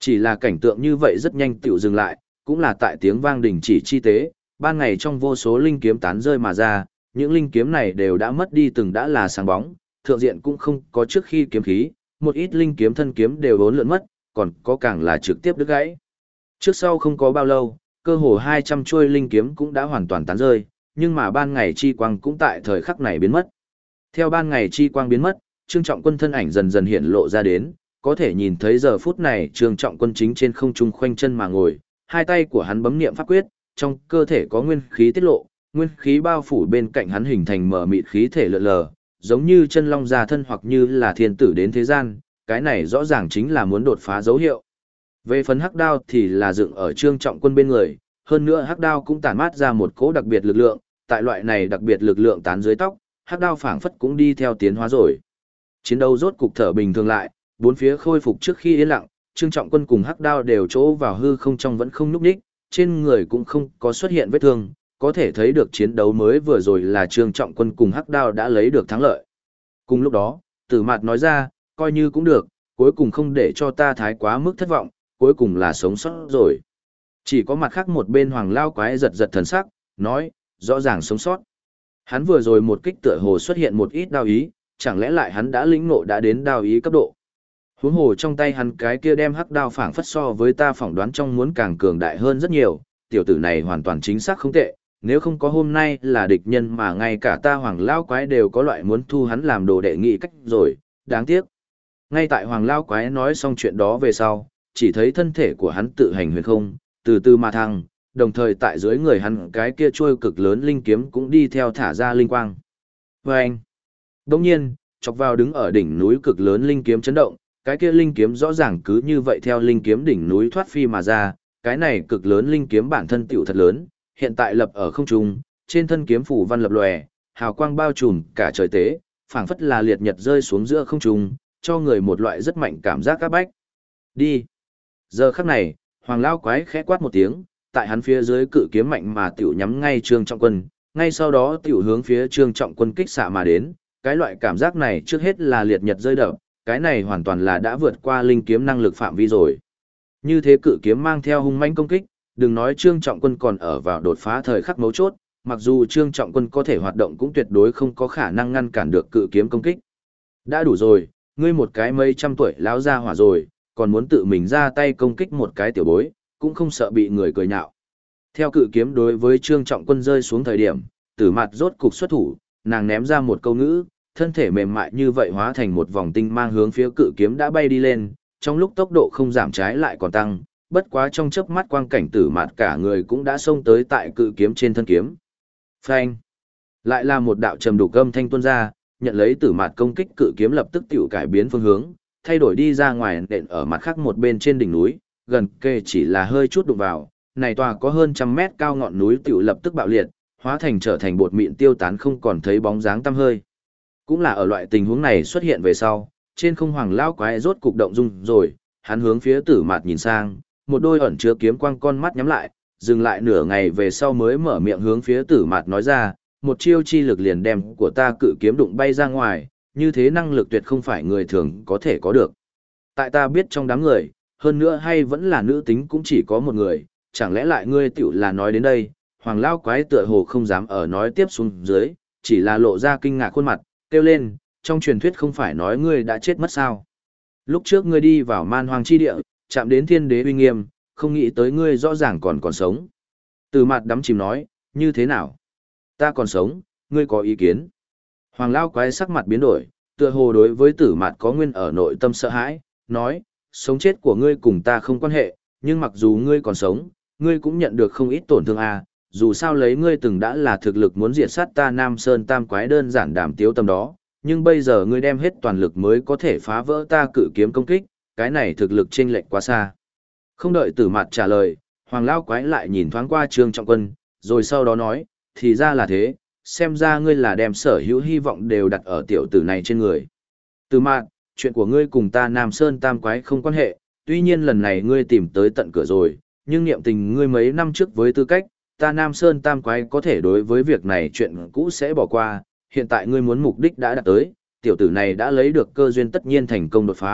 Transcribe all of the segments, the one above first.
Chỉ là cảnh tượng như vậy rất nhanh tựu dừng lại, cũng là tại tiếng vang đình chỉ chi tế, ban ngày trong vô số linh kiếm tán rơi mà ra, những linh kiếm này đều đã mất đi từng đã là sáng bóng, thượng diện cũng không có trước khi kiếm khí, một ít linh kiếm thân kiếm đều vốn lượn mất, còn có càng là trực tiếp đứt gãy. Trước sau không có bao lâu, cơ hồ 200 chuôi linh kiếm cũng đã hoàn toàn tán rơi, nhưng mà ban ngày chi quang cũng tại thời khắc này biến mất. Theo ban ngày chi quang biến mất, Trương Trọng Quân thân ảnh dần dần hiện lộ ra đến, có thể nhìn thấy giờ phút này Trương Trọng Quân chính trên không trung khoanh chân mà ngồi, hai tay của hắn bấm niệm pháp quyết, trong cơ thể có nguyên khí tiết lộ, nguyên khí bao phủ bên cạnh hắn hình thành mờ mịt khí thể lượn lờ, giống như chân long ra thân hoặc như là thiên tử đến thế gian, cái này rõ ràng chính là muốn đột phá dấu hiệu. Về phần hắc đao thì là dựng ở Trương Trọng Quân bên người, hơn nữa hắc đao cũng tản mát ra một cỗ đặc biệt lực lượng, tại loại này đặc biệt lực lượng tán dưới tóc, hắc đao phảng phất cũng đi theo tiến hóa rồi. Chiến đấu rốt cục thở bình thường lại, bốn phía khôi phục trước khi yên lặng, Trương Trọng Quân cùng hắc đao đều chỗ vào hư không trong vẫn không nhúc nhích, trên người cũng không có xuất hiện vết thương, có thể thấy được chiến đấu mới vừa rồi là Trương Trọng Quân cùng hắc đao đã lấy được thắng lợi. Cùng lúc đó, Tử Mạt nói ra, coi như cũng được, cuối cùng không để cho ta thái quá mức thất vọng, cuối cùng là sống sót rồi. Chỉ có mặt khác một bên Hoàng Lao Quái giật giật thần sắc, nói, rõ ràng sống sót. Hắn vừa rồi một kích tựa hồ xuất hiện một ít đao ý, chẳng lẽ lại hắn đã lĩnh ngộ đã đến đao ý cấp độ. Huống hồ trong tay hắn cái kia đem hắc đao phảng phất so với ta phỏng đoán trong muốn càng cường đại hơn rất nhiều, tiểu tử này hoàn toàn chính xác không tệ, nếu không có hôm nay là địch nhân mà ngay cả ta Hoàng Lao Quái đều có loại muốn thu hắn làm đồ đệ nghị cách rồi, đáng tiếc. Ngay tại Hoàng Lao Quái nói xong chuyện đó về sau, chỉ thấy thân thể của hắn tự hành huyền không, từ từ mà thăng, đồng thời tại dưới người hắn cái kia trôi cực lớn linh kiếm cũng đi theo thả ra linh quang. Vâng! Đồng nhiên, chọc vào đứng ở đỉnh núi cực lớn linh kiếm chấn động, cái kia linh kiếm rõ ràng cứ như vậy theo linh kiếm đỉnh núi thoát phi mà ra, cái này cực lớn linh kiếm bản thân tiểu thật lớn, hiện tại lập ở không trung, trên thân kiếm phủ văn lập lòe, hào quang bao trùm cả trời tế, phảng phất là liệt nhật rơi xuống giữa không trung, cho người một loại rất mạnh cảm giác áp bách. Đi. Giờ khắc này, Hoàng Lao Quái khẽ quát một tiếng, tại hắn phía dưới cự kiếm mạnh mà tiểu nhắm ngay Trương Trọng Quân, ngay sau đó tiểu hướng phía Trương Trọng Quân kích xạ mà đến, cái loại cảm giác này trước hết là liệt nhật rơi đập, cái này hoàn toàn là đã vượt qua linh kiếm năng lực phạm vi rồi. Như thế cự kiếm mang theo hung mãnh công kích, đừng nói Trương Trọng Quân còn ở vào đột phá thời khắc mấu chốt, mặc dù Trương Trọng Quân có thể hoạt động cũng tuyệt đối không có khả năng ngăn cản được cự kiếm công kích. Đã đủ rồi, ngươi một cái mấy trăm tuổi lão gia hỏa rồi, còn muốn tự mình ra tay công kích một cái tiểu bối, cũng không sợ bị người cười nhạo. Theo cự kiếm đối với Trương Trọng Quân rơi xuống thời điểm, Tử Mạt rốt cục xuất thủ, nàng ném ra một câu ngữ, thân thể mềm mại như vậy hóa thành một vòng tinh mang hướng phía cự kiếm đã bay đi lên, trong lúc tốc độ không giảm trái lại còn tăng, bất quá trong chớp mắt quang cảnh Tử Mạt cả người cũng đã xông tới tại cự kiếm trên thân kiếm. Phanh! Lại là một đạo trầm đục âm thanh tuôn ra, nhận lấy Tử Mạt công kích, cự kiếm lập tức tiểu cải biến phương hướng, thay đổi đi ra ngoài nện ở mặt khác một bên trên đỉnh núi, gần kề chỉ là hơi chút đụng vào, này tòa có hơn 100 mét cao ngọn núi tiểu lập tức bạo liệt, hóa thành trở thành bột mịn tiêu tán không còn thấy bóng dáng tăm hơi. Cũng là ở loại tình huống này xuất hiện về sau, trên không Hoàng Lao Quái rốt cục động dung rồi, hắn hướng phía Tử Mạt nhìn sang, một đôi ẩn chứa kiếm quang con mắt nhắm lại, dừng lại nửa ngày về sau mới mở miệng hướng phía Tử Mạt nói ra, một chiêu chi lực liền đem của ta cự kiếm đụng bay ra ngoài, như thế năng lực tuyệt không phải người thường có thể có được. Tại ta biết trong đám người, hơn nữa hay vẫn là nữ tính cũng chỉ có một người, chẳng lẽ lại ngươi tiểu là nói đến đây, Hoàng Lao Quái tựa hồ không dám ở nói tiếp xuống dưới, chỉ là lộ ra kinh ngạc khuôn mặt, kêu lên, trong truyền thuyết không phải nói ngươi đã chết mất sao. Lúc trước ngươi đi vào man hoang chi địa, chạm đến thiên đế uy nghiêm, không nghĩ tới ngươi rõ ràng còn sống. Từ mặt đắm chìm nói, như thế nào? Ta còn sống, ngươi có ý kiến? Hoàng Lao Quái sắc mặt biến đổi, tựa hồ đối với Tử Mạt có nguyên ở nội tâm sợ hãi, nói, sống chết của ngươi cùng ta không quan hệ, nhưng mặc dù ngươi còn sống, ngươi cũng nhận được không ít tổn thương à, dù sao lấy ngươi từng đã là thực lực muốn diệt sát ta Nam Sơn Tam Quái đơn giản đảm tiếu tâm đó, nhưng bây giờ ngươi đem hết toàn lực mới có thể phá vỡ ta cự kiếm công kích, cái này thực lực chênh lệch quá xa. Không đợi Tử Mạt trả lời, Hoàng Lao Quái lại nhìn thoáng qua Trương Trọng Quân, rồi sau đó nói, thì ra là thế, xem ra ngươi là đem sở hữu hy vọng đều đặt ở tiểu tử này trên người. Tử Mạt, chuyện của ngươi cùng ta Nam Sơn Tam Quái không quan hệ, tuy nhiên lần này ngươi tìm tới tận cửa rồi, nhưng niệm tình ngươi mấy năm trước với tư cách, ta Nam Sơn Tam Quái có thể đối với việc này chuyện cũ sẽ bỏ qua, hiện tại ngươi muốn mục đích đã đạt tới, tiểu tử này đã lấy được cơ duyên tất nhiên thành công đột phá,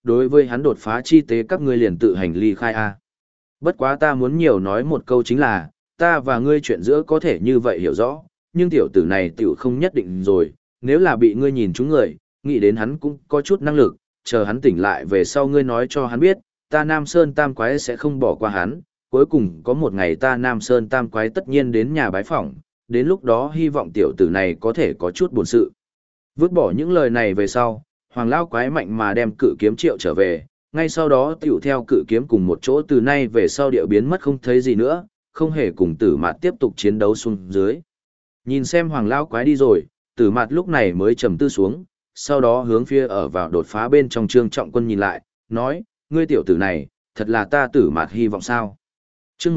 đối với hắn đột phá chi tế các ngươi liền tự hành ly khai a. Bất quá ta muốn nhiều nói một câu chính là, ta và ngươi chuyện giữa có thể như vậy hiểu rõ, nhưng tiểu tử này tiểu không nhất định rồi, nếu là bị ngươi nhìn trúng người, nghĩ đến hắn cũng có chút năng lực, chờ hắn tỉnh lại về sau ngươi nói cho hắn biết, ta Nam Sơn Tam Quái sẽ không bỏ qua hắn, cuối cùng có một ngày ta Nam Sơn Tam Quái tất nhiên đến nhà bái phỏng, đến lúc đó hy vọng tiểu tử này có thể có chút buồn sự. Vứt bỏ những lời này về sau, Hoàng Lao Quái mạnh mà đem cự kiếm triệu trở về, ngay sau đó tiểu theo cự kiếm cùng một chỗ từ nay về sau điệu biến mất không thấy gì nữa, không hề cùng Tử Mạt tiếp tục chiến đấu xuống dưới. Nhìn xem Hoàng Lao Quái đi rồi, Tử Mạt lúc này mới trầm tư xuống, sau đó hướng phía ở vào đột phá bên trong Trương Trọng Quân nhìn lại, nói, ngươi tiểu tử này, thật là ta Tử Mạt hy vọng sao. Chương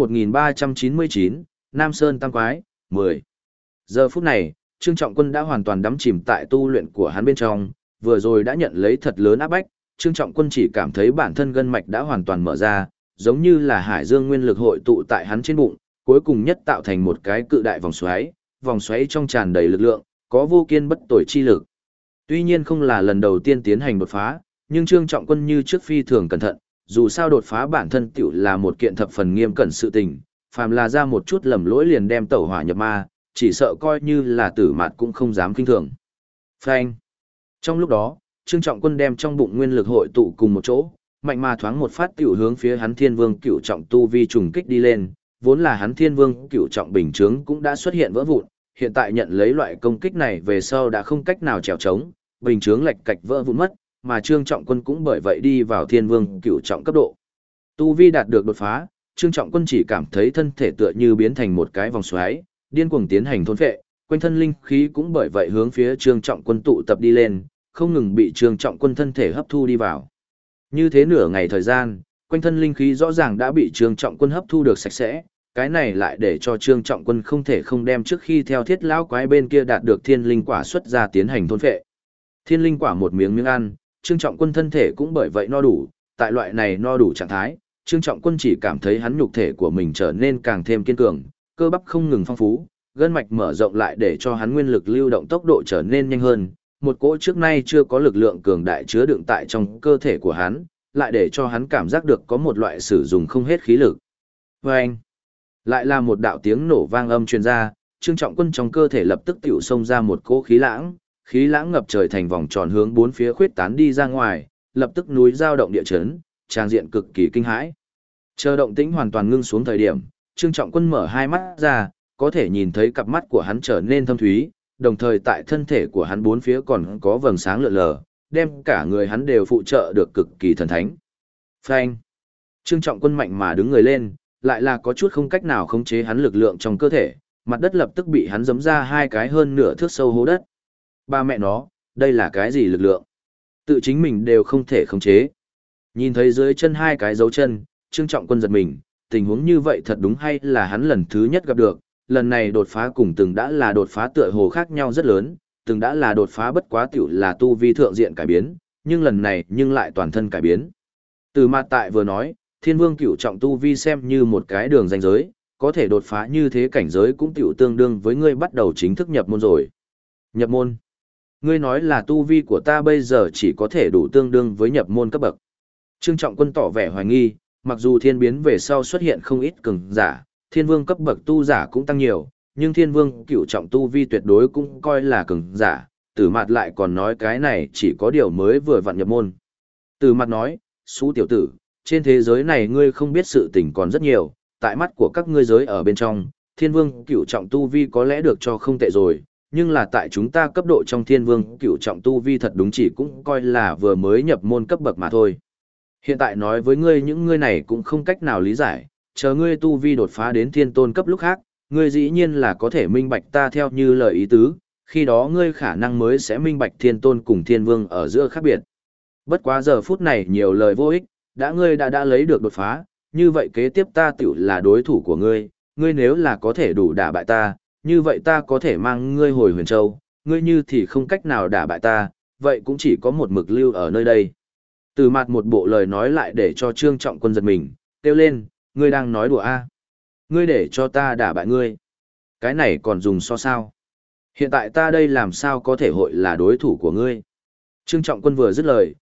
1399, Nam Sơn Tam Quái, 10. Giờ phút này, Trương Trọng Quân đã hoàn toàn đắm chìm tại tu luyện của hắn bên trong, vừa rồi đã nhận lấy thật lớn áp bách, Trương Trọng Quân chỉ cảm thấy bản thân gân mạch đã hoàn toàn mở ra, giống như là hải dương nguyên lực hội tụ tại hắn trên bụng, cuối cùng nhất tạo thành một cái cự đại vòng xoáy trong tràn đầy lực lượng, có vô kiên bất tồi chi lực. Tuy nhiên không là lần đầu tiên tiến hành đột phá, nhưng Trương Trọng Quân như trước phi thường cẩn thận, dù sao đột phá bản thân tiểu là một kiện thập phần nghiêm cẩn sự tình, phàm là ra một chút lầm lỗi liền đem tẩu hỏa nhập ma, chỉ sợ coi như là Tử Mạt cũng không dám kinh thường. Phanh. Trong lúc đó, Trương Trọng Quân đem trong bụng nguyên lực hội tụ cùng một chỗ, mạnh mà thoáng một phát tiểu hướng phía hắn Thiên Vương Cửu Trọng tu vi trùng kích đi lên, vốn là hắn Thiên Vương Cửu Trọng bình chướng cũng đã xuất hiện vỡ vụn, hiện tại nhận lấy loại công kích này về sau đã không cách nào trèo trống, bình chướng lệch cạch vỡ vụn mất, mà Trương Trọng Quân cũng bởi vậy đi vào Thiên Vương Cửu Trọng cấp độ. Tu vi đạt được đột phá, Trương Trọng Quân chỉ cảm thấy thân thể tựa như biến thành một cái vòng xoáy, điên cuồng tiến hành thôn phệ, quanh thân linh khí cũng bởi vậy hướng phía Trương Trọng Quân tụ tập đi lên, không ngừng bị Trương Trọng Quân thân thể hấp thu đi vào. Như thế nửa ngày thời gian, quanh thân linh khí rõ ràng đã bị Trương Trọng Quân hấp thu được sạch sẽ, cái này lại để cho Trương Trọng Quân không thể không đem trước khi theo Thiết Lão Quái bên kia đạt được thiên linh quả xuất ra tiến hành thôn phệ. Thiên linh quả một miếng miếng ăn, Trương Trọng Quân thân thể cũng bởi vậy no đủ, tại loại này no đủ trạng thái, Trương Trọng Quân chỉ cảm thấy hắn nhục thể của mình trở nên càng thêm kiên cường, cơ bắp không ngừng phong phú, gân mạch mở rộng lại để cho hắn nguyên lực lưu động tốc độ trở nên nhanh hơn, một cỗ trước nay chưa có lực lượng cường đại chứa đựng tại trong cơ thể của hắn, lại để cho hắn cảm giác được có một loại sử dụng không hết khí lực. Vâng! Lại là một đạo tiếng nổ vang âm truyền ra, Trương Trọng Quân trong cơ thể lập tức tiểu xông ra một cỗ khí lãng ngập trời thành vòng tròn hướng bốn phía khuyết tán đi ra ngoài, lập tức núi dao động địa chấn, trang diện cực kỳ kinh hãi. Chờ động tĩnh hoàn toàn ngưng xuống thời điểm, Trương Trọng Quân mở hai mắt ra, có thể nhìn thấy cặp mắt của hắn trở nên thâm thúy, đồng thời tại thân thể của hắn bốn phía còn có vầng sáng lượn lờ, đem cả người hắn đều phụ trợ được cực kỳ thần thánh. Phanh! Trương Trọng Quân mạnh mà đứng người lên, lại là có chút không cách nào khống chế hắn lực lượng trong cơ thể, mặt đất lập tức bị hắn giẫm ra hai cái hơn nửa thước sâu hố đất. Ba mẹ nó, đây là cái gì lực lượng? Tự chính mình đều không thể khống chế. Nhìn thấy dưới chân hai cái dấu chân, Trương Trọng Quân giật mình, tình huống như vậy thật đúng hay là hắn lần thứ nhất gặp được, lần này đột phá cùng từng đã là đột phá tựa hồ khác nhau rất lớn, từng đã là đột phá bất quá tiểu là tu vi thượng diện cải biến, nhưng lần này nhưng lại toàn thân cải biến. Từ mặt tại vừa nói, Thiên Vương Cửu Trọng tu vi xem như một cái đường ranh giới, có thể đột phá như thế cảnh giới cũng tiểu tương đương với ngươi bắt đầu chính thức nhập môn rồi. Nhập môn? Ngươi nói là tu vi của ta bây giờ chỉ có thể đủ tương đương với nhập môn cấp bậc. Trương Trọng Quân tỏ vẻ hoài nghi, mặc dù thiên biến về sau xuất hiện không ít cường giả, thiên vương cấp bậc tu giả cũng tăng nhiều, nhưng thiên vương cửu trọng tu vi tuyệt đối cũng coi là cường giả, Tử Mạt lại còn nói cái này chỉ có điều mới vừa vặn nhập môn. Tử Mạt nói, Xú tiểu tử, trên thế giới này ngươi không biết sự tình còn rất nhiều, tại mắt của các ngươi giới ở bên trong, thiên vương cửu trọng tu vi có lẽ được cho không tệ rồi, nhưng là tại chúng ta cấp độ trong thiên vương cửu trọng tu vi thật đúng chỉ cũng coi là vừa mới nhập môn cấp bậc mà thôi. Hiện tại nói với ngươi những ngươi này cũng không cách nào lý giải, chờ ngươi tu vi đột phá đến thiên tôn cấp lúc khác, ngươi dĩ nhiên là có thể minh bạch ta theo như lời ý tứ, khi đó ngươi khả năng mới sẽ minh bạch thiên tôn cùng thiên vương ở giữa khác biệt. Bất quá giờ phút này nhiều lời vô ích, ngươi đã lấy được đột phá, như vậy kế tiếp ta tiểu là đối thủ của ngươi, ngươi nếu là có thể đủ đả bại ta, như vậy ta có thể mang ngươi hồi Huyền Châu, ngươi như thì không cách nào đả bại ta, vậy cũng chỉ có một mực lưu ở nơi đây. Từ mặt một bộ lời nói lại để cho Trương Trọng Quân giật mình, kêu lên, ngươi đang nói đùa a? Ngươi để cho ta đả bại ngươi. Cái này còn dùng so sao? Hiện tại ta đây làm sao có thể hội là đối thủ của ngươi? Trương Trọng Quân vừa dứt lời,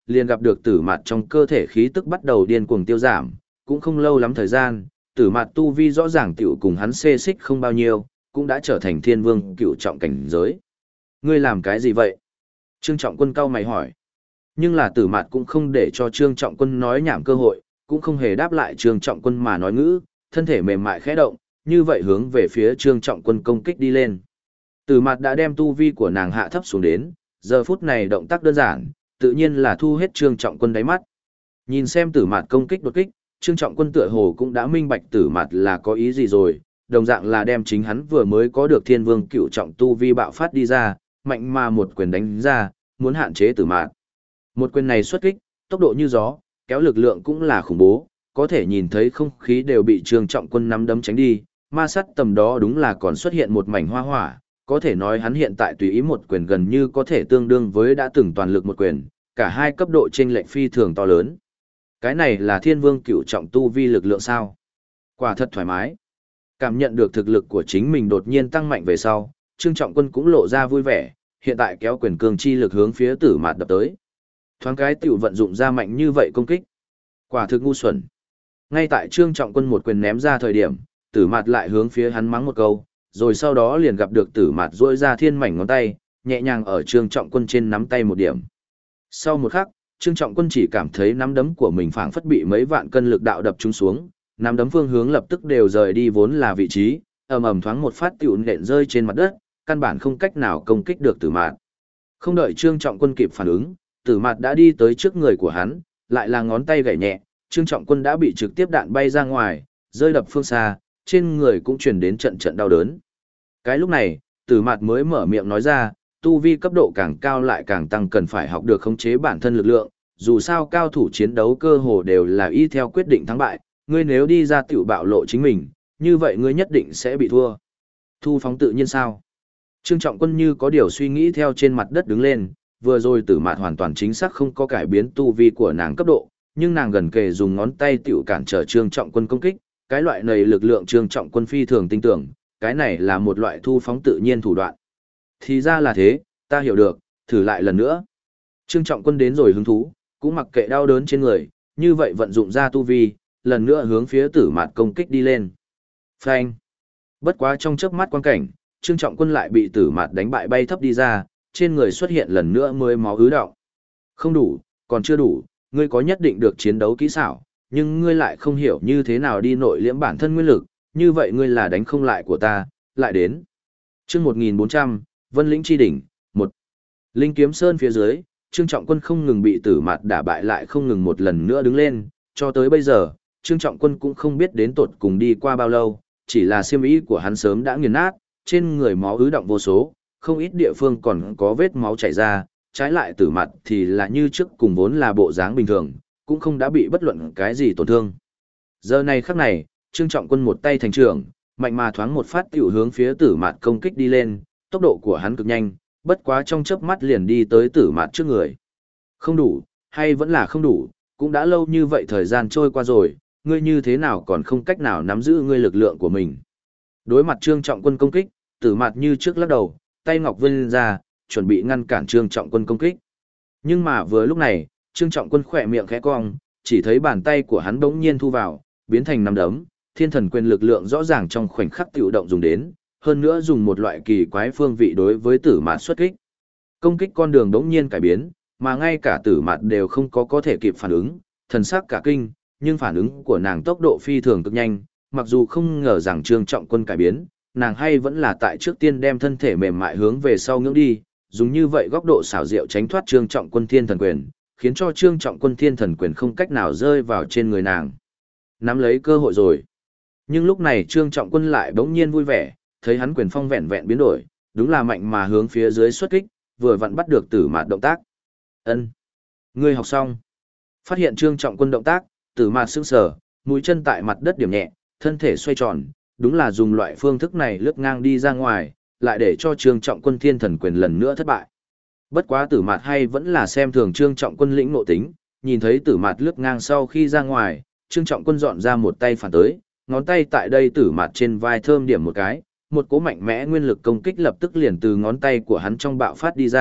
liền gặp được tử mạt trong cơ thể khí tức bắt đầu điên cuồng tiêu giảm, cũng không lâu lắm thời gian, tử mạt tu vi rõ ràng tiểu cùng hắn xê xích không bao nhiêu, cũng đã trở thành thiên vương cựu trọng cảnh giới. Ngươi làm cái gì vậy? Trương Trọng Quân cau mày hỏi. Nhưng là tử mạt cũng không để cho Trương Trọng Quân nói nhảm cơ hội, cũng không hề đáp lại Trương Trọng Quân mà nói ngữ, thân thể mềm mại khẽ động, như vậy hướng về phía Trương Trọng Quân công kích đi lên. Tử mạt đã đem tu vi của nàng hạ thấp xuống đến, giờ phút này động tác đơn giản, tự nhiên là thu hết Trương Trọng Quân đáy mắt. Nhìn xem tử mạt công kích đột kích, Trương Trọng Quân tựa hồ cũng đã minh bạch tử mạt là có ý gì rồi, đồng dạng là đem chính hắn vừa mới có được thiên vương cựu trọng tu vi bạo phát đi ra, mạnh mà một quyền đánh ra, muốn hạn chế tử mạt. Một quyền này xuất kích, tốc độ như gió, kéo lực lượng cũng là khủng bố, có thể nhìn thấy không khí đều bị Trương Trọng Quân nắm đấm tránh đi, ma sát tầm đó đúng là còn xuất hiện một mảnh hoa hỏa, có thể nói hắn hiện tại tùy ý một quyền gần như có thể tương đương với đã từng toàn lực một quyền, cả hai cấp độ chênh lệch phi thường to lớn. Cái này là thiên vương cựu trọng tu vi lực lượng sao? Quả thật thoải mái. Cảm nhận được thực lực của chính mình đột nhiên tăng mạnh về sau, Trương Trọng Quân cũng lộ ra vui vẻ, hiện tại kéo quyền cương chi lực hướng phía tử mạt đập tới. Thoáng cái tiểu vận dụng ra mạnh như vậy công kích. Quả thực ngu xuẩn. Ngay tại Trương Trọng Quân một quyền ném ra thời điểm, tử mạt lại hướng phía hắn mắng một câu, rồi sau đó liền gặp được tử mạt duỗi ra thiên mảnh ngón tay, nhẹ nhàng ở Trương Trọng Quân trên nắm tay một điểm. Sau một khắc, Trương Trọng Quân chỉ cảm thấy nắm đấm của mình phảng phất bị mấy vạn cân lực đạo đập trúng xuống, nắm đấm phương hướng lập tức đều rời đi vốn là vị trí, ầm ầm thoáng một phát tiểu nện rơi trên mặt đất, căn bản không cách nào công kích được tử mạt. Không đợi Trương Trọng Quân kịp phản ứng, tử mạt đã đi tới trước người của hắn, lại là ngón tay gảy nhẹ, Trương Trọng Quân đã bị trực tiếp đạn bay ra ngoài, rơi đập phương xa, trên người cũng truyền đến trận trận đau đớn. Cái lúc này, tử mạt mới mở miệng nói ra, tu vi cấp độ càng cao lại càng tăng cần phải học được khống chế bản thân lực lượng, dù sao cao thủ chiến đấu cơ hồ đều là y theo quyết định thắng bại, ngươi nếu đi ra tiểu bạo lộ chính mình, như vậy ngươi nhất định sẽ bị thua. Thu phóng tự nhiên sao? Trương Trọng Quân như có điều suy nghĩ theo trên mặt đất đứng lên, vừa rồi tử mạt hoàn toàn chính xác không có cải biến tu vi của nàng cấp độ, nhưng nàng gần kề dùng ngón tay tiểu cản trở Trương Trọng Quân công kích, cái loại này lực lượng Trương Trọng Quân phi thường tin tưởng, cái này là một loại thu phóng tự nhiên thủ đoạn. Thì ra là thế, ta hiểu được, thử lại lần nữa. Trương Trọng Quân đến rồi hứng thú, cũng mặc kệ đau đớn trên người, như vậy vận dụng ra tu vi, lần nữa hướng phía tử mạt công kích đi lên. Phanh. Bất quá trong chớp mắt quan cảnh, Trương Trọng Quân lại bị tử mạt đánh bại bay thấp đi ra, trên người xuất hiện lần nữa mới máu ứ đọng. Không đủ, còn chưa đủ, ngươi có nhất định được chiến đấu kỹ xảo, nhưng ngươi lại không hiểu như thế nào đi nội liễm bản thân nguyên lực, như vậy ngươi là đánh không lại của ta, lại đến. Chương 1400, Vân Lĩnh Chi Đỉnh, 1. Linh Kiếm Sơn phía dưới, Trương Trọng Quân không ngừng bị tử mạt đả bại lại không ngừng một lần nữa đứng lên, cho tới bây giờ, Trương Trọng Quân cũng không biết đến tột cùng đi qua bao lâu, chỉ là xiêm y của hắn sớm đã nghiền nát, trên người máu ứ đọng vô số, không ít địa phương còn có vết máu chảy ra, trái lại tử mạt thì là như trước cùng vốn là bộ dáng bình thường, cũng không đã bị bất luận cái gì tổn thương. Giờ này khắc này, Trương Trọng Quân một tay thành trưởng, mạnh mà thoáng một phát tiểu hướng phía tử mạt công kích đi lên, tốc độ của hắn cực nhanh, bất quá trong chớp mắt liền đi tới tử mạt trước người. Không đủ, hay vẫn là không đủ, cũng đã lâu như vậy thời gian trôi qua rồi, ngươi như thế nào còn không cách nào nắm giữ ngươi lực lượng của mình. Đối mặt Trương Trọng Quân công kích, tử mạt như trước lắc đầu, tay ngọc vươn ra, chuẩn bị ngăn cản Trương Trọng Quân công kích. Nhưng mà vừa lúc này, Trương Trọng Quân khỏe miệng khẽ cong, chỉ thấy bàn tay của hắn bỗng nhiên thu vào, biến thành nắm đấm, thiên thần quyền lực lượng rõ ràng trong khoảnh khắc tiểu động dùng đến, hơn nữa dùng một loại kỳ quái phương vị đối với tử mạt xuất kích. Công kích con đường bỗng nhiên cải biến, mà ngay cả tử mạt đều không có thể kịp phản ứng, thần sắc cả kinh, nhưng phản ứng của nàng tốc độ phi thường cực nhanh, mặc dù không ngờ rằng Trương Trọng Quân cải biến, nàng hay vẫn là tại trước tiên đem thân thể mềm mại hướng về sau ngưỡng đi, dùng như vậy góc độ xảo diệu tránh thoát Trương Trọng Quân thiên thần quyền, khiến cho Trương Trọng Quân thiên thần quyền không cách nào rơi vào trên người nàng. Nắm lấy cơ hội rồi. Nhưng lúc này Trương Trọng Quân lại bỗng nhiên vui vẻ, thấy hắn quyền phong vẹn vẹn biến đổi, đúng là mạnh mà hướng phía dưới xuất kích, vừa vặn bắt được tử mạt động tác. Ân, ngươi học xong. Phát hiện Trương Trọng Quân động tác, tử mạt sững sờ, mũi chân tại mặt đất điểm nhẹ, thân thể xoay tròn, đúng là dùng loại phương thức này lướt ngang đi ra ngoài, lại để cho Trương Trọng Quân thiên thần quyền lần nữa thất bại. Bất quá tử mạt hay vẫn là xem thường Trương Trọng Quân lĩnh ngộ tính, nhìn thấy tử mạt lướt ngang sau khi ra ngoài, Trương Trọng Quân dọn ra một tay phản tới, ngón tay tại đây tử mạt trên vai thơm điểm một cái, một cỗ mạnh mẽ nguyên lực công kích lập tức liền từ ngón tay của hắn trong bạo phát đi ra,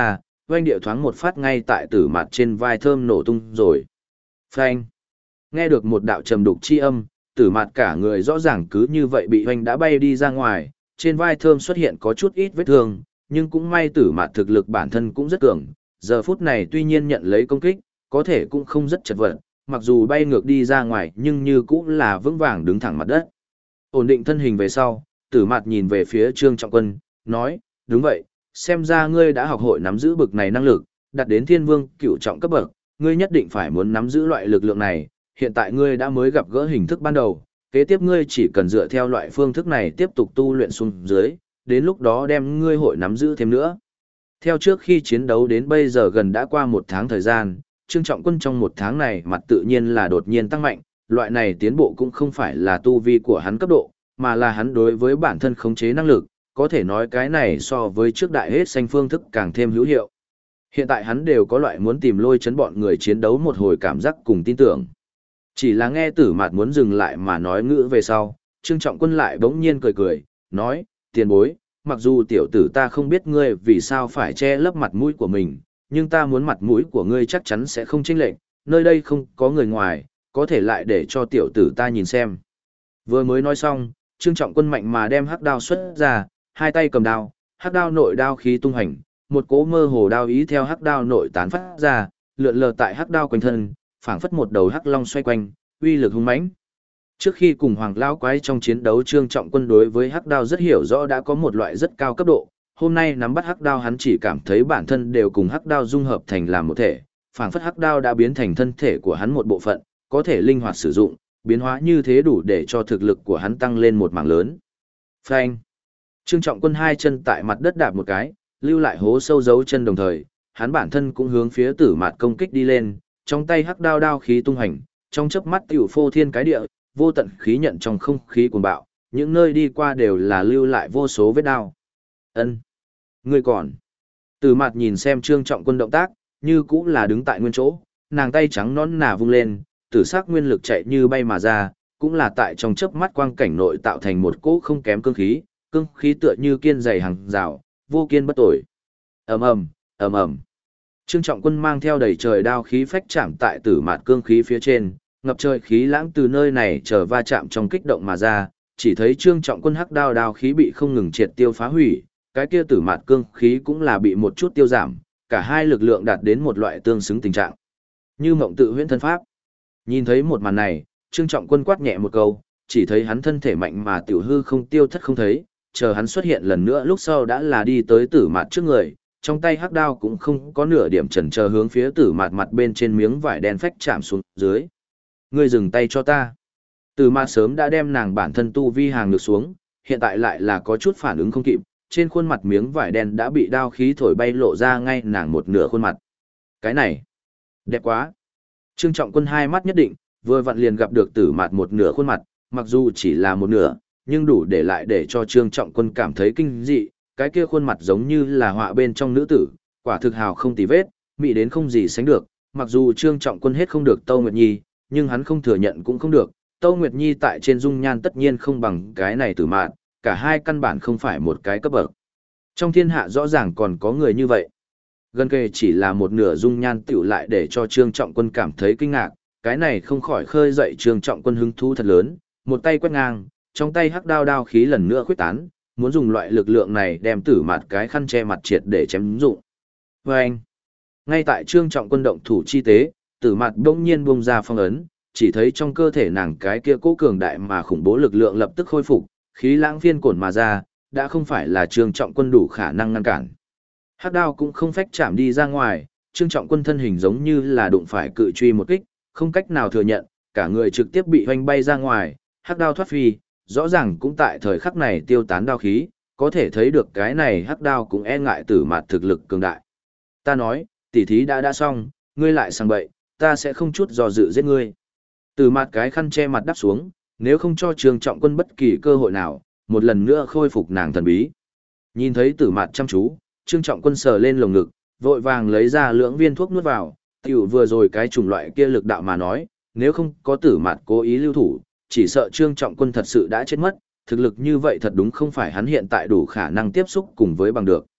oanh địa thoáng một phát ngay tại tử mặt trên vai thơm nổ tung rồi. Phanh. Nghe được một đạo trầm đục chi âm, tử mặt cả người rõ ràng cứ như vậy bị oanh đã bay đi ra ngoài, trên vai thơm xuất hiện có chút ít vết thương, nhưng cũng may tử mặt thực lực bản thân cũng rất cường, giờ phút này tuy nhiên nhận lấy công kích, có thể cũng không rất chật vật, mặc dù bay ngược đi ra ngoài nhưng như cũng là vững vàng đứng thẳng mặt đất. Ổn định thân hình về sau, tử mặt nhìn về phía Trương Trọng Quân, nói, đúng vậy, xem ra ngươi đã học hội nắm giữ bực này năng lực, đạt đến thiên vương cửu trọng cấp bậc, ngươi nhất định phải muốn nắm giữ loại lực lượng này, hiện tại ngươi đã mới gặp gỡ hình thức ban đầu, kế tiếp ngươi chỉ cần dựa theo loại phương thức này tiếp tục tu luyện xuống dưới, đến lúc đó đem ngươi hội nắm giữ thêm nữa. Theo trước khi chiến đấu đến bây giờ gần đã qua một tháng thời gian, Trương Trọng Quân trong một tháng này mặt tự nhiên là đột nhiên tăng mạnh, loại này tiến bộ cũng không phải là tu vi của hắn cấp độ, mà là hắn đối với bản thân khống chế năng lực, có thể nói cái này so với trước đại hết xanh phương thức càng thêm hữu hiệu. Hiện tại hắn đều có loại muốn tìm lôi chấn bọn người chiến đấu một hồi cảm giác cùng tin tưởng. Chỉ là nghe tử mạt muốn dừng lại mà nói ngữ về sau, Trương Trọng Quân lại bỗng nhiên cười cười, nói, tiền bối, mặc dù tiểu tử ta không biết ngươi vì sao phải che lấp mặt mũi của mình, nhưng ta muốn mặt mũi của ngươi chắc chắn sẽ không chênh lệch, nơi đây không có người ngoài, có thể lại để cho tiểu tử ta nhìn xem. Vừa mới nói xong, Trương Trọng Quân mạnh mà đem hắc đao xuất ra, hai tay cầm đao, hắc đao nội đao khí tung hành, một cỗ mơ hồ đao ý theo hắc đao nội tán phát ra, lượn lờ tại hắc đao quanh thân, phảng phất một đầu hắc long xoay quanh, uy lực hung mãnh. Trước khi cùng Hoàng Lão Quái trong chiến đấu, Trương Trọng Quân đối với hắc đao rất hiểu rõ, đã có một loại rất cao cấp độ, hôm nay nắm bắt hắc đao hắn chỉ cảm thấy bản thân đều cùng hắc đao dung hợp thành làm một thể, phảng phất hắc đao đã biến thành thân thể của hắn một bộ phận, có thể linh hoạt sử dụng, biến hóa như thế đủ để cho thực lực của hắn tăng lên một mảng lớn. Phanh. Trương Trọng Quân hai chân tại mặt đất đạp một cái, lưu lại hố sâu dấu chân đồng thời, hắn bản thân cũng hướng phía tử mạt công kích đi lên, trong tay hắc đao đao khí tung hành, trong chớp mắt tiểu phô thiên cái địa, vô tận khí nhận trong không khí cuồng bạo, những nơi đi qua đều là lưu lại vô số vết đao. Ân, ngươi còn? Tử mạt nhìn xem Trương Trọng Quân động tác, như cũng là đứng tại nguyên chỗ, nàng tay trắng nõn nà vung lên, tử sắc nguyên lực chạy như bay mà ra, cũng là tại trong chớp mắt quang cảnh nội tạo thành một cỗ không kém cương khí tựa như kiên dày hàng rào, vô kiên bất tồi. Ầm ầm, ầm ầm. Trương Trọng Quân mang theo đầy trời đao khí phách chạm tại tử mạt cương khí phía trên, ngập trời khí lãng từ nơi này trở va chạm trong kích động mà ra, chỉ thấy Trương Trọng Quân hắc đao khí bị không ngừng triệt tiêu phá hủy, cái kia tử mạt cương khí cũng là bị một chút tiêu giảm, cả hai lực lượng đạt đến một loại tương xứng tình trạng. Như mộng tự huyễn thân pháp. Nhìn thấy một màn này, Trương Trọng Quân quát nhẹ một câu, chỉ thấy hắn thân thể mạnh mà tiểu hư không tiêu thất không thấy, chờ hắn xuất hiện lần nữa lúc sau đã là đi tới tử mạt trước người, trong tay hắc đao cũng không có nửa điểm chần chờ hướng phía tử mạt mặt bên trên miếng vải đen phách chạm xuống dưới. Ngươi dừng tay cho ta. Tử mạt sớm đã đem nàng bản thân tu vi hàng lược xuống, hiện tại lại là có chút phản ứng không kịp, trên khuôn mặt miếng vải đen đã bị đao khí thổi bay lộ ra ngay nàng một nửa khuôn mặt. Cái này, đẹp quá. Trương Trọng Quân hai mắt nhất định, vừa vặn liền gặp được tử mạt một nửa khuôn mặt, mặc dù chỉ là một nửa, nhưng đủ để lại để cho Trương Trọng Quân cảm thấy kinh dị, cái kia khuôn mặt giống như là họa bên trong nữ tử, quả thực hào không tì vết, mỹ đến không gì sánh được, mặc dù Trương Trọng Quân hết không được Tâu Nguyệt Nhi, nhưng hắn không thừa nhận cũng không được, Tâu Nguyệt Nhi tại trên dung nhan tất nhiên không bằng cái này tử mạt, cả hai căn bản không phải một cái cấp bậc. Trong thiên hạ rõ ràng còn có người như vậy. Gần kề chỉ là một nửa dung nhan tiểu lại để cho Trương Trọng Quân cảm thấy kinh ngạc, cái này không khỏi khơi dậy Trương Trọng Quân hứng thú thật lớn, một tay quét ngang, trong tay hắc đao khí lần nữa khuếch tán, muốn dùng loại lực lượng này đem tử mạt cái khăn che mặt triệt để chém dụng. Và anh, ngay tại Trương Trọng Quân động thủ chi tế, tử mạt bỗng nhiên buông ra phong ấn, chỉ thấy trong cơ thể nàng cái kia cố cường đại mà khủng bố lực lượng lập tức khôi phục, khí lãng phiên cổn mà ra, đã không phải là Trương Trọng Quân đủ khả năng ngăn cản. Hắc đao cũng không phách chạm đi ra ngoài, Trương Trọng Quân thân hình giống như là đụng phải cự truy một kích, không cách nào thừa nhận, cả người trực tiếp bị hoành bay ra ngoài, hắc đao thoát phi, rõ ràng cũng tại thời khắc này tiêu tán đao khí, có thể thấy được cái này hắc đao cũng e ngại tử mạt thực lực cường đại. Ta nói, tỉ thí đã xong, ngươi lại sang bậy, ta sẽ không chút do dự giết ngươi. Tử mạt cái khăn che mặt đắp xuống, nếu không cho Trương Trọng Quân bất kỳ cơ hội nào, một lần nữa khôi phục nàng thần bí. Nhìn thấy tử mạt chăm chú, Trương Trọng Quân sờ lên lồng ngực, vội vàng lấy ra lưỡng viên thuốc nuốt vào, tiểu vừa rồi cái chủng loại kia lực đạo mà nói, nếu không có tử mạt cố ý lưu thủ, chỉ sợ Trương Trọng Quân thật sự đã chết mất, thực lực như vậy thật đúng không phải hắn hiện tại đủ khả năng tiếp xúc cùng với bằng được.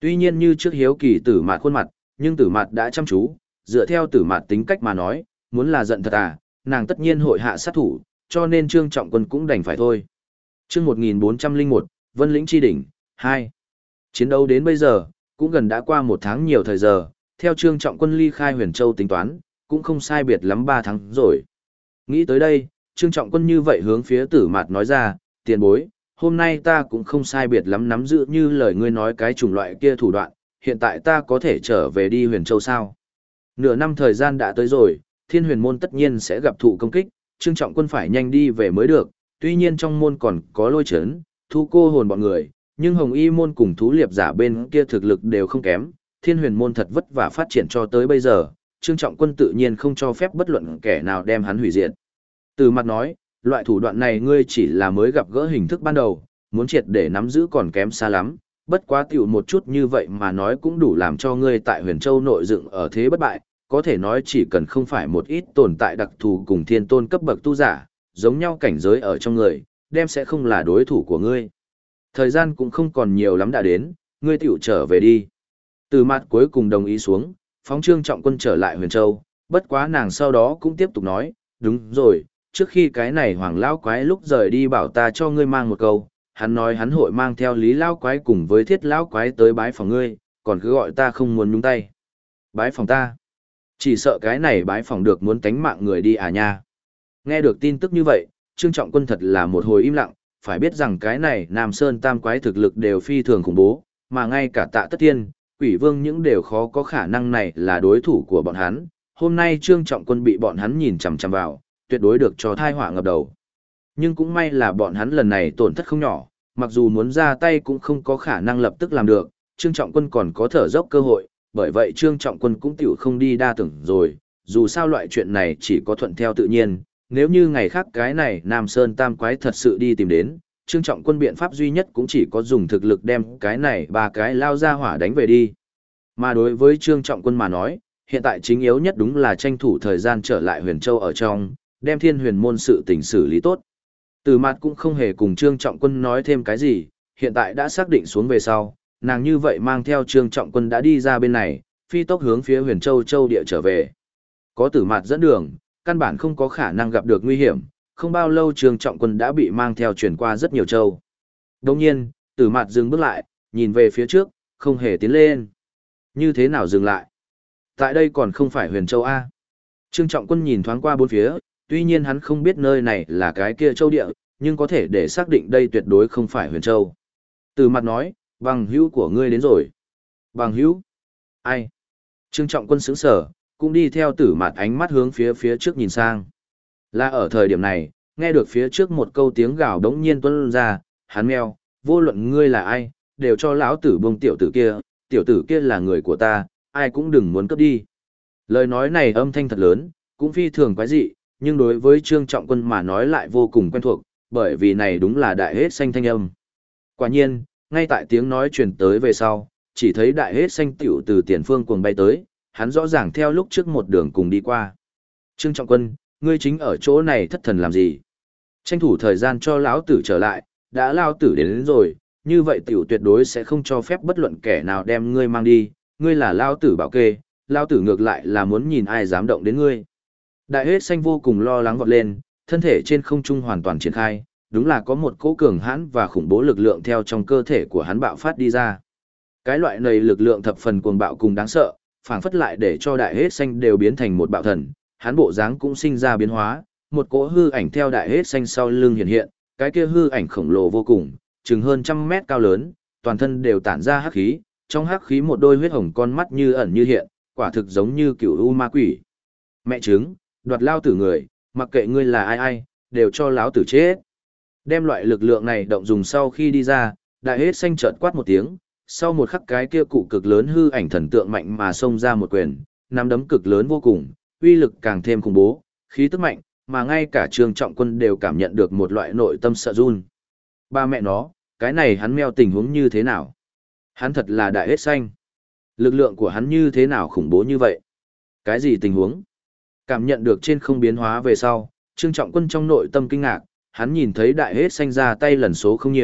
Tuy nhiên như trước hiếu kỳ Tử Mạt khuôn mặt, nhưng Tử Mạt đã chăm chú, dựa theo Tử Mạt tính cách mà nói, muốn là giận thật à, nàng tất nhiên hội hạ sát thủ, cho nên Trương Trọng Quân cũng đành phải thôi. Chương 1401, Vân Lĩnh Chi Đỉnh, 2. Chiến đấu đến bây giờ, cũng gần đã qua 1 tháng nhiều thời giờ, theo Trương Trọng Quân ly khai Huyền Châu tính toán, cũng không sai biệt lắm 3 tháng rồi. Nghĩ tới đây, Trương Trọng Quân như vậy hướng phía Tử Mạt nói ra, tiền bối, hôm nay ta cũng không sai biệt lắm nắm giữ như lời ngươi nói cái chủng loại kia thủ đoạn, hiện tại ta có thể trở về đi Huyền Châu sao? Nửa năm thời gian đã tới rồi, Thiên Huyền môn tất nhiên sẽ gặp thụ công kích, Trương Trọng Quân phải nhanh đi về mới được, tuy nhiên trong môn còn có Lôi Chấn, Thu Cô Hồn bọn người, nhưng Hồng Y môn cùng thú liệp giả bên kia thực lực đều không kém, Thiên Huyền môn thật vất vả phát triển cho tới bây giờ, Trương Trọng Quân tự nhiên không cho phép bất luận kẻ nào đem hắn hủy diệt. Từ mặt nói, loại thủ đoạn này ngươi chỉ là mới gặp gỡ hình thức ban đầu, muốn triệt để nắm giữ còn kém xa lắm, bất quá tiểu một chút như vậy mà nói cũng đủ làm cho ngươi tại Huyền Châu nội dựng ở thế bất bại, có thể nói chỉ cần không phải một ít tồn tại đặc thù cùng thiên tôn cấp bậc tu giả, giống nhau cảnh giới ở trong người, đem sẽ không là đối thủ của ngươi. Thời gian cũng không còn nhiều lắm đã đến, ngươi tiểu trở về đi. Từ mặt cuối cùng đồng ý xuống, phóng Trương Trọng Quân trở lại Huyền Châu, bất quá nàng sau đó cũng tiếp tục nói, đúng rồi, trước khi cái này Hoàng Lão Quái lúc rời đi bảo ta cho ngươi mang một câu, hắn nói hắn hội mang theo Lý Lão Quái cùng với Thiết Lão Quái tới bái phòng ngươi, còn cứ gọi ta không muốn nhúng tay. Bái phòng ta? Chỉ sợ cái này bái phòng được muốn tánh mạng người đi à nha. Nghe được tin tức như vậy, Trương Trọng Quân thật là một hồi im lặng, phải biết rằng cái này Nam Sơn Tam Quái thực lực đều phi thường khủng bố, mà ngay cả Tạ Tất Tiên, Quỷ Vương những đều khó có khả năng này là đối thủ của bọn hắn. Hôm nay Trương Trọng Quân bị bọn hắn nhìn chằm chằm vào, tuyệt đối được cho thai họa ngập đầu. Nhưng cũng may là bọn hắn lần này tổn thất không nhỏ, mặc dù muốn ra tay cũng không có khả năng lập tức làm được, Trương Trọng Quân còn có thở dốc cơ hội, bởi vậy Trương Trọng Quân cũng tiểu không đi đa tưởng rồi, dù sao loại chuyện này chỉ có thuận theo tự nhiên, nếu như ngày khác cái này Nam Sơn Tam Quái thật sự đi tìm đến, Trương Trọng Quân biện pháp duy nhất cũng chỉ có dùng thực lực đem cái này 3 cái lao ra hỏa đánh về đi. Mà đối với Trương Trọng Quân mà nói, hiện tại chính yếu nhất đúng là tranh thủ thời gian trở lại Huyền Châu ở trong, đem Thiên Huyền môn sự tình xử lý tốt. Từ mặt cũng không hề cùng Trương Trọng Quân nói thêm cái gì, hiện tại đã xác định xuống về sau, nàng như vậy mang theo Trương Trọng Quân đã đi ra bên này, phi tốc hướng phía Huyền Châu Châu địa trở về. Có Tử Mạt dẫn đường, căn bản không có khả năng gặp được nguy hiểm, không bao lâu Trương Trọng Quân đã bị mang theo chuyển qua rất nhiều châu. Đồng nhiên, Tử Mạt dừng bước lại, nhìn về phía trước, không hề tiến lên. Như thế nào dừng lại? Tại đây còn không phải Huyền Châu A. Trương Trọng Quân nhìn thoáng qua bốn phía, tuy nhiên hắn không biết nơi này là cái kia châu địa, nhưng có thể để xác định đây tuyệt đối không phải Huyền Châu. Tử Mạt nói, bằng hữu của ngươi đến rồi. Bằng hữu? Ai? Trương Trọng Quân sững sờ, cũng đi theo Tử Mạt ánh mắt hướng phía trước nhìn sang. Là ở thời điểm này, nghe được phía trước một câu tiếng gào đống nhiên tuôn ra, hắn meo, vô luận ngươi là ai, đều cho lão tử buông tiểu tử kia là người của ta, ai cũng đừng muốn cướp đi. Lời nói này âm thanh thật lớn, cũng phi thường quái dị, nhưng đối với Trương Trọng Quân mà nói lại vô cùng quen thuộc, bởi vì này đúng là đại hết xanh thanh âm. Quả nhiên, ngay tại tiếng nói truyền tới về sau, chỉ thấy đại hết xanh tiểu từ tiền phương cuồng bay tới, hắn rõ ràng theo lúc trước một đường cùng đi qua. Trương Trọng Quân, ngươi chính ở chỗ này thất thần làm gì? Tranh thủ thời gian cho lão tử trở lại, đã lão tử đến rồi, như vậy tiểu tuyệt đối sẽ không cho phép bất luận kẻ nào đem ngươi mang đi, ngươi là lão tử bảo kê, lão tử ngược lại là muốn nhìn ai dám động đến ngươi. Đại hết xanh vô cùng lo lắng vọt lên, thân thể trên không trung hoàn toàn triển khai, đúng là có một cỗ cường hãn và khủng bố lực lượng theo trong cơ thể của hắn bạo phát đi ra. Cái loại này lực lượng thập phần cuồng bạo cùng đáng sợ, phảng phất lại để cho đại hết xanh đều biến thành một bạo thần, hắn bộ dáng cũng sinh ra biến hóa, một cỗ hư ảnh theo đại hết xanh sau lưng hiện hiện, cái kia hư ảnh khổng lồ vô cùng, chừng hơn 100 mét cao lớn, toàn thân đều tản ra hắc khí, trong hắc khí một đôi huyết hồng con mắt như ẩn như hiện, quả thực giống như cựu u ma quỷ. Mẹ trứng, đoạt lao tử người, mặc kệ ngươi là ai, đều cho lão tử chết. Đem loại lực lượng này động dùng sau khi đi ra, đại hết xanh chợt quát một tiếng, sau một khắc cái kia cụ cực lớn hư ảnh thần tượng mạnh mà xông ra một quyền, nắm đấm cực lớn vô cùng, uy lực càng thêm khủng bố, khí tức mạnh, mà ngay cả Trương Trọng Quân đều cảm nhận được một loại nội tâm sợ run. Ba mẹ nó, cái này hắn meo tình huống như thế nào? Hắn thật là đại hết xanh. Lực lượng của hắn như thế nào khủng bố như vậy? Cái gì tình huống? Cảm nhận được trên không biến hóa về sau, Trương Trọng Quân trong nội tâm kinh ngạc, hắn nhìn thấy đại hết xanh ra tay lần số không nhiều,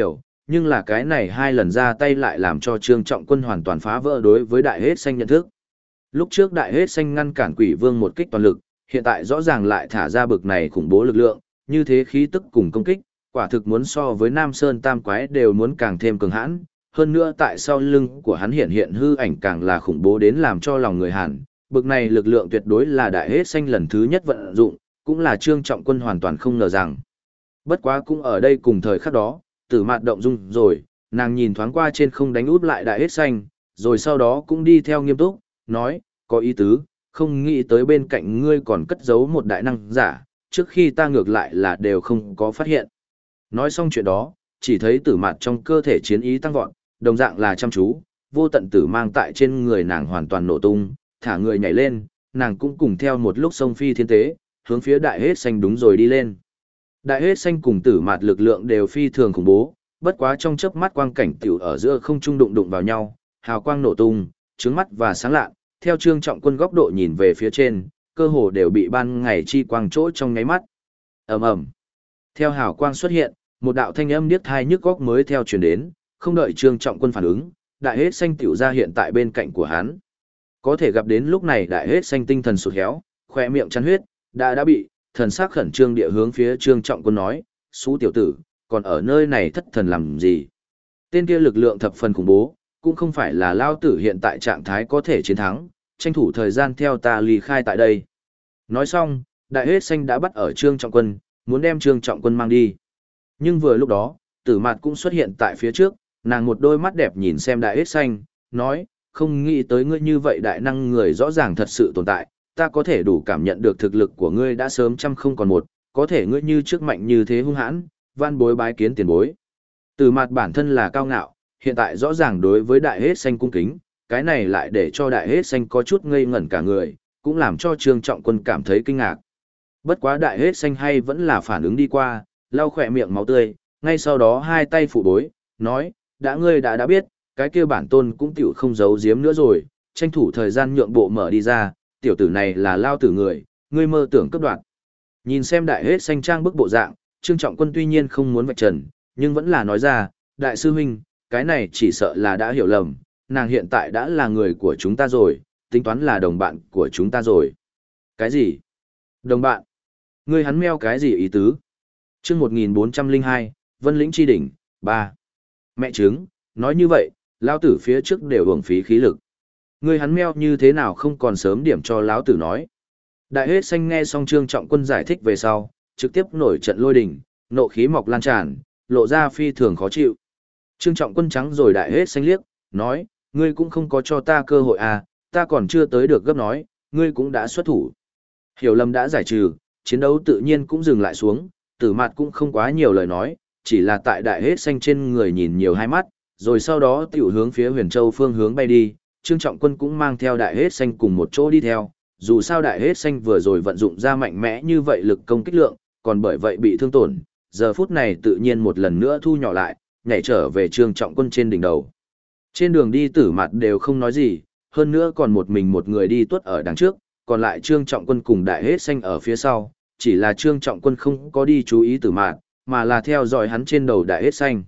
nhưng là cái này hai lần ra tay lại làm cho Trương Trọng Quân hoàn toàn phá vỡ đối với Đại Hết Xanh nhận thức. Lúc trước Đại Hết Xanh ngăn cản Quỷ Vương một kích toàn lực, hiện tại rõ ràng lại thả ra bực này khủng bố lực lượng, như thế khí tức cùng công kích, quả thực muốn so với Nam Sơn Tam Quái đều muốn càng thêm cường hãn, hơn nữa tại sau lưng của hắn hiện hiện hư ảnh càng là khủng bố đến làm cho lòng người hàn, bực này lực lượng tuyệt đối là Đại Hết Xanh lần thứ nhất vận dụng, cũng là Trương Trọng Quân hoàn toàn không ngờ rằng. Bất quá cũng ở đây cùng thời khắc đó, Tử Mạt động dung rồi, nàng nhìn thoáng qua trên không đánh út lại Đại Hết Xanh, rồi sau đó cũng đi theo nghiêm túc, nói, có ý tứ, không nghĩ tới bên cạnh ngươi còn cất giấu một đại năng giả, trước khi ta ngược lại là đều không có phát hiện. Nói xong chuyện đó, chỉ thấy Tử Mạt trong cơ thể chiến ý tăng vọt, đồng dạng là chăm chú, vô tận tử mang tại trên người nàng hoàn toàn nổ tung, thả người nhảy lên, nàng cũng cùng theo một lúc sông phi thiên tế, hướng phía Đại Hết Xanh đúng rồi đi lên. Đại Hết Xanh cùng Tử Mạt lực lượng đều phi thường khủng bố, bất quá trong chớp mắt quang cảnh tiểu ở giữa không trung đụng đụng vào nhau, hào quang nổ tung, trướng mắt và sáng lạ, theo Trương Trọng Quân góc độ nhìn về phía trên, cơ hồ đều bị ban ngày chi quang chỗ trong nháy mắt. Ầm ầm. Theo hào quang xuất hiện, một đạo thanh âm điếc tai nhức óc mới theo truyền đến, không đợi Trương Trọng Quân phản ứng, Đại Hết Xanh tiểu ra hiện tại bên cạnh của hắn. Có thể gặp đến lúc này Đại Hết Xanh tinh thần sụt héo, khóe miệng chăn huyết, đã bị, thần sắc khẩn trương địa hướng phía Trương Trọng Quân nói, "Sú tiểu tử, còn ở nơi này thất thần làm gì?" Tên kia lực lượng thập phần khủng bố, cũng không phải là lao tử hiện tại trạng thái có thể chiến thắng, tranh thủ thời gian theo ta ly khai tại đây. Nói xong, Đại Hết Xanh đã bắt ở Trương Trọng Quân, muốn đem Trương Trọng Quân mang đi. Nhưng vừa lúc đó, Tử Mạt cũng xuất hiện tại phía trước, nàng một đôi mắt đẹp nhìn xem Đại Hết Xanh, nói, không nghĩ tới ngươi như vậy đại năng người rõ ràng thật sự tồn tại, ta có thể đủ cảm nhận được thực lực của ngươi đã sớm trăm không còn một, có thể ngươi như trước mạnh như thế hung hãn, van bối bái kiến tiền bối. Tử Mạt bản thân là cao ngạo, hiện tại rõ ràng đối với Đại Hết Xanh cung kính, cái này lại để cho Đại Hết Xanh có chút ngây ngẩn cả người, cũng làm cho Trương Trọng Quân cảm thấy kinh ngạc. Bất quá Đại Hết Xanh hay vẫn là phản ứng đi qua, lau khỏe miệng máu tươi, ngay sau đó hai tay phụ bối, nói, ngươi đã biết, cái kia bản tôn cũng tiểu không giấu giếm nữa rồi, tranh thủ thời gian nhượng bộ mở đi ra, tiểu tử này là lao tử người, ngươi mơ tưởng cấp đoạn. Nhìn xem Đại Hết Xanh trang bức bộ dạng, Trương Trọng Quân tuy nhiên không muốn vạch trần, nhưng vẫn là nói ra, đại sư huynh, cái này chỉ sợ là đã hiểu lầm, nàng hiện tại đã là người của chúng ta rồi, tính toán là đồng bạn của chúng ta rồi. Cái gì? Đồng bạn? Ngươi hắn meo cái gì ý tứ? Chương 1402, Vân Lĩnh Chi Đỉnh, 3. Mẹ chứng, nói như vậy, lão tử phía trước đều uổng phí khí lực. Ngươi hắn meo như thế nào không còn sớm điểm cho lão tử nói. Đại Hết Xanh nghe xong Trương Trọng Quân giải thích về sau, trực tiếp nổi trận lôi đình, nộ khí mọc lan tràn, lộ ra phi thường khó chịu. Trương Trọng Quân trắng rồi Đại Hết Xanh liếc, nói, ngươi cũng không có cho ta cơ hội à, ta còn chưa tới được gấp nói, ngươi cũng đã xuất thủ. Hiểu lầm đã giải trừ, chiến đấu tự nhiên cũng dừng lại xuống, Tử Mạt cũng không quá nhiều lời nói, chỉ là tại Đại Hết Xanh trên người nhìn nhiều hai mắt, rồi sau đó tiểu hướng phía Huyền Châu phương hướng bay đi, Trương Trọng Quân cũng mang theo Đại Hết Xanh cùng một chỗ đi theo, dù sao Đại Hết Xanh vừa rồi vận dụng ra mạnh mẽ như vậy lực công kích lượng, còn bởi vậy bị thương tổn, giờ phút này tự nhiên một lần nữa thu nhỏ lại, nhảy trở về Trương Trọng Quân trên đỉnh đầu. Trên đường đi Tử Mạt đều không nói gì, hơn nữa còn một mình một người đi tuốt ở đằng trước, còn lại Trương Trọng Quân cùng Đại Hết Xanh ở phía sau, chỉ là Trương Trọng Quân không có đi chú ý Tử Mạt, mà là theo dõi hắn trên đầu Đại Hết Xanh.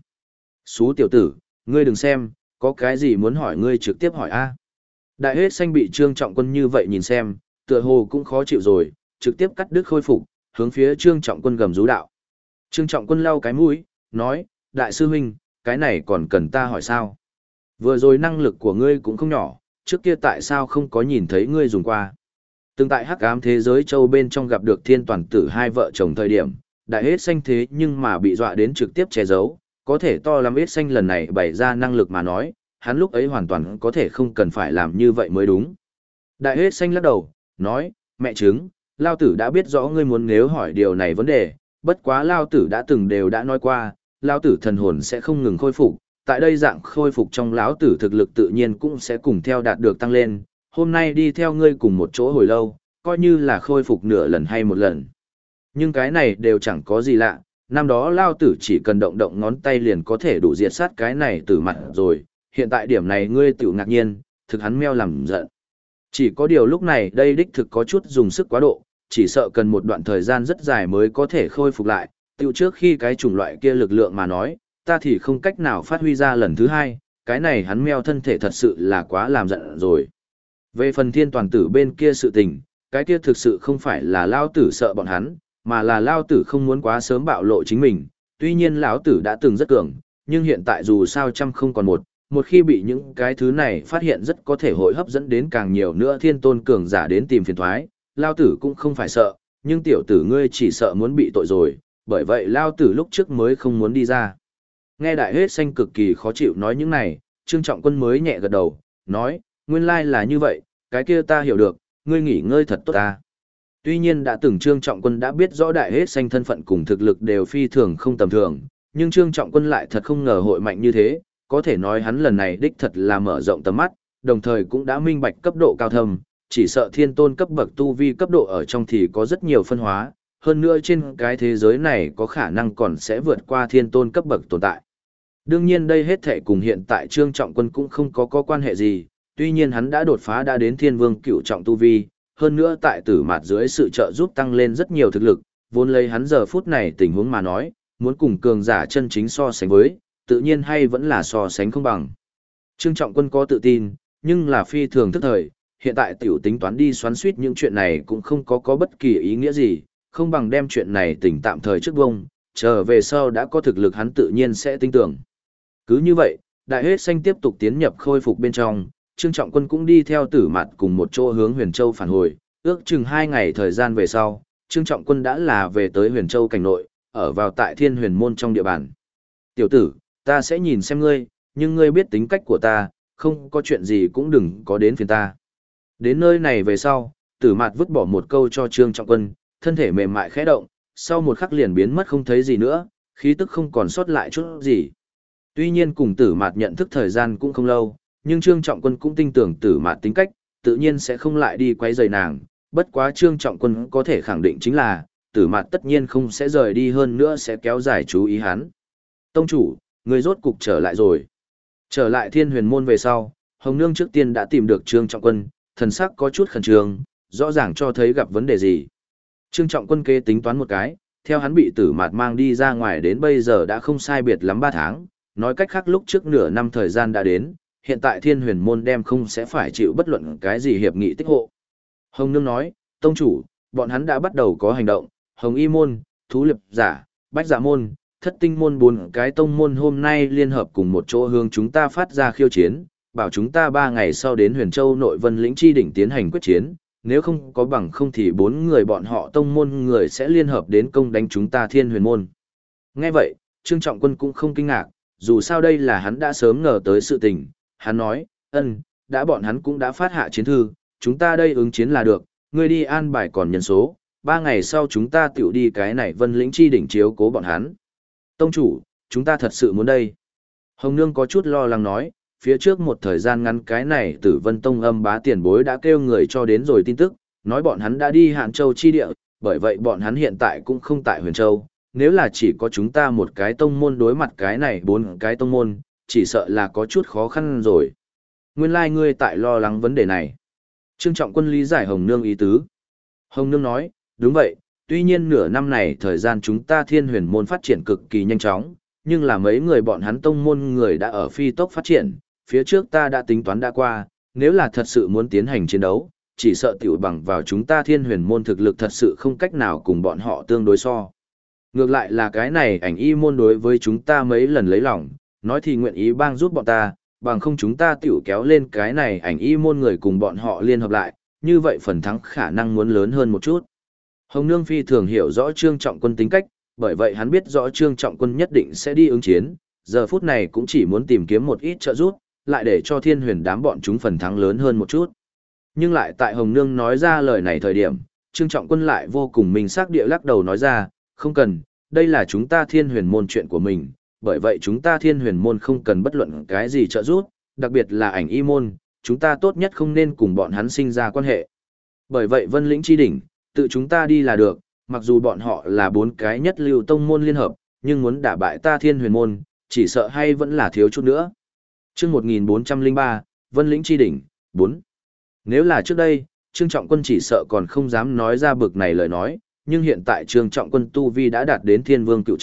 Xú tiểu tử, ngươi đừng xem, có cái gì muốn hỏi ngươi trực tiếp hỏi a. Đại Hết Xanh bị Trương Trọng Quân như vậy nhìn xem, tựa hồ cũng khó chịu rồi, trực tiếp cắt đứt khôi phục, hướng phía Trương Trọng Quân gầm rú đạo. Trương Trọng Quân lau cái mũi, nói, đại sư huynh, cái này còn cần ta hỏi sao? Vừa rồi năng lực của ngươi cũng không nhỏ, trước kia tại sao không có nhìn thấy ngươi dùng qua? Từng tại Hắc Ám thế giới châu bên trong gặp được Thiên Toàn Tử hai vợ chồng thời điểm, Đại Hết Xanh thế nhưng mà bị dọa đến trực tiếp che giấu, có thể to lắm Hết Xanh lần này bày ra năng lực mà nói, hắn lúc ấy hoàn toàn có thể không cần phải làm như vậy mới đúng. Đại Hết Xanh lắc đầu, nói, mẹ chứng, Lao Tử đã biết rõ ngươi muốn nếu hỏi điều này vấn đề, bất quá Lao Tử đã từng đều đã nói qua, Lao Tử thần hồn sẽ không ngừng khôi phục, tại đây dạng khôi phục trong Lão Tử thực lực tự nhiên cũng sẽ cùng theo đạt được tăng lên, hôm nay đi theo ngươi cùng một chỗ hồi lâu, coi như là khôi phục nửa lần hay một lần. Nhưng cái này đều chẳng có gì lạ, năm đó Lao Tử chỉ cần động động ngón tay liền có thể đủ diệt sát cái này từ mặt rồi, hiện tại điểm này ngươi tiểu ngạc nhiên, thực hắn meo làm giận. Chỉ có điều lúc này đây đích thực có chút dùng sức quá độ, chỉ sợ cần một đoạn thời gian rất dài mới có thể khôi phục lại, tiểu trước khi cái chủng loại kia lực lượng mà nói, ta thì không cách nào phát huy ra lần thứ hai, cái này hắn meo thân thể thật sự là quá làm giận rồi. Về phần thiên toàn tử bên kia sự tình, cái kia thực sự không phải là lao tử sợ bọn hắn, mà là lao tử không muốn quá sớm bạo lộ chính mình. Tuy nhiên lão tử đã từng rất cường, nhưng hiện tại dù sao trăm không còn một khi bị những cái thứ này phát hiện rất có thể hội hấp dẫn đến càng nhiều nữa thiên tôn cường giả đến tìm phiền thoái, lao tử cũng không phải sợ, nhưng tiểu tử ngươi chỉ sợ muốn bị tội rồi, bởi vậy lao tử lúc trước mới không muốn đi ra. Nghe đại hết xanh cực kỳ khó chịu nói những này, Trương Trọng Quân mới nhẹ gật đầu, nói, nguyên lai là như vậy, cái kia ta hiểu được, ngươi nghỉ ngơi thật tốt ta. Tuy nhiên đã từng Trương Trọng Quân đã biết rõ đại hết xanh thân phận cùng thực lực đều phi thường không tầm thường, nhưng Trương Trọng Quân lại thật không ngờ hội mạnh như thế, có thể nói hắn lần này đích thật là mở rộng tầm mắt, đồng thời cũng đã minh bạch cấp độ cao thâm, chỉ sợ thiên tôn cấp bậc tu vi cấp độ ở trong thì có rất nhiều phân hóa, hơn nữa trên cái thế giới này có khả năng còn sẽ vượt qua thiên tôn cấp bậc tồn tại. Đương nhiên đây hết thể cùng hiện tại Trương Trọng Quân cũng không có quan hệ gì, tuy nhiên hắn đã đột phá đã đến thiên vương cửu trọng tu vi, hơn nữa tại tử mạt dưới sự trợ giúp tăng lên rất nhiều thực lực, vốn lấy hắn giờ phút này tình huống mà nói, muốn cùng cường giả chân chính so sánh với, tự nhiên hay vẫn là so sánh không bằng. Trương Trọng Quân có tự tin, nhưng là phi thường thức thời, hiện tại tiểu tính toán đi xoắn suýt những chuyện này cũng không có bất kỳ ý nghĩa gì, không bằng đem chuyện này tỉnh tạm thời trước bông, chờ về sau đã có thực lực hắn tự nhiên sẽ tin tưởng. Cứ như vậy, đại hết xanh tiếp tục tiến nhập khôi phục bên trong, Trương Trọng Quân cũng đi theo tử mặt cùng một chỗ hướng Huyền Châu phản hồi, ước chừng 2 ngày thời gian về sau, Trương Trọng Quân đã là về tới Huyền Châu cảnh nội, ở vào tại Thiên Huyền Môn trong địa bàn. Tiểu tử, ta sẽ nhìn xem ngươi, nhưng ngươi biết tính cách của ta, không có chuyện gì cũng đừng có đến phiền ta. Đến nơi này về sau, tử mặt vứt bỏ một câu cho Trương Trọng Quân, thân thể mềm mại khẽ động, sau một khắc liền biến mất không thấy gì nữa, khí tức không còn sót lại chút gì. Tuy nhiên cùng tử mạt nhận thức thời gian cũng không lâu, nhưng Trương Trọng Quân cũng tin tưởng tử mạt tính cách, tự nhiên sẽ không lại đi quấy rầy nàng. Bất quá Trương Trọng Quân có thể khẳng định chính là, tử mạt tất nhiên không sẽ rời đi hơn nữa sẽ kéo dài chú ý hắn. Tông chủ, người rốt cục trở lại rồi. Trở lại Thiên Huyền Môn về sau, Hồng Nương trước tiên đã tìm được Trương Trọng Quân, thần sắc có chút khẩn trương, rõ ràng cho thấy gặp vấn đề gì. Trương Trọng Quân kế tính toán một cái, theo hắn bị tử mạt mang đi ra ngoài đến bây giờ đã không sai biệt lắm 3 tháng, nói cách khác lúc trước nửa năm thời gian đã đến, hiện tại Thiên Huyền Môn đem không sẽ phải chịu bất luận cái gì hiệp nghị tích hộ. Hồng Nương nói, tông chủ, bọn hắn đã bắt đầu có hành động, Hồng Y Môn, Thú Liệp Giả, Bách Giả Môn, Thất Tinh Môn 4 cái tông môn hôm nay liên hợp cùng một chỗ hướng chúng ta phát ra khiêu chiến, bảo chúng ta 3 ngày sau đến Huyền Châu nội vân lĩnh chi đỉnh tiến hành quyết chiến, nếu không có bằng không thì 4 người bọn họ tông môn người sẽ liên hợp đến công đánh chúng ta Thiên Huyền Môn. Nghe vậy, Trương Trọng Quân cũng không kinh ngạc, dù sao đây là hắn đã sớm ngờ tới sự tình, hắn nói, đã bọn hắn cũng đã phát hạ chiến thư, chúng ta đây ứng chiến là được, ngươi đi an bài còn nhân số, 3 ngày sau chúng ta tiểu đi cái này vân lĩnh chi đỉnh chiếu cố bọn hắn. Tông chủ, chúng ta thật sự muốn đây. Hồng Nương có chút lo lắng nói, phía trước một thời gian ngắn cái này Tử Vân Tông Âm Bá tiền bối đã kêu người cho đến rồi tin tức, nói bọn hắn đã đi Hạn Châu chi địa, bởi vậy bọn hắn hiện tại cũng không tại Huyền Châu. Nếu là chỉ có chúng ta một cái tông môn đối mặt cái này 4 cái tông môn, chỉ sợ là có chút khó khăn rồi. Nguyên lai ngươi tại lo lắng vấn đề này. Trương Trọng Quân lý giải Hồng Nương ý tứ. Hồng Nương nói, đúng vậy, tuy nhiên nửa năm này thời gian chúng ta Thiên Huyền Môn phát triển cực kỳ nhanh chóng, nhưng là mấy người bọn hắn tông môn người đã ở phi tốc phát triển, phía trước ta đã tính toán đã qua, nếu là thật sự muốn tiến hành chiến đấu, chỉ sợ tiểu bằng vào chúng ta Thiên Huyền Môn thực lực thật sự không cách nào cùng bọn họ tương đối so. Ngược lại là cái này ảnh y môn đối với chúng ta mấy lần lấy lòng, nói thì nguyện ý bang giúp bọn ta, bằng không chúng ta tiểu kéo lên cái này ảnh y môn người cùng bọn họ liên hợp lại, như vậy phần thắng khả năng muốn lớn hơn một chút. Hồng Nương phi thường hiểu rõ Trương Trọng Quân tính cách, bởi vậy hắn biết rõ Trương Trọng Quân nhất định sẽ đi ứng chiến, giờ phút này cũng chỉ muốn tìm kiếm một ít trợ giúp, lại để cho Thiên Huyền đám bọn chúng phần thắng lớn hơn một chút. Nhưng lại tại Hồng Nương nói ra lời này thời điểm, Trương Trọng Quân lại vô cùng minh xác địa lắc đầu nói ra, không cần, đây là chúng ta Thiên Huyền môn chuyện của mình, bởi vậy chúng ta Thiên Huyền môn không cần bất luận cái gì trợ giúp, đặc biệt là ảnh y môn, chúng ta tốt nhất không nên cùng bọn hắn sinh ra quan hệ. Bởi vậy Vân Lĩnh chi đỉnh, tự chúng ta đi là được, mặc dù bọn họ là 4 cái nhất lưu tông môn liên hợp, nhưng muốn đả bại ta Thiên Huyền môn, chỉ sợ hay vẫn là thiếu chút nữa. Chương 1403, Vân Lĩnh chi đỉnh, 4. Nếu là trước đây, Trương Trọng Quân chỉ sợ còn không dám nói ra bực này lời nói, nhưng hiện tại Trương Trọng Quân tu vi đã đạt đến Thiên Vương cửu trọng,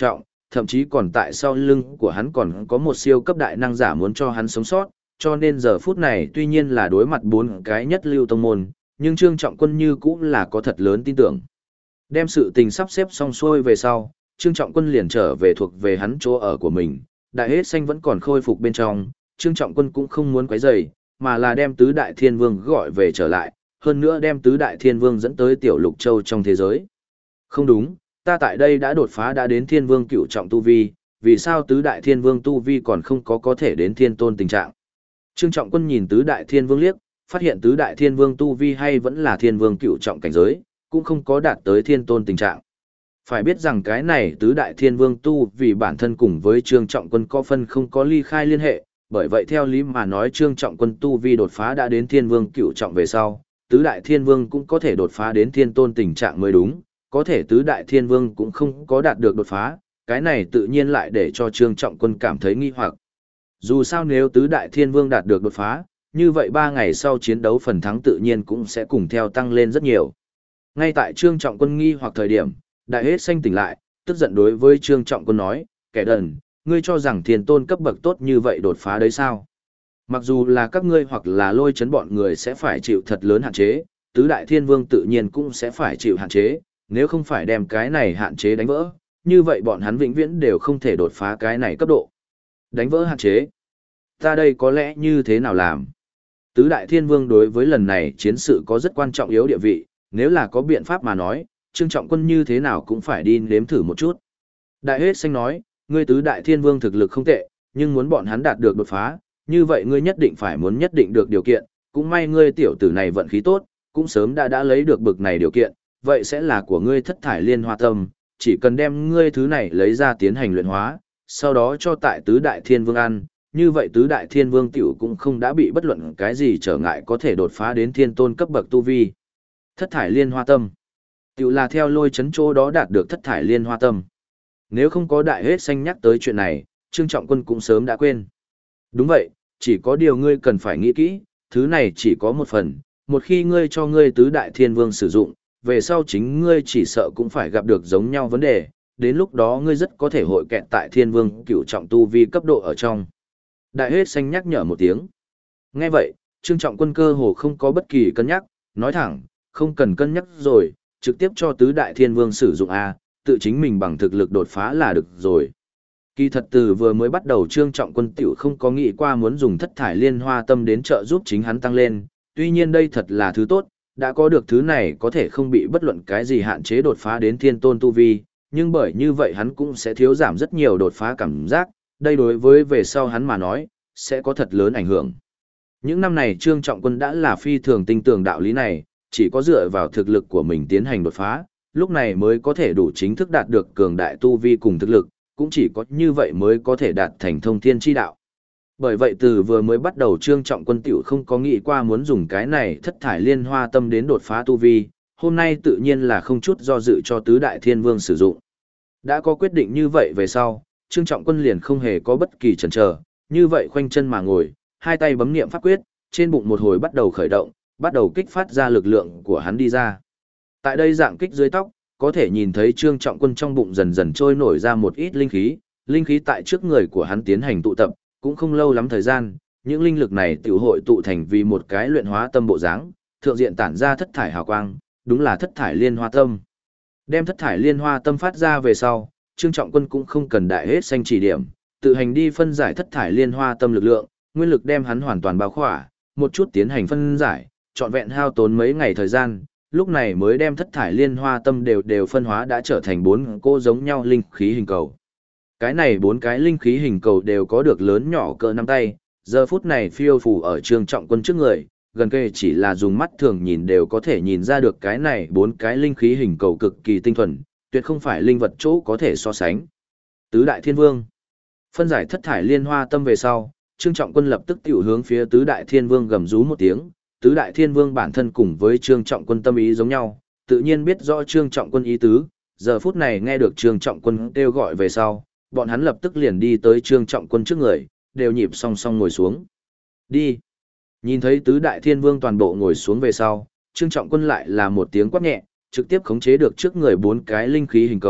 thậm chí còn tại sau lưng của hắn còn có một siêu cấp đại năng giả muốn cho hắn sống sót, cho nên giờ phút này tuy nhiên là đối mặt bốn cái nhất lưu tông môn, nhưng Trương Trọng Quân như cũng là có thật lớn tin tưởng. Đem sự tình sắp xếp xong xuôi về sau, Trương Trọng Quân liền trở về thuộc về hắn chỗ ở của mình, đại hết xanh vẫn còn khôi phục bên trong, Trương Trọng Quân cũng không muốn quấy rầy, mà là đem Tứ Đại Thiên Vương gọi về trở lại, hơn nữa đem Tứ Đại Thiên Vương dẫn tới Tiểu Lục Châu trong thế giới. Không đúng, ta tại đây đã đột phá đã đến Thiên Vương cửu trọng tu vi, vì sao Tứ Đại Thiên Vương tu vi còn không có thể đến Thiên Tôn tình trạng? Trương Trọng Quân nhìn Tứ Đại Thiên Vương liếc, phát hiện Tứ Đại Thiên Vương tu vi hay vẫn là Thiên Vương cửu trọng cảnh giới, cũng không có đạt tới Thiên Tôn tình trạng. Phải biết rằng cái này Tứ Đại Thiên Vương tu vì bản thân cùng với Trương Trọng Quân có phân không có ly khai liên hệ, bởi vậy theo lý mà nói Trương Trọng Quân tu vi đột phá đã đến Thiên Vương cửu trọng về sau, Tứ Đại Thiên Vương cũng có thể đột phá đến Thiên Tôn tình trạng mới đúng, có thể Tứ Đại Thiên Vương cũng không có đạt được đột phá, cái này tự nhiên lại để cho Trương Trọng Quân cảm thấy nghi hoặc. Dù sao nếu Tứ Đại Thiên Vương đạt được đột phá, như vậy 3 ngày sau chiến đấu phần thắng tự nhiên cũng sẽ cùng theo tăng lên rất nhiều. Ngay tại Trương Trọng Quân nghi hoặc thời điểm, Đại Hết Xanh tỉnh lại, tức giận đối với Trương Trọng Quân nói, kẻ đần, ngươi cho rằng Thiên Tôn cấp bậc tốt như vậy đột phá đấy sao? Mặc dù là các ngươi hoặc là Lôi Chấn bọn người sẽ phải chịu thật lớn hạn chế, Tứ Đại Thiên Vương tự nhiên cũng sẽ phải chịu hạn chế, nếu không phải đem cái này hạn chế đánh vỡ, như vậy bọn hắn vĩnh viễn đều không thể đột phá cái này cấp độ. Đánh vỡ hạn chế. Ta đây có lẽ như thế nào làm? Tứ Đại Thiên Vương đối với lần này chiến sự có rất quan trọng yếu địa vị, nếu là có biện pháp mà nói, Trương Trọng Quân như thế nào cũng phải đi nếm thử một chút. Đại Hết Xanh nói, ngươi Tứ Đại Thiên Vương thực lực không tệ, nhưng muốn bọn hắn đạt được đột phá, như vậy ngươi nhất định phải muốn nhất định được điều kiện, cũng may ngươi tiểu tử này vận khí tốt, cũng sớm đã lấy được bực này điều kiện, vậy sẽ là của ngươi Thất Thải Liên Hoa Tâm, chỉ cần đem ngươi thứ này lấy ra tiến hành luyện hóa, sau đó cho tại Tứ Đại Thiên Vương ăn, như vậy Tứ Đại Thiên Vương tiểu cũng không đã bị bất luận cái gì trở ngại có thể đột phá đến Thiên Tôn cấp bậc tu vi. Thất Thải Liên Hoa Tâm tiểu là theo Lôi Chấn chỗ đó đạt được Thất Thải Liên Hoa Tâm. Nếu không có Đại Hết Xanh nhắc tới chuyện này, Trương Trọng Quân cũng sớm đã quên. Đúng vậy, chỉ có điều ngươi cần phải nghĩ kỹ, thứ này chỉ có một phần, một khi ngươi cho ngươi Tứ Đại Thiên Vương sử dụng, về sau chính ngươi chỉ sợ cũng phải gặp được giống nhau vấn đề, đến lúc đó ngươi rất có thể hội kẹt tại Thiên Vương cửu trọng tu vi cấp độ ở trong. Đại Hết Xanh nhắc nhở một tiếng. Nghe vậy, Trương Trọng Quân cơ hồ không có bất kỳ cân nhắc, nói thẳng, không cần cân nhắc rồi, trực tiếp cho Tứ Đại Thiên Vương sử dụng A, tự chính mình bằng thực lực đột phá là được rồi. Kỳ thật từ vừa mới bắt đầu Trương Trọng Quân tiểu không có nghĩ qua muốn dùng Thất Thải Liên Hoa Tâm đến trợ giúp chính hắn tăng lên, tuy nhiên đây thật là thứ tốt, đã có được thứ này có thể không bị bất luận cái gì hạn chế đột phá đến Thiên Tôn tu vi, nhưng bởi như vậy hắn cũng sẽ thiếu giảm rất nhiều đột phá cảm giác, đây đối với về sau hắn mà nói, sẽ có thật lớn ảnh hưởng. Những năm này Trương Trọng Quân đã là phi thường tinh tường đạo lý này, chỉ có dựa vào thực lực của mình tiến hành đột phá, lúc này mới có thể đủ chính thức đạt được cường đại tu vi cùng thực lực, cũng chỉ có như vậy mới có thể đạt thành thông thiên chi đạo. Bởi vậy từ vừa mới bắt đầu Trương Trọng Quân tiểu không có nghĩ qua muốn dùng cái này Thất Thải Liên Hoa Tâm đến đột phá tu vi, hôm nay tự nhiên là không chút do dự cho Tứ Đại Thiên Vương sử dụng. Đã có quyết định như vậy về sau, Trương Trọng Quân liền không hề có bất kỳ chần chờ, như vậy khoanh chân mà ngồi, hai tay bấm niệm pháp quyết, trên bụng một hồi bắt đầu khởi động, bắt đầu kích phát ra lực lượng của hắn đi ra. Tại đây dạng kích dưới tóc, có thể nhìn thấy Trương Trọng Quân trong bụng dần dần trôi nổi ra một ít linh khí tại trước người của hắn tiến hành tụ tập, cũng không lâu lắm thời gian, những linh lực này tiểu hội tụ thành vì một cái luyện hóa tâm bộ dáng, thượng diện tản ra thất thải hào quang, đúng là Thất Thải Liên Hoa Tâm. Đem Thất Thải Liên Hoa Tâm phát ra về sau, Trương Trọng Quân cũng không cần Đại Hết Xanh chỉ điểm, tự hành đi phân giải Thất Thải Liên Hoa Tâm lực lượng, nguyên lực đem hắn hoàn toàn bao khỏa, một chút tiến hành phân giải, trọn vẹn hao tốn mấy ngày thời gian, lúc này mới đem Thất Thải Liên Hoa Tâm đều phân hóa đã trở thành 4 cô giống nhau linh khí hình cầu. Cái này 4 cái linh khí hình cầu đều có được lớn nhỏ cỡ nắm tay, giờ phút này phiêu phù ở Trương Trọng Quân trước người, gần kề chỉ là dùng mắt thường nhìn đều có thể nhìn ra được cái này 4 cái linh khí hình cầu cực kỳ tinh thuần, tuyệt không phải linh vật chỗ có thể so sánh. Tứ Đại Thiên Vương phân giải Thất Thải Liên Hoa Tâm về sau, Trương Trọng Quân lập tức tiểu hướng phía Tứ Đại Thiên Vương gầm rú một tiếng. Tứ Đại Thiên Vương bản thân cùng với Trương Trọng Quân tâm ý giống nhau, tự nhiên biết rõ Trương Trọng Quân ý tứ, giờ phút này nghe được Trương Trọng Quân kêu gọi về sau, bọn hắn lập tức liền đi tới Trương Trọng Quân trước người, đều nhịp song song ngồi xuống. Đi! Nhìn thấy Tứ Đại Thiên Vương toàn bộ ngồi xuống về sau, Trương Trọng Quân lại là một tiếng quát nhẹ, trực tiếp khống chế được trước người 4 cái linh khí hình cầu,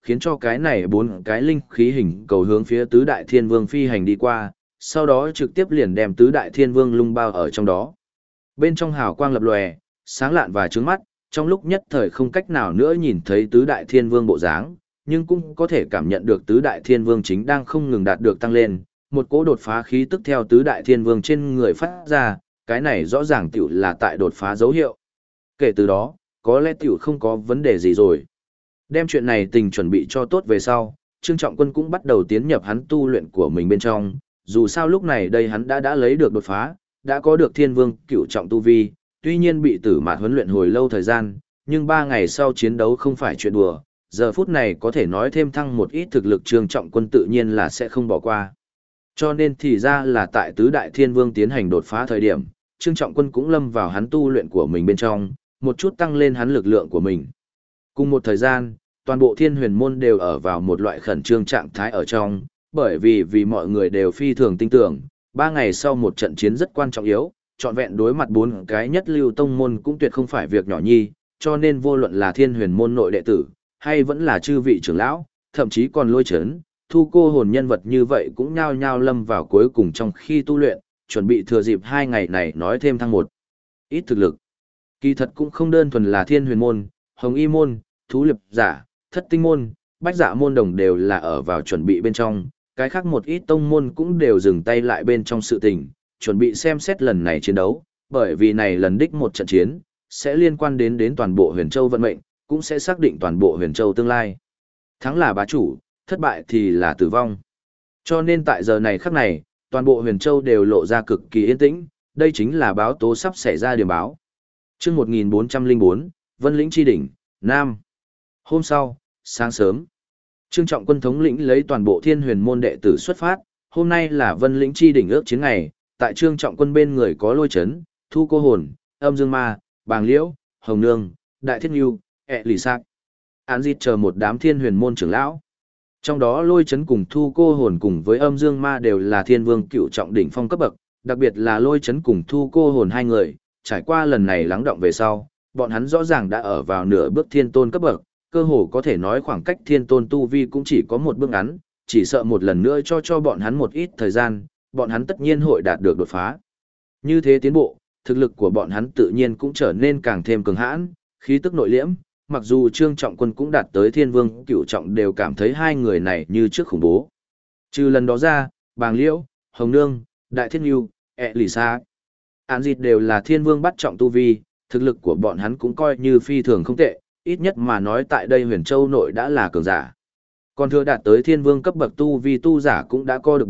khiến cho cái này 4 cái linh khí hình cầu hướng phía tứ đại thiên vương phi hành đi qua, sau đó trực tiếp liền đem tứ đại thiên vương lung bao ở trong đó. Bên trong hào quang lập lòe, sáng lạn và trướng mắt, trong lúc nhất thời không cách nào nữa nhìn thấy tứ đại thiên vương bộ dáng, nhưng cũng có thể cảm nhận được tứ đại thiên vương chính đang không ngừng đạt được tăng lên, một cỗ đột phá khí tức theo tứ đại thiên vương trên người phát ra, cái này rõ ràng tiểu là tại đột phá dấu hiệu. Kể từ đó, có lẽ tiểu không có vấn đề gì rồi. Đem chuyện này tình chuẩn bị cho tốt về sau, Trương Trọng Quân cũng bắt đầu tiến nhập hắn tu luyện của mình bên trong, dù sao lúc này đây hắn đã lấy được đột phá, đã có được thiên vương cửu trọng tu vi, tuy nhiên bị tử mạt huấn luyện hồi lâu thời gian, nhưng 3 ngày sau chiến đấu không phải chuyện đùa, giờ phút này có thể nói thêm thăng một ít thực lực Trương Trọng Quân tự nhiên là sẽ không bỏ qua. Cho nên thì ra là tại tứ đại thiên vương tiến hành đột phá thời điểm, Trương Trọng Quân cũng lâm vào hắn tu luyện của mình bên trong, một chút tăng lên hắn lực lượng của mình. Cùng một thời gian, toàn bộ thiên huyền môn đều ở vào một loại khẩn trương trạng thái ở trong, bởi vì mọi người đều phi thường tin tưởng, 3 ngày sau một trận chiến rất quan trọng yếu, trọn vẹn đối mặt 4 cái nhất lưu tông môn cũng tuyệt không phải việc nhỏ nhi, cho nên vô luận là thiên huyền môn nội đệ tử, hay vẫn là chư vị trưởng lão, thậm chí còn lôi chấn, thu cô hồn nhân vật như vậy cũng nhao nhao lâm vào cuối cùng trong khi tu luyện, chuẩn bị thừa dịp 2 ngày này nói thêm thăng một ít thực lực. Kỳ thật cũng không đơn thuần là thiên huyền môn, hồng y môn, thú liệp giả, thất tinh môn, bách dạ môn đồng đều là ở vào chuẩn bị bên trong, cái khác một ít tông môn cũng đều dừng tay lại bên trong sự tình, chuẩn bị xem xét lần này chiến đấu, bởi vì này lần đích một trận chiến, sẽ liên quan đến toàn bộ huyền châu vận mệnh, cũng sẽ xác định toàn bộ huyền châu tương lai. Thắng là bá chủ, thất bại thì là tử vong. Cho nên tại giờ này khắc này, toàn bộ huyền châu đều lộ ra cực kỳ yên tĩnh, đây chính là báo tố sắp xảy ra điểm báo. Chương 1404, Vân Lĩnh Chi Đỉnh, Nam. Hôm sau, sáng sớm, Trương Trọng Quân thống lĩnh lấy toàn bộ thiên huyền môn đệ tử xuất phát, hôm nay là Vân Lĩnh Chi Đỉnh ước chiến ngày, tại Trương Trọng Quân bên người có lôi chấn, thu cô hồn, âm dương ma, bàng liễu, hồng nương, đại thiết nhu, lì sạc. Án dịt chờ một đám thiên huyền môn trưởng lão. Trong đó lôi chấn cùng thu cô hồn cùng với âm dương ma đều là thiên vương cựu trọng đỉnh phong cấp bậc, đặc biệt là lôi chấn cùng thu cô hồn hai người, trải qua lần này lắng động về sau, bọn hắn rõ ràng đã ở vào nửa bước thiên tôn cấp bậc, cơ hồ có thể nói khoảng cách thiên tôn tu vi cũng chỉ có một bước ngắn, chỉ sợ một lần nữa cho bọn hắn một ít thời gian, bọn hắn tất nhiên hội đạt được đột phá. Như thế tiến bộ, thực lực của bọn hắn tự nhiên cũng trở nên càng thêm cường hãn, khí tức nội liễm, mặc dù Trương Trọng Quân cũng đạt tới thiên vương cửu trọng đều cảm thấy hai người này như trước khủng bố. Trừ lần đó ra, Bàng Liễu, Hồng Nương, Đại Thiết Nhu, Lì Sa, Án Dịt đều là thiên vương bắt trọng tu vi, thực lực của bọn hắn cũng coi như phi thường không tệ, ít nhất mà nói tại đây huyền châu nội đã là cường giả. Còn thừa đạt tới thiên vương cấp bậc tu vi tu giả cũng đã có được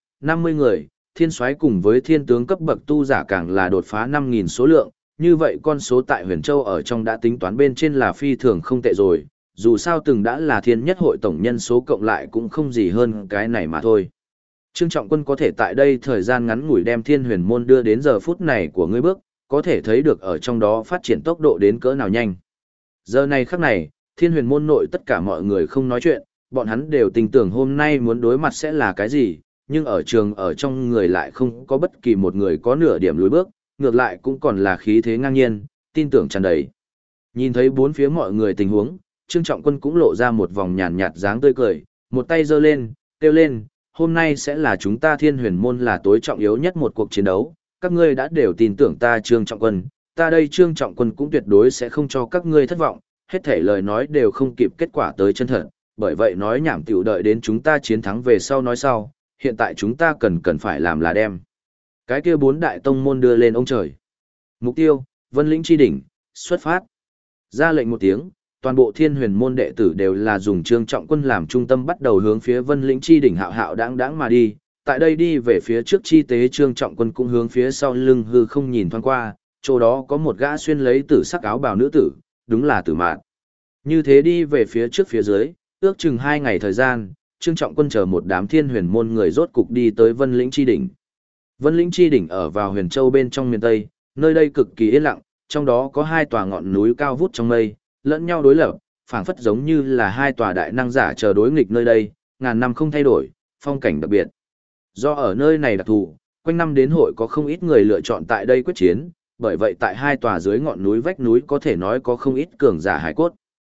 50 người, thiên soái cùng với thiên tướng cấp bậc tu giả càng là đột phá 5.000 số lượng, như vậy con số tại huyền châu ở trong đã tính toán bên trên là phi thường không tệ rồi, dù sao từng đã là thiên nhất hội tổng nhân số cộng lại cũng không gì hơn cái này mà thôi. Trương Trọng Quân có thể tại đây thời gian ngắn ngủi đem thiên huyền môn đưa đến giờ phút này của ngươi bước, có thể thấy được ở trong đó phát triển tốc độ đến cỡ nào nhanh. Giờ này khắc này, thiên huyền môn nội tất cả mọi người không nói chuyện, bọn hắn đều tin tưởng hôm nay muốn đối mặt sẽ là cái gì, nhưng ở trường ở trong người lại không có bất kỳ một người có nửa điểm lùi bước, ngược lại cũng còn là khí thế ngang nhiên, tin tưởng tràn đầy. Nhìn thấy bốn phía mọi người tình huống, Trương Trọng Quân cũng lộ ra một vòng nhàn nhạt dáng tươi cười, một tay giơ lên, kêu lên, hôm nay sẽ là chúng ta thiên huyền môn là tối trọng yếu nhất một cuộc chiến đấu, các ngươi đã đều tin tưởng ta Trương Trọng Quân, ta đây Trương Trọng Quân cũng tuyệt đối sẽ không cho các ngươi thất vọng, hết thể lời nói đều không kịp kết quả tới chân thật, bởi vậy nói nhảm tiểu đợi đến chúng ta chiến thắng về sau nói sau, hiện tại chúng ta cần phải làm là đem cái kia 4 đại tông môn đưa lên ông trời. Mục tiêu, Vân Lĩnh Chi Đỉnh, xuất phát. Ra lệnh một tiếng, toàn bộ thiên huyền môn đệ tử đều là dùng Trương Trọng Quân làm trung tâm bắt đầu hướng phía Vân Lĩnh Chi Đỉnh hạo hạo đáng đáng mà đi. Tại đây đi về phía trước chi tế Trương Trọng Quân cũng hướng phía sau lưng hư không nhìn thoáng qua, chỗ đó có một gã xuyên lấy tử sắc áo bào nữ tử, đúng là Tử Mạn. Như thế đi về phía trước phía dưới, ước chừng 2 ngày thời gian, Trương Trọng Quân chờ một đám thiên huyền môn người rốt cục đi tới Vân Lĩnh Chi Đỉnh. Vân Lĩnh Chi Đỉnh ở vào huyền châu bên trong miền Tây, nơi đây cực kỳ yên lặng, trong đó có 2 tòa ngọn núi cao vút trong mây, lẫn nhau đối lập, phảng phất giống như là 2 tòa đại năng giả chờ đối nghịch nơi đây, ngàn năm không thay đổi, phong cảnh đặc biệt. Do ở nơi này đặc thù, quanh năm đến hội có không ít người lựa chọn tại đây quyết chiến, bởi vậy tại 2 tòa dưới ngọn núi vách núi có thể nói có không ít cường giả hải cốt.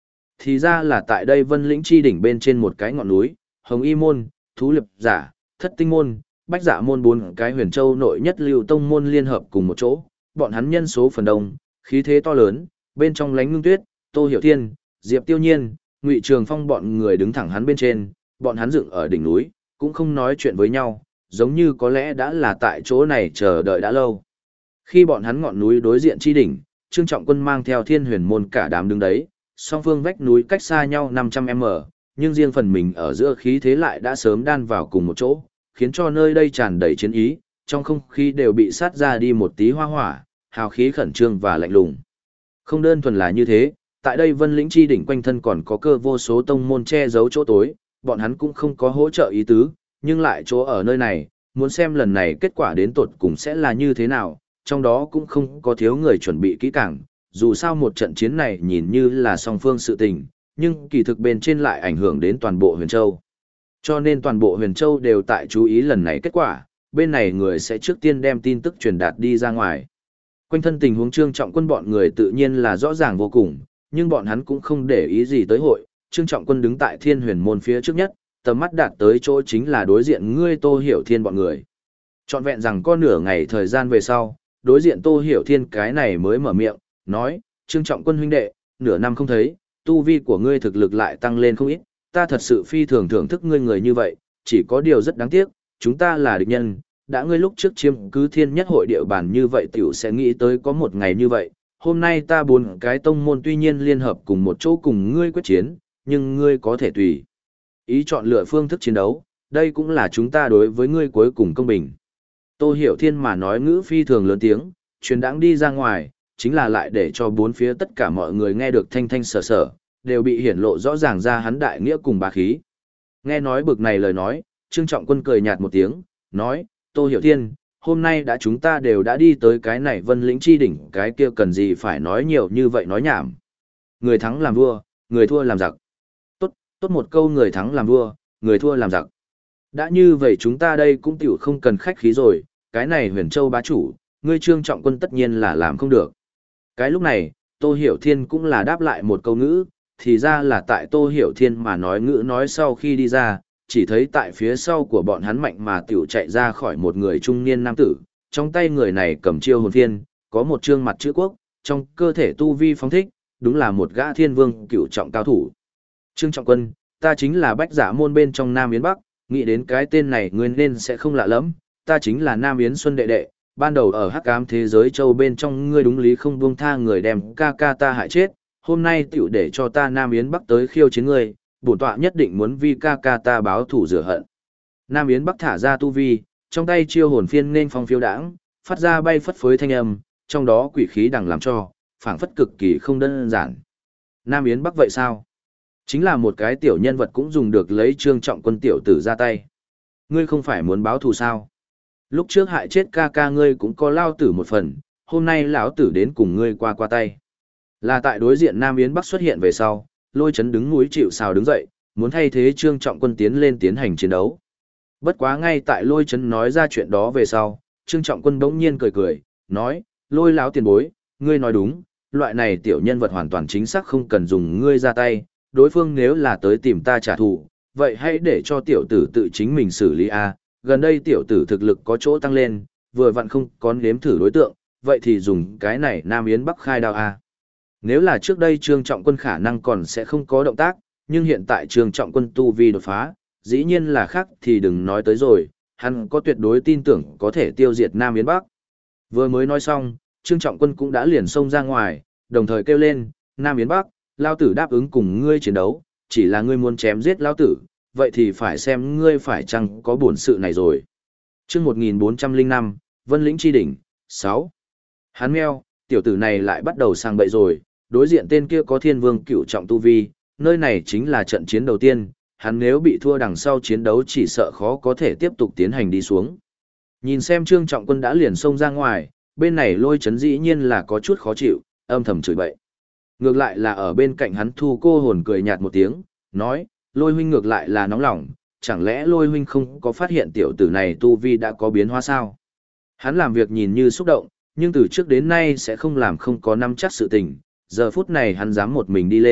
Thì ra là tại đây Vân Lĩnh chi đỉnh bên trên một cái ngọn núi, Hồng Y môn, Thú Liệp giả, Thất Tinh môn, Bách Dạ môn bốn cái Huyền Châu nội nhất lưu tông môn liên hợp cùng một chỗ, bọn hắn nhân số phần đông, khí thế to lớn, bên trong Lánh Ngưng Tuyết, Tô Hiểu Thiên, Diệp Tiêu Nhiên, Ngụy Trường Phong bọn người đứng thẳng hắn bên trên, bọn hắn dựng ở đỉnh núi, cũng không nói chuyện với nhau, giống như có lẽ đã là tại chỗ này chờ đợi đã lâu. Khi bọn hắn ngọn núi đối diện chi đỉnh, Trương Trọng Quân mang theo Thiên Huyền môn cả đám đứng đấy, song phương vách núi cách xa nhau 500m, nhưng riêng phần mình ở giữa khí thế lại đã sớm đan vào cùng một chỗ, khiến cho nơi đây tràn đầy chiến ý, trong không khí đều bị sát ra đi một tí hoa hỏa, hào khí khẩn trương và lạnh lùng. Không đơn thuần là như thế, tại đây Vân Lĩnh chi đỉnh quanh thân còn có cơ vô số tông môn che giấu chỗ tối, bọn hắn cũng không có hỗ trợ ý tứ, nhưng lại chỗ ở nơi này, muốn xem lần này kết quả đến tột cùng sẽ là như thế nào, trong đó cũng không có thiếu người chuẩn bị kỹ càng, dù sao một trận chiến này nhìn như là song phương sự tình, nhưng kỳ thực bên trên lại ảnh hưởng đến toàn bộ Huyền Châu. Cho nên toàn bộ Huyền Châu đều tại chú ý lần này kết quả, bên này người sẽ trước tiên đem tin tức truyền đạt đi ra ngoài. Quanh thân tình huống Trương Trọng Quân bọn người tự nhiên là rõ ràng vô cùng, nhưng bọn hắn cũng không để ý gì tới hội. Trương Trọng Quân đứng tại Thiên Huyền môn phía trước nhất, tầm mắt đạt tới chỗ chính là đối diện ngươi Tô Hiểu Thiên bọn người. Trọn vẹn rằng có nửa ngày thời gian về sau, đối diện Tô Hiểu Thiên cái này mới mở miệng, nói, Trương Trọng Quân huynh đệ, nửa năm không thấy, tu vi của ngươi thực lực lại tăng lên không ít, ta thật sự phi thường thưởng thức ngươi người như vậy, chỉ có điều rất đáng tiếc, chúng ta là địch nhân, đã ngươi lúc trước chiếm cứ thiên nhất hội địa bàn như vậy tiểu sẽ nghĩ tới có một ngày như vậy, hôm nay ta bốn cái tông môn tuy nhiên liên hợp cùng một chỗ cùng ngươi quyết chiến, nhưng ngươi có thể tùy ý chọn lựa phương thức chiến đấu, đây cũng là chúng ta đối với ngươi cuối cùng công bình. Tô Hiểu Thiên mà nói ngữ phi thường lớn tiếng, truyền đãng đi ra ngoài, chính là lại để cho bốn phía tất cả mọi người nghe được thanh thanh sở sở, đều bị hiển lộ rõ ràng ra hắn đại nghĩa cùng bá khí. Nghe nói bực này lời nói, Trương Trọng Quân cười nhạt một tiếng, nói, Tô Hiểu Thiên, hôm nay đã chúng ta đều đã đi tới cái này Vân Lĩnh chi đỉnh, cái kia cần gì phải nói nhiều như vậy nói nhảm. Người thắng làm vua, người thua làm giặc. Tốt một câu người thắng làm vua, người thua làm giặc. Đã như vậy chúng ta đây cũng tiểu không cần khách khí rồi, cái này Huyền Châu bá chủ, ngươi Trương Trọng Quân tất nhiên là làm không được. Cái lúc này, Tô Hiểu Thiên cũng là đáp lại một câu ngữ, thì ra là tại Tô Hiểu Thiên mà nói ngữ nói sau khi đi ra, chỉ thấy tại phía sau của bọn hắn mạnh mà tiểu chạy ra khỏi một người trung niên nam tử, trong tay người này cầm chiêu hồn phiên, có một trương mặt chữ quốc, trong cơ thể tu vi phóng thích, đúng là một gã thiên vương cửu trọng cao thủ. Trương Trọng Quân, ta chính là Bách Dạ môn bên trong Nam Yến Bắc, nghĩ đến cái tên này ngươi nên sẽ không lạ lắm, ta chính là Nam Yến Xuân đệ đệ, ban đầu ở Hắc Ám thế giới châu bên trong ngươi đúng lý không buông tha người đem ca ca ta hại chết, hôm nay tiểu để cho ta Nam Yến Bắc tới khiêu chiến ngươi, bổn tọa nhất định muốn vi ca ca ta báo thù rửa hận. Nam Yến Bắc thả ra tu vi, trong tay chiêu hồn phiên nên phong phiêu đãng, phát ra bay phất phới thanh âm, trong đó quỷ khí đằng làm cho, phảng phất cực kỳ không đơn giản. Nam Yến Bắc vậy sao? Chính là một cái tiểu nhân vật cũng dùng được lấy Trương Trọng Quân tiểu tử ra tay. Ngươi không phải muốn báo thù sao? Lúc trước hại chết ca ca ngươi cũng có lao tử một phần, hôm nay lão tử đến cùng ngươi qua tay. Là tại đối diện Nam Yến Bắc xuất hiện về sau, Lôi Chấn đứng núi chịu sào đứng dậy, muốn thay thế Trương Trọng Quân tiến lên tiến hành chiến đấu. Bất quá ngay tại Lôi Chấn nói ra chuyện đó về sau, Trương Trọng Quân bỗng nhiên cười, nói, Lôi lão tiền bối, ngươi nói đúng, loại này tiểu nhân vật hoàn toàn chính xác không cần dùng ngươi ra tay, đối phương nếu là tới tìm ta trả thù, vậy hãy để cho tiểu tử tự chính mình xử lý a. Gần đây tiểu tử thực lực có chỗ tăng lên, vừa vặn không có nếm thử đối tượng, vậy thì dùng cái này Nam Yến Bắc khai đao a. Nếu là trước đây Trương Trọng Quân khả năng còn sẽ không có động tác, nhưng hiện tại Trương Trọng Quân tu vi đột phá, dĩ nhiên là khác thì đừng nói tới rồi, hắn có tuyệt đối tin tưởng có thể tiêu diệt Nam Yến Bắc. Vừa mới nói xong, Trương Trọng Quân cũng đã liền xông ra ngoài, đồng thời kêu lên, Nam Yến Bắc, lao tử đáp ứng cùng ngươi chiến đấu, chỉ là ngươi muốn chém giết lao tử, vậy thì phải xem ngươi phải chăng có bổn sự này rồi. Chương 1405, Vân Lĩnh chi đỉnh, 6. Hắn meo, tiểu tử này lại bắt đầu sang bậy rồi, đối diện tên kia có thiên vương cửu trọng tu vi, nơi này chính là trận chiến đầu tiên, hắn nếu bị thua đằng sau chiến đấu chỉ sợ khó có thể tiếp tục tiến hành đi xuống. Nhìn xem Trương Trọng Quân đã liền xông ra ngoài, bên này Lôi Chấn dĩ nhiên là có chút khó chịu, âm thầm chửi bậy. Ngược lại là ở bên cạnh hắn Thu Cô Hồn cười nhạt một tiếng, nói, Lôi huynh ngược lại là nóng lòng, chẳng lẽ Lôi huynh không có phát hiện tiểu tử này tu vi đã có biến hóa sao? Hắn làm việc nhìn như xúc động, nhưng từ trước đến nay sẽ không làm không có nắm chắc sự tình, giờ phút này hắn dám một mình đi lên,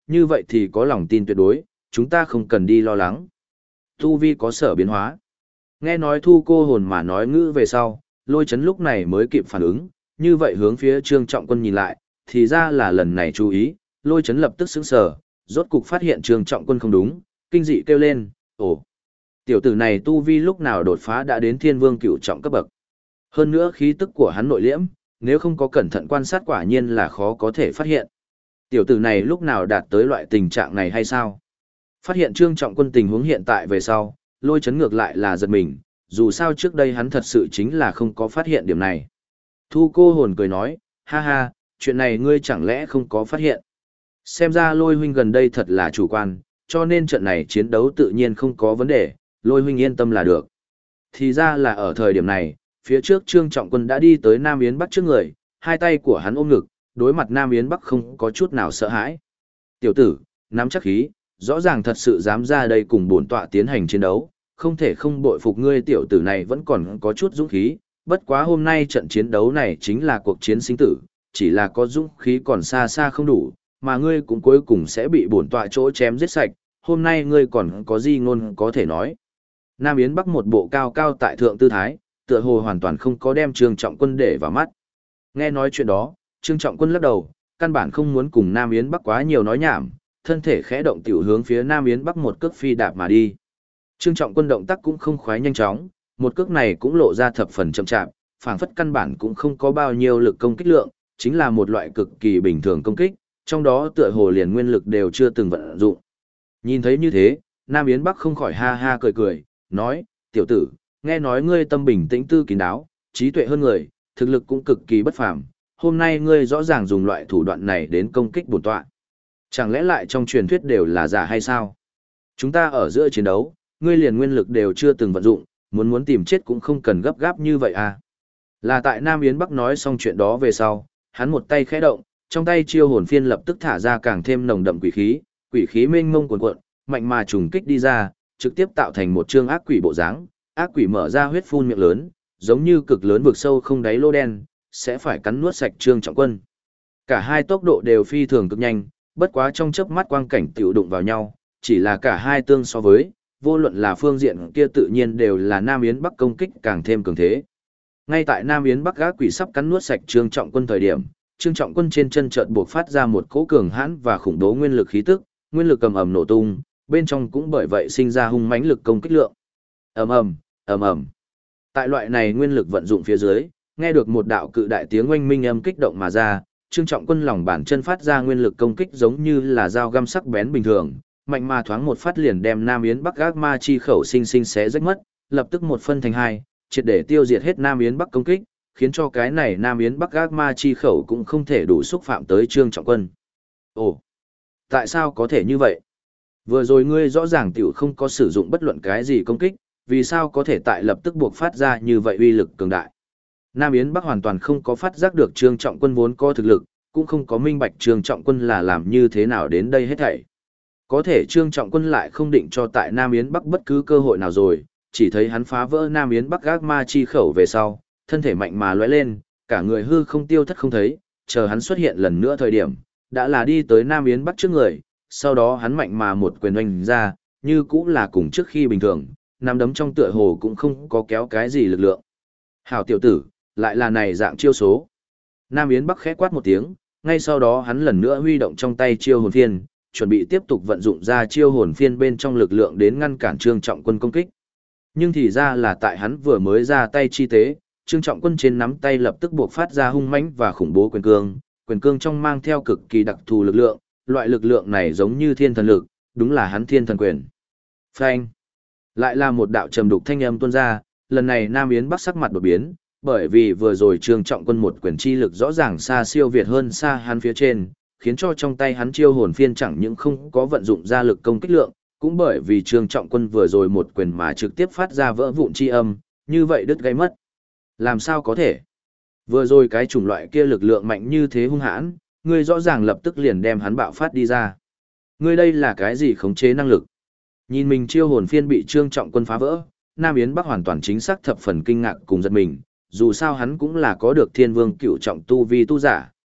như vậy thì có lòng tin tuyệt đối, chúng ta không cần đi lo lắng. Tu vi có sở biến hóa. Nghe nói thu cô hồn mà nói ngữ về sau, Lôi Chấn lúc này mới kịp phản ứng, như vậy hướng phía Trương Trọng Quân nhìn lại, thì ra là lần này chú ý, Lôi Chấn lập tức sững sờ, rốt cục phát hiện Trương Trọng Quân không đúng, kinh dị kêu lên, ồ, tiểu tử này tu vi lúc nào đột phá đã đến Thiên Vương cửu trọng cấp bậc. Hơn nữa khí tức của hắn nội liễm, nếu không có cẩn thận quan sát quả nhiên là khó có thể phát hiện. Tiểu tử này lúc nào đạt tới loại tình trạng này hay sao? Phát hiện Trương Trọng Quân tình huống hiện tại về sau, Lôi Chấn ngược lại là giật mình, dù sao trước đây hắn thật sự chính là không có phát hiện điểm này. Thu cô hồn cười nói, ha ha, chuyện này ngươi chẳng lẽ không có phát hiện. Xem ra Lôi huynh gần đây thật là chủ quan, cho nên trận này chiến đấu tự nhiên không có vấn đề, Lôi huynh yên tâm là được. Thì ra là ở thời điểm này, phía trước Trương Trọng Quân đã đi tới Nam Yến Bắc trước người, hai tay của hắn ôm ngực, đối mặt Nam Yến Bắc không có chút nào sợ hãi. Tiểu tử, nắm chắc khí, rõ ràng thật sự dám ra đây cùng bổn tọa tiến hành chiến đấu, không thể không bội phục ngươi tiểu tử này vẫn còn có chút dũng khí, bất quá hôm nay trận chiến đấu này chính là cuộc chiến sinh tử, chỉ là có dũng khí còn xa xa không đủ, mà ngươi cũng cuối cùng sẽ bị bổn tọa chỗ chém giết sạch, hôm nay ngươi còn có gì ngôn có thể nói. Nam Yến Bắc một bộ cao cao tại thượng tư thái, tựa hồ hoàn toàn không có đem Trương Trọng Quân để vào mắt. Nghe nói chuyện đó, Trương Trọng Quân lắc đầu, căn bản không muốn cùng Nam Yến Bắc quá nhiều nói nhảm, thân thể khẽ động tiểu hướng phía Nam Yến Bắc một cước phi đạp mà đi. Trương Trọng Quân động tác cũng không khoái nhanh chóng, một cước này cũng lộ ra thập phần chậm chạp, phảng phất căn bản cũng không có bao nhiêu lực công kích lượng, chính là một loại cực kỳ bình thường công kích, trong đó tựa hồ liền nguyên lực đều chưa từng vận dụng. Nhìn thấy như thế, Nam Yến Bắc không khỏi ha ha cười cười, nói, tiểu tử, nghe nói ngươi tâm bình tĩnh tư kín đáo, trí tuệ hơn người, thực lực cũng cực kỳ bất phàm, hôm nay ngươi rõ ràng dùng loại thủ đoạn này đến công kích bổn tọa. Chẳng lẽ lại trong truyền thuyết đều là giả hay sao? Chúng ta ở giữa chiến đấu, ngươi liền nguyên lực đều chưa từng vận dụng, muốn tìm chết cũng không cần gấp gáp như vậy à. Là tại Nam Yến Bắc nói xong chuyện đó về sau, hắn một tay khẽ động, trong tay chiêu hồn phiên lập tức thả ra càng thêm nồng đậm quỷ khí mênh mông cuồn cuộn, mạnh mà trùng kích đi ra, trực tiếp tạo thành một trương ác quỷ bộ dáng, ác quỷ mở ra huyết phun miệng lớn, giống như cực lớn vực sâu không đáy lô đen, sẽ phải cắn nuốt sạch Trương Trọng Quân. Cả hai tốc độ đều phi thường cực nhanh, bất quá trong chớp mắt quang cảnh tiểu đụng vào nhau, chỉ là cả hai tương so với, vô luận là phương diện kia tự nhiên đều là Nam Yến Bắc công kích càng thêm cường thế. Ngay tại Nam Yến Bắc ác quỷ sắp cắn nuốt sạch Trương Trọng Quân thời điểm, Trương Trọng Quân trên chân chợt buộc phát ra một cỗ cường hãn và khủng bố nguyên lực khí tức, nguyên lực ầm ầm nổ tung, bên trong cũng bởi vậy sinh ra hung mãnh lực công kích lượng. Ầm ầm, ầm ầm. Tại loại này nguyên lực vận dụng phía dưới, nghe được một đạo cự đại tiếng oanh minh âm kích động mà ra, Trương Trọng Quân lòng bàn chân phát ra nguyên lực công kích giống như là dao găm sắc bén bình thường, mạnh mà thoáng một phát liền đem Nam Yến Bắc ác ma chi khẩu sinh sinh xé rách mất, lập tức một phân thành hai, triệt để tiêu diệt hết Nam Yến Bắc công kích, khiến cho cái này Nam Yến Bắc ác ma chi khẩu cũng không thể đủ xúc phạm tới Trương Trọng Quân. Ồ, tại sao có thể như vậy? Vừa rồi ngươi rõ ràng tiểu không có sử dụng bất luận cái gì công kích, vì sao có thể tại lập tức buộc phát ra như vậy uy lực cường đại? Nam Yến Bắc hoàn toàn không có phát giác được Trương Trọng Quân vốn có thực lực, cũng không có minh bạch Trương Trọng Quân là làm như thế nào đến đây hết thảy. Có thể Trương Trọng Quân lại không định cho tại Nam Yến Bắc bất cứ cơ hội nào rồi, chỉ thấy hắn phá vỡ Nam Yến Bắc ác ma chi khẩu về sau, thân thể mạnh mà lóe lên, cả người hư không tiêu thất không thấy, chờ hắn xuất hiện lần nữa thời điểm, đã là đi tới Nam Yến Bắc trước người, sau đó hắn mạnh mà một quyền oanh ra, như cũng là cùng trước khi bình thường, nắm đấm trong tựa hồ cũng không có kéo cái gì lực lượng. Hảo tiểu tử, lại là này dạng chiêu số. Nam Yến Bắc khẽ quát một tiếng, ngay sau đó hắn lần nữa huy động trong tay chiêu hồn phiên, chuẩn bị tiếp tục vận dụng ra chiêu hồn phiên bên trong lực lượng đến ngăn cản Trương Trọng Quân công kích. Nhưng thì ra là tại hắn vừa mới ra tay chi tế, Trương Trọng Quân trên nắm tay lập tức buộc phát ra hung mãnh và khủng bố quyền cương trong mang theo cực kỳ đặc thù lực lượng, loại lực lượng này giống như thiên thần lực, đúng là hắn thiên thần quyền. Phanh! Lại là một đạo trầm đục thanh âm tuôn ra, lần này Nam Yến Bắc sắc mặt đột biến, bởi vì vừa rồi Trương Trọng Quân một quyền chi lực rõ ràng xa siêu việt hơn xa hắn phía trên, khiến cho trong tay hắn chiêu hồn phiên chẳng những không có vận dụng ra lực công kích lượng, cũng bởi vì Trương Trọng Quân vừa rồi một quyền mà trực tiếp phát ra vỡ vụn chi âm, như vậy đứt gãy mất. Làm sao có thể? Vừa rồi cái chủng loại kia lực lượng mạnh như thế hung hãn, ngươi rõ ràng lập tức liền đem hắn bạo phát đi ra. Ngươi đây là cái gì khống chế năng lực? Nhìn mình chiêu hồn phiên bị Trương Trọng Quân phá vỡ, Nam Yến Bắc hoàn toàn chính xác thập phần kinh ngạc cùng giật mình, dù sao hắn cũng là có được Thiên Vương cửu trọng tu vi tu giả,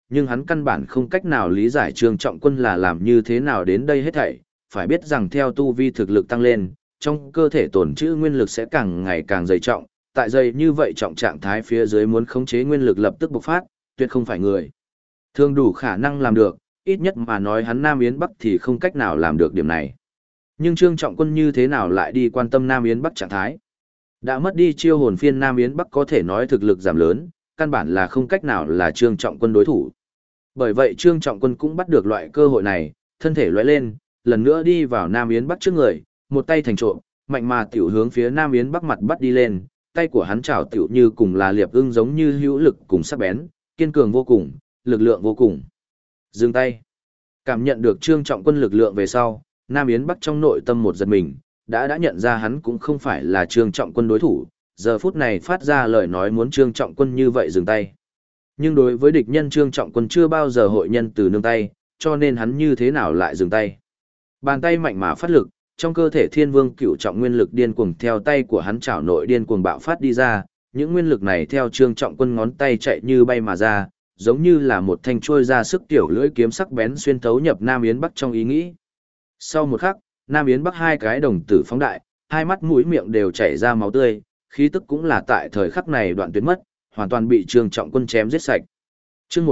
nhưng hắn căn bản không cách nào lý giải Trương Trọng Quân là làm như thế nào đến đây hết thảy, phải biết rằng theo tu vi thực lực tăng lên, trong cơ thể tổn trữ nguyên lực sẽ càng ngày càng dày trọng, tại dày như vậy trọng trạng thái phía dưới muốn khống chế nguyên lực lập tức bộc phát, tuyệt không phải người thường đủ khả năng làm được, ít nhất mà nói hắn Nam Yến Bắc thì không cách nào làm được điểm này. Nhưng Trương Trọng Quân như thế nào lại đi quan tâm Nam Yến Bắc trạng thái? Đã mất đi chiêu hồn phiên Nam Yến Bắc có thể nói thực lực giảm lớn, căn bản là không cách nào là Trương Trọng Quân đối thủ. Bởi vậy Trương Trọng Quân cũng bắt được loại cơ hội này, thân thể lóe lên, lần nữa đi vào Nam Yến Bắc trước người, một tay thành trộm, mạnh mà tiểu hướng phía Nam Yến Bắc mặt bắt đi lên, tay của hắn chảo tiểu như cùng là liệp ưng giống như hữu lực cùng sắc bén, kiên cường vô cùng, lực lượng vô cùng. Dừng tay. Cảm nhận được Trương Trọng Quân lực lượng về sau, Nam Yến Bắc trong nội tâm một giật mình, đã nhận ra hắn cũng không phải là Trương Trọng Quân đối thủ, giờ phút này phát ra lời nói muốn Trương Trọng Quân như vậy dừng tay. Nhưng đối với địch nhân Trương Trọng Quân chưa bao giờ hội nhân từ nương tay, cho nên hắn như thế nào lại dừng tay. Bàn tay mạnh mà phát lực, trong cơ thể Thiên Vương Cửu Trọng nguyên lực điên cuồng theo tay của hắn chảo nội điên cuồng bạo phát đi ra, những nguyên lực này theo Trương Trọng Quân ngón tay chạy như bay mà ra, giống như là một thanh trôi ra sức tiểu lưỡi kiếm sắc bén xuyên thấu nhập Nam Yến Bắc trong ý nghĩ. Sau một khắc, Nam Yến Bắc hai cái đồng tử phóng đại, hai mắt mũi miệng đều chảy ra máu tươi, khí tức cũng là tại thời khắc này đoạn tuyệt mất, hoàn toàn bị Trương Trọng Quân chém giết sạch. Chương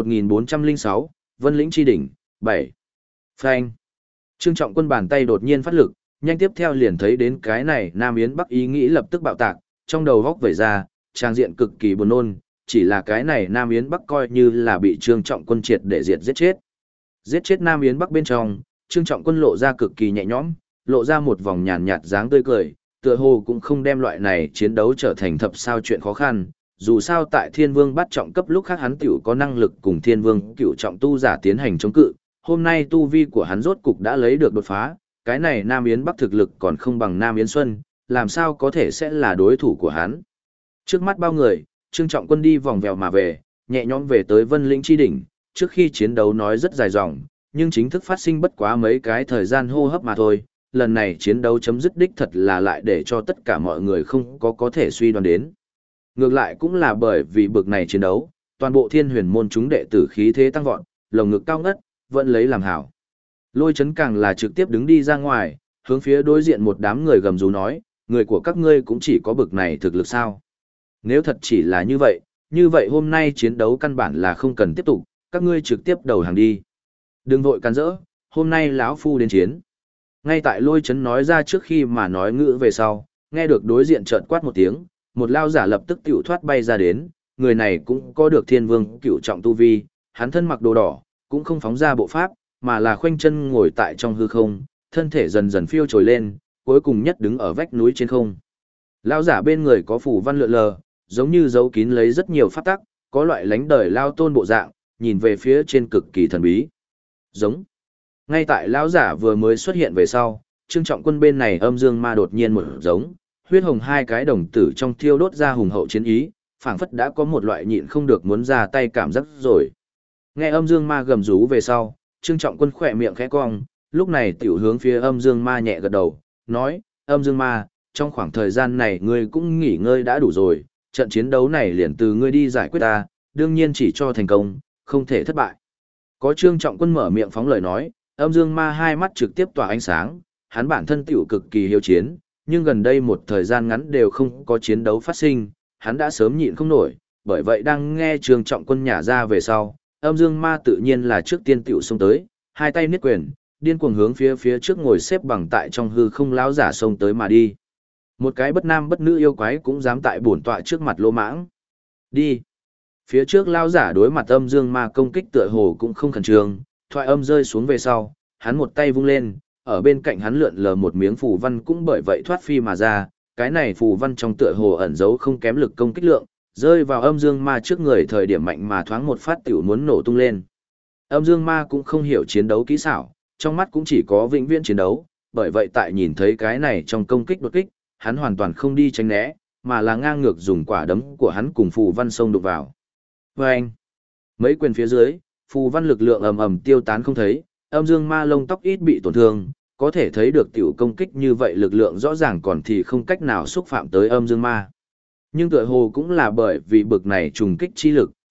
1406, Vân Lĩnh chi đỉnh, 7. Phanh. Trương Trọng Quân bàn tay đột nhiên phát lực, nhanh tiếp theo liền thấy đến cái này Nam Yến Bắc ý nghĩ lập tức bạo tạc, trong đầu góc vẩy ra, trang diện cực kỳ buồn nôn, chỉ là cái này Nam Yến Bắc coi như là bị Trương Trọng Quân triệt để diệt giết chết. Giết chết Nam Yến Bắc bên trong, Trương Trọng Quân lộ ra cực kỳ nhẹ nhõm, lộ ra một vòng nhàn nhạt dáng tươi cười, tựa hồ cũng không đem loại này chiến đấu trở thành thập sao chuyện khó khăn, dù sao tại Thiên Vương bắt trọng cấp lúc khác hắn tiểu có năng lực cùng Thiên Vương cửu trọng tu giả tiến hành chống cự, hôm nay tu vi của hắn rốt cục đã lấy được đột phá, cái này Nam Yến Bắc thực lực còn không bằng Nam Yến Xuân, làm sao có thể sẽ là đối thủ của hắn. Trước mắt bao người, Trương Trọng Quân đi vòng vèo mà về, nhẹ nhõm về tới Vân Lĩnh chi đỉnh, trước khi chiến đấu nói rất dài dòng, nhưng chính thức phát sinh bất quá mấy cái thời gian hô hấp mà thôi, lần này chiến đấu chấm dứt đích thật là lại để cho tất cả mọi người không có thể suy đoán đến. Ngược lại cũng là bởi vì bực này chiến đấu, toàn bộ Thiên Huyền môn chúng đệ tử khí thế tăng vọt, lồng ngực cao ngất, vẫn lấy làm hảo. Lôi Chấn càng là trực tiếp đứng đi ra ngoài, hướng phía đối diện một đám người gầm rú nói, người của các ngươi cũng chỉ có bực này thực lực sao? Nếu thật chỉ là như vậy hôm nay chiến đấu căn bản là không cần tiếp tục, các ngươi trực tiếp đầu hàng đi. Đừng vội can rỡ, hôm nay lão phu đến chiến. Ngay tại Lôi Chấn nói ra trước khi mà nói ngữ về sau, nghe được đối diện chợt quát một tiếng, một lao giả lập tức tiểu thoát bay ra đến, người này cũng có được Thiên Vương cửu trọng tu vi, hắn thân mặc đồ đỏ, cũng không phóng ra bộ pháp, mà là khoanh chân ngồi tại trong hư không, thân thể dần dần phiêu trồi lên, cuối cùng nhất đứng ở vách núi trên không. Lao giả bên người có phủ văn lượn lờ, giống như giấu kín lấy rất nhiều pháp tắc, có loại lánh đời lao tôn bộ dạng, nhìn về phía trên cực kỳ thần bí. Giống. Ngay tại lão giả vừa mới xuất hiện về sau, Trương Trọng Quân bên này âm dương ma đột nhiên một giống, huyết hồng hai cái đồng tử trong thiêu đốt ra hùng hậu chiến ý, phảng phất đã có một loại nhịn không được muốn ra tay cảm giác rồi. Nghe âm dương ma gầm rú về sau, Trương Trọng Quân khỏe miệng khẽ cong, lúc này tiểu hướng phía âm dương ma nhẹ gật đầu, nói, âm dương ma, trong khoảng thời gian này ngươi cũng nghỉ ngơi đã đủ rồi, trận chiến đấu này liền từ ngươi đi giải quyết ta, đương nhiên chỉ cho thành công, không thể thất bại. Có Trương Trọng Quân mở miệng phóng lời nói, âm dương ma hai mắt trực tiếp tỏa ánh sáng, hắn bản thân tiểu cực kỳ hiếu chiến, nhưng gần đây một thời gian ngắn đều không có chiến đấu phát sinh, hắn đã sớm nhịn không nổi, bởi vậy đang nghe Trương Trọng Quân nhả ra về sau, âm dương ma tự nhiên là trước tiên tiểu xông tới, hai tay niết quyền, điên cuồng hướng phía trước ngồi xếp bằng tại trong hư không lão giả xông tới mà đi. Một cái bất nam bất nữ yêu quái cũng dám tại bổn tọa trước mặt lô mãng. Đi. Phía trước lão giả đối mặt âm dương ma công kích tựa hồ cũng không khẩn trương, thoại âm rơi xuống về sau, hắn một tay vung lên, ở bên cạnh hắn lượn lờ một miếng phù văn cũng bởi vậy thoát phi mà ra, cái này phù văn trong tựa hồ ẩn giấu không kém lực công kích lượng, rơi vào âm dương ma trước người thời điểm mạnh mà thoáng một phát tiểu muốn nổ tung lên. Âm dương ma cũng không hiểu chiến đấu kỹ xảo, trong mắt cũng chỉ có vĩnh viễn chiến đấu, bởi vậy tại nhìn thấy cái này trong công kích đột kích, hắn hoàn toàn không đi tránh né, mà là ngang ngược dùng quả đấm của hắn cùng phù văn xông đục vào. Vâng! Mấy quyền phía dưới, phù văn lực lượng ầm ầm tiêu tán không thấy, âm dương ma lông tóc ít bị tổn thương, có thể thấy được tiểu công kích như vậy lực lượng rõ ràng còn thì không cách nào xúc phạm tới âm dương ma. Nhưng tựa hồ cũng là bởi vì bực này trùng kích chi lực,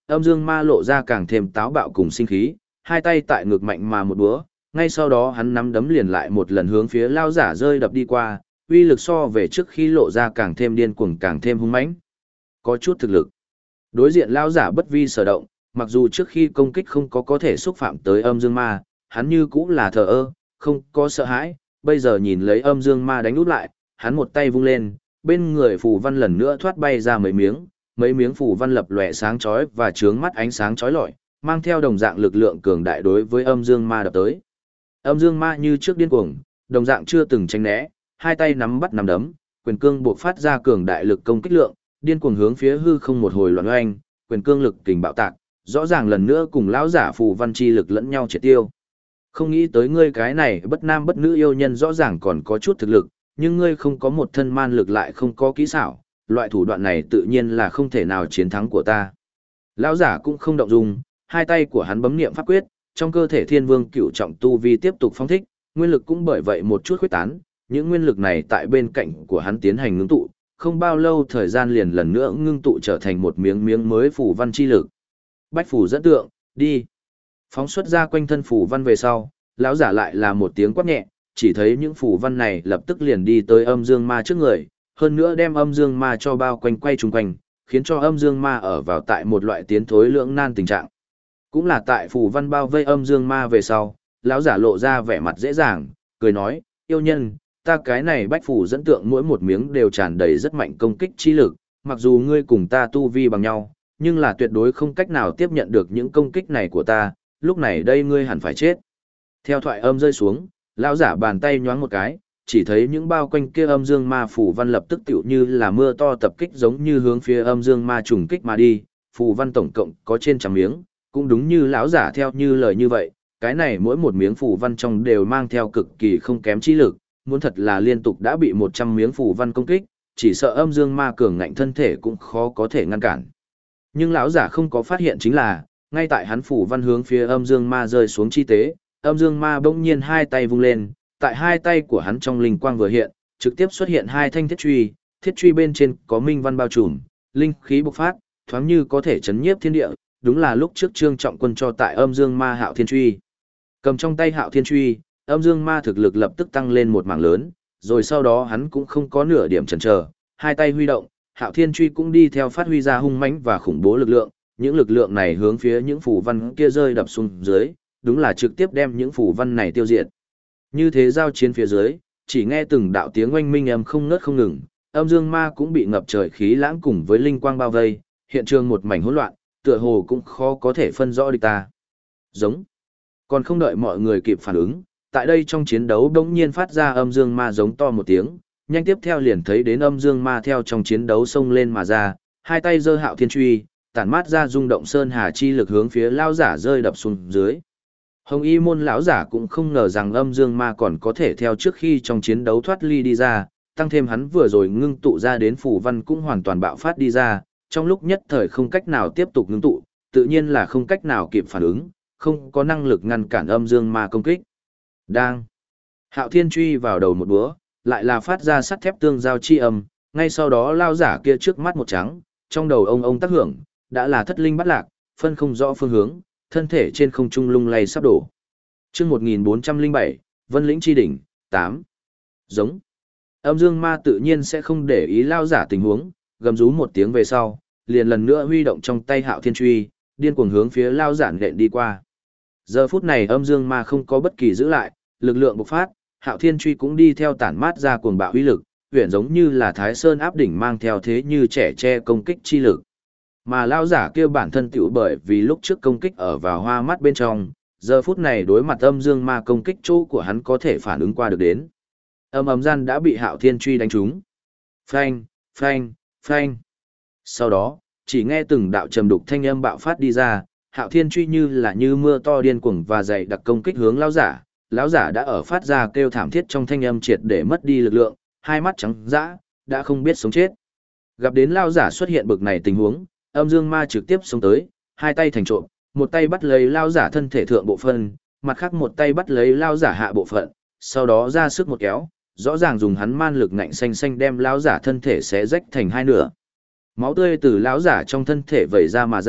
âm dương ma lộ ra càng thêm táo bạo cùng sinh khí, hai tay tại ngực mạnh mà một búa, ngay sau đó hắn nắm đấm liền lại một lần hướng phía lao giả rơi đập đi qua, uy lực so về trước khi lộ ra càng thêm điên cuồng càng thêm hung mãnh. Có chút thực lực. Đối diện lao giả bất vi sở động, mặc dù trước khi công kích không có thể xúc phạm tới âm dương ma, hắn như cũng là thờ ơ, không có sợ hãi, bây giờ nhìn lấy âm dương ma đánh út lại, hắn một tay vung lên, bên người phù văn lần nữa thoát bay ra mấy miếng phù văn lập lòe sáng chói và chướng mắt ánh sáng chói lọi, mang theo đồng dạng lực lượng cường đại đối với âm dương ma đập tới. Âm dương ma như trước điên cuồng, đồng dạng chưa từng tránh né, hai tay nắm bắt nắm đấm, quyền cương buộc phát ra cường đại lực công kích lượng, điên cuồng hướng phía hư không một hồi loạn oanh, quyền cương lực kình bạo tạc, rõ ràng lần nữa cùng lão giả phù văn chi lực lẫn nhau triệt tiêu. Không nghĩ tới ngươi cái này bất nam bất nữ yêu nhân rõ ràng còn có chút thực lực, nhưng ngươi không có một thân man lực lại không có kỹ xảo, loại thủ đoạn này tự nhiên là không thể nào chiến thắng của ta. Lão giả cũng không động dung, hai tay của hắn bấm niệm pháp quyết, trong cơ thể Thiên Vương Cửu trọng tu vi tiếp tục phóng thích, nguyên lực cũng bởi vậy một chút khuếch tán, những nguyên lực này tại bên cạnh của hắn tiến hành ngưng tụ, không bao lâu thời gian liền lần nữa ngưng tụ trở thành một miếng miếng mới phù văn chi lực. Bách phù dẫn tượng, đi. Phóng xuất ra quanh thân phù văn về sau, lão giả lại là một tiếng quát nhẹ, chỉ thấy những phù văn này lập tức liền đi tới âm dương ma trước người, hơn nữa đem âm dương ma cho bao quanh quay trùng quanh, khiến cho âm dương ma ở vào tại một loại tiến thối lưỡng nan tình trạng. Cũng là tại phù văn bao vây âm dương ma về sau, lão giả lộ ra vẻ mặt dễ dàng, cười nói, yêu nhân, ta cái này bách phù dẫn tượng mỗi một miếng đều tràn đầy rất mạnh công kích chi lực, mặc dù ngươi cùng ta tu vi bằng nhau, nhưng là tuyệt đối không cách nào tiếp nhận được những công kích này của ta, lúc này đây ngươi hẳn phải chết. Theo thoại âm rơi xuống, lão giả bàn tay nhoáng một cái, chỉ thấy những bao quanh kia âm dương ma phù văn lập tức tựu như là mưa to tập kích giống như hướng phía âm dương ma trùng kích mà đi, phù văn tổng cộng có trên trăm miếng, cũng đúng như lão giả theo như lời như vậy, cái này mỗi một miếng phù văn trong đều mang theo cực kỳ không kém trí lực, muốn thật là liên tục đã bị 100 miếng phù văn công kích, chỉ sợ âm dương ma cường ngạnh thân thể cũng khó có thể ngăn cản. Nhưng lão giả không có phát hiện chính là, ngay tại hắn phù văn hướng phía âm dương ma rơi xuống chi tế, âm dương ma bỗng nhiên hai tay vung lên, tại hai tay của hắn trong linh quang vừa hiện, trực tiếp xuất hiện hai thanh thiết truy bên trên có minh văn bao trùm, linh khí bộc phát, thoáng như có thể chấn nhiếp thiên địa, đúng là lúc trước Trương Trọng Quân cho tại âm dương ma Hạo Thiên truy. Cầm trong tay Hạo Thiên truy, âm dương ma thực lực lập tức tăng lên một mảng lớn, rồi sau đó hắn cũng không có nửa điểm chần chờ, hai tay huy động, Hạo Thiên truy cũng đi theo phát huy ra hung mãnh và khủng bố lực lượng, những lực lượng này hướng phía những phù văn kia rơi đập xuống dưới, đúng là trực tiếp đem những phù văn này tiêu diệt. Như thế giao chiến phía dưới, chỉ nghe từng đạo tiếng oanh minh âm không ngớt không ngừng, âm dương ma cũng bị ngập trời khí lãng cùng với linh quang bao vây, hiện trường một mảnh hỗn loạn, tựa hồ cũng khó có thể phân rõ địch ta. Giống. Còn không đợi mọi người kịp phản ứng, tại đây trong chiến đấu đống nhiên phát ra âm dương ma giống to một tiếng, nhanh tiếp theo liền thấy đến âm dương ma theo trong chiến đấu xông lên mà ra, hai tay giơ Hạo Thiên truy, tản mát ra rung động sơn hà chi lực hướng phía lão giả rơi đập xuống dưới. Hồng Y môn lão giả cũng không ngờ rằng âm dương ma còn có thể theo trước khi trong chiến đấu thoát ly đi ra, tăng thêm hắn vừa rồi ngưng tụ ra đến phù văn cũng hoàn toàn bạo phát đi ra, trong lúc nhất thời không cách nào tiếp tục ngưng tụ, tự nhiên là không cách nào kịp phản ứng, không có năng lực ngăn cản âm dương ma công kích. Đang. Hạo Thiên truy vào đầu một búa, lại là phát ra sắt thép tương giao chi âm, ngay sau đó lao giả kia trước mắt một trắng, trong đầu ông tác hưởng, đã là thất linh bắt lạc, phân không rõ phương hướng, thân thể trên không trung lung lay sắp đổ. Chương 1407, Vân Lĩnh chi đỉnh, 8. Giống. Âm dương ma tự nhiên sẽ không để ý lao giả tình huống, gầm rú một tiếng về sau, liền lần nữa huy động trong tay Hạo Thiên truy, điên cuồng hướng phía lao giả nện đi qua. Giờ phút này âm dương ma không có bất kỳ giữ lại, lực lượng bộc phát, Hạo Thiên truy cũng đi theo tản mát ra cuồng bạo uy lực, huyền giống như là Thái Sơn áp đỉnh mang theo thế như trẻ tre công kích chi lực. Mà lao giả kia bản thân tiểu bởi vì lúc trước công kích ở vào hoa mắt bên trong, giờ phút này đối mặt âm dương ma công kích chỗ của hắn có thể phản ứng qua được đến. Ầm gian đã bị Hạo Thiên truy đánh trúng. Phanh, phanh, phanh. Sau đó, chỉ nghe từng đạo trầm đục thanh âm bạo phát đi ra, Hạo Thiên truy như mưa to điên cuồng và dày đặc công kích hướng lão giả đã ở phát ra kêu thảm thiết trong thanh âm triệt để mất đi lực lượng, hai mắt trắng dã, đã không biết sống chết. Gặp đến lão giả xuất hiện bực này tình huống, âm dương ma trực tiếp xông tới, hai tay thành trộm, một tay bắt lấy lão giả thân thể thượng bộ phận, mặt khác một tay bắt lấy lão giả hạ bộ phận, sau đó ra sức một kéo, rõ ràng dùng hắn man lực ngạnh xanh xanh đem lão giả thân thể xé rách thành hai nửa. Máu tươi từ lão giả trong thân thể vẩy ra mà ra,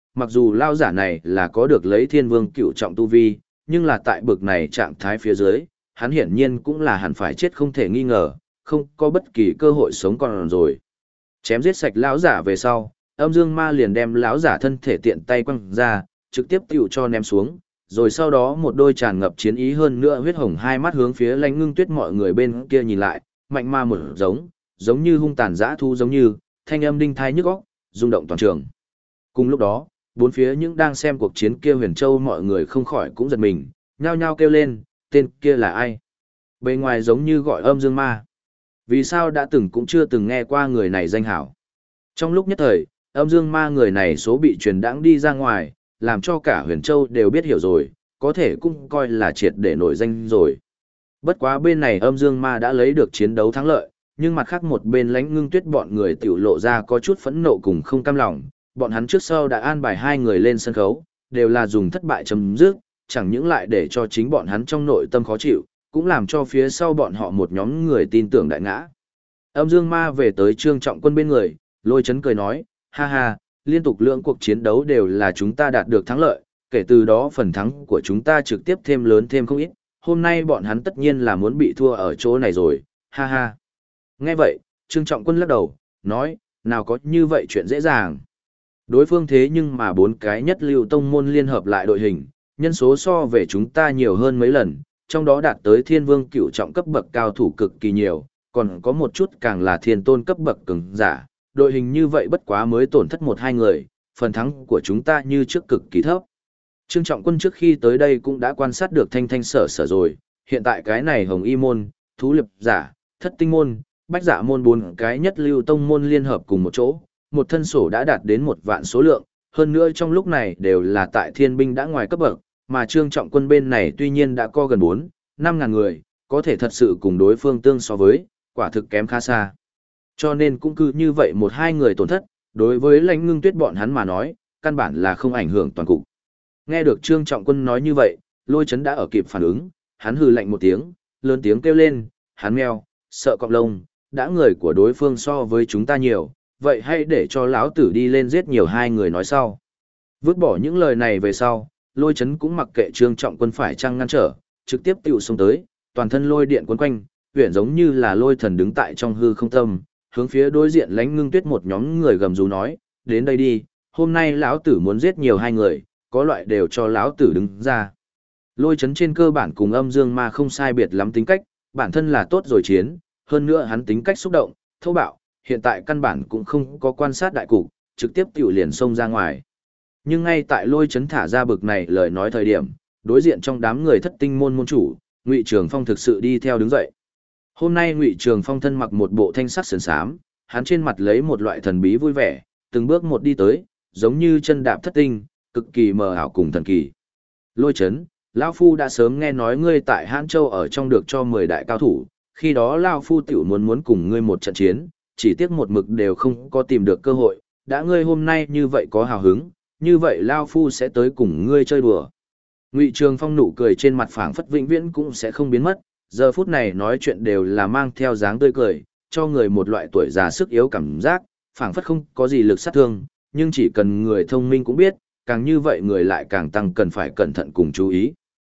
mặc dù lao giả này là có được lấy thiên vương cựu trọng tu vi, nhưng là tại bực này trạng thái phía dưới, hắn hiển nhiên cũng là hẳn phải chết không thể nghi ngờ, không có bất kỳ cơ hội sống còn rồi. Chém giết sạch lão giả về sau, âm dương ma liền đem lão giả thân thể tiện tay quăng ra, trực tiếp tiểu cho ném xuống, rồi sau đó một đôi tràn ngập chiến ý hơn nữa huyết hồng hai mắt hướng phía Lãnh Ngưng Tuyết mọi người bên kia nhìn lại, mạnh ma một giống như hung tàn dã thu giống như, thanh âm đinh thai nhức óc, rung động toàn trường. Cùng lúc đó, bốn phía những đang xem cuộc chiến kia Huyền Châu mọi người không khỏi cũng giật mình, nhao nhao kêu lên, tên kia là ai? Bề ngoài giống như gọi âm dương ma. Vì sao đã từng cũng chưa từng nghe qua người này danh hảo? Trong lúc nhất thời, âm dương ma người này số bị truyền đãng đi ra ngoài, làm cho cả Huyền Châu đều biết hiểu rồi, có thể cũng coi là triệt để nổi danh rồi. Bất quá bên này âm dương ma đã lấy được chiến đấu thắng lợi, nhưng mặt khác một bên Lãnh Ngưng Tuyết bọn người tiểu lộ ra có chút phẫn nộ cùng không cam lòng, bọn hắn trước sau đã an bài hai người lên sân khấu, đều là dùng thất bại chấm dứt, chẳng những lại để cho chính bọn hắn trong nội tâm khó chịu, cũng làm cho phía sau bọn họ một nhóm người tin tưởng đại ngã. Âm dương ma về tới Trương Trọng Quân bên người, Lôi Chấn cười nói, ha ha, liên tục lượng cuộc chiến đấu đều là chúng ta đạt được thắng lợi, kể từ đó phần thắng của chúng ta trực tiếp thêm lớn thêm không ít, hôm nay bọn hắn tất nhiên là muốn bị thua ở chỗ này rồi, ha ha. Nghe vậy, Trương Trọng Quân lắc đầu, nói, nào có như vậy chuyện dễ dàng. Đối phương thế nhưng mà bốn cái nhất lưu tông môn liên hợp lại đội hình, nhân số so về chúng ta nhiều hơn mấy lần, trong đó đạt tới thiên vương cựu trọng cấp bậc cao thủ cực kỳ nhiều, còn có một chút càng là thiên tôn cấp bậc cường giả, đội hình như vậy bất quá mới tổn thất một hai người, phần thắng của chúng ta như trước cực kỳ thấp. Trương Trọng Quân trước khi tới đây cũng đã quan sát được thanh thanh sở sở rồi, hiện tại cái này hồng y môn, thú liệp giả, thất tinh môn, bách giả môn bốn cái nhất lưu tông môn liên hợp cùng một chỗ, một thân sổ đã đạt đến 1 vạn số lượng, hơn nữa trong lúc này đều là tại thiên binh đã ngoài cấp bậc, mà Trương Trọng Quân bên này tuy nhiên đã có gần 4-5 ngàn người, có thể thật sự cùng đối phương tương so với, quả thực kém khá xa. Cho nên cũng cứ như vậy một hai người tổn thất, đối với Lãnh Ngưng Tuyết bọn hắn mà nói, căn bản là không ảnh hưởng toàn cục. Nghe được Trương Trọng Quân nói như vậy, Lôi Chấn đã ở kịp phản ứng, hắn hừ lạnh một tiếng, lớn tiếng kêu lên, hắn meo, sợ cọp lông, đã người của đối phương so với chúng ta nhiều, vậy hãy để cho lão tử đi lên giết nhiều hai người nói sau. Vứt bỏ những lời này về sau, Lôi Chấn cũng mặc kệ Trương Trọng Quân phải chăng ngăn trở, trực tiếp tiểu xông tới, toàn thân lôi điện quấn quanh, huyền giống như là lôi thần đứng tại trong hư không tâm, hướng phía đối diện Lãnh Ngưng Tuyết một nhóm người gầm rú nói, đến đây đi, hôm nay lão tử muốn giết nhiều hai người, có loại đều cho lão tử đứng ra. Lôi Chấn trên cơ bản cùng âm dương ma không sai biệt lắm tính cách, bản thân là tốt rồi chiến, hơn nữa hắn tính cách xúc động, thô bạo, hiện tại căn bản cũng không có quan sát đại cục, trực tiếp tiểu liền xông ra ngoài. Nhưng ngay tại Lôi Chấn thả ra bực này lời nói thời điểm, đối diện trong đám người thất tinh môn môn chủ, Ngụy Trường Phong thực sự đi theo đứng dậy. Hôm nay Ngụy Trường Phong thân mặc một bộ thanh sắc sườn xám, hắn trên mặt lấy một loại thần bí vui vẻ, từng bước một đi tới, giống như chân đạp thất tinh, cực kỳ mờ ảo cùng thần kỳ. Lôi Chấn, lão phu đã sớm nghe nói ngươi tại Hãn Châu ở trong được cho 10 đại cao thủ, khi đó lão phu tiểu muốn cùng ngươi một trận chiến, chỉ tiếc một mực đều không có tìm được cơ hội, đã ngươi hôm nay như vậy có hào hứng, như vậy lão phu sẽ tới cùng ngươi chơi đùa. Ngụy Trường Phong nụ cười trên mặt phảng phất vĩnh viễn cũng sẽ không biến mất, giờ phút này nói chuyện đều là mang theo dáng tươi cười, cho người một loại tuổi già sức yếu cảm giác, phảng phất không có gì lực sát thương, nhưng chỉ cần người thông minh cũng biết, càng như vậy người lại càng tăng cần phải cẩn thận cùng chú ý.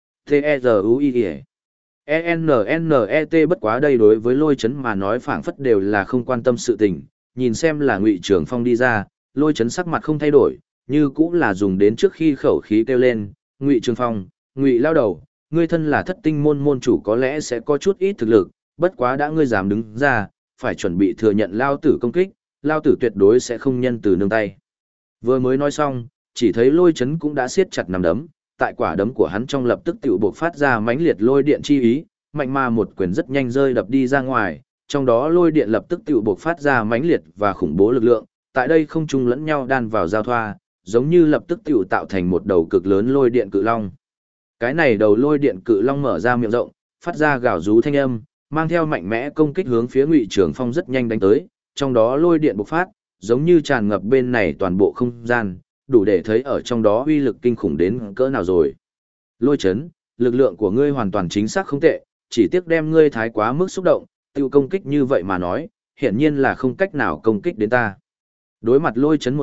T-E-Z-U-I-E E-N-N-E-T bất quá đây đối với Lôi Chấn mà nói phảng phất đều là không quan tâm sự tình, nhìn xem là Ngụy Trường Phong đi ra, Lôi Chấn sắc mặt không thay đổi, như cũng là dùng đến trước khi khẩu khí kêu lên, Ngụy Trường Phong, Ngụy lao đầu, ngươi thân là thất tinh môn môn chủ có lẽ sẽ có chút ít thực lực, bất quá đã ngươi dám đứng ra, phải chuẩn bị thừa nhận lao tử công kích, lao tử tuyệt đối sẽ không nhân từ nương tay. Vừa mới nói xong, chỉ thấy Lôi Chấn cũng đã siết chặt nắm đấm, tại quả đấm của hắn trong lập tức tiểu bộc phát ra mãnh liệt lôi điện chi ý, mạnh mà một quyền rất nhanh rơi đập đi ra ngoài, trong đó lôi điện lập tức tiểu bộc phát ra mãnh liệt và khủng bố lực lượng, tại đây không chung lẫn nhau đan vào giao thoa, giống như lập tức tiểu tạo thành một đầu cực lớn lôi điện cự long. Cái này đầu lôi điện cự long mở ra miệng rộng, phát ra gào rú thanh âm, mang theo mạnh mẽ công kích hướng phía Ngụy Trường Phong rất nhanh đánh tới, trong đó lôi điện bộc phát, giống như tràn ngập bên này toàn bộ không gian, đủ để thấy ở trong đó uy lực kinh khủng đến cỡ nào rồi. Lôi Chấn, lực lượng của ngươi hoàn toàn chính xác không tệ, chỉ tiếc đem ngươi thái quá mức xúc động, tiêu công kích như vậy mà nói, hiển nhiên là không cách nào công kích đến ta. Đối mặt Lôi Chấn một kích,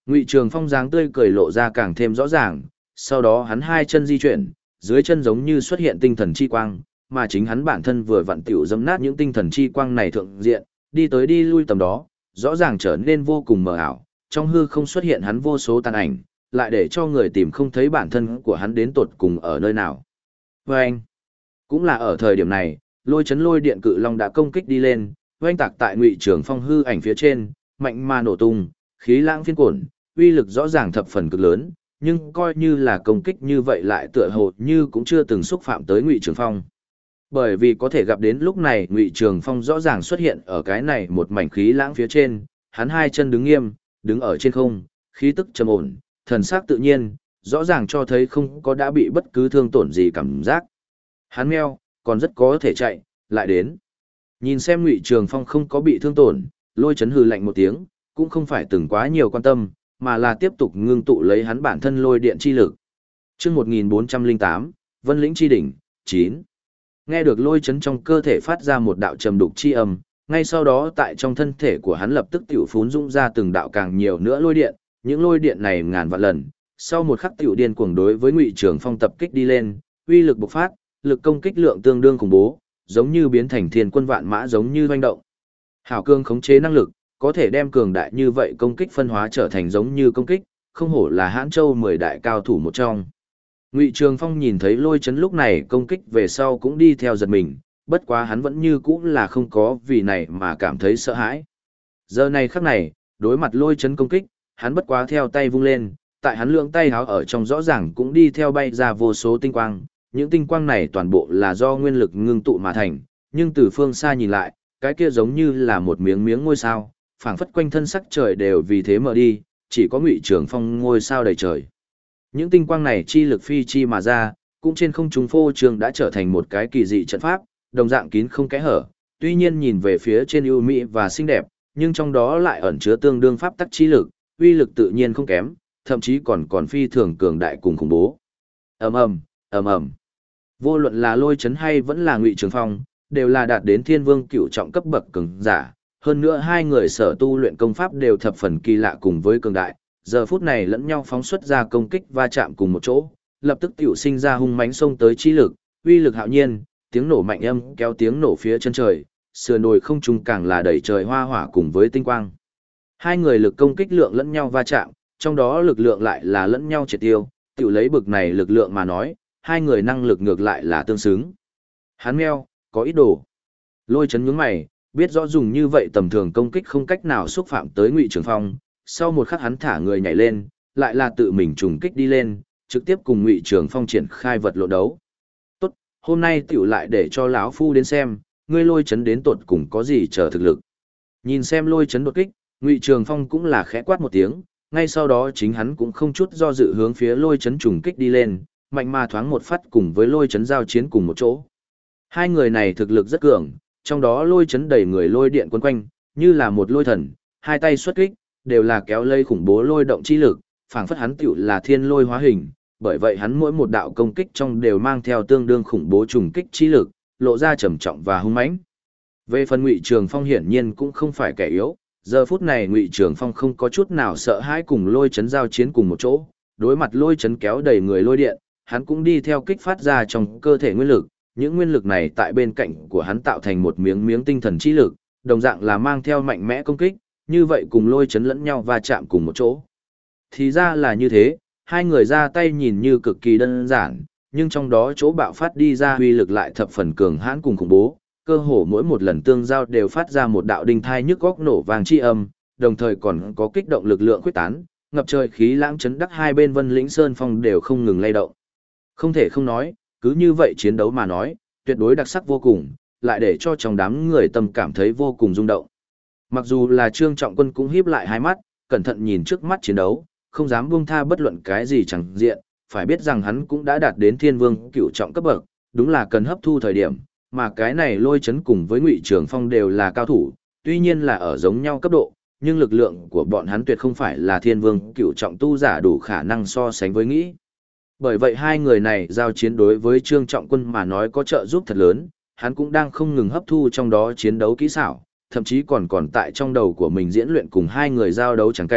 Ngụy Trường Phong dáng tươi cười lộ ra càng thêm rõ ràng, sau đó hắn hai chân di chuyển, dưới chân giống như xuất hiện tinh thần chi quang, mà chính hắn bản thân vừa vặn tiểu dẫm nát những tinh thần chi quang này thượng diện, đi tới đi lui tầm đó, rõ ràng trở nên vô cùng mờ ảo, trong hư không xuất hiện hắn vô số tàn ảnh, lại để cho người tìm không thấy bản thân của hắn đến tột cùng ở nơi nào. Và anh, cũng là ở thời điểm này, lôi chấn lôi điện cự long đã công kích đi lên, oanh tạc tại Ngụy Trường Phong hư ảnh phía trên, mạnh mà nổ tung, khí lãng phiên cuộn, uy lực rõ ràng thập phần cực lớn, nhưng coi như là công kích như vậy lại tựa hồ như cũng chưa từng xúc phạm tới Ngụy Trường Phong. Bởi vì có thể gặp đến lúc này Ngụy Trường Phong rõ ràng xuất hiện ở cái này một mảnh khí lãng phía trên, hắn hai chân đứng nghiêm, đứng ở trên không, khí tức trầm ổn, thần sắc tự nhiên, rõ ràng cho thấy không có đã bị bất cứ thương tổn gì cảm giác. Hắn meo, còn rất có thể chạy, lại đến. Nhìn xem Ngụy Trường Phong không có bị thương tổn, Lôi Chấn hừ lạnh một tiếng, cũng không phải từng quá nhiều quan tâm, mà là tiếp tục ngưng tụ lấy hắn bản thân lôi điện chi lực. Chương 1408, Vân Lĩnh chi đỉnh, 9. Nghe được Lôi Chấn trong cơ thể phát ra một đạo trầm đục chi âm, ngay sau đó tại trong thân thể của hắn lập tức tiểu phún dũng ra từng đạo càng nhiều nữa lôi điện, những lôi điện này ngàn vạn lần, sau một khắc tiểu điên cuồng đối với Ngụy Trường Phong tập kích đi lên, uy lực bộc phát, lực công kích lượng tương đương khủng bố, giống như biến thành thiên quân vạn mã giống như hoành động. Hảo cương khống chế năng lực, có thể đem cường đại như vậy công kích phân hóa trở thành giống như công kích, không hổ là Hãn Châu 10 đại cao thủ một trong. Ngụy Trường Phong nhìn thấy Lôi Chấn lúc này công kích về sau cũng đi theo giật mình, bất quá hắn vẫn như cũ là không có vì này mà cảm thấy sợ hãi. Giờ này khắc này, đối mặt Lôi Chấn công kích, hắn bất quá theo tay vung lên, tại hắn lượng tay háo ở trong rõ ràng cũng đi theo bay ra vô số tinh quang, những tinh quang này toàn bộ là do nguyên lực ngưng tụ mà thành, nhưng từ phương xa nhìn lại, cái kia giống như là một miếng miếng ngôi sao, phảng phất quanh thân sắc trời đều vì thế mở đi, chỉ có Ngụy Trường Phong ngôi sao đầy trời. Những tinh quang này chi lực phi chi mà ra, cũng trên không trung phô trường đã trở thành một cái kỳ dị trận pháp, đồng dạng kín không kẽ hở, tuy nhiên nhìn về phía trên ưu mỹ và xinh đẹp, nhưng trong đó lại ẩn chứa tương đương pháp tắc chi lực, uy lực tự nhiên không kém, thậm chí còn phi thường cường đại cùng khủng bố. Ầm ầm, ầm ầm. Vô luận là Lôi Chấn hay vẫn là Ngụy Trường Phong, đều là đạt đến Thiên Vương cửu trọng cấp bậc cường giả, hơn nữa hai người sở tu luyện công pháp đều thập phần kỳ lạ cùng với cường đại, giờ phút này lẫn nhau phóng xuất ra công kích va chạm cùng một chỗ, lập tức tiểu sinh ra hung mãnh xông tới chi lực, uy lực hạo nhiên, tiếng nổ mạnh âm kéo tiếng nổ phía chân trời, sườn đồi không trung càng là đầy trời hoa hỏa cùng với tinh quang. Hai người lực công kích lượng lẫn nhau va chạm, trong đó lực lượng lại là lẫn nhau triệt tiêu, tiểu lấy bực này lực lượng mà nói, hai người năng lực ngược lại là tương xứng. Hắn meo, có ý đồ. Lôi Chấn nhướng mày, biết rõ dùng như vậy tầm thường công kích không cách nào xúc phạm tới Ngụy Trường Phong, sau một khắc hắn thả người nhảy lên, lại là tự mình trùng kích đi lên, trực tiếp cùng Ngụy Trường Phong triển khai vật lộn đấu. Tốt, hôm nay tiểu lại để cho lão phu đến xem, ngươi Lôi Chấn đến tột cùng có gì chờ thực lực. Nhìn xem Lôi Chấn đột kích, Ngụy Trường Phong cũng là khẽ quát một tiếng, ngay sau đó chính hắn cũng không chút do dự hướng phía Lôi Chấn trùng kích đi lên, mạnh mà thoáng một phát cùng với Lôi Chấn giao chiến cùng một chỗ. Hai người này thực lực rất cường, trong đó Lôi Chấn đầy người lôi điện quấn quanh, như là một lôi thần, hai tay xuất kích, đều là kéo lây khủng bố lôi động chi lực, phảng phất hắn tiểu là thiên lôi hóa hình, bởi vậy hắn mỗi một đạo công kích trong đều mang theo tương đương khủng bố trùng kích chi lực, lộ ra trầm trọng và hung mãnh. Về phần Ngụy Trường Phong hiển nhiên cũng không phải kẻ yếu, giờ phút này Ngụy Trường Phong không có chút nào sợ hãi cùng Lôi Chấn giao chiến cùng một chỗ, đối mặt Lôi Chấn kéo đầy người lôi điện, hắn cũng đi theo kích phát ra trong cơ thể nguyên lực, những nguyên lực này tại bên cạnh của hắn tạo thành một miếng miếng tinh thần chi lực, đồng dạng là mang theo mạnh mẽ công kích, như vậy cùng Lôi Chấn lẫn nhau va chạm cùng một chỗ. Thì ra là như thế, hai người ra tay nhìn như cực kỳ đơn giản, nhưng trong đó chỗ bạo phát đi ra uy lực lại thập phần cường hãn cùng khủng bố, cơ hồ mỗi một lần tương giao đều phát ra một đạo đinh thai nhức góc nổ vàng chi âm, đồng thời còn có kích động lực lượng quyết tán, ngập trời khí lãng chấn đắc hai bên Vân Lĩnh Sơn Phong đều không ngừng lay động. Không thể không nói, cứ như vậy chiến đấu mà nói, tuyệt đối đặc sắc vô cùng, lại để cho trong đám người tâm cảm thấy vô cùng rung động. Mặc dù là Trương Trọng Quân cũng híp lại hai mắt, cẩn thận nhìn trước mắt chiến đấu, không dám buông tha bất luận cái gì chẳng diện, phải biết rằng hắn cũng đã đạt đến Thiên Vương cửu trọng cấp bậc, đúng là cần hấp thu thời điểm, mà cái này Lôi Chấn cùng với Ngụy Trường Phong đều là cao thủ, tuy nhiên là ở giống nhau cấp độ, nhưng lực lượng của bọn hắn tuyệt không phải là Thiên Vương cửu trọng tu giả đủ khả năng so sánh với nghĩ. Bởi vậy hai người này giao chiến đối với Trương Trọng Quân mà nói có trợ giúp thật lớn, hắn cũng đang không ngừng hấp thu trong đó chiến đấu kỹ xảo, thậm chí còn tại trong đầu của mình diễn luyện cùng hai người giao đấu chẳng cảnh,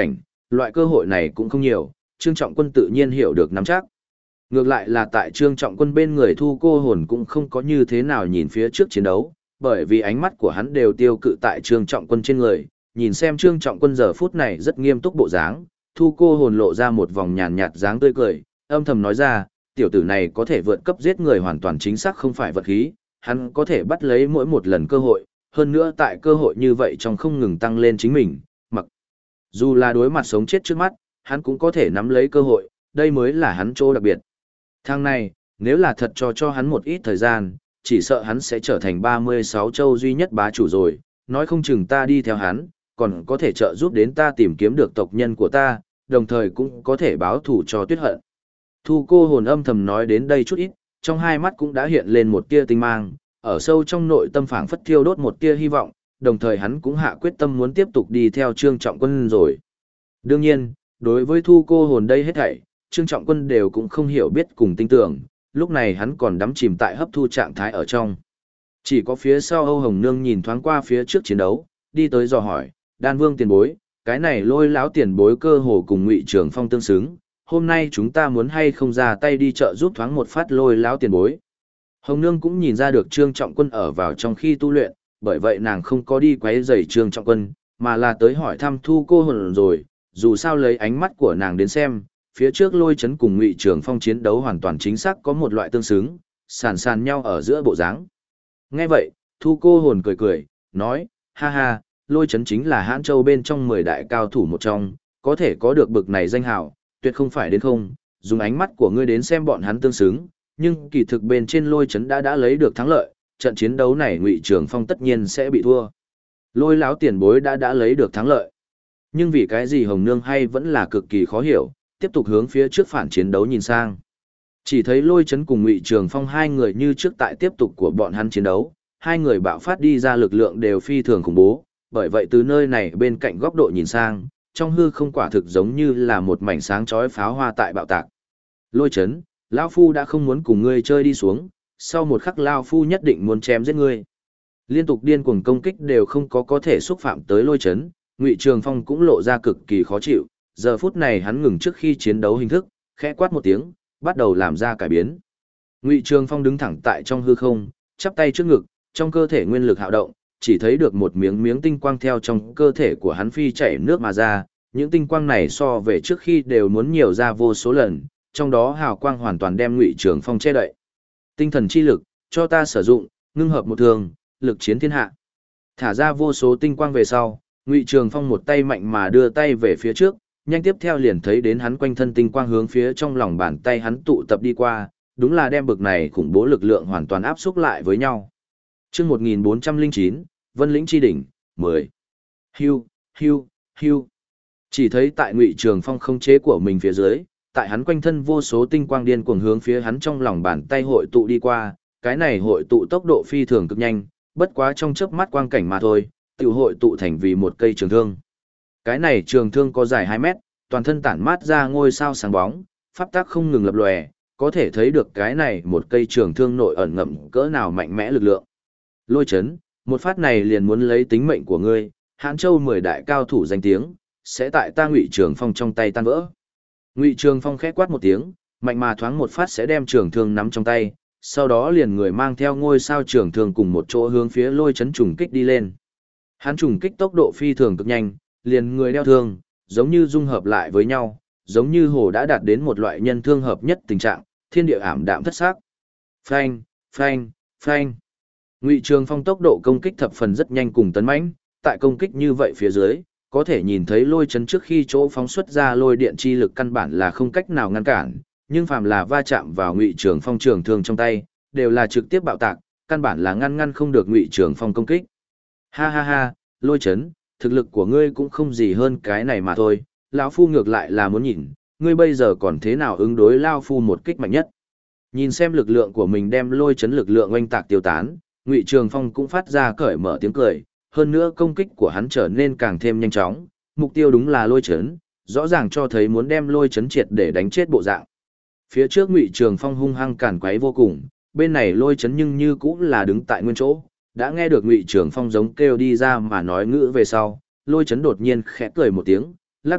loại cơ hội này cũng không nhiều, Trương Trọng Quân tự nhiên hiểu được nắm chắc. Ngược lại là tại Trương Trọng Quân bên người Thu Cô Hồn cũng không có như thế nào nhìn phía trước chiến đấu, bởi vì ánh mắt của hắn đều tiêu cự tại Trương Trọng Quân trên người, nhìn xem Trương Trọng Quân giờ phút này rất nghiêm túc bộ dáng, Thu Cô Hồn lộ ra một vòng nhàn nhạt dáng tươi cười, âm thầm nói ra, tiểu tử này có thể vượt cấp giết người hoàn toàn chính xác không phải vật khí, hắn có thể bắt lấy mỗi một lần cơ hội, hơn nữa tại cơ hội như vậy trong không ngừng tăng lên chính mình, mặc dù là đối mặt sống chết trước mắt, hắn cũng có thể nắm lấy cơ hội, đây mới là hắn chỗ đặc biệt. Thằng này, nếu là thật cho hắn một ít thời gian, chỉ sợ hắn sẽ trở thành 36 châu duy nhất bá chủ rồi, nói không chừng ta đi theo hắn, còn có thể trợ giúp đến ta tìm kiếm được tộc nhân của ta, đồng thời cũng có thể báo thù cho Tuyết Hận. Thu Cô Hồn âm thầm nói đến đây chút ít, trong hai mắt cũng đã hiện lên một tia tinh mang, ở sâu trong nội tâm phảng phất thiêu đốt một tia hy vọng, đồng thời hắn cũng hạ quyết tâm muốn tiếp tục đi theo Trương Trọng Quân rồi. Đương nhiên, đối với Thu Cô Hồn đây hết thảy, Trương Trọng Quân đều cũng không hiểu biết cùng tin tưởng, lúc này hắn còn đắm chìm tại hấp thu trạng thái ở trong. Chỉ có phía sau Âu Hồng Nương nhìn thoáng qua phía trước chiến đấu, đi tới dò hỏi, Đan Vương tiền bối, cái này Lôi lão tiền bối cơ hồ cùng Ngụy Trường Phong tương xứng, hôm nay chúng ta muốn hay không ra tay đi chợ giúp thoáng một phát Lôi lão tiền bối. Hồng Nương cũng nhìn ra được Trương Trọng Quân ở vào trong khi tu luyện, bởi vậy nàng không có đi quấy rầy Trương Trọng Quân, mà là tới hỏi thăm Thu Cô Hồn rồi, dù sao lấy ánh mắt của nàng đến xem, phía trước Lôi Chấn cùng Ngụy Trường Phong chiến đấu hoàn toàn chính xác có một loại tương xứng, sàn sàn nhau ở giữa bộ dáng. Nghe vậy, Thu Cô Hồn cười cười, nói, ha ha, Lôi Chấn chính là Hãn Châu bên trong 10 đại cao thủ một trong, có thể có được bực này danh hào, tuyệt không phải đến không, dùng ánh mắt của ngươi đến xem bọn hắn tương xứng, nhưng kỳ thực bên trên Lôi Chấn đã lấy được thắng lợi, trận chiến đấu này Ngụy Trường Phong tất nhiên sẽ bị thua. Lôi lão tiền bối đã lấy được thắng lợi. Nhưng vì cái gì Hồng Nương hay vẫn là cực kỳ khó hiểu, tiếp tục hướng phía trước phản chiến đấu nhìn sang. Chỉ thấy Lôi Chấn cùng Ngụy Trường Phong hai người như trước tại tiếp tục của bọn hắn chiến đấu, hai người bạo phát đi ra lực lượng đều phi thường khủng bố, bởi vậy từ nơi này bên cạnh góc độ nhìn sang, trong hư không quả thực giống như là một mảnh sáng chói pháo hoa tại bạo tạc. Lôi Chấn, lão phu đã không muốn cùng ngươi chơi đi xuống, sau một khắc lão phu nhất định muốn chém giết ngươi. Liên tục điên cuồng công kích đều không có thể xúc phạm tới Lôi Chấn, Ngụy Trường Phong cũng lộ ra cực kỳ khó chịu, giờ phút này hắn ngừng trước khi chiến đấu hình thức, khẽ quát một tiếng, bắt đầu làm ra cải biến. Ngụy Trường Phong đứng thẳng tại trong hư không, chắp tay trước ngực, trong cơ thể nguyên lực hạo động, chỉ thấy được một miếng miếng tinh quang theo trong cơ thể của hắn phi chảy nước mà ra, những tinh quang này so về trước khi đều muốn nhiều ra vô số lần, trong đó hào quang hoàn toàn đem Ngụy Trường Phong che đậy. Tinh thần chi lực, cho ta sử dụng, ngưng hợp một thường, lực chiến thiên hạ. Thả ra vô số tinh quang về sau, Ngụy Trường Phong một tay mạnh mà đưa tay về phía trước, nhanh tiếp theo liền thấy đến hắn quanh thân tinh quang hướng phía trong lòng bàn tay hắn tụ tập đi qua, đúng là đem bực này khủng bố lực lượng hoàn toàn áp xúc lại với nhau. Chương 1409, Vân Lĩnh chi đỉnh, 10. Hưu, hưu, hưu. Chỉ thấy tại Ngụy Trường Phong không chế của mình phía dưới, tại hắn quanh thân vô số tinh quang điên cuồng hướng phía hắn trong lòng bàn tay hội tụ đi qua, cái này hội tụ tốc độ phi thường cực nhanh, bất quá trong chớp mắt quang cảnh mà thôi, tiểu hội tụ thành vì một cây trường thương. Cái này trường thương có dài 2 mét, toàn thân tản mát ra ngôi sao sáng bóng, pháp tắc không ngừng lập lòe, có thể thấy được cái này một cây trường thương nội ẩn ngậm cỡ nào mạnh mẽ lực lượng. Lôi Chấn, một phát này liền muốn lấy tính mệnh của ngươi, Hãn Châu 10 đại cao thủ danh tiếng, sẽ tại ta Ngụy Trường Phong trong tay tan vỡ. Ngụy Trường Phong khẽ quát một tiếng, mạnh mà thoáng một phát sẽ đem trường thương nắm trong tay, sau đó liền người mang theo ngôi sao trường thương cùng một chỗ hướng phía Lôi Chấn trùng kích đi lên. Hắn trùng kích tốc độ phi thường cực nhanh, liền người đeo thương, giống như dung hợp lại với nhau, giống như hồ đã đạt đến một loại nhân thương hợp nhất tình trạng, thiên địa ảm đạm thất sắc. Phanh, phanh, phanh. Ngụy Trường Phong tốc độ công kích thập phần rất nhanh cùng tấn mãnh, tại công kích như vậy phía dưới, có thể nhìn thấy Lôi Chấn trước khi chỗ phóng xuất ra lôi điện chi lực căn bản là không cách nào ngăn cản, nhưng phàm là va chạm vào Ngụy Trường Phong trường thương trong tay, đều là trực tiếp bạo tạc, căn bản là ngăn không được Ngụy Trường Phong công kích. Ha ha ha, Lôi Chấn, thực lực của ngươi cũng không gì hơn cái này mà thôi, lão phu ngược lại là muốn nhìn, ngươi bây giờ còn thế nào ứng đối lão phu một kích mạnh nhất. Nhìn xem lực lượng của mình đem Lôi Chấn lực lượng oanh tạc tiêu tán, Ngụy Trường Phong cũng phát ra cởi mở tiếng cười, hơn nữa công kích của hắn trở nên càng thêm nhanh chóng, mục tiêu đúng là Lôi Chấn, rõ ràng cho thấy muốn đem Lôi Chấn triệt để đánh chết bộ dạng. Phía trước Ngụy Trường Phong hung hăng càn quấy vô cùng, bên này Lôi Chấn nhưng như cũng là đứng tại nguyên chỗ, đã nghe được Ngụy Trường Phong giống kêu đi ra mà nói ngữ về sau, Lôi Chấn đột nhiên khẽ cười một tiếng, lắc đầu,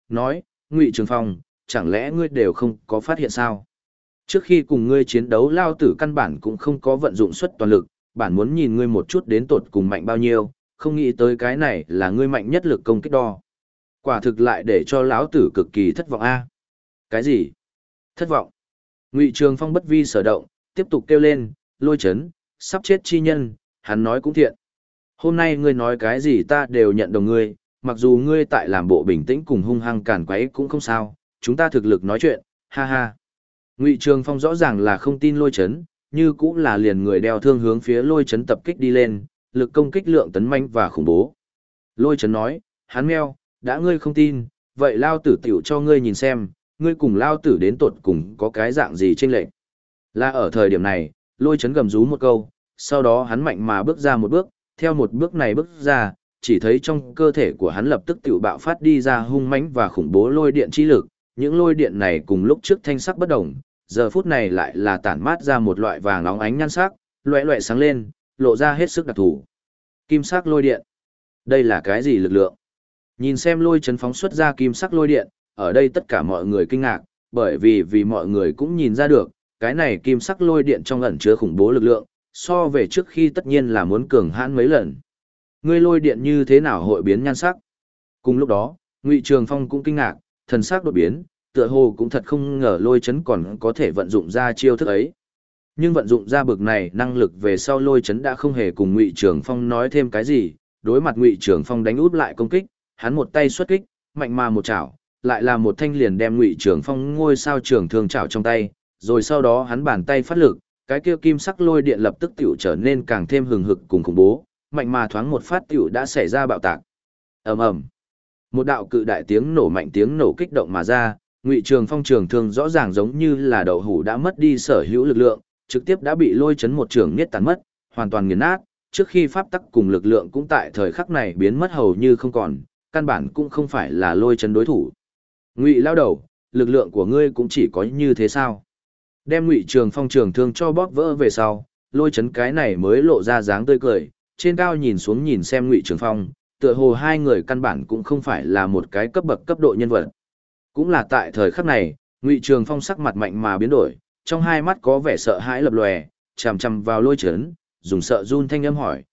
nói, Ngụy Trường Phong, chẳng lẽ ngươi đều không có phát hiện sao? Trước khi cùng ngươi chiến đấu lao tử căn bản cũng không có vận dụng suất toàn lực, bản muốn nhìn ngươi một chút đến tột cùng mạnh bao nhiêu, không nghĩ tới cái này là ngươi mạnh nhất lực công kích đo. Quả thực lại để cho lão tử cực kỳ thất vọng a. Cái gì? Thất vọng? Ngụy Trường Phong bất vi sở động, tiếp tục kêu lên, Lôi Chấn, sắp chết chi nhân, hắn nói cũng thiện. Hôm nay ngươi nói cái gì ta đều nhận đồng ngươi, mặc dù ngươi tại làm bộ bình tĩnh cùng hung hăng càn quấy cũng không sao, chúng ta thực lực nói chuyện, ha ha. Ngụy Trường Phong rõ ràng là không tin Lôi Chấn, như cũng là liền người đeo thương hướng phía Lôi Chấn tập kích đi lên, lực công kích lượng tấn manh và khủng bố. Lôi Chấn nói, hắn meo, đã ngươi không tin, vậy lao tử tiểu cho ngươi nhìn xem, ngươi cùng lao tử đến tột cùng có cái dạng gì chênh lệch. Là ở thời điểm này, Lôi Chấn gầm rú một câu, sau đó hắn mạnh mà bước ra một bước, theo một bước này bước ra, chỉ thấy trong cơ thể của hắn lập tức tiểu bạo phát đi ra hung mãnh và khủng bố lôi điện chi lực, những lôi điện này cùng lúc trước thanh sắc bất đồng, giờ phút này lại là tản mát ra một loại vàng óng ánh nhan sắc, loẻ loẻ sáng lên, lộ ra hết sức đặc thù. Kim sắc lôi điện. Đây là cái gì lực lượng? Nhìn xem Lôi Chấn phóng xuất ra kim sắc lôi điện, ở đây tất cả mọi người kinh ngạc, bởi vì mọi người cũng nhìn ra được, cái này kim sắc lôi điện trong ẩn chứa khủng bố lực lượng, so về trước khi tất nhiên là muốn cường hãn mấy lần. Ngươi lôi điện như thế nào hội biến nhan sắc? Cùng lúc đó, Ngụy Trường Phong cũng kinh ngạc, thần sắc đột biến, tựa hồ cũng thật không ngờ Lôi Chấn còn có thể vận dụng ra chiêu thức ấy. Nhưng vận dụng ra bực này năng lực về sau Lôi Chấn đã không hề cùng Ngụy Trường Phong nói thêm cái gì, đối mặt Ngụy Trường Phong đánh út lại công kích, hắn một tay xuất kích, mạnh mà một chảo, lại là một thanh liền đem Ngụy Trường Phong ngôi sao trường thương chảo trong tay, rồi sau đó hắn bàn tay phát lực, cái kia kim sắc lôi điện lập tức tiểu trở nên càng thêm hừng hực cùng khủng bố, mạnh mà thoáng một phát tiểu đã xảy ra bạo tạc. Ầm ầm. Một đạo cự đại tiếng nổ mạnh tiếng nổ kích động mà ra, Ngụy Trường Phong trường thương rõ ràng giống như là đậu hũ đã mất đi sở hữu lực lượng, trực tiếp đã bị Lôi Chấn một trường niết tàn mất, hoàn toàn nghiền nát, trước khi pháp tắc cùng lực lượng cũng tại thời khắc này biến mất hầu như không còn, căn bản cũng không phải là Lôi Chấn đối thủ. Ngụy lao đầu, lực lượng của ngươi cũng chỉ có như thế sao? Đem Ngụy Trường Phong trường thương cho bóp vỡ về sau, Lôi Chấn cái này mới lộ ra dáng tươi cười, trên cao nhìn xuống nhìn xem Ngụy Trường Phong, tựa hồ hai người căn bản cũng không phải là một cái cấp bậc cấp độ nhân vật. Cũng là tại thời khắc này, Ngụy Trường Phong sắc mặt mạnh mà biến đổi, trong hai mắt có vẻ sợ hãi lập lòe, chằm chằm vào Lôi Chấn, dùng sợ run thanh âm hỏi,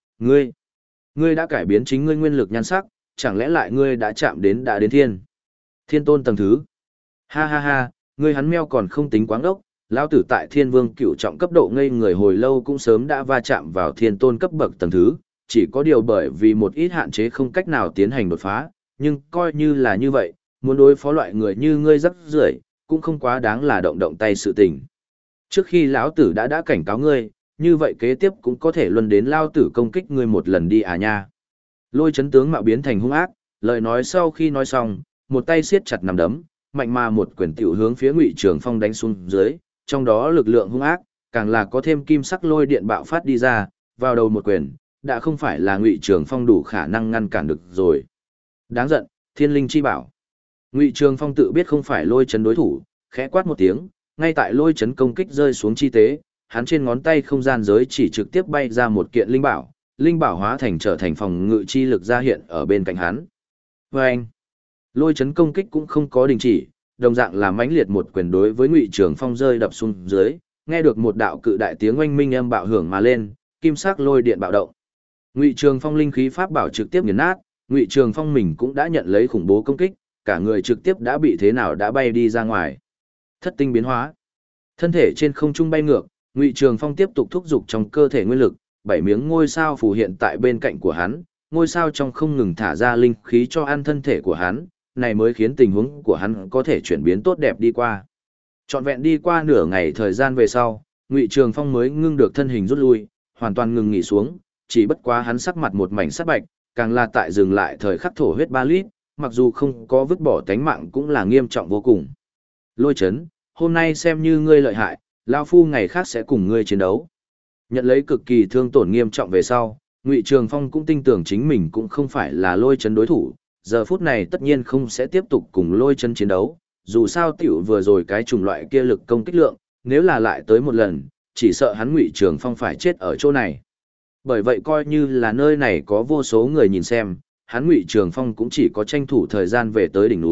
ngươi đã cải biến chính ngươi nguyên lực nhan sắc, chẳng lẽ lại ngươi đã chạm đến đã đến thiên tôn tầng thứ? Ha ha ha, ngươi hắn meo còn không tính quáng ốc, lão tử tại thiên vương cửu trọng cấp độ ngây người hồi lâu cũng sớm đã va chạm vào thiên tôn cấp bậc tầng thứ, chỉ có điều bởi vì một ít hạn chế không cách nào tiến hành đột phá, nhưng coi như là như vậy, muốn đối phó loại người như ngươi rắc rưởi cũng không quá đáng là động tay sự tình. Trước khi lão tử đã cảnh cáo ngươi, như vậy kế tiếp cũng có thể luân đến lão tử công kích ngươi một lần đi à nha. Lôi Chấn tướng mạo biến thành hung ác, lời nói sau khi nói xong, một tay siết chặt nắm đấm, mạnh mà một quyền tiểu hướng phía Ngụy Trường Phong đánh xuống dưới, trong đó lực lượng hung ác, càng là có thêm kim sắc lôi điện bạo phát đi ra, vào đầu một quyền, đã không phải là Ngụy Trường Phong đủ khả năng ngăn cản được rồi. Đáng giận, Thiên Linh chi bảo. Ngụy Trường Phong tự biết không phải Lôi Chấn đối thủ, khẽ quát một tiếng, ngay tại Lôi Chấn công kích rơi xuống chi tế, hắn trên ngón tay không gian giới chỉ trực tiếp bay ra một kiện linh bảo hóa thành trở thành phòng ngự chi lực ra hiện ở bên cạnh hắn. Và anh, Lôi Chấn công kích cũng không có đình chỉ, đồng dạng là mãnh liệt một quyền đối với Ngụy Trường Phong rơi đập xuống dưới, nghe được một đạo cự đại tiếng oanh minh âm bạo hưởng mà lên, kim sắc lôi điện bạo động. Ngụy Trường Phong linh khí pháp bảo trực tiếp nghiền nát, Ngụy Trường Phong mình cũng đã nhận lấy khủng bố công kích, cả người trực tiếp đã bị thế nào đã bay đi ra ngoài. Thất tinh biến hóa, thân thể trên không trung bay ngược, Ngụy Trường Phong tiếp tục thúc giục trong cơ thể nguyên lực, 7 miếng ngôi sao phù hiện tại bên cạnh của hắn, ngôi sao trong không ngừng thả ra linh khí cho ăn thân thể của hắn, này mới khiến tình huống của hắn có thể chuyển biến tốt đẹp đi qua. Trọn vẹn đi qua nửa ngày thời gian về sau, Ngụy Trường Phong mới ngưng được thân hình rút lui, hoàn toàn ngừng nghỉ xuống, chỉ bất quá hắn sắc mặt một mảnh sắc bạch, càng là tại dừng lại thời khắc thổ huyết 3 lít, mặc dù không có vứt bỏ tánh mạng cũng là nghiêm trọng vô cùng. Lôi Chấn, hôm nay xem như ngươi lợi hại, lão phu ngày khác sẽ cùng ngươi chiến đấu. Nhận lấy cực kỳ thương tổn nghiêm trọng về sau, Ngụy Trường Phong cũng tin tưởng chính mình cũng không phải là Lôi Chấn đối thủ, giờ phút này tất nhiên không sẽ tiếp tục cùng Lôi Chấn chiến đấu, dù sao tiểu vừa rồi cái chủng loại kia lực công kích lượng, nếu là lại tới một lần, chỉ sợ hắn Ngụy Trường Phong phải chết ở chỗ này. Bởi vậy coi như là nơi này có vô số người nhìn xem, hắn Ngụy Trường Phong cũng chỉ có tranh thủ thời gian về tới đỉnh núi,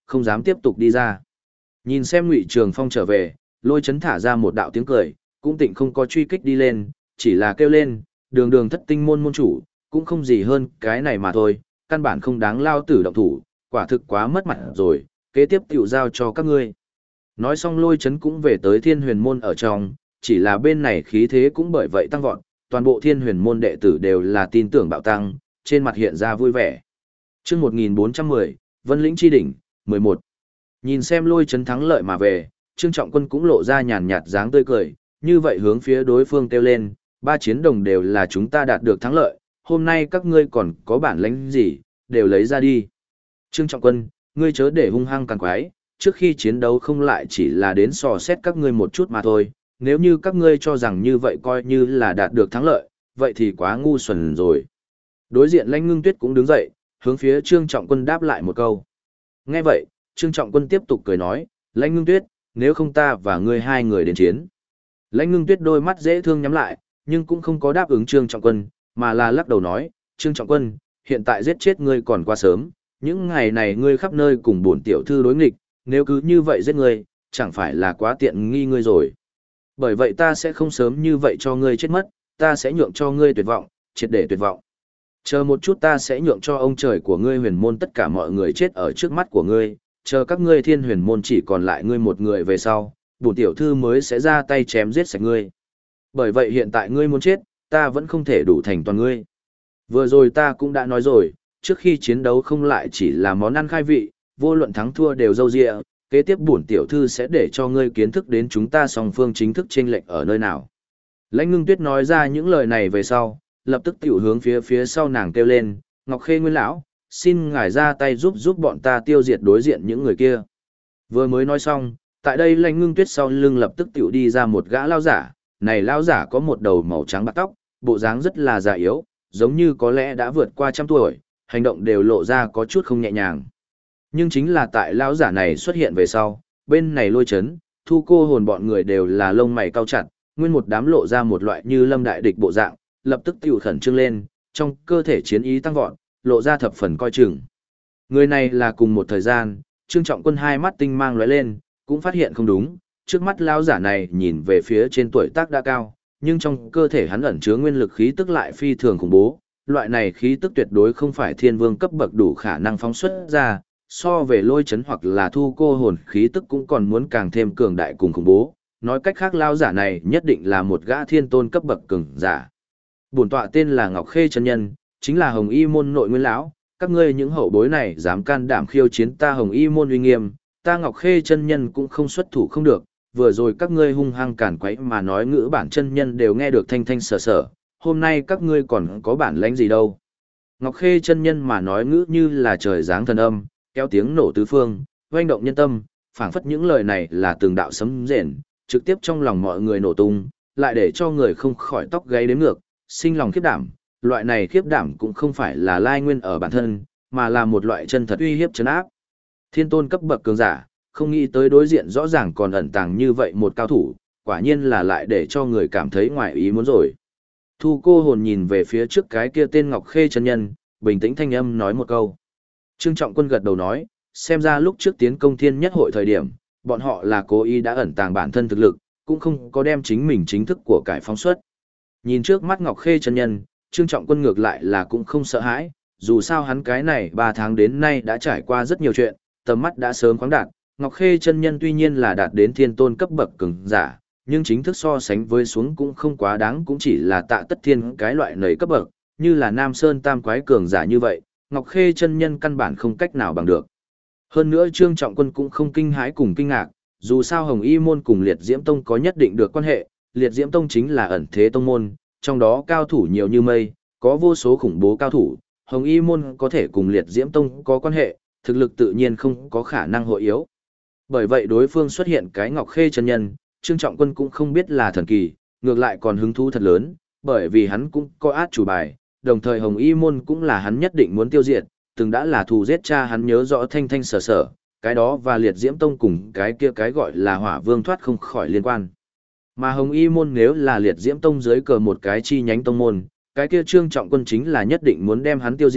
không dám tiếp tục đi ra. Nhìn xem Ngụy Trường Phong trở về, Lôi Chấn thả ra một đạo tiếng cười, cũng tịnh không có truy kích đi lên, chỉ là kêu lên, đường đường thất tinh môn môn chủ, cũng không gì hơn cái này mà thôi, căn bản không đáng lao tử động thủ, quả thực quá mất mặt rồi, kế tiếp tiểu giao cho các ngươi. Nói xong Lôi Chấn cũng về tới Thiên Huyền môn ở trong, chỉ là bên này khí thế cũng bởi vậy tăng vọt, toàn bộ Thiên Huyền môn đệ tử đều là tin tưởng bạo tăng, trên mặt hiện ra vui vẻ. Chương 1410, Vân Lĩnh chi đỉnh, 11. Nhìn xem Lôi Chấn thắng lợi mà về, Trương Trọng Quân cũng lộ ra nhàn nhạt dáng tươi cười, như vậy hướng phía đối phương kêu lên, ba chiến đồng đều là chúng ta đạt được thắng lợi, hôm nay các ngươi còn có bản lĩnh gì, đều lấy ra đi. Trương Trọng Quân, ngươi chớ để hung hăng càng quái, trước khi chiến đấu không lại chỉ là đến dò xét các ngươi một chút mà thôi, nếu như các ngươi cho rằng như vậy coi như là đạt được thắng lợi, vậy thì quá ngu xuẩn rồi. Đối diện Lãnh Ngưng Tuyết cũng đứng dậy, hướng phía Trương Trọng Quân đáp lại một câu. Nghe vậy, Trương Trọng Quân tiếp tục cười nói, Lãnh Ngưng Tuyết, nếu không ta và ngươi hai người đến chiến. Lãnh Ngưng Tuyết đôi mắt dễ thương nhắm lại, nhưng cũng không có đáp ứng Trương Trọng Quân, mà là lắc đầu nói, Trương Trọng Quân, hiện tại giết chết ngươi còn quá sớm, những ngày này ngươi khắp nơi cùng bổn tiểu thư đối nghịch, nếu cứ như vậy giết ngươi, chẳng phải là quá tiện nghi ngươi rồi. Bởi vậy ta sẽ không sớm như vậy cho ngươi chết mất, ta sẽ nhượng cho ngươi tuyệt vọng, triệt để tuyệt vọng. Chờ một chút ta sẽ nhượng cho ông trời của ngươi huyền môn tất cả mọi người chết ở trước mắt của ngươi, chờ các ngươi thiên huyền môn chỉ còn lại ngươi một người về sau, bổn tiểu thư mới sẽ ra tay chém giết sạch ngươi. Bởi vậy hiện tại ngươi muốn chết, ta vẫn không thể đủ thành toàn ngươi. Vừa rồi ta cũng đã nói rồi, trước khi chiến đấu không lại chỉ là món ăn khai vị, vô luận thắng thua đều dâu dịa, kế tiếp bổn tiểu thư sẽ để cho ngươi kiến thức đến chúng ta song phương chính thức chênh lệch ở nơi nào. Lãnh Ngưng Tuyết nói ra những lời này về sau, lập tức tiểu hướng phía sau nàng kêu lên, Ngọc Khê Nguyên lão, xin ngài ra tay giúp bọn ta tiêu diệt đối diện những người kia. Vừa mới nói xong, tại đây Lãnh Ngưng Tuyết sau lưng lập tức tiểu đi ra một gã lao giả, này lao giả có một đầu màu trắng bạc tóc, bộ dáng rất là già yếu, giống như có lẽ đã vượt qua 100 tuổi, hành động đều lộ ra có chút không nhẹ nhàng. Nhưng chính là tại lão giả này xuất hiện về sau, bên này Lôi Chấn, Thu Cô Hồn bọn người đều là lông mày cau chặt, nguyên một đám lộ ra một loại như lâm đại địch bộ dạng, lập tức tiểu khẩn trương lên, trong cơ thể chiến ý tăng vọt, lộ ra thập phần coi chừng. Người này là cùng một thời gian, Trương Trọng Quân hai mắt tinh mang lóe lên, cũng phát hiện không đúng, trước mắt lão giả này nhìn về phía trên tuổi tác đã cao, nhưng trong cơ thể hắn ẩn chứa nguyên lực khí tức lại phi thường khủng bố, loại này khí tức tuyệt đối không phải thiên vương cấp bậc đủ khả năng phóng xuất ra, so về Lôi Chấn hoặc là Thu Cô Hồn khí tức cũng còn muốn càng thêm cường đại cùng khủng bố, nói cách khác lão giả này nhất định là một gã thiên tôn cấp bậc cường giả. Bổn tọa tên là Ngọc Khê chân nhân, chính là Hồng Y môn nội nguyên lão, các ngươi những hậu bối này dám can đảm khiêu chiến ta Hồng Y môn uy nghiêm, ta Ngọc Khê chân nhân cũng không xuất thủ không được, vừa rồi các ngươi hung hăng cản quấy mà nói ngữ bản chân nhân đều nghe được thanh thanh sở sở, hôm nay các ngươi còn có bản lãnh gì đâu. Ngọc Khê chân nhân mà nói ngữ như là trời giáng thần âm, kéo tiếng nổ tứ phương, oanh động nhân tâm, phảng phất những lời này là từng đạo sấm rền, trực tiếp trong lòng mọi người nổ tung, lại để cho người không khỏi tóc gáy đến ngược, sinh lòng khiếp đảm. Loại này khiếp đảm cũng không phải là lai nguyên ở bản thân, mà là một loại chân thật uy hiếp trấn áp. Thiên tôn cấp bậc cường giả, không nghĩ tới đối diện rõ ràng còn ẩn tàng như vậy một cao thủ, quả nhiên là lại để cho người cảm thấy ngoài ý muốn rồi. Thu Cô Hồn nhìn về phía trước cái kia tên Ngọc Khê chân nhân, bình tĩnh thanh âm nói một câu. Trương Trọng Quân gật đầu nói, xem ra lúc trước tiến công thiên nhất hội thời điểm, bọn họ là cố ý đã ẩn tàng bản thân thực lực, cũng không có đem chính mình chính thức của cải phóng xuất. Nhìn trước mắt Ngọc Khê chân nhân, Trương Trọng Quân ngược lại là cũng không sợ hãi, dù sao hắn cái này 3 tháng đến nay đã trải qua rất nhiều chuyện, tầm mắt đã sớm khoáng đạt. Ngọc Khê chân nhân tuy nhiên là đạt đến thiên tôn cấp bậc cường giả, nhưng chính thức so sánh với xuống cũng không quá đáng, cũng chỉ là Tạ Tất Thiên cái loại nầy cấp bậc, như là Nam Sơn Tam Quái cường giả như vậy, Ngọc Khê chân nhân căn bản không cách nào bằng được. Hơn nữa Trương Trọng Quân cũng không kinh hãi cùng kinh ngạc, dù sao Hồng Y môn cùng Liệt Diễm Tông có nhất định được quan hệ, Liệt Diễm Tông chính là ẩn thế tông môn, trong đó cao thủ nhiều như mây, có vô số khủng bố cao thủ, Hồng Y môn có thể cùng Liệt Diễm Tông có quan hệ, thực lực tự nhiên không có khả năng hội yếu. Bởi vậy đối phương xuất hiện cái Ngọc Khê chân nhân, Trương Trọng Quân cũng không biết là thần kỳ, ngược lại còn hứng thú thật lớn, bởi vì hắn cũng có át chủ bài, đồng thời Hồng Y môn cũng là hắn nhất định muốn tiêu diệt, từng đã là thù giết cha hắn nhớ rõ thanh thanh sở sở, cái đó và Liệt Diễm Tông cùng cái kia cái gọi là Hỏa Vương thoát không khỏi liên quan. Mà Hồng Y môn nếu là Liệt Diễm Tông dưới cờ một cái chi nhánh tông môn, cái kia Trương Trọng Quân chính là nhất định muốn đem hắn tiêu diệt,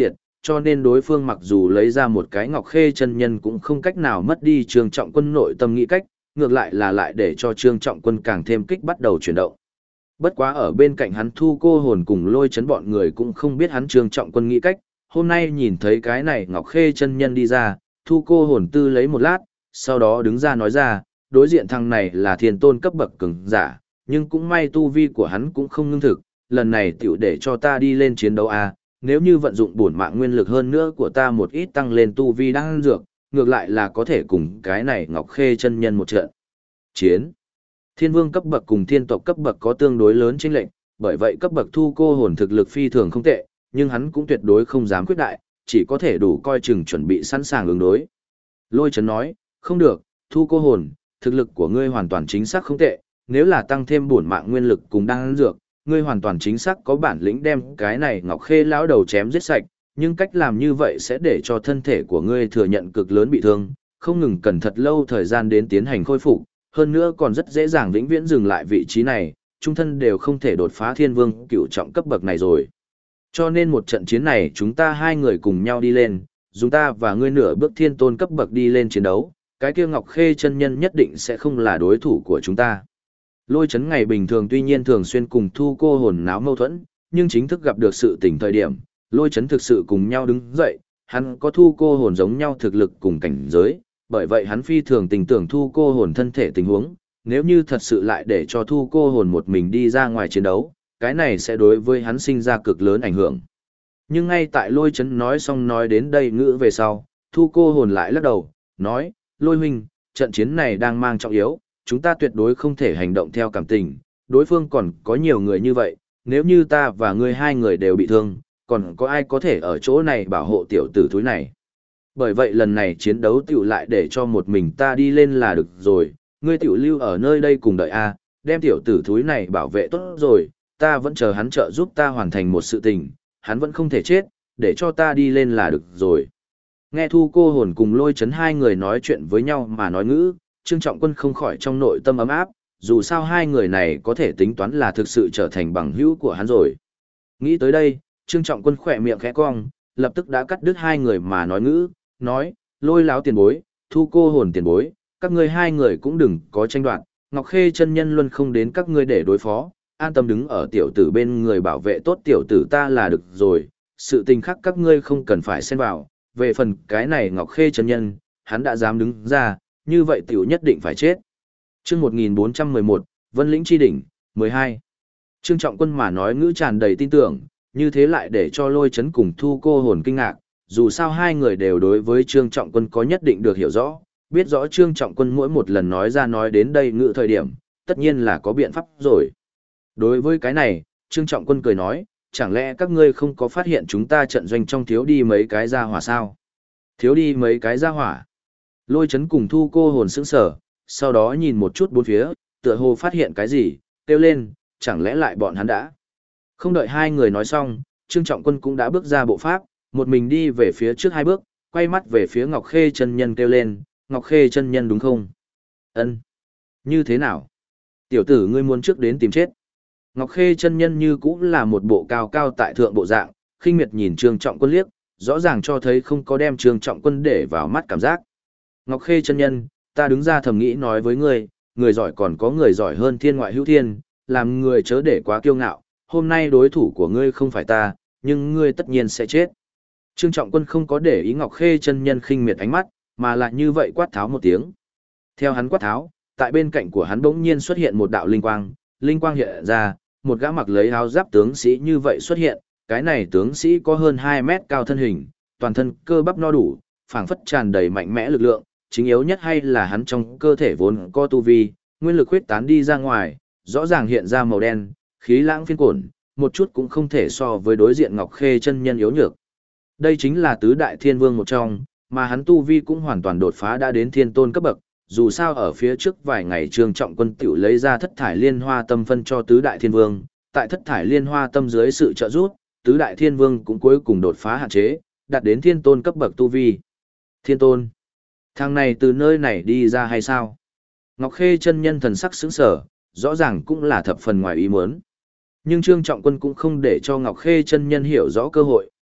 cho nên đối phương mặc dù lấy ra một cái Ngọc Khê chân nhân cũng không cách nào mất đi Trương Trọng Quân nội tâm nghĩ cách, ngược lại là lại để cho Trương Trọng Quân càng thêm kích bắt đầu chuyển động. Bất quá ở bên cạnh hắn Thu Cô Hồn cùng Lôi Chấn bọn người cũng không biết hắn Trương Trọng Quân nghĩ cách, hôm nay nhìn thấy cái này Ngọc Khê chân nhân đi ra, Thu Cô Hồn tư lấy một lát, sau đó đứng ra nói ra, đối diện thằng này là thiên tôn cấp bậc cường giả, nhưng cũng may tu vi của hắn cũng không ngưng thực, lần này tiểu để cho ta đi lên chiến đấu a, nếu như vận dụng bổn mạng nguyên lực hơn nữa của ta một ít tăng lên tu vi đang dược, ngược lại là có thể cùng cái này Ngọc Khê chân nhân một trận chiến. Thiên vương cấp bậc cùng thiên tộc cấp bậc có tương đối lớn chênh lệch, bởi vậy cấp bậc Thu Cô Hồn thực lực phi thường không tệ, nhưng hắn cũng tuyệt đối không dám quyết đại, chỉ có thể đủ coi chừng chuẩn bị sẵn sàng ứng đối. Lôi Chấn nói, không được, Thu Cô Hồn, thực lực của ngươi hoàn toàn chính xác không tệ, nếu là tăng thêm bổn mạng nguyên lực cùng đan dược, ngươi hoàn toàn chính xác có bản lĩnh đem cái này Ngọc Khê lão đầu chém giết sạch, nhưng cách làm như vậy sẽ để cho thân thể của ngươi thừa nhận cực lớn bị thương, không ngừng cần thật lâu thời gian đến tiến hành khôi phục, hơn nữa còn rất dễ dàng vĩnh viễn dừng lại vị trí này, trung thân đều không thể đột phá thiên vương cựu trọng cấp bậc này rồi. Cho nên một trận chiến này chúng ta hai người cùng nhau đi lên, dùng ta và ngươi nửa bước thiên tôn cấp bậc đi lên chiến đấu, cái kia Ngọc Khê chân nhân nhất định sẽ không là đối thủ của chúng ta. Lôi Chấn ngày bình thường tuy nhiên thường xuyên cùng Thu Cô Hồn náo mâu thuẫn, nhưng chính thức gặp được sự tình thời điểm, Lôi Chấn thực sự cùng nhau đứng dậy, hắn có Thu Cô Hồn giống nhau thực lực cùng cảnh giới, bởi vậy hắn phi thường tình tưởng Thu Cô Hồn thân thể tình huống, nếu như thật sự lại để cho Thu Cô Hồn một mình đi ra ngoài chiến đấu, cái này sẽ đối với hắn sinh ra cực lớn ảnh hưởng. Nhưng ngay tại Lôi Chấn nói xong nói đến đây ngữ về sau, Thu Cô Hồn lại lắc đầu, nói, Lôi huynh, trận chiến này đang mang trọng yếu, chúng ta tuyệt đối không thể hành động theo cảm tình, đối phương còn có nhiều người như vậy, nếu như ta và ngươi hai người đều bị thương, còn có ai có thể ở chỗ này bảo hộ tiểu tử thúi này. Bởi vậy lần này chiến đấu tiểu lại để cho một mình ta đi lên là được rồi, ngươi tiểu lưu ở nơi đây cùng đợi a, đem tiểu tử thúi này bảo vệ tốt rồi, ta vẫn chờ hắn trợ giúp ta hoàn thành một sự tình, hắn vẫn không thể chết, để cho ta đi lên là được rồi. Nghe Thu Cô Hồn cùng Lôi Chấn hai người nói chuyện với nhau mà nói ngữ, Trương Trọng Quân không khỏi trong nội tâm ấm áp, dù sao hai người này có thể tính toán là thực sự trở thành bằng hữu của hắn rồi. Nghĩ tới đây, Trương Trọng Quân khỏe miệng khẽ cong, lập tức đã cắt đứt hai người mà nói ngữ, nói, Lôi láo tiền bối, Thu Cô Hồn tiền bối, các ngươi hai người cũng đừng có tranh đoạt, Ngọc Khê chân nhân luôn không đến các ngươi để đối phó, an tâm đứng ở tiểu tử bên người bảo vệ tốt tiểu tử ta là được rồi, sự tình khác các ngươi không cần phải xen vào, về phần cái này Ngọc Khê chân nhân, hắn đã dám đứng ra, như vậy tiểu nhất định phải chết. Chương 1411, Vân Lĩnh Chi Đỉnh, 12. Trương Trọng Quân mà nói ngữ tràn đầy tin tưởng, như thế lại để cho Lôi Chấn cùng Thu Cô Hồn kinh ngạc, dù sao hai người đều đối với Trương Trọng Quân có nhất định được hiểu rõ, biết rõ Trương Trọng Quân mỗi một lần nói ra nói đến đây ngữ thời điểm, tất nhiên là có biện pháp rồi. Đối với cái này, Trương Trọng Quân cười nói, chẳng lẽ các ngươi không có phát hiện chúng ta trận doanh trong thiếu đi mấy cái gia hỏa sao? Thiếu đi mấy cái gia hỏa. Lôi Chấn cùng Thu Cô Hồn sững sờ, sau đó nhìn một chút bốn phía, tựa hồ phát hiện cái gì, kêu lên, chẳng lẽ lại bọn hắn đã. Không đợi hai người nói xong, Trương Trọng Quân cũng đã bước ra bộ pháp, một mình đi về phía trước hai bước, quay mắt về phía Ngọc Khê chân nhân kêu lên, Ngọc Khê chân nhân đúng không? Ân, như thế nào? Tiểu tử ngươi muốn trước đến tìm chết. Ngọc Khê chân nhân như cũng là một bộ cao cao tại thượng bộ dạng, khinh miệt nhìn Trương Trọng Quân liếc, rõ ràng cho thấy không có đem Trương Trọng Quân để vào mắt cảm giác. Ngọc Khê chân nhân, ta đứng ra thầm nghĩ nói với ngươi, người giỏi còn có người giỏi hơn thiên ngoại hữu thiên, làm người chớ để quá kiêu ngạo, hôm nay đối thủ của ngươi không phải ta, nhưng ngươi tất nhiên sẽ chết. Trương Trọng Quân không có để ý Ngọc Khê chân nhân khinh miệt ánh mắt, mà lại như vậy quát tháo một tiếng. Theo hắn quát tháo, tại bên cạnh của hắn bỗng nhiên xuất hiện một đạo linh quang hiện ra, một gã mặc lấy áo giáp tướng sĩ như vậy xuất hiện, cái này tướng sĩ có hơn 2 mét cao thân hình, toàn thân cơ bắp no đủ, phảng phất tràn đầy mạnh mẽ lực lượng, chính yếu nhất hay là hắn trong cơ thể vốn có tu vi, nguyên lực huyết tán đi ra ngoài, rõ ràng hiện ra màu đen, khí lãng phiên cổn, một chút cũng không thể so với đối diện Ngọc Khê chân nhân yếu nhược. Đây chính là tứ đại thiên vương một trong, mà hắn tu vi cũng hoàn toàn đột phá đã đến thiên tôn cấp bậc, dù sao ở phía trước vài ngày Trương Trọng Quân tiểu lấy ra thất thải liên hoa tâm phân cho tứ đại thiên vương, tại thất thải liên hoa tâm dưới sự trợ giúp, tứ đại thiên vương cũng cuối cùng đột phá hạn chế, đạt đến thiên tôn cấp bậc tu vi. Thiên tôn, thằng này từ nơi này đi ra hay sao? Ngọc Khê chân nhân thần sắc sững sờ, rõ ràng cũng là thập phần ngoài ý muốn. Nhưng Trương Trọng Quân cũng không để cho Ngọc Khê chân nhân hiểu rõ cơ hội,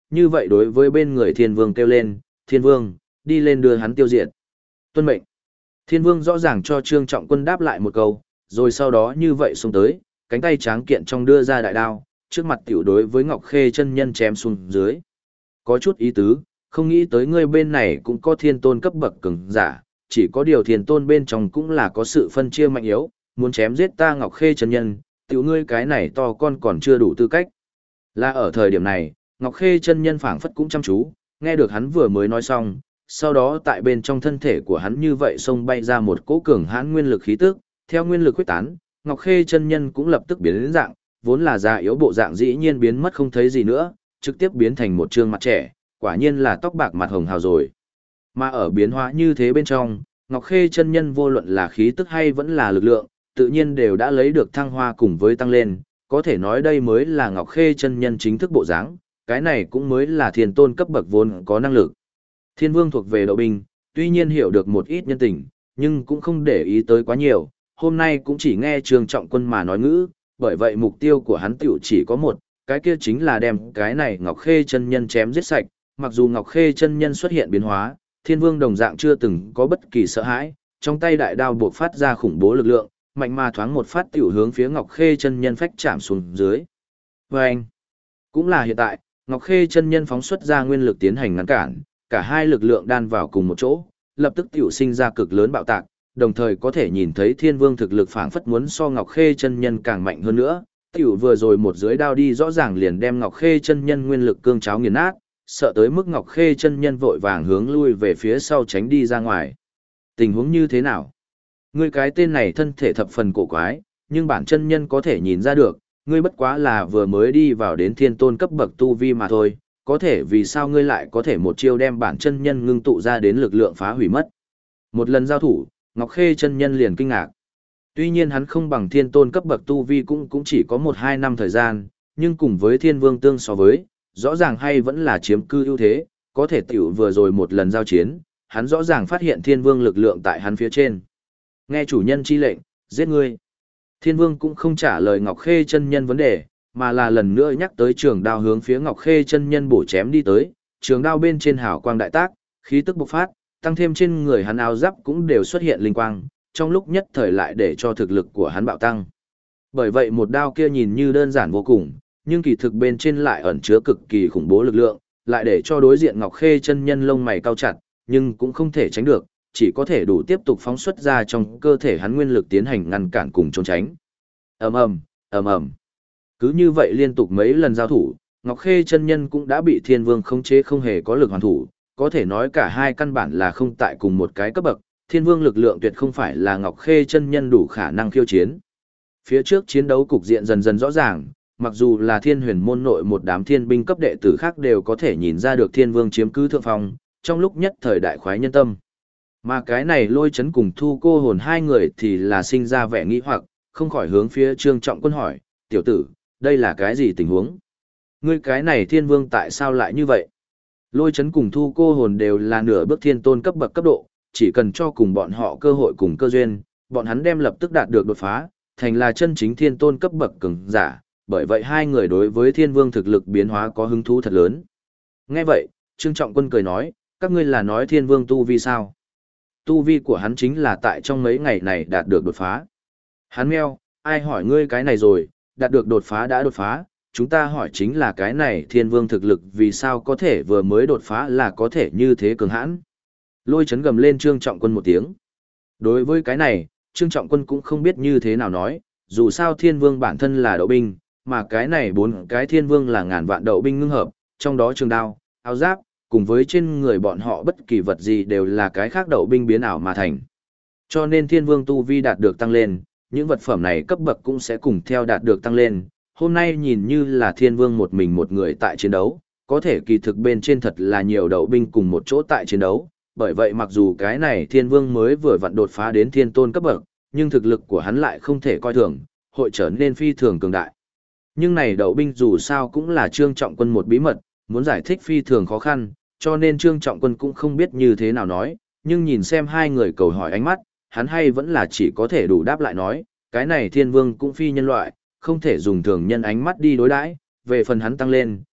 như vậy đối với bên người thiên vương kêu lên, thiên vương, đi lên đưa hắn tiêu diệt. Tuân mệnh. Thiên vương rõ ràng cho Trương Trọng Quân đáp lại một câu, rồi sau đó như vậy xuống tới, cánh tay tráng kiện trong đưa ra đại đao, trước mặt tiểu đối với Ngọc Khê chân nhân chém xuống dưới. Có chút ý tứ, không nghĩ tới ngươi bên này cũng có thiên tôn cấp bậc cường giả, chỉ có điều thiên tôn bên trong cũng là có sự phân chia mạnh yếu, muốn chém giết ta Ngọc Khê chân nhân, tiểu ngươi cái này to con còn chưa đủ tư cách. Là ở thời điểm này, Ngọc Khê chân nhân phảng phất cũng chăm chú, nghe được hắn vừa mới nói xong, sau đó tại bên trong thân thể của hắn như vậy xông bay ra một cỗ cường hãn nguyên lực khí tức, theo nguyên lực quyết tán, Ngọc Khê chân nhân cũng lập tức biến đến dạng, vốn là già yếu bộ dạng dĩ nhiên biến mất không thấy gì nữa, trực tiếp biến thành một trương mặt trẻ, quả nhiên là tóc bạc mặt hồng hào rồi. Mà ở biến hóa như thế bên trong, Ngọc Khê chân nhân vô luận là khí tức hay vẫn là lực lượng, tự nhiên đều đã lấy được thăng hoa cùng với tăng lên, có thể nói đây mới là Ngọc Khê chân nhân chính thức bộ dáng, cái này cũng mới là thiên tôn cấp bậc vốn có năng lực. Thiên vương thuộc về đậu binh, tuy nhiên hiểu được một ít nhân tình, nhưng cũng không để ý tới quá nhiều, hôm nay cũng chỉ nghe Trương Trọng Quân mà nói ngữ, bởi vậy mục tiêu của hắn tiểu chỉ có một, cái kia chính là đem cái này Ngọc Khê chân nhân chém giết sạch, mặc dù Ngọc Khê chân nhân xuất hiện biến hóa, thiên vương đồng dạng chưa từng có bất kỳ sợ hãi, trong tay đại đao buộc phát ra khủng bố lực lượng, mạnh mà thoáng một phát tiểu hướng phía Ngọc Khê chân nhân phách chạm xuống dưới. Và anh, cũng là hiện tại, Ngọc Khê chân nhân phóng xuất ra nguyên lực tiến hành ngăn cản, cả hai lực lượng đan vào cùng một chỗ, lập tức tiểu sinh ra cực lớn bạo tạc, đồng thời có thể nhìn thấy thiên vương thực lực phảng phất muốn so Ngọc Khê chân nhân càng mạnh hơn nữa, tiểu vừa rồi một dưới đao đi rõ ràng liền đem Ngọc Khê chân nhân nguyên lực cương cháo nghiền nát, sợ tới mức Ngọc Khê chân nhân vội vàng hướng lui về phía sau tránh đi ra ngoài. Tình huống như thế nào? Ngươi cái tên này thân thể thập phần cổ quái, nhưng bản chân nhân có thể nhìn ra được, ngươi bất quá là vừa mới đi vào đến thiên tôn cấp bậc tu vi mà thôi, có thể vì sao ngươi lại có thể một chiêu đem bản chân nhân ngưng tụ ra đến lực lượng phá hủy mất. Một lần giao thủ, Ngọc Khê chân nhân liền kinh ngạc. Tuy nhiên hắn không bằng thiên tôn cấp bậc tu vi cũng chỉ có 1-2 năm thời gian, nhưng cùng với thiên vương tương so với, rõ ràng hay vẫn là chiếm cư ưu thế, có thể tiểu vừa rồi một lần giao chiến, hắn rõ ràng phát hiện thiên vương lực lượng tại hắn phía trên. Nghe chủ nhân chi lệnh, giết ngươi. Thiên vương cũng không trả lời Ngọc Khê chân nhân vấn đề, mà là lần nữa nhắc tới trường đao hướng phía Ngọc Khê chân nhân bổ chém đi tới, trường đao bên trên hào quang đại tác, khí tức bộc phát, tăng thêm trên người hắn áo giáp cũng đều xuất hiện linh quang, trong lúc nhất thời lại để cho thực lực của hắn bạo tăng. Bởi vậy một đao kia nhìn như đơn giản vô cùng, nhưng kỳ thực bên trên lại ẩn chứa cực kỳ khủng bố lực lượng, lại để cho đối diện Ngọc Khê chân nhân lông mày cau chặt, nhưng cũng không thể tránh được, chỉ có thể đủ tiếp tục phóng xuất ra trong cơ thể hắn nguyên lực tiến hành ngăn cản cùng trốn tránh. Ầm ầm, ầm ầm. Cứ như vậy liên tục mấy lần giao thủ, Ngọc Khê chân nhân cũng đã bị Thiên Vương khống chế không hề có lực hoàn thủ, có thể nói cả hai căn bản là không tại cùng một cái cấp bậc, Thiên Vương lực lượng tuyệt không phải là Ngọc Khê chân nhân đủ khả năng khiêu chiến. Phía trước chiến đấu cục diện dần dần rõ ràng, mặc dù là Thiên Huyền môn nội một đám thiên binh cấp đệ tử khác đều có thể nhìn ra được Thiên Vương chiếm cứ thượng phong, trong lúc nhất thời đại khoái nhân tâm. Mà cái này Lôi Chấn cùng Thu Cô Hồn hai người thì là sinh ra vẻ nghi hoặc, không khỏi hướng phía Trương Trọng Quân hỏi, tiểu tử, đây là cái gì tình huống? Ngươi cái này Thiên Vương tại sao lại như vậy? Lôi Chấn cùng Thu Cô Hồn đều là nửa bước thiên tôn cấp bậc cấp độ, chỉ cần cho cùng bọn họ cơ hội cùng cơ duyên, bọn hắn đem lập tức đạt được đột phá, thành là chân chính thiên tôn cấp bậc cường giả, bởi vậy hai người đối với Thiên Vương thực lực biến hóa có hứng thú thật lớn. Nghe vậy, Trương Trọng Quân cười nói, các ngươi là nói Thiên Vương tu vi sao? Tu vi của hắn chính là tại trong mấy ngày này đạt được đột phá. Hắn meo, ai hỏi ngươi cái này rồi, đạt được đột phá đã đột phá, chúng ta hỏi chính là cái này Thiên Vương thực lực vì sao có thể vừa mới đột phá là có thể như thế cường hãn. Lôi Chấn gầm lên Trương Trọng Quân một tiếng. Đối với cái này, Trương Trọng Quân cũng không biết như thế nào nói, dù sao Thiên Vương bản thân là đậu binh, mà cái này 4 cái Thiên Vương là ngàn vạn đậu binh ngưng hợp, trong đó trường đao, áo giáp, cùng với trên người bọn họ bất kỳ vật gì đều là cái khác đậu binh biến ảo mà thành. Cho nên Thiên Vương tu vi đạt được tăng lên, những vật phẩm này cấp bậc cũng sẽ cùng theo đạt được tăng lên. Hôm nay nhìn như là Thiên Vương một mình một người tại chiến đấu, có thể kỳ thực bên trên thật là nhiều đậu binh cùng một chỗ tại chiến đấu. Bởi vậy mặc dù cái này Thiên Vương mới vừa vặn đột phá đến thiên tôn cấp bậc, nhưng thực lực của hắn lại không thể coi thường, hội trở nên phi thường cường đại. Nhưng này đậu binh dù sao cũng là Trương Trọng Quân một bí mật, muốn giải thích phi thường khó khăn, cho nên Trương Trọng Quân cũng không biết như thế nào nói, nhưng nhìn xem hai người cầu hỏi ánh mắt, hắn hay vẫn là chỉ có thể đủ đáp lại nói, cái này Thiên Vương cũng phi nhân loại, không thể dùng thường nhân ánh mắt đi đối đãi, về phần hắn tăng lên,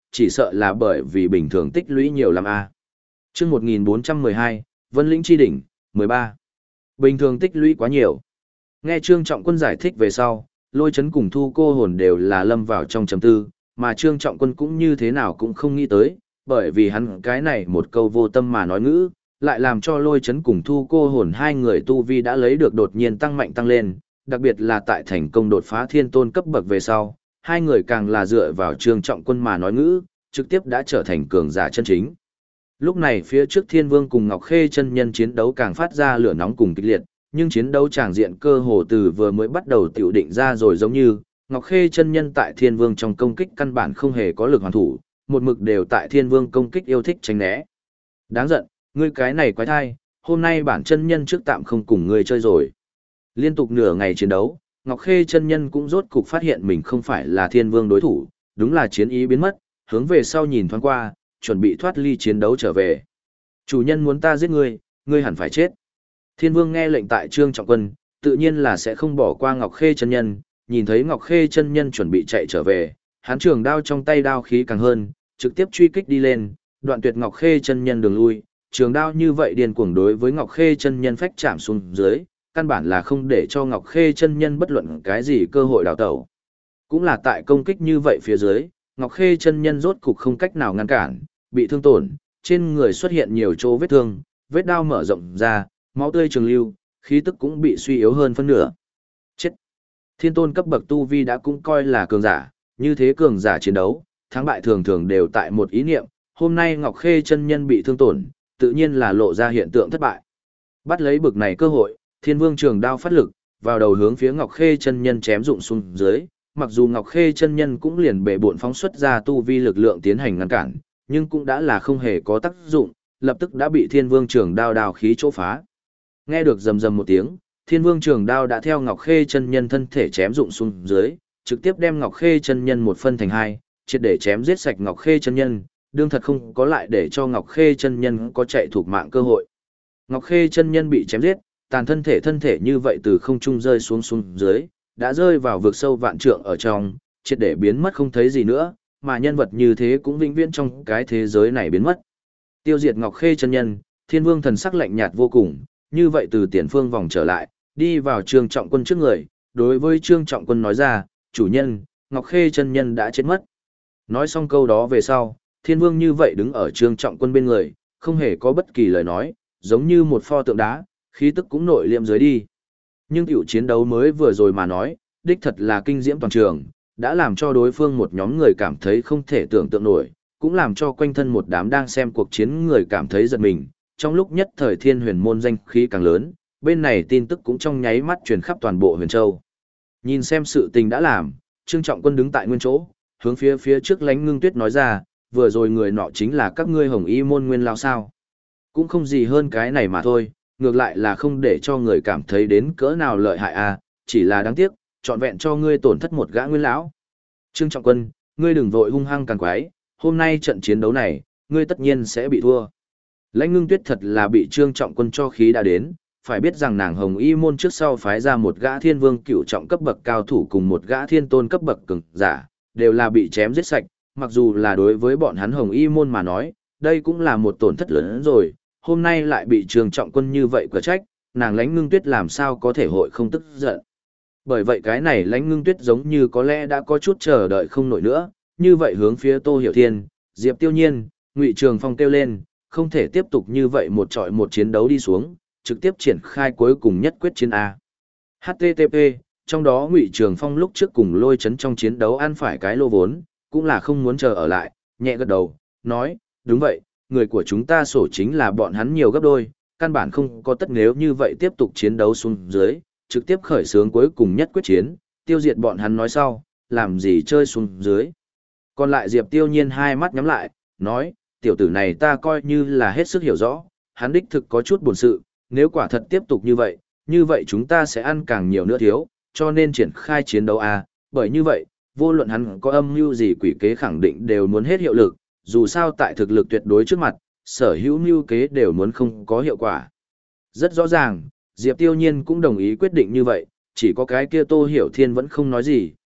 chỉ sợ là bởi vì bình thường tích lũy nhiều lắm a. Chương 1412, Vân Lĩnh chi đỉnh, 13. Bình thường tích lũy quá nhiều. Nghe Trương Trọng Quân giải thích về sau, Lôi Chấn cùng Thu Cô Hồn đều là lâm vào trong trầm tư, mà Trương Trọng Quân cũng như thế nào cũng không nghĩ tới, bởi vì hắn cái này một câu vô tâm mà nói ngữ, lại làm cho Lôi Chấn cùng Thu Cô Hồn hai người tu vi đã lấy được đột nhiên tăng mạnh tăng lên, đặc biệt là tại thành công đột phá thiên tôn cấp bậc về sau, hai người càng là dựa vào Trương Trọng Quân mà nói ngữ, trực tiếp đã trở thành cường giả chân chính. Lúc này phía trước Thiên Vương cùng Ngọc Khê chân nhân chiến đấu càng phát ra lửa nóng cùng kịch liệt, nhưng chiến đấu tràng diện cơ hồ từ vừa mới bắt đầu tiểu định ra rồi, giống như Ngọc Khê chân nhân tại Thiên Vương trong công kích căn bản không hề có lực hoàn thủ, một mực đều tại Thiên Vương công kích yêu thích tránh né. Đáng giận, ngươi cái này quái thai, hôm nay bản chân nhân trước tạm không cùng ngươi chơi rồi. Liên tục nửa ngày chiến đấu, Ngọc Khê chân nhân cũng rốt cục phát hiện mình không phải là Thiên Vương đối thủ, đúng là chiến ý biến mất, hướng về sau nhìn thoáng qua, chuẩn bị thoát ly chiến đấu trở về. Chủ nhân muốn ta giết ngươi, ngươi hẳn phải chết. Thiên Vương nghe lệnh tại Trương Trọng Quân, tự nhiên là sẽ không bỏ qua Ngọc Khê chân nhân, nhìn thấy Ngọc Khê chân nhân chuẩn bị chạy trở về, hắn trường đao trong tay đao khí càng hơn, trực tiếp truy kích đi lên, đoạn tuyệt Ngọc Khê chân nhân đường lui, trường đao như vậy điên cuồng đối với Ngọc Khê chân nhân phách chạm xuống dưới, căn bản là không để cho Ngọc Khê chân nhân bất luận cái gì cơ hội đào tẩu. Cũng là tại công kích như vậy phía dưới, Ngọc Khê chân nhân rốt cục không cách nào ngăn cản, bị thương tổn, trên người xuất hiện nhiều chỗ vết thương, vết đao mở rộng ra, máu tươi trường lưu, khí tức cũng bị suy yếu hơn phân nửa. Chết! Thiên tôn cấp bậc tu vi đã cũng coi là cường giả, như thế cường giả chiến đấu, thắng bại thường thường đều tại một ý niệm, hôm nay Ngọc Khê chân nhân bị thương tổn, tự nhiên là lộ ra hiện tượng thất bại. Bắt lấy bực này cơ hội, Thiên Vương trường đao phát lực, vào đầu hướng phía Ngọc Khê chân nhân chém rụng xuống dưới, mặc dù Ngọc Khê chân nhân cũng liền bệ bội phóng xuất ra tu vi lực lượng tiến hành ngăn cản, nhưng cũng đã là không hề có tác dụng, lập tức đã bị Thiên Vương trường đao đao khí chỗ phá. Nghe được rầm rầm một tiếng, Thiên Vương trường đao đã theo Ngọc Khê chân nhân thân thể chém rụng xuống dưới, trực tiếp đem Ngọc Khê chân nhân một phân thành hai, triệt để chém giết sạch Ngọc Khê chân nhân, đương thật không có lại để cho Ngọc Khê chân nhân có chạy thuộc mạng cơ hội. Ngọc Khê chân nhân bị chém giết, tàn thân thể như vậy từ không trung rơi xuống dưới, đã rơi vào vực sâu vạn trượng ở trong, triệt để biến mất không thấy gì nữa, mà nhân vật như thế cũng vĩnh viễn trong cái thế giới này biến mất. Tiêu diệt Ngọc Khê chân nhân, Thiên Vương thần sắc lạnh nhạt vô cùng, như vậy từ tiền phương vòng trở lại, đi vào Trương Trọng Quân trước người, đối với Trương Trọng Quân nói ra, chủ nhân, Ngọc Khê chân nhân đã chết mất. Nói xong câu đó về sau, Thiên Vương như vậy đứng ở Trương Trọng Quân bên người, không hề có bất kỳ lời nói, giống như một pho tượng đá, khí tức cũng nội liệm dưới đi. Nhưng tiểu chiến đấu mới vừa rồi mà nói, đích thật là kinh diễm toàn trường, đã làm cho đối phương một nhóm người cảm thấy không thể tưởng tượng nổi, cũng làm cho quanh thân một đám đang xem cuộc chiến người cảm thấy giật mình. Trong lúc nhất thời Thiên Huyền môn danh khí càng lớn, bên này tin tức cũng trong nháy mắt truyền khắp toàn bộ Huyền Châu. Nhìn xem sự tình đã làm, Trương Trọng Quân đứng tại nguyên chỗ, hướng phía trước Lánh Ngưng Tuyết nói ra, vừa rồi người nọ chính là các ngươi Hồng Y môn nguyên lao sao? Cũng không gì hơn cái này mà thôi, ngược lại là không để cho người cảm thấy đến cỡ nào lợi hại à, chỉ là đáng tiếc, trọn vẹn cho ngươi tổn thất một gã nguyên lão. Trương Trọng Quân, ngươi đừng vội hung hăng càng quái, hôm nay trận chiến đấu này, ngươi tất nhiên sẽ bị thua. Lãnh Ngưng Tuyết thật là bị Trương Trọng Quân cho khí đã đến, phải biết rằng nàng Hồng Y môn trước sau phái ra một gã thiên vương cửu trọng cấp bậc cao thủ cùng một gã thiên tôn cấp bậc cường giả, đều là bị chém giết sạch, mặc dù là đối với bọn hắn Hồng Y môn mà nói, đây cũng là một tổn thất lớn rồi, hôm nay lại bị Trương Trọng Quân như vậy quả trách, nàng Lãnh Ngưng Tuyết làm sao có thể hội không tức giận. Bởi vậy cái này Lãnh Ngưng Tuyết giống như có lẽ đã có chút chờ đợi không nổi nữa, như vậy hướng phía Tô Hiểu Thiên, Diệp Tiêu Nhiên, Ngụy Trường Phong kêu lên, không thể tiếp tục như vậy một trọi một chiến đấu đi xuống, trực tiếp triển khai cuối cùng nhất quyết chiến A. HTTP, trong đó Ngụy Trường Phong lúc trước cùng Lôi Chấn trong chiến đấu ăn phải cái lô vốn, cũng là không muốn chờ ở lại, nhẹ gật đầu, nói, đúng vậy, người của chúng ta sổ chính là bọn hắn nhiều gấp đôi, căn bản không có tất nếu như vậy tiếp tục chiến đấu xuống dưới, trực tiếp khởi xướng cuối cùng nhất quyết chiến, tiêu diệt bọn hắn nói sau, làm gì chơi xuống dưới. Còn lại Diệp Tiêu Nhiên hai mắt nhắm lại, nói, tiểu tử này ta coi như là hết sức hiểu rõ, hắn đích thực có chút buồn sự, nếu quả thật tiếp tục như vậy chúng ta sẽ ăn càng nhiều nữa thiếu, cho nên triển khai chiến đấu A, bởi như vậy, vô luận hắn có âm mưu gì quỷ kế khẳng định đều muốn hết hiệu lực, dù sao tại thực lực tuyệt đối trước mặt, sở hữu mưu kế đều muốn không có hiệu quả. Rất rõ ràng, Diệp Tiêu Nhiên cũng đồng ý quyết định như vậy, chỉ có cái kia Tô Hiểu Thiên vẫn không nói gì,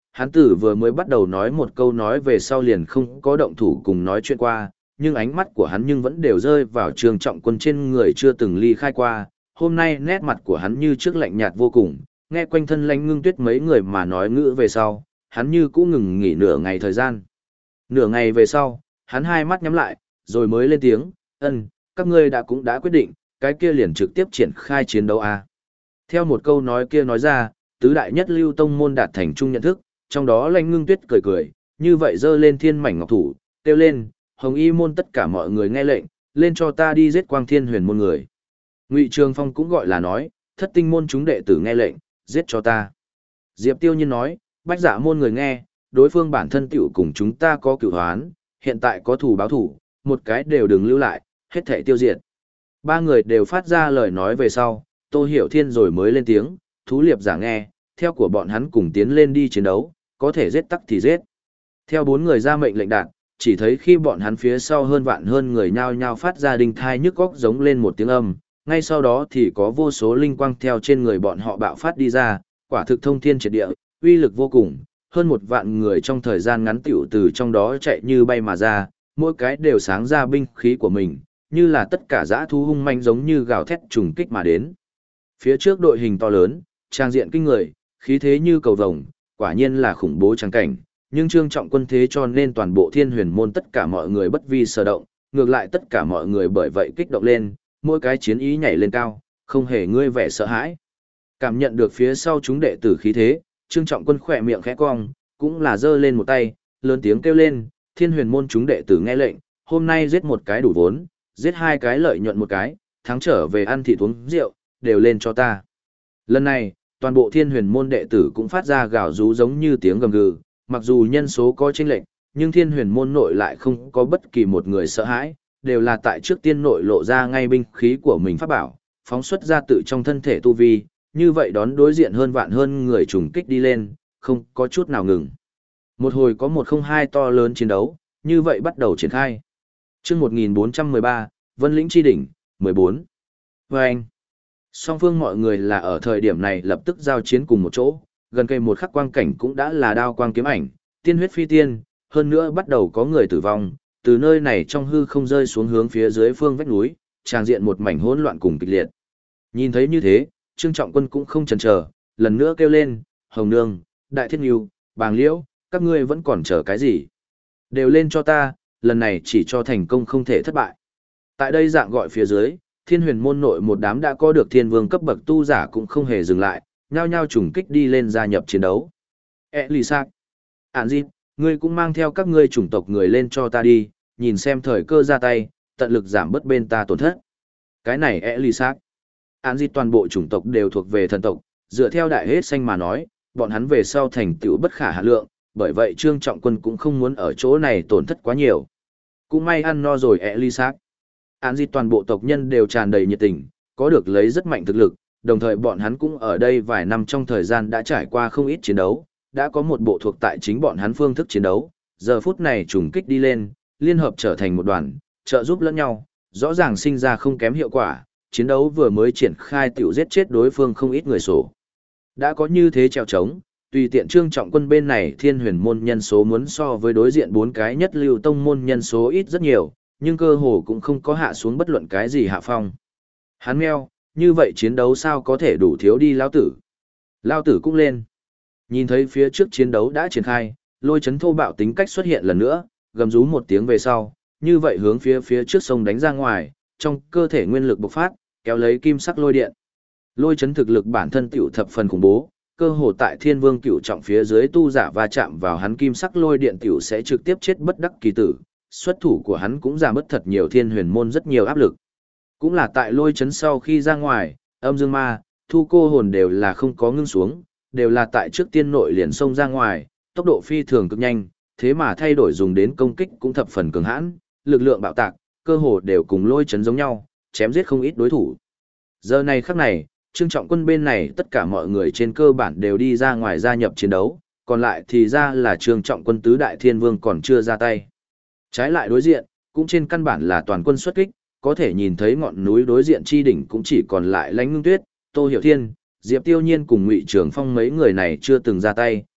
hắn tử vừa mới bắt đầu nói một câu nói về sau liền không có động thủ cùng nói chuyện qua, nhưng ánh mắt của hắn nhưng vẫn đều rơi vào Trương Trọng Quân trên người chưa từng ly khai qua. Hôm nay nét mặt của hắn như trước lạnh nhạt vô cùng, nghe quanh thân Lãnh Ngưng Tuyết mấy người mà nói ngữ về sau, hắn như cũng ngừng nghỉ nửa ngày thời gian. Nửa ngày về sau, hắn hai mắt nhắm lại, rồi mới lên tiếng, các ngươi cũng đã quyết định, cái kia liền trực tiếp triển khai chiến đấu à. Theo một câu nói kia nói ra, tứ đại nhất lưu tông môn đạt thành chung nhận thức, trong đó Lãnh Ngưng Tuyết cười cười, như vậy giơ lên thiên mảnh ngọc thủ, kêu lên, Hồng Y môn tất cả mọi người nghe lệnh, lên cho ta đi giết Quang Thiên Huyền môn người. Ngụy Trường Phong cũng gọi là nói, Thất Tinh môn chúng đệ tử nghe lệnh, giết cho ta. Diệp Tiêu Nhiên nói, Bách Dạ môn người nghe, đối phương bản thân tiểu cùng chúng ta có cửu hoán, hiện tại có thù báo thù, một cái đều đừng lưu lại, hết thảy tiêu diệt. Ba người đều phát ra lời nói về sau, Tô Hiểu Thiên rồi mới lên tiếng, thú liệp giả nghe, theo của bọn hắn cùng tiến lên đi chiến đấu, có thể giết tắc thì giết. Theo bốn người ra mệnh lệnh đạt, chỉ thấy khi bọn hắn phía sau hơn vạn hơn người nhao nhao phát ra đinh thai nhức góc giống lên một tiếng âm, ngay sau đó thì có vô số linh quang theo trên người bọn họ bạo phát đi ra, quả thực thông thiên triệt địa, uy lực vô cùng, hơn một vạn người trong thời gian ngắn tiểu từ trong đó chạy như bay mà ra, mỗi cái đều sáng ra binh khí của mình, như là tất cả dã thú hung manh giống như gào thét trùng kích mà đến. Phía trước đội hình to lớn, trang diện kinh người, khí thế như cầu vồng, quả nhiên là khủng bố trắng cảnh, nhưng Trương Trọng Quân thế cho nên toàn bộ Thiên Huyền môn tất cả mọi người bất vi sở động, ngược lại tất cả mọi người bởi vậy kích động lên, mỗi cái chiến ý nhảy lên cao, không hề ngươi vẻ sợ hãi. Cảm nhận được phía sau chúng đệ tử khí thế, Trương Trọng Quân khỏe miệng khẽ cong, cũng là giơ lên một tay, lớn tiếng kêu lên, Thiên Huyền môn chúng đệ tử nghe lệnh, hôm nay giết một cái đủ vốn, giết hai cái lợi nhuận một cái, thắng trở về ăn thịt uống rượu, đều lên cho ta. Lần này, toàn bộ Thiên Huyền môn đệ tử cũng phát ra gào rú giống như tiếng gầm gừ, mặc dù nhân số có chênh lệch, nhưng Thiên Huyền môn nội lại không có bất kỳ một người sợ hãi, đều là tại trước tiên nội lộ ra ngay binh khí của mình pháp bảo, phóng xuất ra tự trong thân thể tu vi, như vậy đón đối diện hơn vạn hơn người trùng kích đi lên, không có chút nào ngừng. Một hồi có 102 to lớn chiến đấu, như vậy bắt đầu triển khai. Chương 1413, Vân Lĩnh Chi Đỉnh, 14. Vâng! Song phương mọi người là ở thời điểm này lập tức giao chiến cùng một chỗ, gần cây một khắc quang cảnh cũng đã là đao quang kiếm ảnh, tiên huyết phi tiên, hơn nữa bắt đầu có người tử vong, từ nơi này trong hư không rơi xuống hướng phía dưới phương vách núi, tràng diện một mảnh hỗn loạn cùng kịch liệt. Nhìn thấy như thế, Trương Trọng Quân cũng không chần chờ, lần nữa kêu lên, Hồng Nương, Đại Thiết Nghiêu, Bàng Liễu, các ngươi vẫn còn chờ cái gì? Đều lên cho ta, lần này chỉ cho thành công không thể thất bại. Tại đây dạng gọi phía dưới, Thiên Huyền môn nội một đám đã có được thiên vương cấp bậc tu giả cũng không hề dừng lại, nhao nhao trùng kích đi lên gia nhập chiến đấu. Elisa, Ản Dịp, ngươi cũng mang theo các ngươi chủng tộc người lên cho ta đi, nhìn xem thời cơ ra tay, tận lực giảm bớt bên ta tổn thất. Cái này Elisa, Ản Dịp toàn bộ chủng tộc đều thuộc về thần tộc, dựa theo đại hết xanh mà nói, bọn hắn về sau thành tựu bất khả hạn lượng, bởi vậy Trương Trọng Quân cũng không muốn ở chỗ này tổn thất quá nhiều. Cũng may ăn no rồi Elisa. Án gì toàn bộ tộc nhân đều tràn đầy nhiệt tình, có được lấy rất mạnh thực lực, đồng thời bọn hắn cũng ở đây vài năm trong thời gian đã trải qua không ít chiến đấu, đã có một bộ thuộc tại chính bọn hắn phương thức chiến đấu, giờ phút này trùng kích đi lên, liên hợp trở thành một đoàn, trợ giúp lẫn nhau, rõ ràng sinh ra không kém hiệu quả, chiến đấu vừa mới triển khai tiểu giết chết đối phương không ít người sổ. Đã có như thế trèo trống, tùy tiện Trương Trọng Quân bên này Thiên Huyền môn nhân số muốn so với đối diện bốn cái nhất lưu tông môn nhân số ít rất nhiều, nhưng cơ hồ cũng không có hạ xuống bất luận cái gì hạ phong. Hắn meo, như vậy chiến đấu sao có thể đủ thiếu đi lao tử. Lao tử cũng lên. Nhìn thấy phía trước chiến đấu đã triển khai, Lôi Chấn thô bạo tính cách xuất hiện lần nữa, gầm rú một tiếng về sau, như vậy hướng phía trước sông đánh ra ngoài, trong cơ thể nguyên lực bộc phát, kéo lấy kim sắc lôi điện. Lôi Chấn thực lực bản thân tiểu thập phần khủng bố, cơ hồ tại Thiên Vương cửu trọng phía dưới tu giả va chạm vào hắn kim sắc lôi điện tiểu sẽ trực tiếp chết bất đắc kỳ tử. Xuất thủ của hắn cũng giảm bớt thật nhiều Thiên Huyền môn rất nhiều áp lực. Cũng là tại Lôi Chấn sau khi ra ngoài, Âm Dương Ma, Thu Cô Hồn đều là không có ngưng xuống, đều là tại trước tiên nội liền xông ra ngoài, tốc độ phi thường cực nhanh, thế mà thay đổi dùng đến công kích cũng thập phần cường hãn, lực lượng bạo tạc, cơ hồ đều cùng Lôi Chấn giống nhau, chém giết không ít đối thủ. Giờ này khắc này, Trương Trọng Quân bên này tất cả mọi người trên cơ bản đều đi ra ngoài gia nhập chiến đấu, còn lại thì ra là Trương Trọng Quân tứ đại thiên vương còn chưa ra tay. Trái lại đối diện, cũng trên căn bản là toàn quân xuất kích, có thể nhìn thấy ngọn núi đối diện chi đỉnh cũng chỉ còn lại Lãnh Ngưng Tuyết, Tô Hiểu Thiên, Diệp Tiêu Nhiên cùng Ngụy Trường Phong mấy người này chưa từng ra tay,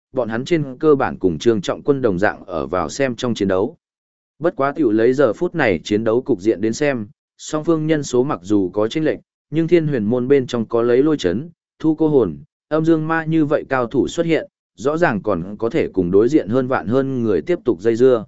bọn hắn trên cơ bản cùng Trương Trọng Quân đồng dạng ở vào xem trong chiến đấu. Bất quá tiểu lấy giờ phút này chiến đấu cục diện đến xem, song phương nhân số mặc dù có chênh lệch, nhưng Thiên Huyền môn bên trong có lấy Lôi Chấn, Thu Cô Hồn, Âm Dương Ma như vậy cao thủ xuất hiện, rõ ràng còn có thể cùng đối diện hơn vạn hơn người tiếp tục dây dưa.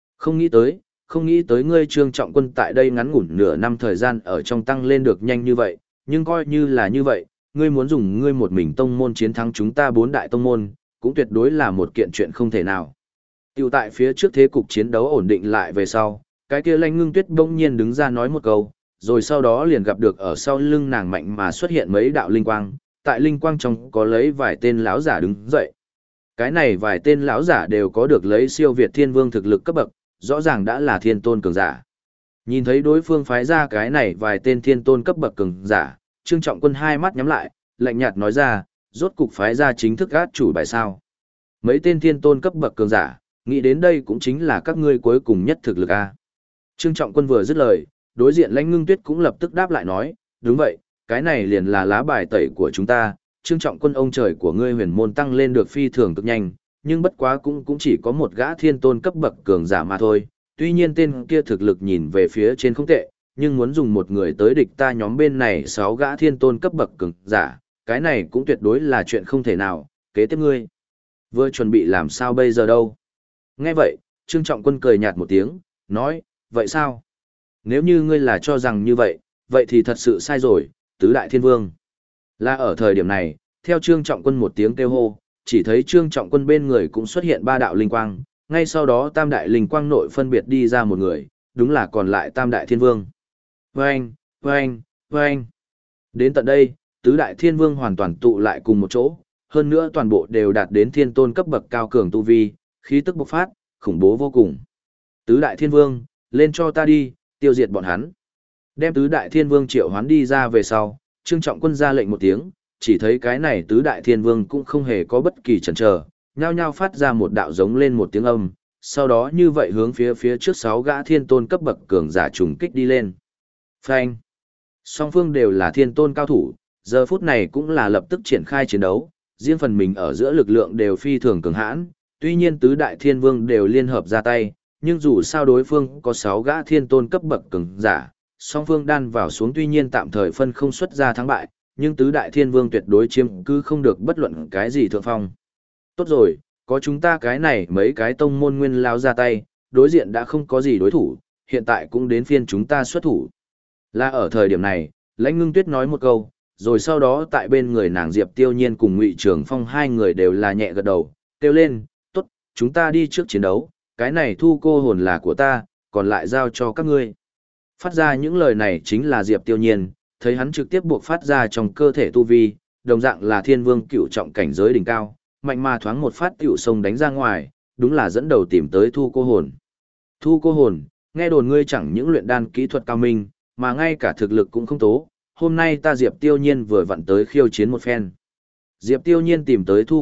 Không nghĩ tới ngươi Trương Trọng Quân tại đây ngắn ngủn nửa năm thời gian ở trong tăng lên được nhanh như vậy, nhưng coi như là như vậy, ngươi muốn dùng ngươi một mình tông môn chiến thắng chúng ta 4 đại tông môn, cũng tuyệt đối là một kiện chuyện không thể nào. Tiểu tại phía trước thế cục chiến đấu ổn định lại về sau, cái kia Lãnh Ngưng Tuyết bỗng nhiên đứng ra nói một câu, rồi sau đó liền gặp được ở sau lưng nàng mạnh mà xuất hiện mấy đạo linh quang, tại linh quang trong có lấy vài tên lão giả đứng dậy. Cái này vài tên lão giả đều có được lấy siêu việt thiên vương thực lực cấp bậc, rõ ràng đã là thiên tôn cường giả. Nhìn thấy đối phương phái ra cái này vài tên thiên tôn cấp bậc cường giả, Trương Trọng Quân hai mắt nhắm lại, lạnh nhạt nói ra, rốt cục phái ra chính thức át chủ bài sao. Mấy tên thiên tôn cấp bậc cường giả, nghĩ đến đây cũng chính là các ngươi cuối cùng nhất thực lực a. Trương Trọng Quân vừa dứt lời, đối diện Lãnh Ngưng Tuyết cũng lập tức đáp lại nói, đúng vậy, cái này liền là lá bài tẩy của chúng ta, Trương Trọng Quân ông trời của ngươi huyền môn tăng lên được phi thường cực nhanh, nhưng bất quá cũng chỉ có một gã thiên tôn cấp bậc cường giả mà thôi, tuy nhiên tên kia thực lực nhìn về phía trên không tệ, nhưng muốn dùng một người tới địch ta nhóm bên này 6 gã thiên tôn cấp bậc cường giả, cái này cũng tuyệt đối là chuyện không thể nào, kế tiếp ngươi. Vừa chuẩn bị làm sao bây giờ đâu? Nghe vậy, Trương Trọng Quân cười nhạt một tiếng, nói, vậy sao? Nếu như ngươi là cho rằng như vậy, vậy thì thật sự sai rồi, tứ đại thiên vương. Là ở thời điểm này, theo Trương Trọng Quân một tiếng kêu hô, chỉ thấy Trương Trọng Quân bên người cũng xuất hiện 3 đạo linh quang, ngay sau đó tam đại linh quang nội phân biệt đi ra một người, đúng là còn lại tam đại thiên vương. Vâng, vâng, vâng. Đến tận đây, tứ đại thiên vương hoàn toàn tụ lại cùng một chỗ, hơn nữa toàn bộ đều đạt đến thiên tôn cấp bậc cao cường tu vi, khí tức bộc phát, khủng bố vô cùng. Tứ đại thiên vương, lên cho ta đi, tiêu diệt bọn hắn. Đem tứ đại thiên vương triệu hoán đi ra về sau, Trương Trọng Quân ra lệnh một tiếng, chỉ thấy cái này tứ đại thiên vương cũng không hề có bất kỳ chần chờ, nhao nhao phát ra một đạo giống lên một tiếng âm, sau đó như vậy hướng phía trước 6 gã thiên tôn cấp bậc cường giả trùng kích đi lên. Phanh. Song phương đều là thiên tôn cao thủ, giờ phút này cũng là lập tức triển khai chiến đấu, riêng phần mình ở giữa lực lượng đều phi thường cường hãn, tuy nhiên tứ đại thiên vương đều liên hợp ra tay, nhưng dù sao đối phương có 6 gã thiên tôn cấp bậc cường giả, song phương đan vào xuống tuy nhiên tạm thời phân không xuất ra thắng bại, nhưng tứ đại thiên vương tuyệt đối chiếm cứ không được bất luận cái gì thượng phong. Tốt rồi, có chúng ta cái này mấy cái tông môn nguyên lao ra tay, đối diện đã không có gì đối thủ, hiện tại cũng đến phiên chúng ta xuất thủ. Là ở thời điểm này, Lãnh Ngưng Tuyết nói một câu, rồi sau đó tại bên người nàng Diệp Tiêu Nhiên cùng Ngụy Trường Phong hai người đều là nhẹ gật đầu, kêu lên, tốt, chúng ta đi trước chiến đấu, cái này Thu Cô Hồn là của ta, còn lại giao cho các ngươi. Phát ra những lời này chính là Diệp Tiêu Nhiên, thấy hắn trực tiếp buộc phát ra trong cơ thể tu vi, đồng dạng là thiên vương cựu trọng cảnh giới đỉnh cao, mạnh mà thoáng một phát tiểu sông đánh ra ngoài, đúng là dẫn đầu tìm tới Thu Cô Hồn. Thu Cô Hồn, nghe đồn ngươi chẳng những luyện đan kỹ thuật cao minh, mà ngay cả thực lực cũng không tố, hôm nay ta Diệp Tiêu Nhiên vừa vặn tới khiêu chiến một phen. Diệp Tiêu Nhiên tìm tới Thu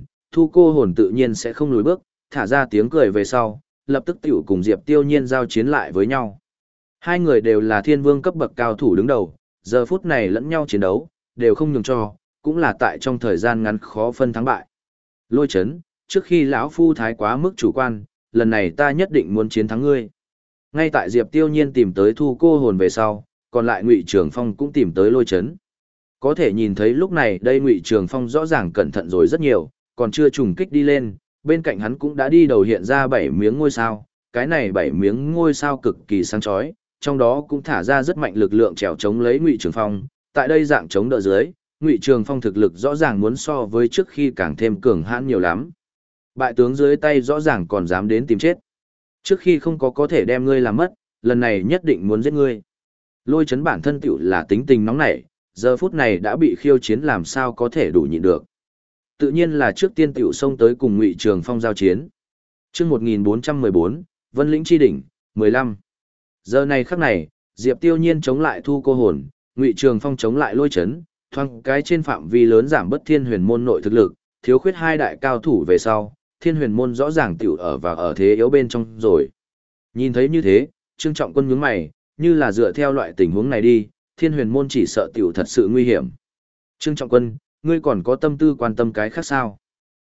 Cô Hồn tự nhiên sẽ không lùi bước, thả ra tiếng cười về sau, lập tức tiểu cùng Diệp Tiêu Nhiên giao chiến lại với nhau. Hai người đều là thiên vương cấp bậc cao thủ đứng đầu, giờ phút này lẫn nhau chiến đấu, đều không nhường cho, cũng là tại trong thời gian ngắn khó phân thắng bại. Lôi Chấn, trước khi lão phu thái quá mức chủ quan, lần này ta nhất định muốn chiến thắng ngươi. Ngay tại Diệp Tiêu Nhiên tìm tới Thu Cô Hồn về sau, còn lại Ngụy Trường Phong cũng tìm tới Lôi Chấn. Có thể nhìn thấy lúc này đây Ngụy Trường Phong rõ ràng cẩn thận rồi rất nhiều, còn chưa trùng kích đi lên, bên cạnh hắn cũng đã đi đầu hiện ra 7 miếng ngôi sao, cái này 7 miếng ngôi sao cực kỳ sáng chói, trong đó cũng thả ra rất mạnh lực lượng trèo chống lấy Ngụy Trường Phong, tại đây dạng chống đỡ dưới, Ngụy Trường Phong thực lực rõ ràng muốn so với trước khi càng thêm cường hãn nhiều lắm. Bại tướng dưới tay rõ ràng còn dám đến tìm chết. Trước khi không có thể đem ngươi làm mất, lần này nhất định muốn giết ngươi. Lôi Chấn bản thân tiểu là tính tình nóng nảy, giờ phút này đã bị khiêu chiến làm sao có thể đủ nhịn được. Tự nhiên là trước tiên tiểu xông tới cùng Ngụy Trường Phong giao chiến. Chương 1414, Vân Lĩnh chi đỉnh, 15. Giờ này khắc này, Diệp Tiêu Nhiên chống lại Thu Cô Hồn, Ngụy Trường Phong chống lại Lôi Chấn, thoáng cái trên phạm vi lớn giảm bất Thiên Huyền môn nội thực lực, thiếu khuyết hai đại cao thủ về sau, Thiên Huyền môn rõ ràng tiểu ở thế yếu bên trong rồi. Nhìn thấy như thế, Trương Trọng Quân nhướng mày, như là dựa theo loại tình huống này đi, Thiên Huyền môn chỉ sợ tiểu thật sự nguy hiểm. Trương Trọng Quân, ngươi còn có tâm tư quan tâm cái khác sao?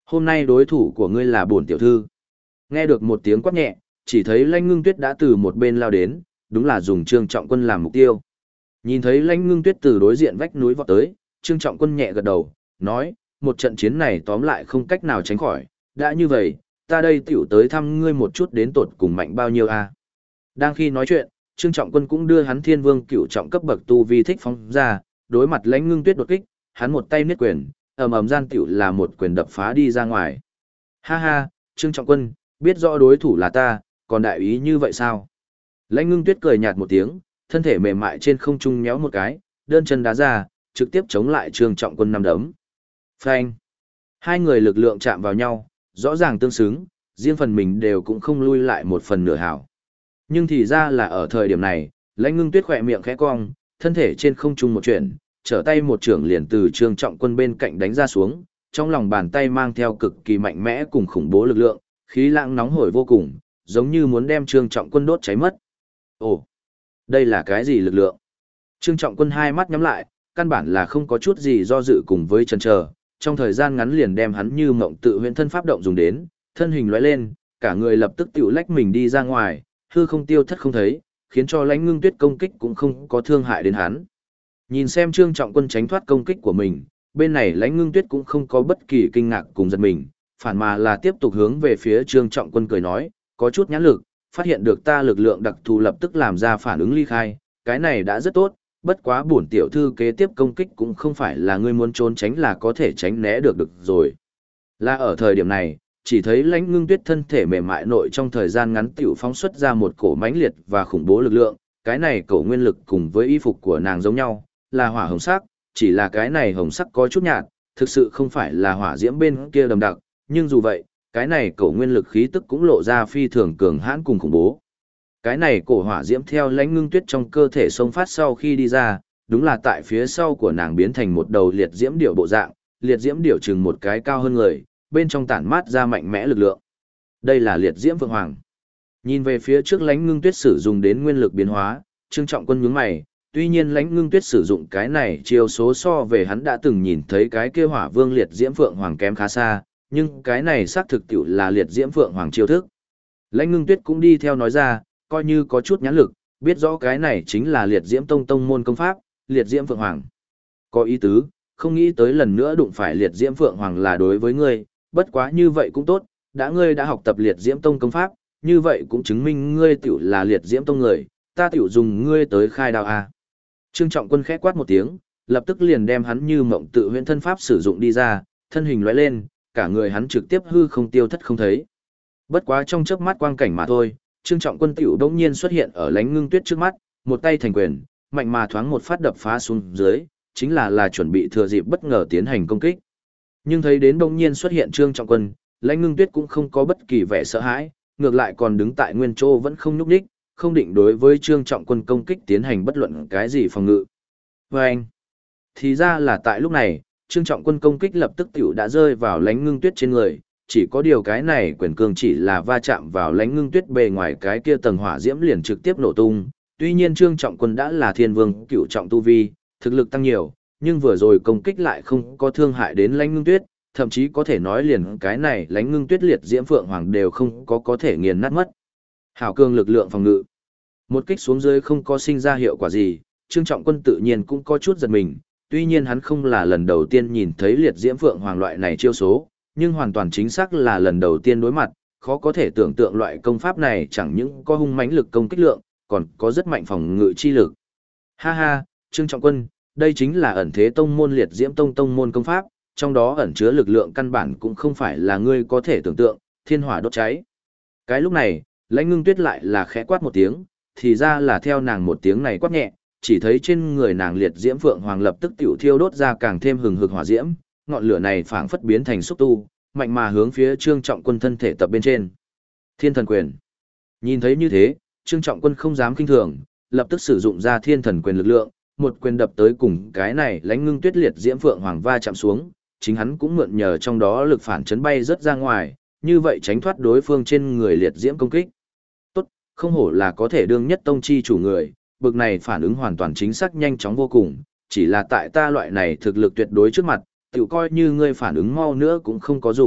Hôm nay đối thủ của ngươi là bổn tiểu thư. Nghe được một tiếng quát nhẹ, chỉ thấy Lãnh Ngưng Tuyết đã từ một bên lao đến, đúng là dùng Trương Trọng Quân làm mục tiêu. Nhìn thấy Lãnh Ngưng Tuyết từ đối diện vách núi vọt tới, Trương Trọng Quân nhẹ gật đầu, nói, một trận chiến này tóm lại không cách nào tránh khỏi, đã như vậy, ta đây tiểu tới thăm ngươi một chút đến tột cùng mạnh bao nhiêu a. Đang khi nói chuyện, Trương Trọng Quân cũng đưa hắn Thiên Vương cửu trọng cấp bậc tu vi thích phóng ra, đối mặt Lãnh Ngưng Tuyết đột kích, hắn một tay niết quyền, ầm ầm gian tiểu là một quyền đập phá đi ra ngoài. Ha ha, Trương Trọng Quân, biết rõ đối thủ là ta, còn đại ý như vậy sao? Lãnh Ngưng Tuyết cười nhạt một tiếng, thân thể mềm mại trên không trung nhéo một cái, đơn chân đá ra, trực tiếp chống lại Trương Trọng Quân năm đấm. Phanh! Hai người lực lượng chạm vào nhau, rõ ràng tương xứng, riêng phần mình đều cũng không lui lại một phần nửa hảo. Nhưng thì ra là ở thời điểm này, Lãnh Ngưng Tuyết khỏe miệng khẽ cong, thân thể trên không trung một chuyển, trở tay một trưởng liền từ Trương Trọng Quân bên cạnh đánh ra xuống, trong lòng bàn tay mang theo cực kỳ mạnh mẽ cùng khủng bố lực lượng, khí lãng nóng hổi vô cùng, giống như muốn đem Trương Trọng Quân đốt cháy mất. Ồ, đây là cái gì lực lượng? Trương Trọng Quân hai mắt nhắm lại, căn bản là không có chút gì do dự cùng với chần chờ, trong thời gian ngắn liền đem hắn như mộng tự huyễn thân pháp động dùng đến, thân hình lóe lên, cả người lập tức tiểu lách mình đi ra ngoài, hư không tiêu thất không thấy, khiến cho Lãnh Ngưng Tuyết công kích cũng không có thương hại đến hắn. Nhìn xem Trương Trọng Quân tránh thoát công kích của mình, bên này Lãnh Ngưng Tuyết cũng không có bất kỳ kinh ngạc cùng giật mình, phản mà là tiếp tục hướng về phía Trương Trọng Quân cười nói, có chút nhãn lực, phát hiện được ta lực lượng đặc thù lập tức làm ra phản ứng ly khai, cái này đã rất tốt, bất quá bổn tiểu thư kế tiếp công kích cũng không phải là ngươi muốn trốn tránh là có thể tránh né được rồi. Là ở thời điểm này, chỉ thấy Lãnh Ngưng Tuyết thân thể mềm mại nội trong thời gian ngắn tiểu phóng xuất ra một cổ mãnh liệt và khủng bố lực lượng, cái này cổ nguyên lực cùng với y phục của nàng giống nhau, là hỏa hồng sắc, chỉ là cái này hồng sắc có chút nhạt, thực sự không phải là hỏa diễm bên kia đậm đặc, nhưng dù vậy, cái này cổ nguyên lực khí tức cũng lộ ra phi thường cường hãn cùng khủng bố. Cái này cổ hỏa diễm theo Lãnh Ngưng Tuyết trong cơ thể xông phát sau khi đi ra, đúng là tại phía sau của nàng biến thành một đầu liệt diễm điểu bộ dạng, liệt diễm điểu chừng một cái cao hơn người, bên trong tản mát ra mạnh mẽ lực lượng. Đây là liệt diễm phượng hoàng. Nhìn về phía trước Lãnh Ngưng Tuyết sử dụng đến nguyên lực biến hóa, Trương Trọng Quân nhướng mày, tuy nhiên Lãnh Ngưng Tuyết sử dụng cái này chiêu số so về hắn đã từng nhìn thấy cái kia hỏa vương liệt diễm phượng hoàng kém khá xa, nhưng cái này xác thực tiểu là liệt diễm phượng hoàng chiêu thức. Lãnh Ngưng Tuyết cũng đi theo nói ra, coi như có chút nhãn lực, biết rõ cái này chính là liệt diễm tông môn công pháp, liệt diễm phượng hoàng. Có ý tứ, không nghĩ tới lần nữa đụng phải liệt diễm phượng hoàng là đối với ngươi, bất quá như vậy cũng tốt, đã ngươi đã học tập liệt diễm tông công pháp, như vậy cũng chứng minh ngươi tiểu là liệt diễm tông người, ta tiểu dùng ngươi tới khai đao a. Trương Trọng Quân khẽ quát một tiếng, lập tức liền đem hắn như mộng tự huyễn thân pháp sử dụng đi ra, thân hình lóe lên, cả người hắn trực tiếp hư không tiêu thất không thấy. Bất quá trong chớp mắt quang cảnh mà thôi, Trương Trọng Quân tiểu đống nhiên xuất hiện ở Lãnh Ngưng Tuyết trước mắt, một tay thành quyền, mạnh mà thoáng một phát đập phá xuống dưới, chính là chuẩn bị thừa dịp bất ngờ tiến hành công kích. Nhưng thấy đến đống nhiên xuất hiện Trương Trọng Quân, Lãnh Ngưng Tuyết cũng không có bất kỳ vẻ sợ hãi, ngược lại còn đứng tại nguyên chỗ vẫn không nhúc nhích, không định đối với Trương Trọng Quân công kích tiến hành bất luận cái gì phòng ngự. Và anh, thì ra là tại lúc này, Trương Trọng Quân công kích lập tức tiểu đã rơi vào Lãnh Ngưng Tuyết trên người, chỉ có điều cái này quyền cương chỉ là va chạm vào Lãnh Ngưng Tuyết bề ngoài cái kia tầng hỏa diễm liền trực tiếp nổ tung. Tuy nhiên Trương Trọng Quân đã là thiên vương cửu trọng tu vi, thực lực tăng nhiều, nhưng vừa rồi công kích lại không có thương hại đến Lãnh Ngưng Tuyết, thậm chí có thể nói liền cái này Lãnh Ngưng Tuyết liệt diễm phượng hoàng đều không có thể nghiền nát mất. Hảo cường lực lượng phòng ngự. Một kích xuống dưới không có sinh ra hiệu quả gì, Trương Trọng Quân tự nhiên cũng có chút giật mình, tuy nhiên hắn không là lần đầu tiên nhìn thấy liệt diễm phượng hoàng loại này chiêu số, nhưng hoàn toàn chính xác là lần đầu tiên đối mặt, khó có thể tưởng tượng loại công pháp này chẳng những có hung mãnh lực công kích lượng, còn có rất mạnh phòng ngự chi lực. Ha ha, Trương Trọng Quân, đây chính là ẩn thế tông môn liệt diễm tông môn công pháp, trong đó ẩn chứa lực lượng căn bản cũng không phải là ngươi có thể tưởng tượng, thiên hỏa đốt cháy. Cái lúc này, Lãnh Ngưng Tuyết lại là khẽ quát một tiếng, thì ra là theo nàng một tiếng này quát nhẹ, chỉ thấy trên người nàng liệt diễm phượng hoàng lập tức tiểu thiêu đốt ra càng thêm hừng hực hỏa diễm, ngọn lửa này phảng phất biến thành xúc tu, mạnh mà hướng phía Trương Trọng Quân thân thể tập bên trên. Thiên thần quyền. Nhìn thấy như thế, Trương Trọng Quân không dám kinh thường, lập tức sử dụng ra thiên thần quyền lực lượng, một quyền đập tới cùng cái này Lãnh Ngưng Tuyết liệt diễm phượng hoàng va chạm xuống, chính hắn cũng mượn nhờ trong đó lực phản chấn bay rất ra ngoài, như vậy tránh thoát đối phương trên người liệt diễm công kích. Tốt, không hổ là có thể đương nhất tông chi chủ người, bực này phản ứng hoàn toàn chính xác nhanh chóng vô cùng, chỉ là tại ta loại này thực lực tuyệt đối trước mặt, tự coi như ngươi phản ứng mau nữa cũng không có dùng,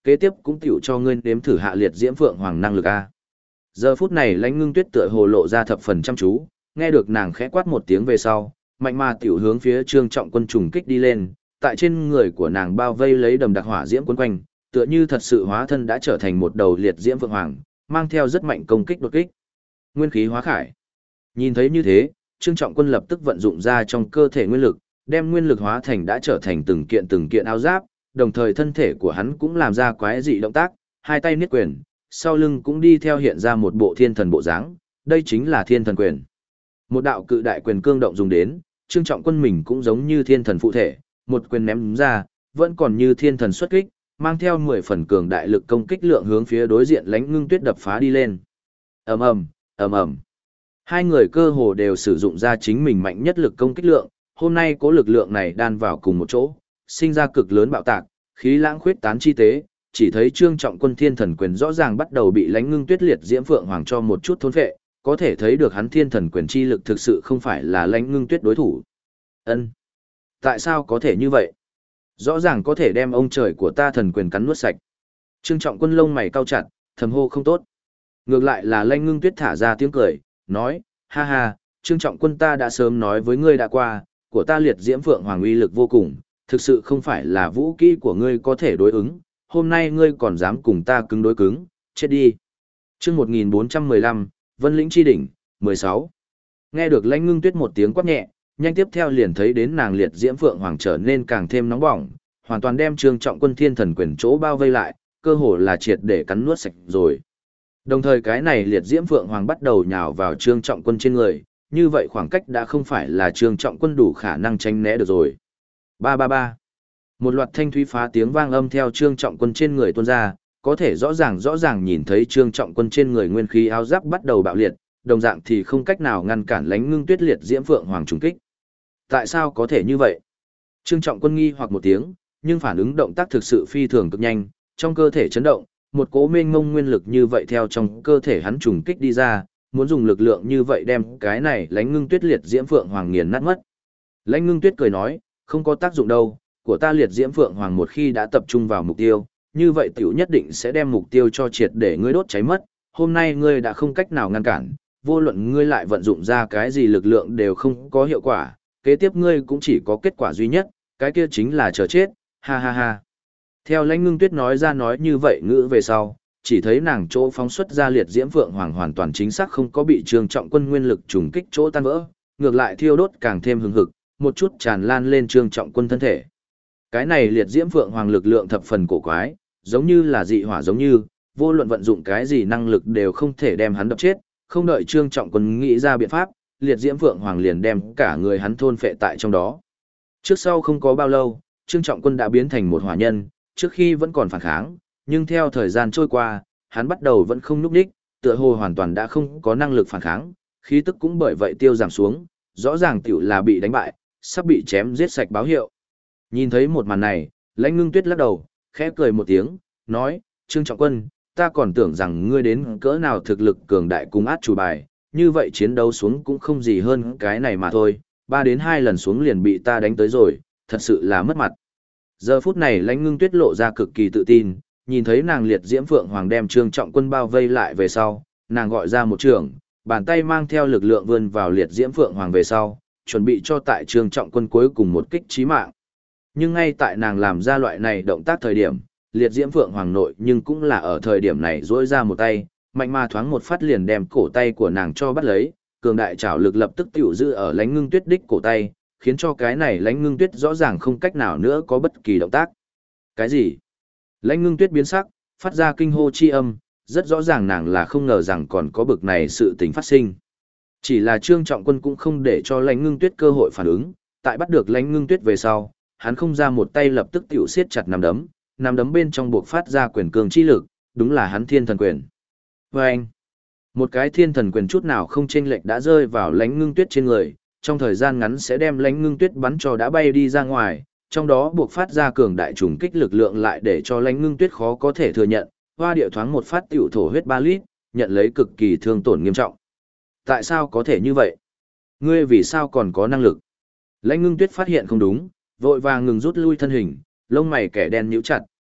kế tiếp cũng tiểu cho ngươi nếm thử hạ liệt diễm phượng hoàng năng lực a. Giờ phút này Lãnh Ngưng Tuyết tựa hồ lộ ra thập phần chăm chú, nghe được nàng khẽ quát một tiếng về sau, mạnh mà tiểu hướng phía Trương Trọng Quân trùng kích đi lên, tại trên người của nàng bao vây lấy đầm đặc hỏa diễm quấn quanh, tựa như thật sự hóa thân đã trở thành một đầu liệt diễm phượng hoàng, mang theo rất mạnh công kích đột kích. Nguyên khí hóa khải. Nhìn thấy như thế, Trương Trọng Quân lập tức vận dụng ra trong cơ thể nguyên lực, đem nguyên lực hóa thành đã trở thành từng kiện áo giáp, đồng thời thân thể của hắn cũng làm ra quái dị động tác, hai tay niết quyền, sau lưng cũng đi theo hiện ra một bộ thiên thần bộ dáng, đây chính là thiên thần quyền. Một đạo cự đại quyền cương động dùng đến, Trương Trọng Quân mình cũng giống như thiên thần phụ thể, một quyền ném ra, vẫn còn như thiên thần xuất kích, mang theo 10 phần cường đại lực công kích lượng hướng phía đối diện Lãnh Ngưng Tuyết đập phá đi lên. Ầm ầm, ầm ầm. Hai người cơ hồ đều sử dụng ra chính mình mạnh nhất lực công kích lượng, hôm nay cố lực lượng này đan vào cùng một chỗ, sinh ra cực lớn bạo tạc, khí lãng khuyết tán chi tế, chỉ thấy Trương Trọng Quân thiên thần quyền rõ ràng bắt đầu bị Lãnh Ngưng Tuyết liệt diễm phượng hoàng cho một chút thôn phệ, có thể thấy được hắn thiên thần quyền chi lực thực sự không phải là Lãnh Ngưng Tuyết đối thủ. Ân, tại sao có thể như vậy? Rõ ràng có thể đem ông trời của ta thần quyền cắn nuốt sạch. Trương Trọng Quân lông mày cau chặt, thầm hô không tốt. Ngược lại là Lãnh Ngưng Tuyết thả ra tiếng cười, nói, ha ha, Trương Trọng Quân ta đã sớm nói với ngươi đã qua, của ta liệt diễm phượng hoàng uy lực vô cùng, thực sự không phải là vũ kỹ của ngươi có thể đối ứng, hôm nay ngươi còn dám cùng ta cứng đối cứng, chết đi. Chương 1415, Vân Lĩnh Chi Đỉnh, 16. Nghe được Lãnh Ngưng Tuyết một tiếng quát nhẹ, nhanh tiếp theo liền thấy đến nàng liệt diễm phượng hoàng trở nên càng thêm nóng bỏng, hoàn toàn đem Trương Trọng Quân thiên thần quyền chỗ bao vây lại, cơ hồ là triệt để cắn nuốt sạch rồi. Đồng thời cái này liệt diễm phượng hoàng bắt đầu nhào vào Trương Trọng Quân trên người, như vậy khoảng cách đã không phải là Trương Trọng Quân đủ khả năng tránh né được rồi. Ba ba ba. Một loạt thanh thúy phá tiếng vang âm theo Trương Trọng Quân trên người tuôn ra, có thể rõ ràng nhìn thấy Trương Trọng Quân trên người nguyên khí áo giáp bắt đầu bạo liệt, đồng dạng thì không cách nào ngăn cản Lãnh Ngưng Tuyết liệt diễm phượng hoàng trùng kích. Tại sao có thể như vậy? Trương Trọng Quân nghi hoặc một tiếng, nhưng phản ứng động tác thực sự phi thường cực nhanh, trong cơ thể chấn động, một cỗ mênh mông nguyên lực như vậy theo trong cơ thể hắn trùng kích đi ra, muốn dùng lực lượng như vậy đem cái này Lãnh Ngưng Tuyết liệt diễm phượng hoàng nghiền nát mất. Lãnh Ngưng Tuyết cười nói, không có tác dụng đâu, của ta liệt diễm phượng hoàng một khi đã tập trung vào mục tiêu, như vậy tiểu nhất định sẽ đem mục tiêu cho triệt để ngươi đốt cháy mất, hôm nay ngươi đã không cách nào ngăn cản, vô luận ngươi lại vận dụng ra cái gì lực lượng đều không có hiệu quả, kế tiếp ngươi cũng chỉ có kết quả duy nhất, cái kia chính là chờ chết, ha ha ha. Theo Lãnh Ngưng Tuyết nói ra nói như vậy ngữ về sau, chỉ thấy nàng chỗ phóng xuất ra liệt diễm phượng hoàng hoàn toàn chính xác không có bị Trương Trọng Quân nguyên lực trùng kích chỗ tan vỡ, ngược lại thiêu đốt càng thêm hừng hực, một chút tràn lan lên Trương Trọng Quân thân thể. Cái này liệt diễm phượng hoàng lực lượng thập phần cổ quái, giống như là dị hỏa giống như, vô luận vận dụng cái gì năng lực đều không thể đem hắn đập chết, không đợi Trương Trọng Quân nghĩ ra biện pháp, liệt diễm phượng hoàng liền đem cả người hắn thôn phệ tại trong đó. Trước sau không có bao lâu, Trương Trọng Quân đã biến thành một hỏa nhân, trước khi vẫn còn phản kháng, nhưng theo thời gian trôi qua, hắn bắt đầu vẫn không nhúc nhích, tựa hồ hoàn toàn đã không có năng lực phản kháng, khí tức cũng bởi vậy tiêu giảm xuống, rõ ràng tiểu là bị đánh bại, sắp bị chém giết sạch báo hiệu. Nhìn thấy một màn này, Lãnh Ngưng Tuyết lắc đầu, khẽ cười một tiếng, nói, Trương Trọng Quân, ta còn tưởng rằng ngươi đến cỡ nào thực lực cường đại cùng át chủ bài, như vậy chiến đấu xuống cũng không gì hơn cái này mà thôi, 3 đến 2 lần xuống liền bị ta đánh tới rồi, thật sự là mất mặt. Giờ phút này Lãnh Ngưng Tuyết lộ ra cực kỳ tự tin, nhìn thấy nàng liệt diễm phượng hoàng đem Trương Trọng Quân bao vây lại về sau, nàng gọi ra một trường, bàn tay mang theo lực lượng vươn vào liệt diễm phượng hoàng về sau, chuẩn bị cho tại Trương Trọng Quân cuối cùng một kích chí mạng. Nhưng ngay tại nàng làm ra loại này động tác thời điểm, liệt diễm phượng hoàng nội nhưng cũng là ở thời điểm này duỗi ra một tay, mạnh mà thoáng một phát liền đem cổ tay của nàng cho bắt lấy, cường đại trảo lực lập tức tiểu giữ ở Lãnh Ngưng Tuyết đích cổ tay, khiến cho cái này Lãnh Ngưng Tuyết rõ ràng không cách nào nữa có bất kỳ động tác. Cái gì? Lãnh Ngưng Tuyết biến sắc, phát ra kinh hô chi âm, rất rõ ràng nàng là không ngờ rằng còn có bực này sự tình phát sinh. Chỉ là Trương Trọng Quân cũng không để cho Lãnh Ngưng Tuyết cơ hội phản ứng, tại bắt được Lãnh Ngưng Tuyết về sau, hắn không ra một tay lập tức tiểu siết chặt nắm đấm bên trong buộc phát ra quyền cường chi lực, đúng là hắn thiên thần quyền. Vâng! Một cái thiên thần quyền chút nào không chênh lệch đã rơi vào Lãnh Ngưng Tuyết trên người, trong thời gian ngắn sẽ đem Lãnh Ngưng Tuyết bắn cho đã bay đi ra ngoài, trong đó buộc phát ra cường đại trùng kích lực lượng lại để cho Lãnh Ngưng Tuyết khó có thể thừa nhận, hoa điệu thoáng một phát tiểu thổ huyết 3 lít, nhận lấy cực kỳ thương tổn nghiêm trọng. Tại sao có thể như vậy? Ngươi vì sao còn có năng lực? Lãnh Ngưng Tuyết phát hiện không đúng, vội vàng ngừng rút lui thân hình, lông mày kẻ đen nhíu chặt,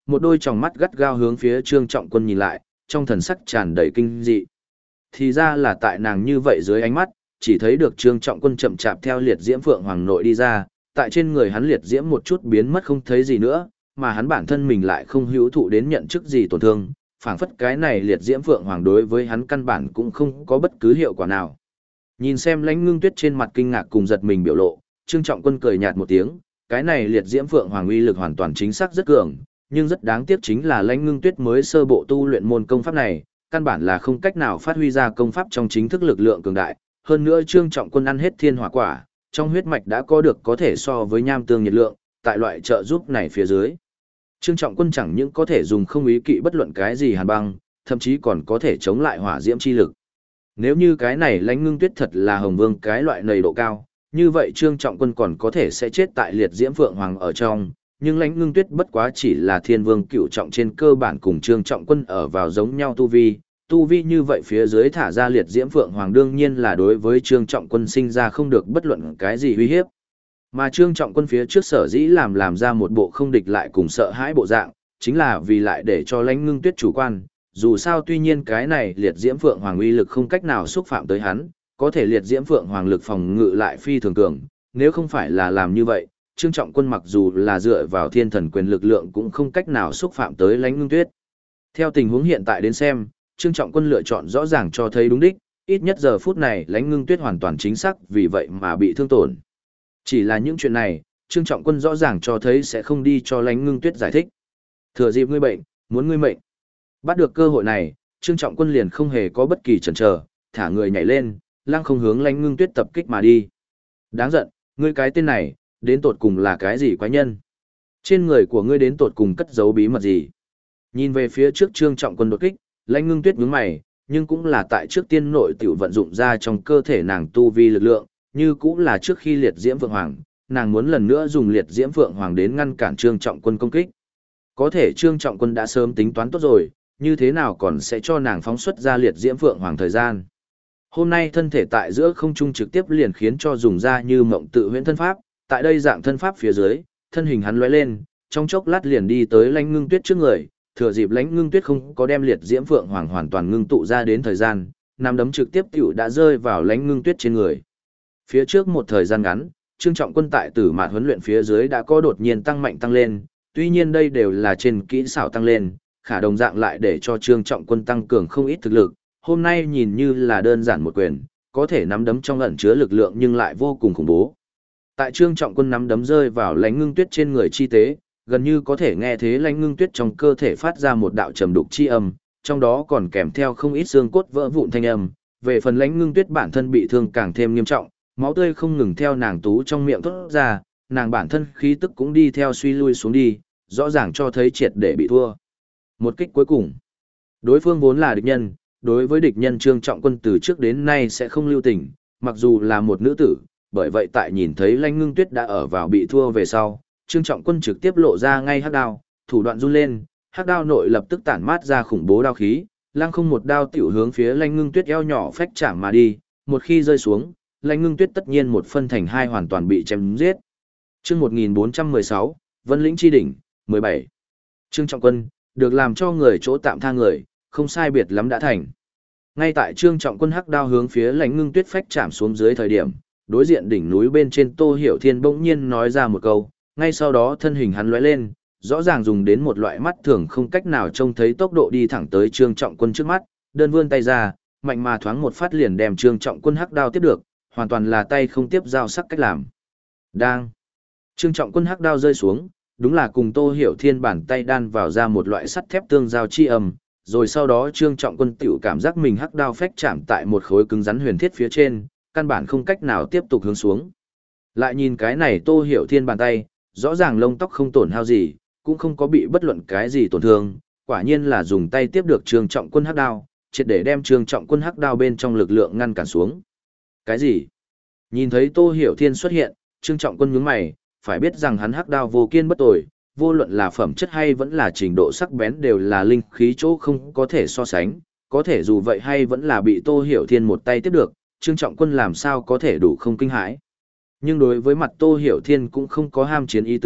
một đôi tròng mắt gắt gao hướng phía Trương Trọng Quân nhìn lại, trong thần sắc tràn đầy kinh dị. Thì ra là tại nàng như vậy dưới ánh mắt, chỉ thấy được Trương Trọng Quân chậm chạp theo liệt diễm phượng hoàng nội đi ra, tại trên người hắn liệt diễm một chút biến mất không thấy gì nữa, mà hắn bản thân mình lại không hữu thụ đến nhận chức gì tổn thương, phảng phất cái này liệt diễm phượng hoàng đối với hắn căn bản cũng không có bất cứ hiệu quả nào. Nhìn xem Lãnh Ngưng Tuyết trên mặt kinh ngạc cùng giật mình biểu lộ, Trương Trọng Quân cười nhạt một tiếng, cái này liệt diễm phượng hoàng uy lực hoàn toàn chính xác rất cường, nhưng rất đáng tiếc chính là Lãnh Ngưng Tuyết mới sơ bộ tu luyện môn công pháp này, căn bản là không cách nào phát huy ra công pháp trong chính thức lực lượng cường đại, hơn nữa Trương Trọng Quân ăn hết thiên hỏa quả, trong huyết mạch đã có được có thể so với nham tương nhiệt lượng, tại loại trợ giúp này phía dưới. Trương Trọng Quân chẳng những có thể dùng không ý kỵ bất luận cái gì hàn băng, thậm chí còn có thể chống lại hỏa diễm chi lực. Nếu như cái này Lãnh Ngưng Tuyết thật là Hồng Vương cái loại nầy độ cao, như vậy Trương Trọng Quân còn có thể sẽ chết tại liệt diễm phượng hoàng ở trong, nhưng Lãnh Ngưng Tuyết bất quá chỉ là thiên vương cựu trọng trên cơ bản cùng Trương Trọng Quân ở vào giống nhau tu vi như vậy phía dưới thả ra liệt diễm phượng hoàng đương nhiên là đối với Trương Trọng Quân sinh ra không được bất luận cái gì uy hiếp. Mà Trương Trọng Quân phía trước sở dĩ làm ra một bộ không địch lại cùng sợ hãi bộ dạng, chính là vì lại để cho Lãnh Ngưng Tuyết chủ quan, dù sao tuy nhiên cái này liệt diễm phượng hoàng uy lực không cách nào xúc phạm tới hắn, có thể liệt diễm phượng hoàng lực phòng ngự lại phi thường cường, nếu không phải là làm như vậy, Trương Trọng Quân mặc dù là dựa vào thiên thần quyền lực lượng cũng không cách nào xúc phạm tới Lãnh Ngưng Tuyết. Theo tình huống hiện tại đến xem, Trương Trọng Quân lựa chọn rõ ràng cho thấy đúng đích, ít nhất giờ phút này Lãnh Ngưng Tuyết hoàn toàn chính xác vì vậy mà bị thương tổn. Chỉ là những chuyện này, Trương Trọng Quân rõ ràng cho thấy sẽ không đi cho Lãnh Ngưng Tuyết giải thích. Thừa dịp ngươi bệnh, muốn ngươi mệnh. Bắt được cơ hội này, Trương Trọng Quân liền không hề có bất kỳ chần chờ, thả người nhảy lên, lăng không hướng Lãnh Ngưng Tuyết tập kích mà đi. Đáng giận, ngươi cái tên này, đến tột cùng là cái gì quái nhân? Trên người của ngươi đến tột cùng cất giấu bí mật gì? Nhìn về phía trước Trương Trọng Quân đột kích, Lãnh Ngưng Tuyết nhướng mày, nhưng cũng là tại trước tiên nội tiểu vận dụng ra trong cơ thể nàng tu vi lực lượng, như cũng là trước khi liệt diễm phượng hoàng, nàng muốn lần nữa dùng liệt diễm phượng hoàng đến ngăn cản Trương Trọng Quân công kích. Có thể Trương Trọng Quân đã sớm tính toán tốt rồi, như thế nào còn sẽ cho nàng phóng xuất ra liệt diễm phượng hoàng thời gian. Hôm nay thân thể tại giữa không trung trực tiếp liền khiến cho dùng ra như mộng tự huyễn thân pháp, tại đây dạng thân pháp phía dưới, thân hình hắn lóe lên, trong chốc lát liền đi tới Lãnh Ngưng Tuyết trước người, thừa dịp Lãnh Ngưng Tuyết không có đem liệt diễm phượng hoàng hoàn toàn ngưng tụ ra đến thời gian, nắm đấm trực tiếp tiểu đã rơi vào Lãnh Ngưng Tuyết trên người. Phía trước một thời gian ngắn, Trương Trọng Quân tại tử mạt huấn luyện phía dưới đã có đột nhiên tăng mạnh tăng lên, tuy nhiên đây đều là trên kỹ xảo tăng lên, khả đồng dạng lại để cho Trương Trọng Quân tăng cường không ít thực lực, hôm nay nhìn như là đơn giản một quyền, có thể nắm đấm trong ẩn chứa lực lượng nhưng lại vô cùng khủng bố. Tại Trương Trọng Quân nắm đấm rơi vào Lãnh Ngưng Tuyết trên người chi tế, gần như có thể nghe thế Lãnh Ngưng Tuyết trong cơ thể phát ra một đạo trầm đục chi âm, trong đó còn kèm theo không ít xương cốt vỡ vụn thanh âm, về phần Lãnh Ngưng Tuyết bản thân bị thương càng thêm nghiêm trọng, máu tươi không ngừng theo nàng tú trong miệng thoát ra, nàng bản thân khí tức cũng đi theo suy lui xuống đi, rõ ràng cho thấy triệt để bị thua. Một kích cuối cùng, đối phương vốn là địch nhân, đối với địch nhân Trương Trọng Quân từ trước đến nay sẽ không lưu tình, mặc dù là một nữ tử, bởi vậy tại nhìn thấy Lãnh Ngưng Tuyết đã ở vào bị thua về sau, Trương Trọng Quân trực tiếp lộ ra ngay hắc đao, thủ đoạn run lên, hắc đao nội lập tức tản mát ra khủng bố đao khí, lăng không một đao tiểu hướng phía Lãnh Ngưng Tuyết eo nhỏ phách chạm mà đi, một khi rơi xuống, Lãnh Ngưng Tuyết tất nhiên một phân thành hai hoàn toàn bị chém giết. Chương 1416, Vân Lĩnh chi đỉnh, 17. Trương Trọng Quân, được làm cho người chỗ tạm tha người, không sai biệt lắm đã thành. Ngay tại Trương Trọng Quân hắc đao hướng phía Lãnh Ngưng Tuyết phách chạm xuống dưới thời điểm, đối diện đỉnh núi bên trên Tô Hiểu Thiên bỗng nhiên nói ra một câu, ngay sau đó thân hình hắn lóe lên, rõ ràng dùng đến một loại mắt thường không cách nào trông thấy tốc độ đi thẳng tới Trương Trọng Quân trước mắt, đơn vươn tay ra, mạnh mà thoáng một phát liền đem Trương Trọng Quân hắc đao tiếp được, hoàn toàn là tay không tiếp dao sắc cách làm. Đang. Trương Trọng Quân hắc đao rơi xuống, đúng là cùng Tô Hiểu Thiên bàn tay đan vào ra một loại sắt thép tương giao chi âm, rồi sau đó Trương Trọng Quân tiểu cảm giác mình hắc đao phách chạm tại một khối cứng rắn huyền thiết phía trên, căn bản không cách nào tiếp tục hướng xuống. Lại nhìn cái này Tô Hiểu Thiên bàn tay, rõ ràng lông tóc không tổn hao gì, cũng không có bị bất luận cái gì tổn thương, quả nhiên là dùng tay tiếp được Trương Trọng Quân hắc đao, triệt để đem Trương Trọng Quân hắc đao bên trong lực lượng ngăn cản xuống. Cái gì? Nhìn thấy Tô Hiểu Thiên xuất hiện, Trương Trọng Quân nhướng mày, phải biết rằng hắn hắc đao vô kiên bất tồi, vô luận là phẩm chất hay vẫn là trình độ sắc bén đều là linh khí chỗ không có thể so sánh, có thể dù vậy hay vẫn là bị Tô Hiểu Thiên một tay tiếp được, Trương Trọng Quân làm sao có thể đủ không kinh hãi. Nhưng đối với mặt Tô Hiểu Thiên cũng không có ham chiến ý tứ,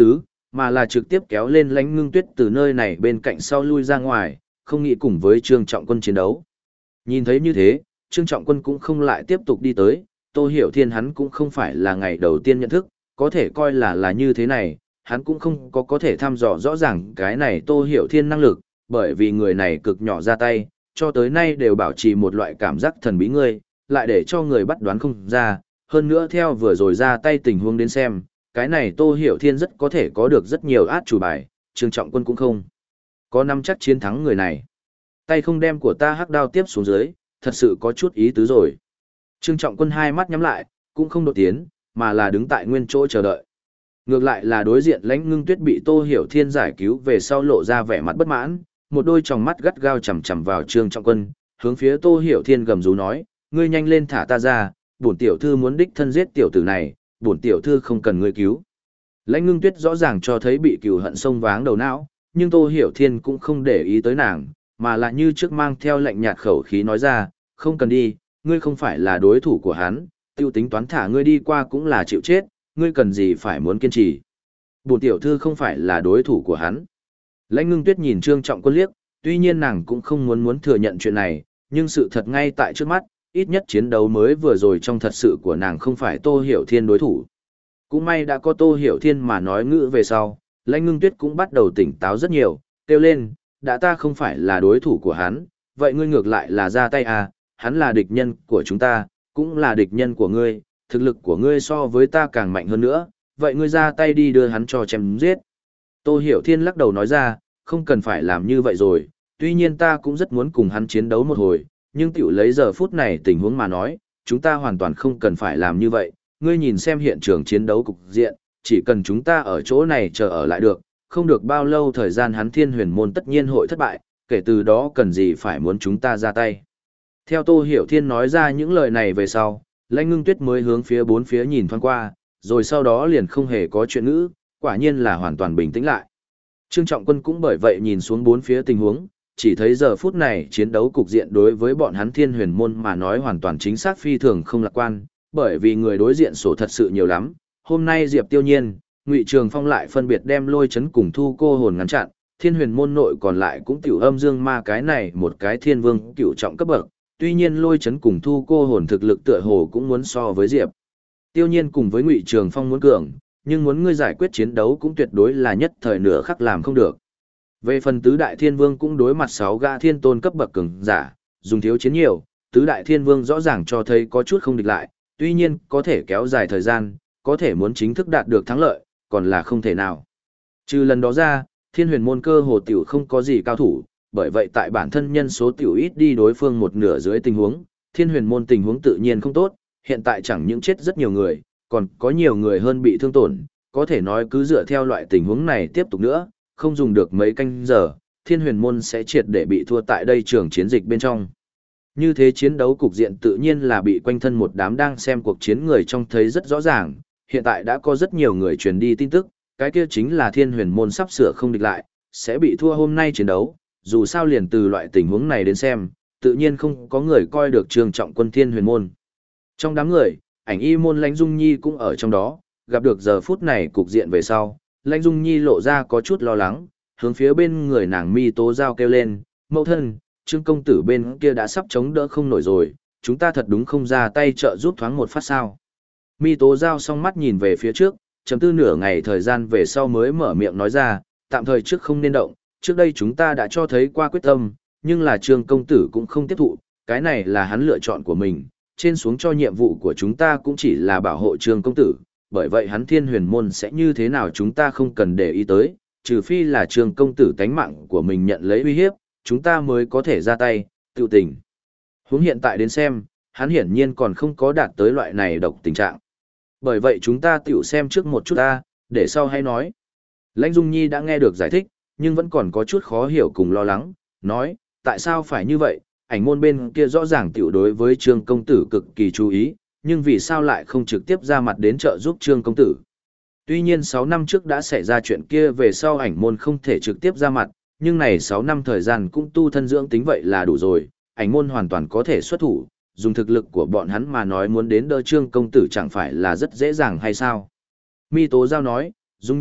mà là trực tiếp kéo lên Lãnh Ngưng Tuyết từ nơi này bên cạnh sau lui ra ngoài, không nghĩ cùng với Trương Trọng Quân chiến đấu. Nhìn thấy như thế, Trương Trọng Quân cũng không lại tiếp tục đi tới, Tô Hiểu Thiên hắn cũng không phải là ngày đầu tiên nhận thức, có thể coi là như thế này, hắn cũng không có thể thăm dò rõ ràng cái này Tô Hiểu Thiên năng lực, bởi vì người này cực nhỏ ra tay, cho tới nay đều bảo trì một loại cảm giác thần bí ngươi, lại để cho người bắt đoán không ra, hơn nữa theo vừa rồi ra tay tình huống đến xem, cái này Tô Hiểu Thiên rất có thể có được rất nhiều át chủ bài, Trương Trọng Quân cũng không có nắm chắc chiến thắng người này. Tay không đem của ta hắc đao tiếp xuống dưới, thật sự có chút ý tứ rồi. Trương Trọng Quân hai mắt nhắm lại, cũng không đột tiến, mà là đứng tại nguyên chỗ chờ đợi. Ngược lại là đối diện Lãnh Ngưng Tuyết bị Tô Hiểu Thiên giải cứu về sau lộ ra vẻ mặt bất mãn, một đôi tròng mắt gắt gao chằm chằm vào Trương Trọng Quân, hướng phía Tô Hiểu Thiên gầm rú nói, ngươi nhanh lên thả ta ra, bổn tiểu thư muốn đích thân giết tiểu tử này, bổn tiểu thư không cần ngươi cứu. Lãnh Ngưng Tuyết rõ ràng cho thấy bị cừu hận xông váng đầu não, nhưng Tô Hiểu Thiên cũng không để ý tới nàng, mà là như trước mang theo lạnh nhạt khẩu khí nói ra, không cần đi, ngươi không phải là đối thủ của hắn, tiêu tính toán thả ngươi đi qua cũng là chịu chết, ngươi cần gì phải muốn kiên trì. Bổn tiểu thư không phải là đối thủ của hắn. Lãnh Ngưng Tuyết nhìn Trương Trọng Quân liếc, tuy nhiên nàng cũng không muốn thừa nhận chuyện này, nhưng sự thật ngay tại trước mắt, ít nhất chiến đấu mới vừa rồi trong thật sự của nàng không phải Tô Hiểu Thiên đối thủ. Cũng may đã có Tô Hiểu Thiên mà nói ngữ về sau, Lãnh Ngưng Tuyết cũng bắt đầu tỉnh táo rất nhiều, kêu lên, đã ta không phải là đối thủ của hắn, vậy ngươi ngược lại là ra tay à, hắn là địch nhân của chúng ta, cũng là địch nhân của ngươi, thực lực của ngươi so với ta càng mạnh hơn nữa, vậy ngươi ra tay đi đưa hắn cho chém giết. Tô Hiểu Thiên lắc đầu nói ra, không cần phải làm như vậy rồi, tuy nhiên ta cũng rất muốn cùng hắn chiến đấu một hồi, nhưng tiểu lấy giờ phút này tình huống mà nói, chúng ta hoàn toàn không cần phải làm như vậy, ngươi nhìn xem hiện trường chiến đấu cục diện, chỉ cần chúng ta ở chỗ này chờ ở lại được, không được bao lâu thời gian hắn Thiên Huyền môn tất nhiên hội thất bại, kể từ đó cần gì phải muốn chúng ta ra tay. Theo Tô Hiểu Thiên nói ra những lời này về sau, Lãnh Ngưng Tuyết mới hướng phía bốn phía nhìn thoáng qua, rồi sau đó liền không hề có chuyện ngữ, quả nhiên là hoàn toàn bình tĩnh lại. Trương Trọng Quân cũng bởi vậy nhìn xuống bốn phía tình huống, chỉ thấy giờ phút này chiến đấu cục diện đối với bọn hắn Thiên Huyền môn mà nói hoàn toàn chính xác phi thường không lạc quan, bởi vì người đối diện sổ thật sự nhiều lắm. Hôm nay Diệp Tiêu Nhiên, Ngụy Trường Phong lại phân biệt đem Lôi Chấn cùng Thu Cô Hồn ngăn chặn, Thiên Huyền môn nội còn lại cũng tiểu Âm Dương Ma cái này một cái thiên vương cửu trọng cấp bậc, tuy nhiên Lôi Chấn cùng Thu Cô Hồn thực lực tựa hồ cũng muốn so với Diệp Tiêu Nhiên cùng với Ngụy Trường Phong muốn cường, nhưng muốn ngươi giải quyết chiến đấu cũng tuyệt đối là nhất thời nửa khắc làm không được. Về phần tứ đại thiên vương cũng đối mặt 6 gã thiên tôn cấp bậc cường giả, dùng thiếu chiến nhiều, tứ đại thiên vương rõ ràng cho thấy có chút không địch lại, tuy nhiên có thể kéo dài thời gian, có thể muốn chính thức đạt được thắng lợi, còn là không thể nào. Trừ lần đó ra, Thiên Huyền môn cơ hồ tiểu không có gì cao thủ, bởi vậy tại bản thân nhân số tiểu ít đi đối phương một nửa dưới tình huống, Thiên Huyền môn tình huống tự nhiên không tốt, hiện tại chẳng những chết rất nhiều người, còn có nhiều người hơn bị thương tổn, có thể nói cứ dựa theo loại tình huống này tiếp tục nữa, không dùng được mấy canh giờ, Thiên Huyền môn sẽ triệt để bị thua tại đây trường chiến dịch bên trong. Như thế chiến đấu cục diện tự nhiên là bị quanh thân một đám đang xem cuộc chiến người trông thấy rất rõ ràng, hiện tại đã có rất nhiều người truyền đi tin tức, cái kia chính là Thiên Huyền môn sắp sửa không địch lại, sẽ bị thua hôm nay chiến đấu, dù sao liền từ loại tình huống này đến xem, tự nhiên không có người coi được Trương Trọng Quân Thiên Huyền môn. Trong đám người, Ảnh Y môn Lãnh Dung Nhi cũng ở trong đó, gặp được giờ phút này cục diện về sau, Lãnh Dung Nhi lộ ra có chút lo lắng, hướng phía bên người nàng Mi Tố Giao kêu lên, mẫu thân, Trương công tử bên kia đã sắp chống đỡ không nổi rồi, chúng ta thật đúng không ra tay trợ giúp thoáng một phát sao. Mi Tố Giao song mắt nhìn về phía trước, chấm tư nửa ngày thời gian về sau mới mở miệng nói ra, tạm thời trước không nên động, trước đây chúng ta đã cho thấy qua quyết tâm, nhưng là Trương công tử cũng không tiếp thụ, cái này là hắn lựa chọn của mình, trên xuống cho nhiệm vụ của chúng ta cũng chỉ là bảo hộ Trương công tử, bởi vậy hắn Thiên Huyền môn sẽ như thế nào chúng ta không cần để ý tới, trừ phi là Trương công tử tánh mạng của mình nhận lấy uy hiếp, chúng ta mới có thể ra tay, tự tình. Huống hiện tại đến xem, hắn hiển nhiên còn không có đạt tới loại này độc tình trạng. Bởi vậy chúng ta tiểu xem trước một chút ta, để sau hay nói. Lãnh Dung Nhi đã nghe được giải thích, nhưng vẫn còn có chút khó hiểu cùng lo lắng, nói, tại sao phải như vậy, Ảnh môn bên kia rõ ràng tiểu đối với Trương công tử cực kỳ chú ý, nhưng vì sao lại không trực tiếp ra mặt đến trợ giúp Trương công tử. Tuy nhiên 6 năm trước đã xảy ra chuyện kia về sau Ảnh môn không thể trực tiếp ra mặt, nhưng này 6 năm thời gian cũng tu thân dưỡng tính vậy là đủ rồi, Ảnh môn hoàn toàn có thể xuất thủ, dùng thực lực của bọn hắn mà nói muốn đến đỡ Trương công tử chẳng phải là rất dễ dàng hay sao. Mi Tố Giao nói, Dung Nhi,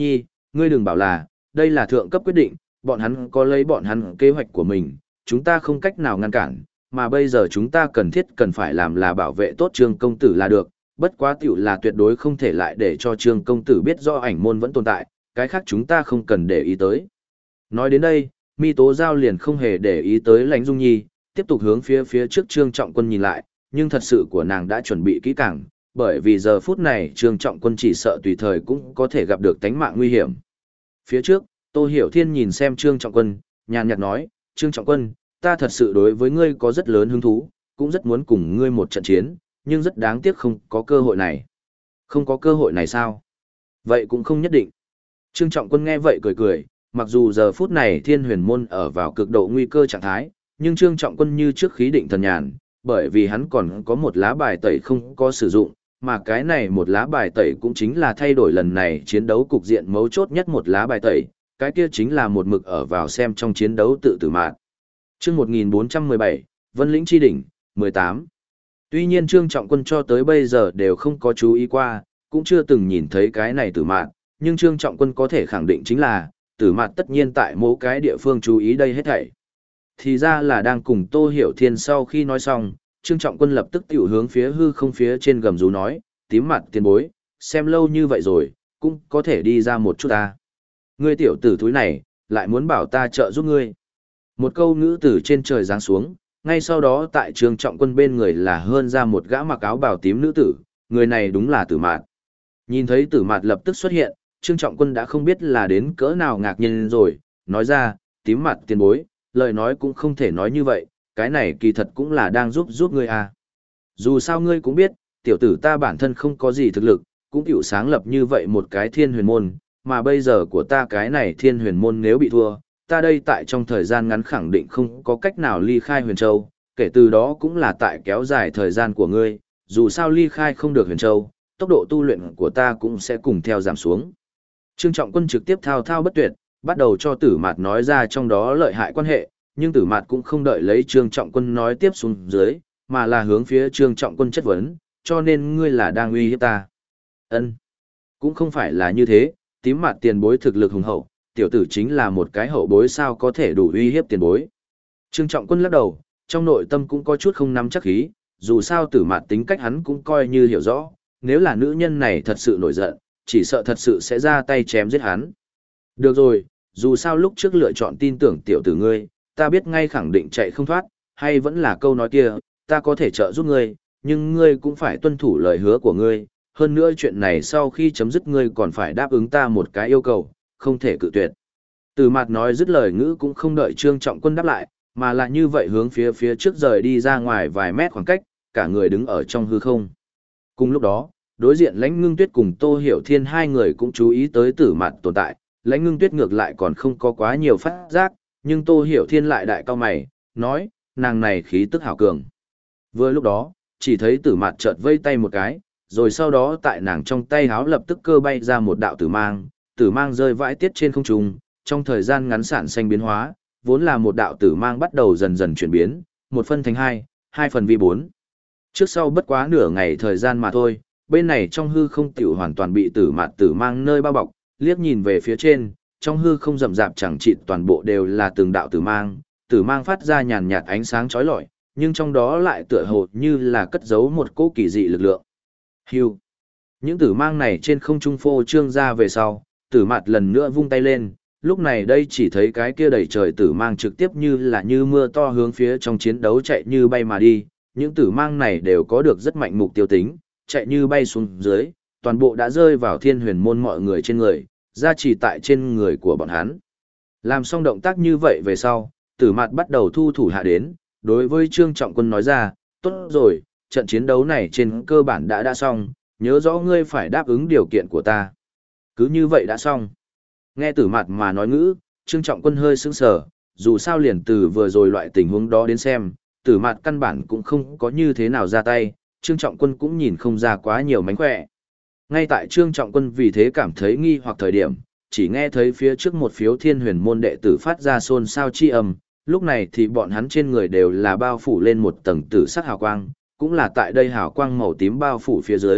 Ngươi đừng bảo là, đây là thượng cấp quyết định, bọn hắn có lấy bọn hắn kế hoạch của mình, chúng ta không cách nào ngăn cản, mà bây giờ chúng ta cần phải làm là bảo vệ tốt Trương công tử là được, bất quá tiểu là tuyệt đối không thể lại để cho Trương công tử biết rõ ảnh môn vẫn tồn tại, cái khác chúng ta không cần để ý tới. Nói đến đây, Mi Tố Giao liền không hề để ý tới Lãnh Dung Nhi, tiếp tục hướng phía trước Trương Trọng Quân nhìn lại, nhưng thật sự của nàng đã chuẩn bị kỹ càng, bởi vì giờ phút này Trương Trọng Quân chỉ sợ tùy thời cũng có thể gặp được tánh mạng nguy hiểm. Phía trước, Tô Hiểu Thiên nhìn xem Trương Trọng Quân, nhàn nhạt nói, Trương Trọng Quân, ta thật sự đối với ngươi có rất lớn hứng thú, cũng rất muốn cùng ngươi một trận chiến, nhưng rất đáng tiếc không có cơ hội này. Không có cơ hội này sao? Vậy cũng không nhất định. Trương Trọng Quân nghe vậy cười cười, mặc dù giờ phút này Thiên Huyền Môn ở vào cực độ nguy cơ trạng thái, nhưng Trương Trọng Quân như trước khí định thần nhàn, bởi vì hắn còn có một lá bài tẩy không có sử dụng, mà cái này một lá bài tẩy cũng chính là thay đổi lần này chiến đấu cục diện mấu chốt nhất một lá bài tẩy, cái kia chính là một mực ở vào xem trong chiến đấu tự tử mạn. Chương 1417, Vân Lĩnh Chi Đỉnh, 18. Tuy nhiên Trương Trọng Quân cho tới bây giờ đều không có chú ý qua, cũng chưa từng nhìn thấy cái này tử mạn, nhưng Trương Trọng Quân có thể khẳng định chính là, tử mạn tất nhiên tại mỗi cái địa phương chú ý đây hết thảy. Thì ra là đang cùng Tô Hiểu Thiên sau khi nói xong, Trương Trọng Quân lập tức tiểu hướng phía hư không phía trên gầm rú nói, tím mặt tiền bối, xem lâu như vậy rồi, cũng có thể đi ra một chút ta. Ngươi tiểu tử thúi này, lại muốn bảo ta trợ giúp ngươi. Một câu ngữ từ trên trời giáng xuống, ngay sau đó tại Trương Trọng Quân bên người là hơn ra một gã mặc áo bào tím nữ tử, người này đúng là Tử Mạt. Nhìn thấy Tử Mạt lập tức xuất hiện, Trương Trọng Quân đã không biết là đến cỡ nào ngạc nhiên rồi, nói ra, tím mặt tiền bối, lời nói cũng không thể nói như vậy, cái này kỳ thật cũng là đang giúp ngươi à. Dù sao ngươi cũng biết, tiểu tử ta bản thân không có gì thực lực, cũng tiểu sáng lập như vậy một cái Thiên Huyền Môn, mà bây giờ của ta cái này Thiên Huyền Môn nếu bị thua, ta đây tại trong thời gian ngắn khẳng định không có cách nào ly khai Huyền Châu, kể từ đó cũng là tại kéo dài thời gian của ngươi, dù sao ly khai không được Huyền Châu, tốc độ tu luyện của ta cũng sẽ cùng theo giảm xuống. Trương Trọng Quân trực tiếp thao thao bất tuyệt, bắt đầu cho Tử Mạt nói ra trong đó lợi hại quan hệ, nhưng Tử Mạt cũng không đợi lấy Trương Trọng Quân nói tiếp xuống dưới, mà là hướng phía Trương Trọng Quân chất vấn, cho nên ngươi là đang uy hiếp ta. Ân, cũng không phải là như thế, tím mặt tiền bối thực lực hùng hậu, tiểu tử chính là một cái hậu bối sao có thể đủ uy hiếp tiền bối. Trương Trọng Quân lắc đầu, trong nội tâm cũng có chút không nắm chắc khí, dù sao Tử Mạt tính cách hắn cũng coi như hiểu rõ, nếu là nữ nhân này thật sự nổi giận, chỉ sợ thật sự sẽ ra tay chém giết hắn. Được rồi, dù sao lúc trước lựa chọn tin tưởng tiểu tử ngươi, ta biết ngay khẳng định chạy không thoát, hay vẫn là câu nói kia, ta có thể trợ giúp ngươi, nhưng ngươi cũng phải tuân thủ lời hứa của ngươi, hơn nữa chuyện này sau khi chấm dứt ngươi còn phải đáp ứng ta một cái yêu cầu, không thể cự tuyệt. Từ mặt nói dứt lời ngữ cũng không đợi Trương Trọng Quân đáp lại, mà là như vậy hướng phía trước rời đi ra ngoài vài mét khoảng cách, cả người đứng ở trong hư không. Cùng lúc đó, đối diện Lãnh Ngưng Tuyết cùng Tô Hiểu Thiên hai người cũng chú ý tới Tử Mạt tồn tại, Lãnh Ngưng Tuyết ngược lại còn không có quá nhiều phát giác, nhưng Tô Hiểu Thiên lại đại cao mày, nói, nàng này khí tức hảo cường. Vừa lúc đó, chỉ thấy Tử Mạt chợt vây tay một cái, rồi sau đó tại nàng trong tay háo lập tức cơ bay ra một đạo tử mang rơi vãi tiết trên không trung, trong thời gian ngắn sản sinh biến hóa, vốn là một đạo tử mang bắt đầu dần dần chuyển biến, một phân thành hai, hai phần vi bốn. Trước sau bất quá nửa ngày thời gian mà thôi, bên này trong hư không tiểu hoàn toàn bị Tử Mạt tử mang nơi bao bọc, liếc nhìn về phía trên, trong hư không rậm rạp chẳng chịt toàn bộ đều là từng đạo tử mang phát ra nhàn nhạt ánh sáng chói lọi, nhưng trong đó lại tựa hồ như là cất giấu một cỗ kỳ dị lực lượng. Hưu. Những tử mang này trên không trung phô trương ra về sau, Tử Mạt lần nữa vung tay lên, lúc này đây chỉ thấy cái kia đầy trời tử mang trực tiếp như là như mưa to hướng phía trong chiến đấu chạy như bay mà đi, những tử mang này đều có được rất mạnh mục tiêu tính, chạy như bay xuống dưới, toàn bộ đã rơi vào Thiên Huyền Môn mọi người trên người, ra chỉ tại trên người của bọn hắn. Làm xong động tác như vậy về sau, Tử Mạt bắt đầu thu thủ hạ đến, đối với Trương Trọng Quân nói ra, tốt rồi, trận chiến đấu này trên cơ bản đã xong, nhớ rõ ngươi phải đáp ứng điều kiện của ta. Cứ như vậy đã xong. Nghe Tử Mạt mà nói ngữ, Trương Trọng Quân hơi sững sờ, dù sao liền từ vừa rồi loại tình huống đó đến xem, Tử Mạt căn bản cũng không có như thế nào ra tay, Trương Trọng Quân cũng nhìn không ra quá nhiều mánh khỏe. Ngay tại Trương Trọng Quân vì thế cảm thấy nghi hoặc thời điểm, chỉ nghe thấy phía trước một phiếu Thiên Huyền Môn đệ tử phát ra xôn xao chi âm, lúc này thì bọn hắn trên người đều là bao phủ lên một tầng tử sắc hào quang, cũng là tại đây hào quang màu tím bao phủ phía dưới,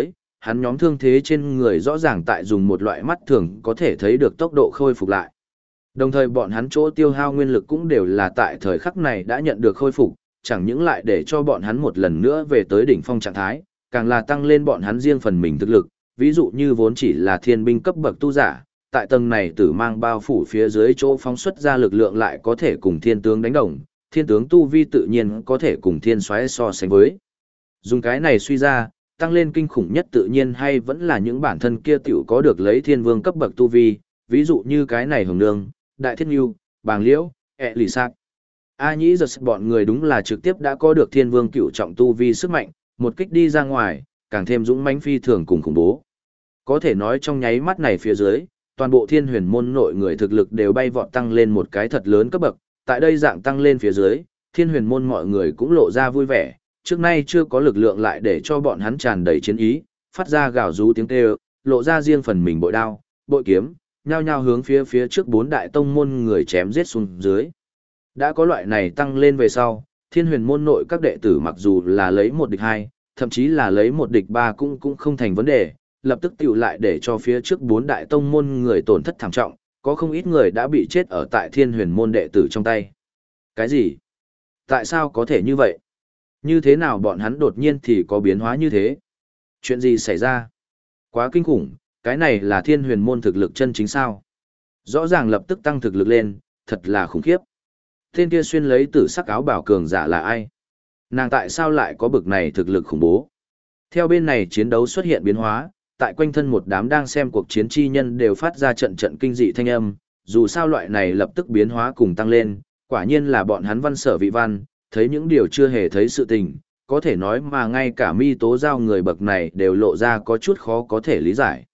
hắn nhóm thương thế trên người rõ ràng tại dùng một loại mắt thường có thể thấy được tốc độ khôi phục lại. Đồng thời bọn hắn chỗ tiêu hao nguyên lực cũng đều là tại thời khắc này đã nhận được khôi phục, chẳng những lại để cho bọn hắn một lần nữa về tới đỉnh phong trạng thái, càng là tăng lên bọn hắn riêng phần mình thực lực, ví dụ như vốn chỉ là thiên binh cấp bậc tu giả, tại tầng này tử mang bao phủ phía dưới chỗ phóng xuất ra lực lượng lại có thể cùng thiên tướng đánh đồng, thiên tướng tu vi tự nhiên có thể cùng thiên soái so sánh với. Dùng cái này suy ra, tăng lên kinh khủng nhất tự nhiên hay vẫn là những bản thân kia tiểu có được lấy thiên vương cấp bậc tu vi, ví dụ như cái này Hồng Nương, Đại Thiết Nhu, Bàng Liễu, Lì Sạc. A Nhĩ giật bọn người đúng là trực tiếp đã có được thiên vương cựu trọng tu vi sức mạnh, một kích đi ra ngoài, càng thêm dũng mãnh phi thường cùng khủng bố. Có thể nói trong nháy mắt này phía dưới, toàn bộ thiên huyền môn nội người thực lực đều bay vọt tăng lên một cái thật lớn cấp bậc, tại đây dạng tăng lên phía dưới, thiên huyền môn mọi người cũng lộ ra vui vẻ, trước nay chưa có lực lượng lại để cho bọn hắn tràn đầy chiến ý, phát ra gào rú tiếng kêu, lộ ra riêng phần mình bội đao, bội kiếm, nhao nhao hướng phía trước bốn đại tông môn người chém giết xuống dưới. Đã có loại này tăng lên về sau, thiên huyền môn nội các đệ tử mặc dù là lấy một địch hai, thậm chí là lấy một địch ba cũng không thành vấn đề, lập tức tiểu lại để cho phía trước bốn đại tông môn người tổn thất thảm trọng, có không ít người đã bị chết ở tại thiên huyền môn đệ tử trong tay. Cái gì? Tại sao có thể như vậy? Như thế nào bọn hắn đột nhiên thì có biến hóa như thế? Chuyện gì xảy ra? Quá kinh khủng, cái này là thiên huyền môn thực lực chân chính sao? Rõ ràng lập tức tăng thực lực lên, thật là khủng khiếp. Tên kia xuyên lấy tử sắc áo bảo cường giả là ai? Nàng tại sao lại có bực này thực lực khủng bố? Theo bên này chiến đấu xuất hiện biến hóa, tại quanh thân một đám đang xem cuộc chiến chi nhân đều phát ra trận trận kinh dị thanh âm, dù sao loại này lập tức biến hóa cùng tăng lên, quả nhiên là bọn hắn văn sở vị văn, thấy những điều chưa hề thấy sự tình, có thể nói mà ngay cả mi tố giao người bậc này đều lộ ra có chút khó có thể lý giải.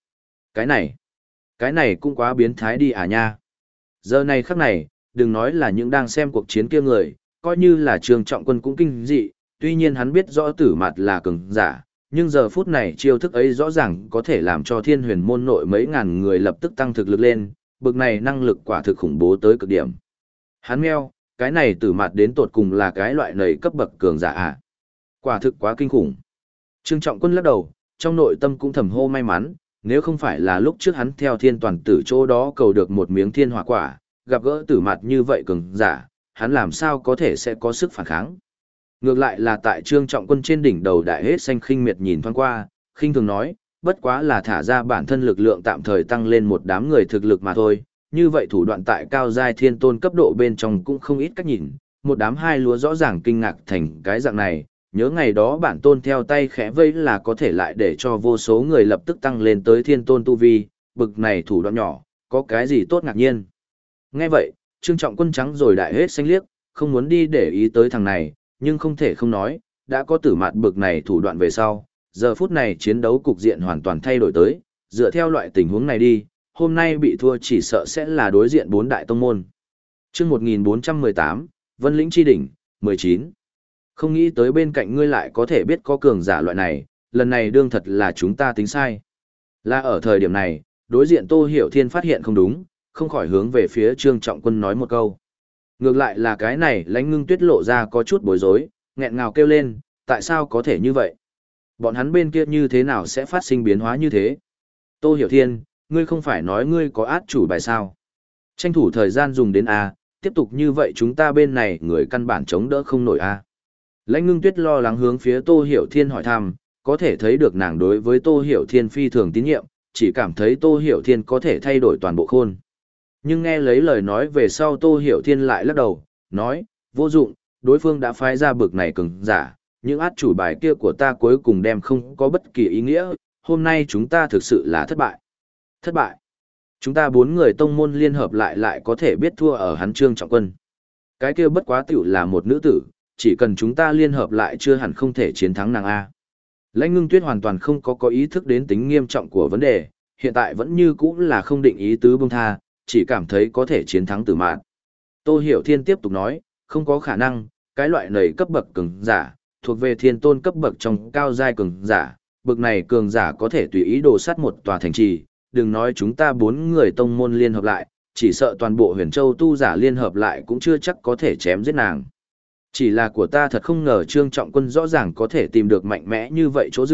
Cái này cũng quá biến thái đi à nha. Giờ này khắc này, đừng nói là những đang xem cuộc chiến kia người, coi như là Trương Trọng Quân cũng kinh dị, tuy nhiên hắn biết rõ Tử Mạt là cường giả, nhưng giờ phút này chiêu thức ấy rõ ràng có thể làm cho thiên huyền môn nội mấy ngàn người lập tức tăng thực lực lên, bực này năng lực quả thực khủng bố tới cực điểm. Hắn meo, cái này Tử Mạt đến tột cùng là cái loại nầy cấp bậc cường giả à? Quả thực quá kinh khủng. Trương Trọng Quân lắc đầu, trong nội tâm cũng thầm hô may mắn, nếu không phải là lúc trước hắn theo thiên toàn tử chỗ đó cầu được một miếng thiên hỏa quả, gặp gỡ Tử Mạt như vậy cường giả, hắn làm sao có thể sẽ có sức phản kháng. Ngược lại là tại Trương Trọng Quân trên đỉnh đầu đại hết xanh khinh miệt nhìn thoáng qua, khinh thường nói, bất quá là thả ra bản thân lực lượng tạm thời tăng lên một đám người thực lực mà thôi, như vậy thủ đoạn tại cao giai thiên tôn cấp độ bên trong cũng không ít cách nhìn, một đám hai lúa rõ ràng kinh ngạc thành cái dạng này, nhớ ngày đó bản tôn theo tay khẽ vây là có thể lại để cho vô số người lập tức tăng lên tới thiên tôn tu vi, bực này thủ đoạn nhỏ, có cái gì tốt ngạc nhiên. Nghe vậy, Trương Trọng Quân trắng rồi đại hết xanh liếc, không muốn đi để ý tới thằng này, nhưng không thể không nói, đã có Tử Mạt bực này thủ đoạn về sau, giờ phút này chiến đấu cục diện hoàn toàn thay đổi tới, dựa theo loại tình huống này đi, hôm nay bị thua chỉ sợ sẽ là đối diện bốn đại tông môn. Chương 1418, Vân Lĩnh Chi Đỉnh, 19. Không nghĩ tới bên cạnh ngươi lại có thể biết có cường giả loại này, lần này đương thật là chúng ta tính sai. Là ở thời điểm này, đối diện Tô Hiểu Thiên phát hiện không đúng, không khỏi hướng về phía Trương Trọng Quân nói một câu. Ngược lại là cái này Lãnh Ngưng Tuyết lộ ra có chút bối rối, nghẹn ngào kêu lên, tại sao có thể như vậy? Bọn hắn bên kia như thế nào sẽ phát sinh biến hóa như thế? Tô Hiểu Thiên, ngươi không phải nói ngươi có át chủ bài sao? Tranh thủ thời gian dùng đến A, tiếp tục như vậy chúng ta bên này người căn bản chống đỡ không nổi A. Lãnh Ngưng Tuyết lo lắng hướng phía Tô Hiểu Thiên hỏi thăm, có thể thấy được nàng đối với Tô Hiểu Thiên phi thường tín nhiệm, chỉ cảm thấy Tô Hiểu Thiên có thể thay đổi toàn bộ khôn. Nhưng nghe lấy lời nói về sau Tô Hiểu Thiên lại lắc đầu, nói, vô dụng, đối phương đã phái ra bực này cường giả, những át chủ bài kia của ta cuối cùng đem không có bất kỳ ý nghĩa, hôm nay chúng ta thực sự là thất bại. Thất bại. Chúng ta bốn người tông môn liên hợp lại có thể biết thua ở hắn Trương Trọng Quân. Cái kia bất quá tiểu là một nữ tử, chỉ cần chúng ta liên hợp lại chưa hẳn không thể chiến thắng nàng A. Lãnh Ngưng Tuyết hoàn toàn không có ý thức đến tính nghiêm trọng của vấn đề, hiện tại vẫn như cũ là không định ý tứ buông tha, chỉ cảm thấy có thể chiến thắng Tử Mạt. Tô Hiểu Thiên tiếp tục nói, không có khả năng, cái loại này cấp bậc cường giả, thuộc về thiên tôn cấp bậc trong cao giai cường giả, bậc này cường giả có thể tùy ý đồ sát một tòa thành trì, đừng nói chúng ta bốn người tông môn liên hợp lại, chỉ sợ toàn bộ Huyền Châu tu giả liên hợp lại cũng chưa chắc có thể chém giết nàng. Chỉ là của ta thật không ngờ Trương Trọng Quân rõ ràng có thể tìm được mạnh mẽ như vậy chỗ dựa,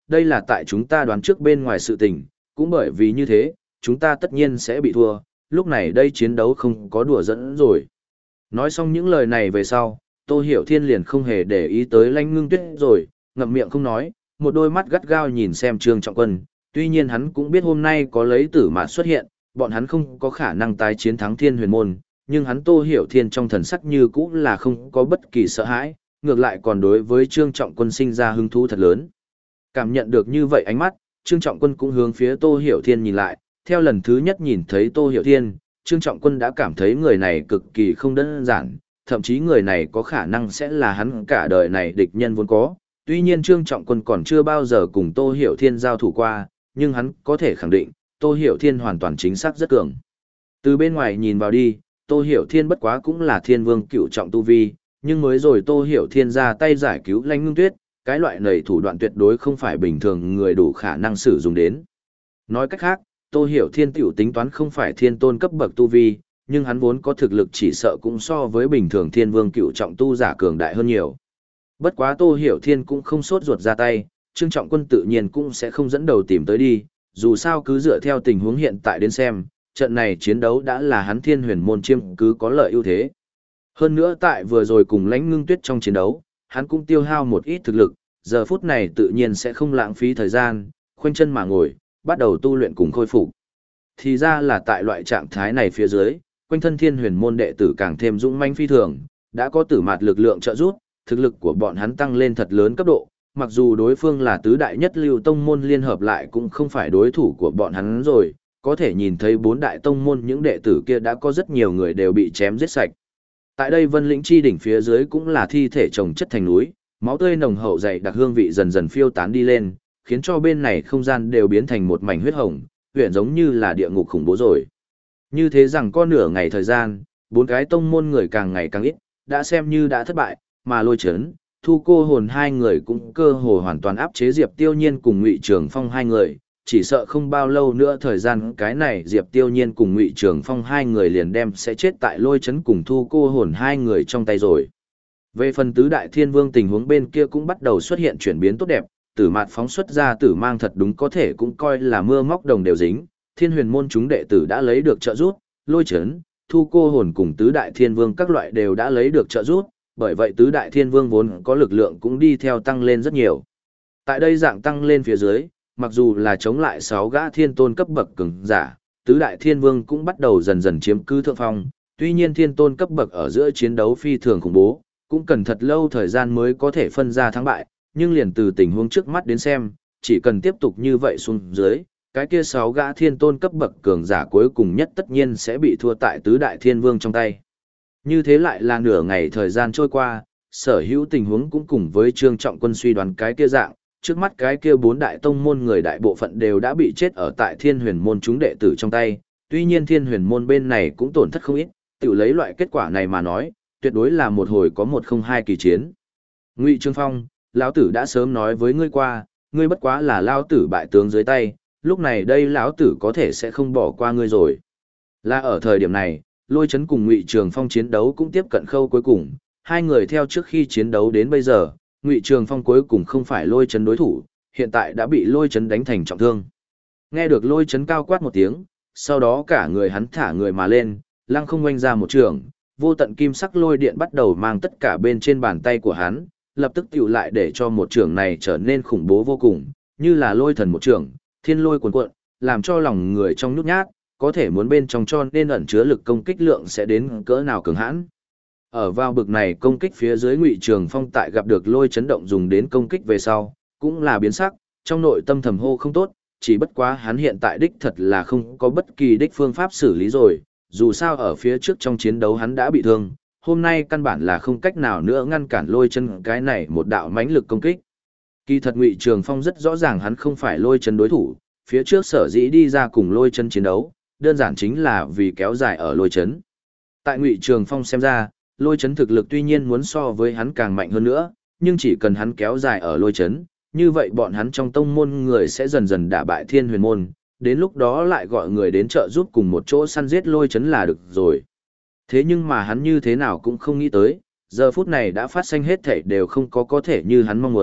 đây là tại chúng ta đoán trước bên ngoài sự tình, cũng bởi vì như thế, chúng ta tất nhiên sẽ bị thua, lúc này đây chiến đấu không có đùa dẫn rồi. Nói xong những lời này về sau, Tô Hiểu Thiên liền không hề để ý tới Lãnh Ngưng Tuyết rồi, ngậm miệng không nói, một đôi mắt gắt gao nhìn xem Trương Trọng Quân, tuy nhiên hắn cũng biết hôm nay có lấy tử mạt xuất hiện, bọn hắn không có khả năng tái chiến thắng Thiên Huyền Môn, nhưng hắn Tô Hiểu Thiên trong thần sắc như cũ là không có bất kỳ sợ hãi, ngược lại còn đối với Trương Trọng Quân sinh ra hứng thú thật lớn. Cảm nhận được như vậy ánh mắt, Trương Trọng Quân cũng hướng phía Tô Hiểu Thiên nhìn lại, theo lần thứ nhất nhìn thấy Tô Hiểu Thiên, Trương Trọng Quân đã cảm thấy người này cực kỳ không đơn giản, thậm chí người này có khả năng sẽ là hắn cả đời này địch nhân vốn có. Tuy nhiên Trương Trọng Quân còn chưa bao giờ cùng Tô Hiểu Thiên giao thủ qua, nhưng hắn có thể khẳng định, Tô Hiểu Thiên hoàn toàn chính xác rất cường. Từ bên ngoài nhìn vào đi, Tô Hiểu Thiên bất quá cũng là Thiên Vương cựu trọng tu vi, nhưng mới rồi Tô Hiểu Thiên ra tay giải cứu Lãnh Ngưng Tuyết, cái loại này thủ đoạn tuyệt đối không phải bình thường người đủ khả năng sử dụng đến. Nói cách khác, Tô Hiểu Thiên tiểu tính toán không phải thiên tôn cấp bậc tu vi, nhưng hắn vốn có thực lực chỉ sợ cũng so với bình thường Thiên Vương cựu trọng tu giả cường đại hơn nhiều. Bất quá Tô Hiểu Thiên cũng không sốt ruột ra tay, Trương Trọng Quân tự nhiên cũng sẽ không dẫn đầu tìm tới đi, dù sao cứ dựa theo tình huống hiện tại đến xem, trận này chiến đấu đã là hắn Thiên Huyền Môn chiếm cứ có lợi ưu thế. Hơn nữa tại vừa rồi cùng Lãnh Ngưng Tuyết trong chiến đấu, hắn cũng tiêu hao một ít thực lực, giờ phút này tự nhiên sẽ không lãng phí thời gian, khoanh chân mà ngồi, bắt đầu tu luyện cùng khôi phục. Thì ra là tại loại trạng thái này phía dưới, quanh thân Thiên Huyền Môn đệ tử càng thêm dũng mãnh phi thường, đã có tử mạt lực lượng trợ giúp, thực lực của bọn hắn tăng lên thật lớn cấp độ, mặc dù đối phương là tứ đại nhất lưu tông môn liên hợp lại cũng không phải đối thủ của bọn hắn rồi, có thể nhìn thấy bốn đại tông môn những đệ tử kia đã có rất nhiều người đều bị chém giết sạch. Tại đây Vân Lĩnh chi đỉnh phía dưới cũng là thi thể chồng chất thành núi, máu tươi nồng hậu dày đặc hương vị dần dần phiêu tán đi lên, khiến cho bên này không gian đều biến thành một mảnh huyết hồng, huyện giống như là địa ngục khủng bố rồi. Như thế rằng có nửa ngày thời gian, bốn cái tông môn người càng ngày càng ít, đã xem như đã thất bại, mà Lôi Chấn, Thu Cô Hồn hai người cũng cơ hồ hoàn toàn áp chế Diệp Tiêu Nhiên cùng Ngụy Trường Phong hai người, chỉ sợ không bao lâu nữa thời gian cái này Diệp Tiêu Nhiên cùng Ngụy Trường Phong hai người liền đem sẽ chết tại Lôi Chấn cùng Thu Cô Hồn hai người trong tay rồi. Về phần tứ đại thiên vương tình huống bên kia cũng bắt đầu xuất hiện chuyển biến tốt đẹp, tử mạt phóng xuất ra tử mang thật đúng có thể cũng coi là mưa móc đồng đều dính, Thiên Huyền Môn chúng đệ tử đã lấy được trợ giúp, Lôi Chấn, Thu Cô Hồn cùng tứ đại thiên vương các loại đều đã lấy được trợ giúp, bởi vậy tứ đại thiên vương vốn có lực lượng cũng đi theo tăng lên rất nhiều. Tại đây dạng tăng lên phía dưới, mặc dù là chống lại 6 gã thiên tôn cấp bậc cường giả, tứ đại thiên vương cũng bắt đầu dần dần chiếm cứ thượng phong, tuy nhiên thiên tôn cấp bậc ở giữa chiến đấu phi thường khủng bố, cũng cần thật lâu thời gian mới có thể phân ra thắng bại, nhưng liền từ tình huống trước mắt đến xem, chỉ cần tiếp tục như vậy xuống dưới, cái kia 6 gã thiên tôn cấp bậc cường giả cuối cùng nhất tất nhiên sẽ bị thua tại tứ đại thiên vương trong tay. Như thế lại là nửa ngày thời gian trôi qua, sở hữu tình huống cũng cùng với Trương Trọng Quân suy đoán cái kia dạng, trước mắt cái kia 4 đại tông môn người đại bộ phận đều đã bị chết ở tại Thiên Huyền Môn chúng đệ tử trong tay, tuy nhiên Thiên Huyền Môn bên này cũng tổn thất không ít, tự lấy loại kết quả này mà nói, tuyệt đối là một hồi có 1-0-2 kỳ chiến. Ngụy Trương Phong, lão tử đã sớm nói với ngươi qua, ngươi bất quá là lão tử bại tướng dưới tay, lúc này đây lão tử có thể sẽ không bỏ qua ngươi rồi. Là ở thời điểm này, Lôi Chấn cùng Ngụy Trường Phong chiến đấu cũng tiếp cận khâu cuối cùng, hai người theo trước khi chiến đấu đến bây giờ, Ngụy Trường Phong cuối cùng không phải Lôi Chấn đối thủ, hiện tại đã bị Lôi Chấn đánh thành trọng thương. Nghe được Lôi Chấn cao quát một tiếng, sau đó cả người hắn thả người mà lên, lăng không oanh ra một trường, vô tận kim sắc lôi điện bắt đầu mang tất cả bên trên bàn tay của hắn, lập tức tiểu lại để cho một trường này trở nên khủng bố vô cùng, như là lôi thần một trường, thiên lôi cuồn cuộn, làm cho lòng người trong nhút nhát, có thể muốn bên trong cho nên ẩn chứa lực công kích lượng sẽ đến cỡ nào cường hãn. Ở vào bực này công kích phía dưới Ngụy Trường Phong tại gặp được lôi chấn động dùng đến công kích về sau, cũng là biến sắc, trong nội tâm thầm hô không tốt, chỉ bất quá hắn hiện tại đích thật là không có bất kỳ đích phương pháp xử lý rồi, dù sao ở phía trước trong chiến đấu hắn đã bị thương, hôm nay căn bản là không cách nào nữa ngăn cản lôi chân cái này một đạo mãnh lực công kích. Kỳ thật Ngụy Trường Phong rất rõ ràng hắn không phải lôi chân đối thủ, phía trước sở dĩ đi ra cùng lôi chân chiến đấu, đơn giản chính là vì kéo dài ở lôi chấn. Tại Ngụy Trường Phong xem ra, lôi chấn thực lực tuy nhiên muốn so với hắn càng mạnh hơn nữa, nhưng chỉ cần hắn kéo dài ở lôi chấn, như vậy bọn hắn trong tông môn người sẽ dần dần đả bại Thiên Huyền Môn, đến lúc đó lại gọi người đến trợ giúp cùng một chỗ săn giết lôi chấn là được rồi. Thế nhưng mà hắn như thế nào cũng không nghĩ tới, giờ phút này đã phát sinh hết thảy đều không có thể như hắn mong muốn,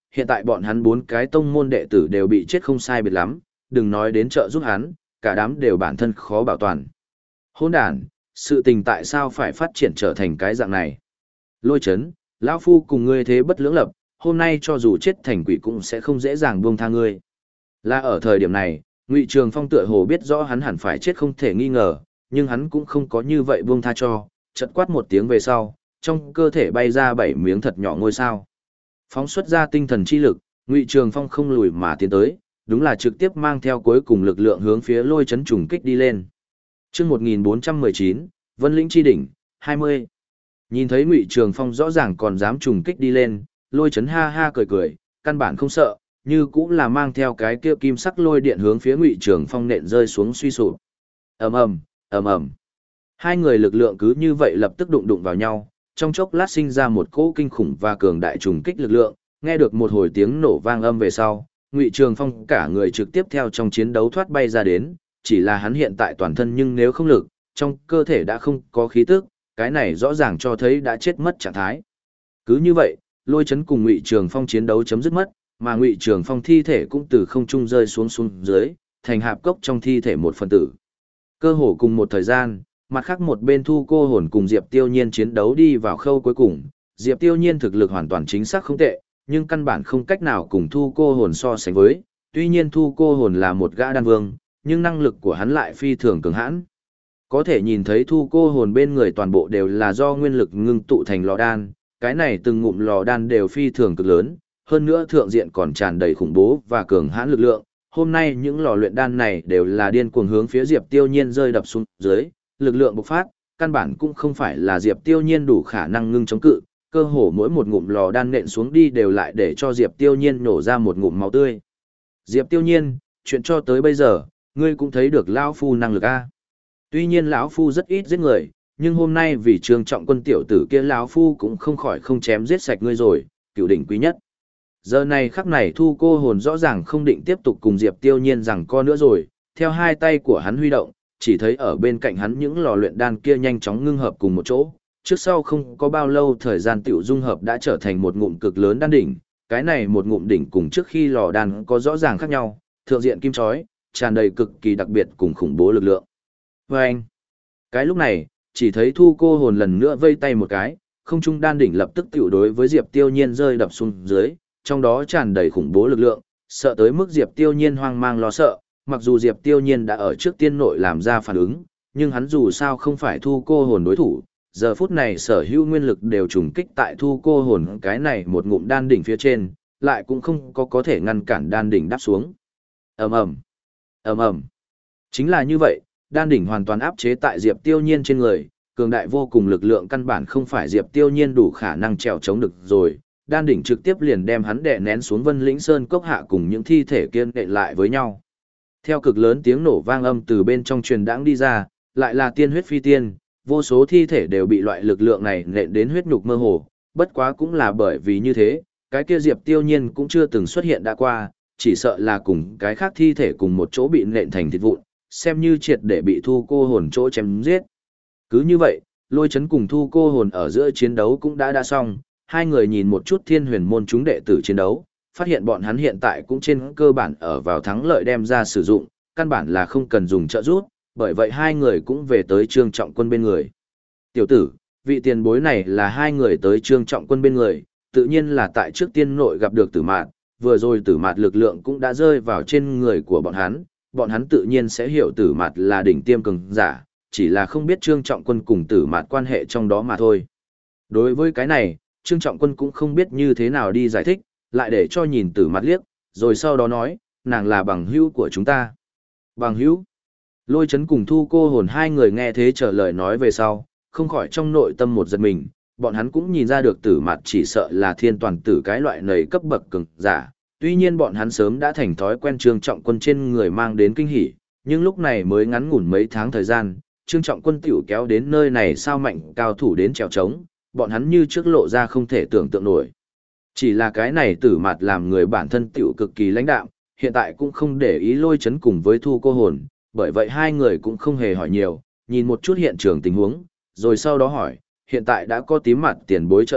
hiện tại bọn hắn 4 cái tông môn đệ tử đều bị chết không sai biệt lắm, đừng nói đến trợ giúp hắn, cả đám đều bản thân khó bảo toàn. Hỗn đàn, sự tình tại sao phải phát triển trở thành cái dạng này? Lôi Chấn, lão phu cùng ngươi thế bất lưỡng lập, hôm nay cho dù chết thành quỷ cũng sẽ không dễ dàng buông tha ngươi. Là ở thời điểm này, Ngụy Trường Phong tựa hồ biết rõ hắn hẳn phải chết không thể nghi ngờ, nhưng hắn cũng không có như vậy buông tha cho, chợt quát một tiếng về sau, trong cơ thể bay ra 7 miếng thật nhỏ ngôi sao. Phóng xuất ra tinh thần chi lực, Ngụy Trường Phong không lùi mà tiến tới, đúng là trực tiếp mang theo cuối cùng lực lượng hướng phía Lôi Chấn trùng kích đi lên. Chương 1419, Vân Lĩnh chi đỉnh, 20. Nhìn thấy Ngụy Trường Phong rõ ràng còn dám trùng kích đi lên, Lôi Chấn ha ha cười cười, căn bản không sợ, như cũng là mang theo cái kia kim sắc lôi điện hướng phía Ngụy Trường Phong nện rơi xuống suy sụp. Ầm ầm, ầm ầm. Hai người lực lượng cứ như vậy lập tức đụng đụng vào nhau, trong chốc lát sinh ra một cỗ kinh khủng và cường đại trùng kích lực lượng, nghe được một hồi tiếng nổ vang âm về sau, Ngụy Trường Phong cả người trực tiếp theo trong chiến đấu thoát bay ra đến, chỉ là hắn hiện tại toàn thân nhưng nếu không lực, trong cơ thể đã không có khí tức, cái này rõ ràng cho thấy đã chết mất trạng thái. Cứ như vậy, Lôi Chấn cùng Ngụy Trường Phong chiến đấu chấm dứt mất, mà Ngụy Trường Phong thi thể cũng từ không trung rơi xuống dưới, thành hạp cốc trong thi thể một phần tử. Cơ hồ cùng một thời gian, mặt khác một bên Thu Cô Hồn cùng Diệp Tiêu Nhiên chiến đấu đi vào khâu cuối cùng, Diệp Tiêu Nhiên thực lực hoàn toàn chính xác không tệ, nhưng căn bản không cách nào cùng Thu Cô Hồn so sánh với, tuy nhiên Thu Cô Hồn là một gã đan vương, nhưng năng lực của hắn lại phi thường cường hãn. Có thể nhìn thấy Thu Cô Hồn bên người toàn bộ đều là do nguyên lực ngưng tụ thành lò đan, cái này từng ngụm lò đan đều phi thường cực lớn, hơn nữa thượng diện còn tràn đầy khủng bố và cường hãn lực lượng. Hôm nay những lò luyện đan này đều là điên cuồng hướng phía Diệp Tiêu Nhiên rơi đập xuống dưới, lực lượng bộc phát, căn bản cũng không phải là Diệp Tiêu Nhiên đủ khả năng ngưng chống cự, cơ hồ mỗi một ngụm lò đan nện xuống đi đều lại để cho Diệp Tiêu Nhiên nổ ra một ngụm máu tươi. Diệp Tiêu Nhiên, chuyện cho tới bây giờ, ngươi cũng thấy được lão phu năng lực a. Tuy nhiên lão phu rất ít giết người, nhưng hôm nay vì Trương Trọng Quân tiểu tử kia lão phu cũng không khỏi không chém giết sạch ngươi rồi, cửu đỉnh quý nhất. Giờ này khắc này Thu Cô Hồn rõ ràng không định tiếp tục cùng Diệp Tiêu Nhiên rằng co nữa rồi, theo hai tay của hắn huy động, chỉ thấy ở bên cạnh hắn những lò luyện đan kia nhanh chóng ngưng hợp cùng một chỗ, trước sau không có bao lâu thời gian tiểu dung hợp đã trở thành một ngụm cực lớn đan đỉnh, cái này một ngụm đỉnh cùng trước khi lò đan có rõ ràng khác nhau, thượng diện kim chói, tràn đầy cực kỳ đặc biệt cùng khủng bố lực lượng. Và anh, cái lúc này, chỉ thấy Thu Cô Hồn lần nữa vây tay một cái, không trung đan đỉnh lập tức tiểu đối với Diệp Tiêu Nhiên rơi đập xuống dưới, trong đó tràn đầy khủng bố lực lượng, sợ tới mức Diệp Tiêu Nhiên hoang mang lo sợ, mặc dù Diệp Tiêu Nhiên đã ở trước tiên nội làm ra phản ứng, nhưng hắn dù sao không phải Thu Cô Hồn đối thủ, giờ phút này sở hữu nguyên lực đều trùng kích tại Thu Cô Hồn cái này một ngụm đan đỉnh phía trên, lại cũng không có thể ngăn cản đan đỉnh đáp xuống. Ầm ầm, ầm ầm. Chính là như vậy, đan đỉnh hoàn toàn áp chế tại Diệp Tiêu Nhiên trên người, cường đại vô cùng lực lượng căn bản không phải Diệp Tiêu Nhiên đủ khả năng trèo chống được rồi. Đan đỉnh trực tiếp liền đem hắn đè nén xuống Vân Lĩnh Sơn cốc hạ cùng những thi thể kia nện lại với nhau. Theo cực lớn tiếng nổ vang âm từ bên trong truyền đãng đi ra, lại là tiên huyết phi tiên, vô số thi thể đều bị loại lực lượng này nện đến huyết nhục mơ hồ, bất quá cũng là bởi vì như thế, cái kia Diệp Tiêu Nhiên cũng chưa từng xuất hiện đã qua, chỉ sợ là cùng cái khác thi thể cùng một chỗ bị nện thành thịt vụn, xem như triệt để bị Thu Cô Hồn chỗ chém giết. Cứ như vậy, Lôi Chấn cùng Thu Cô Hồn ở giữa chiến đấu cũng đã xong, hai người nhìn một chút Thiên Huyền môn chúng đệ tử chiến đấu, phát hiện bọn hắn hiện tại cũng trên cơ bản ở vào thắng lợi đem ra sử dụng, căn bản là không cần dùng trợ giúp, bởi vậy hai người cũng về tới Trương Trọng Quân bên người. Tiểu tử, vị tiền bối này là hai người tới Trương Trọng Quân bên người, tự nhiên là tại trước tiên nội gặp được Tử Mạt, vừa rồi Tử Mạt lực lượng cũng đã rơi vào trên người của bọn hắn tự nhiên sẽ hiểu Tử Mạt là đỉnh tiêm cường giả, chỉ là không biết Trương Trọng Quân cùng Tử Mạt quan hệ trong đó mà thôi. Đối với cái này, Trương Trọng Quân cũng không biết như thế nào đi giải thích, lại để cho nhìn Tử Mạt liếc, rồi sau đó nói, nàng là bằng hữu của chúng ta. Bằng hữu? Lôi Chấn cùng Thu Cô Hồn hai người nghe thế trở lời nói về sau, không khỏi trong nội tâm một giật mình, bọn hắn cũng nhìn ra được Tử Mạt chỉ sợ là thiên toàn tử cái loại nầy cấp bậc cường giả. Tuy nhiên bọn hắn sớm đã thành thói quen Trương Trọng Quân trên người mang đến kinh hỉ, nhưng lúc này mới ngắn ngủn mấy tháng thời gian, Trương Trọng Quân tiểu kéo đến nơi này sao mạnh cao thủ đến trèo trống, bọn hắn như trước lộ ra không thể tưởng tượng nổi. Chỉ là cái này Tử Mạt làm người bản thân tiểu cực kỳ lãnh đạm, hiện tại cũng không để ý Lôi Chấn cùng với Thu Cô Hồn, bởi vậy hai người cũng không hề hỏi nhiều, nhìn một chút hiện trường tình huống, rồi sau đó hỏi, hiện tại đã có Tím Mạt tiền bối trợ giúp,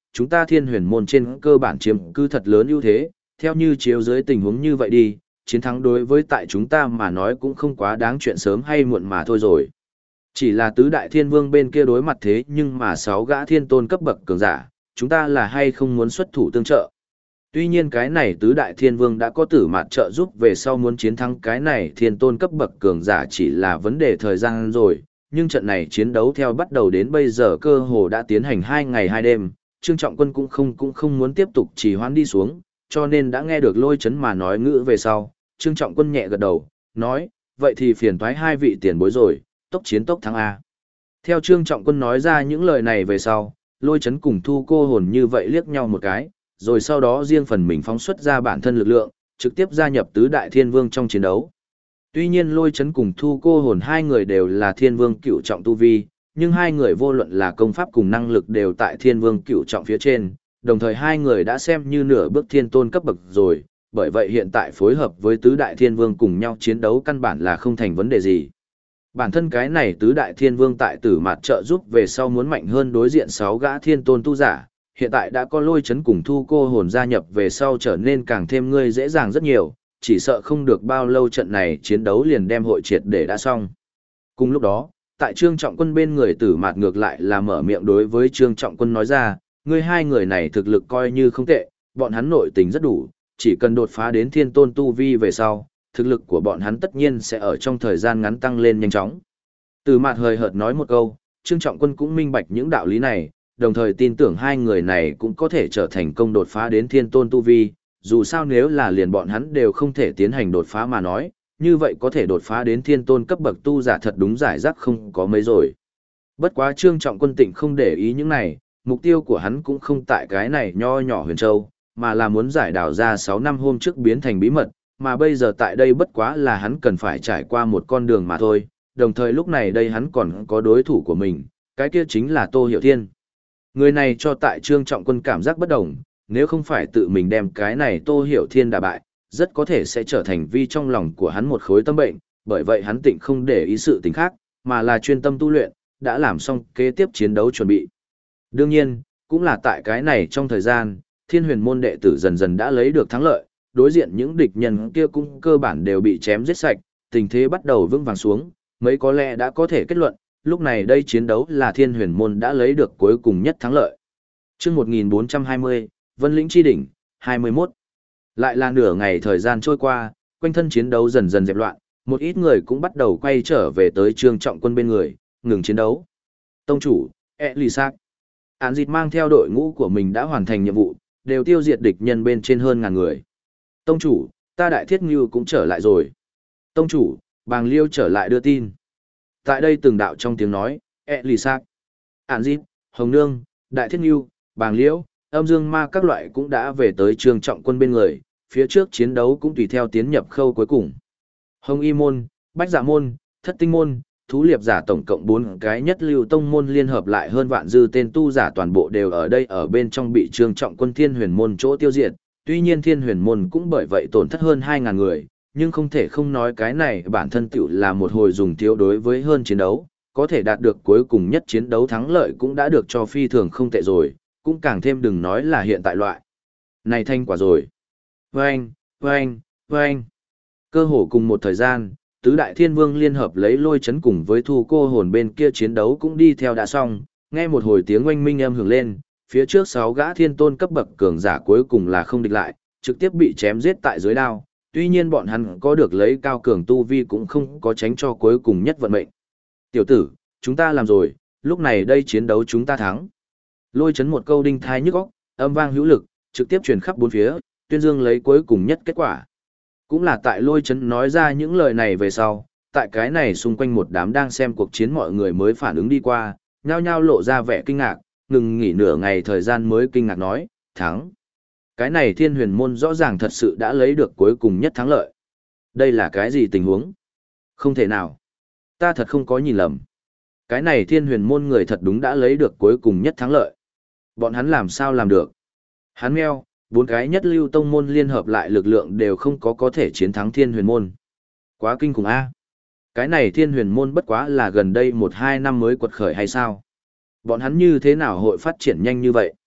chúng ta thiên huyền môn trên cơ bản chiếm cứ thật lớn ưu thế, theo như chiếu dưới tình huống như vậy đi, chiến thắng đối với tại chúng ta mà nói cũng không quá đáng chuyện sớm hay muộn mà thôi rồi. Chỉ là tứ đại thiên vương bên kia đối mặt thế nhưng mà 6 gã thiên tôn cấp bậc cường giả, chúng ta là hay không muốn xuất thủ tương trợ. Tuy nhiên cái này tứ đại thiên vương đã có tử mạt trợ giúp về sau muốn chiến thắng cái này thiên tôn cấp bậc cường giả chỉ là vấn đề thời gian rồi, nhưng trận này chiến đấu theo bắt đầu đến bây giờ cơ hồ đã tiến hành 2 ngày 2 đêm, Trương Trọng Quân cũng không muốn tiếp tục trì hoãn đi xuống, cho nên đã nghe được Lôi Chấn mà nói ngữ về sau, Trương Trọng Quân nhẹ gật đầu, nói, vậy thì phiền toái hai vị tiền bối rồi, tốc chiến tốc thắng A. Theo Trương Trọng Quân nói ra những lời này về sau, Lôi Chấn cùng Thu Cô Hồn như vậy liếc nhau một cái, rồi sau đó riêng phần mình phóng xuất ra bản thân lực lượng, trực tiếp gia nhập tứ đại thiên vương trong chiến đấu. Tuy nhiên Lôi Chấn cùng Thu Cô Hồn hai người đều là thiên vương cửu trọng tu vi, nhưng hai người vô luận là công pháp cùng năng lực đều tại thiên vương cửu trọng phía trên, đồng thời hai người đã xem như nửa bước thiên tôn cấp bậc rồi, bởi vậy hiện tại phối hợp với tứ đại thiên vương cùng nhau chiến đấu căn bản là không thành vấn đề gì. Bản thân cái này tứ đại thiên vương tại tử mạt trợ giúp về sau muốn mạnh hơn đối diện 6 gã thiên tôn tu giả, hiện tại đã có Lôi Chấn cùng Thu Cô Hồn gia nhập về sau trở nên càng thêm ngươi dễ dàng rất nhiều, chỉ sợ không được bao lâu trận này chiến đấu liền đem hội triệt để đã xong. Cùng lúc đó, tại Trương Trọng Quân bên người tử mạt ngược lại là mở miệng đối với Trương Trọng Quân nói ra, ngươi hai người này thực lực coi như không tệ, bọn hắn nội tình rất đủ, chỉ cần đột phá đến thiên tôn tu vi về sau, thực lực của bọn hắn tất nhiên sẽ ở trong thời gian ngắn tăng lên nhanh chóng. Tử mạt hời hợt nói một câu, Trương Trọng Quân cũng minh bạch những đạo lý này, đồng thời tin tưởng hai người này cũng có thể trở thành công đột phá đến thiên tôn tu vi, dù sao nếu là liền bọn hắn đều không thể tiến hành đột phá mà nói, như vậy có thể đột phá đến thiên tôn cấp bậc tu giả thật đúng giải rác không có mấy rồi. Bất quá Trương Trọng Quân Tịnh không để ý những này, mục tiêu của hắn cũng không tại cái này nho nhỏ huyền châu, mà là muốn giải đào ra 6 năm hôm trước biến thành bí mật, mà bây giờ tại đây bất quá là hắn cần phải trải qua một con đường mà thôi, đồng thời lúc này đây hắn còn có đối thủ của mình, cái kia chính là Tô Hiểu Thiên. Người này cho tại Trương Trọng Quân cảm giác bất đồng, nếu không phải tự mình đem cái này Tô Hiểu Thiên đả bại, rất có thể sẽ trở thành vi trong lòng của hắn một khối tâm bệnh, bởi vậy hắn tịnh không để ý sự tình khác, mà là chuyên tâm tu luyện, đã làm xong kế tiếp chiến đấu chuẩn bị. Đương nhiên, cũng là tại cái này trong thời gian, Thiên Huyền môn đệ tử dần dần đã lấy được thắng lợi, đối diện những địch nhân kia cũng cơ bản đều bị chém giết sạch, tình thế bắt đầu vững vàng xuống, mấy có lẽ đã có thể kết luận, lúc này đây chiến đấu là Thiên Huyền môn đã lấy được cuối cùng nhất thắng lợi. Chương 1420, Vân Lĩnh chi đỉnh, 21. Lại là nửa ngày thời gian trôi qua, quanh thân chiến đấu dần dần dẹp loạn, một ít người cũng bắt đầu quay trở về tới Trương Trọng Quân bên người, ngừng chiến đấu. Tông chủ, Elisac. Án dịch mang theo đội ngũ của mình đã hoàn thành nhiệm vụ, đều tiêu diệt địch nhân bên trên hơn ngàn người. Tông chủ, ta Đại Thiết Ngưu cũng trở lại rồi. Tông chủ, Bàng Liêu trở lại đưa tin. Tại đây từng đạo trong tiếng nói, Elisac, Án dịch, Hồng Nương, Đại Thiết Ngưu, Bàng Liễu, Âm Dương Ma các loại cũng đã về tới Trương Trọng Quân bên người, phía trước chiến đấu cũng tùy theo tiến nhập khâu cuối cùng. Hồng Y môn, Bách Dạ môn, Thất Tinh môn, Thú Liệp giả tổng cộng 4 cái nhất lưu tông môn liên hợp lại hơn vạn dư tên tu giả toàn bộ đều ở đây ở bên trong bị Trương Trọng Quân Thiên Huyền môn chỗ tiêu diệt. Tuy nhiên Thiên Huyền môn cũng bởi vậy tổn thất hơn 2000 người, nhưng không thể không nói cái này bản thân tựu là một hồi dùng thiếu đối với hơn chiến đấu, có thể đạt được cuối cùng nhất chiến đấu thắng lợi cũng đã được cho phi thường không tệ rồi, cũng càng thêm đừng nói là hiện tại loại này thanh quả rồi. Vâng, vâng, vâng. Cơ hồ cùng một thời gian, tứ đại thiên vương liên hợp lấy Lôi Chấn cùng với Thu Cô Hồn bên kia chiến đấu cũng đi theo đã xong, nghe một hồi tiếng oanh minh âm hưởng lên, phía trước 6 gã thiên tôn cấp bậc cường giả cuối cùng là không địch lại, trực tiếp bị chém giết tại dưới đao, tuy nhiên bọn hắn có được lấy cao cường tu vi cũng không có tránh cho cuối cùng nhất vận mệnh. Tiểu tử, chúng ta làm rồi, lúc này đây chiến đấu chúng ta thắng. Lôi Chấn một câu đinh thai nhức óc, âm vang hữu lực, trực tiếp truyền khắp bốn phía, tuyên dương lấy cuối cùng nhất kết quả. Cũng là tại Lôi Chấn nói ra những lời này về sau, tại cái này xung quanh một đám đang xem cuộc chiến mọi người mới phản ứng đi qua, nhao nhao lộ ra vẻ kinh ngạc, ngừng nghỉ nửa ngày thời gian mới kinh ngạc nói, thắng. Cái này Thiên Huyền môn rõ ràng thật sự đã lấy được cuối cùng nhất thắng lợi. Đây là cái gì tình huống? Không thể nào. Ta thật không có nhìn lầm. Cái này Thiên Huyền môn người thật đúng đã lấy được cuối cùng nhất thắng lợi. Bọn hắn làm sao làm được? Hắn meo, 4 cái nhất lưu tông môn liên hợp lại lực lượng đều không có thể chiến thắng Thiên Huyền môn. Quá kinh khủng a. Cái này Thiên Huyền môn bất quá là gần đây 1-2 năm mới quật khởi hay sao? Bọn hắn như thế nào hội phát triển nhanh như vậy?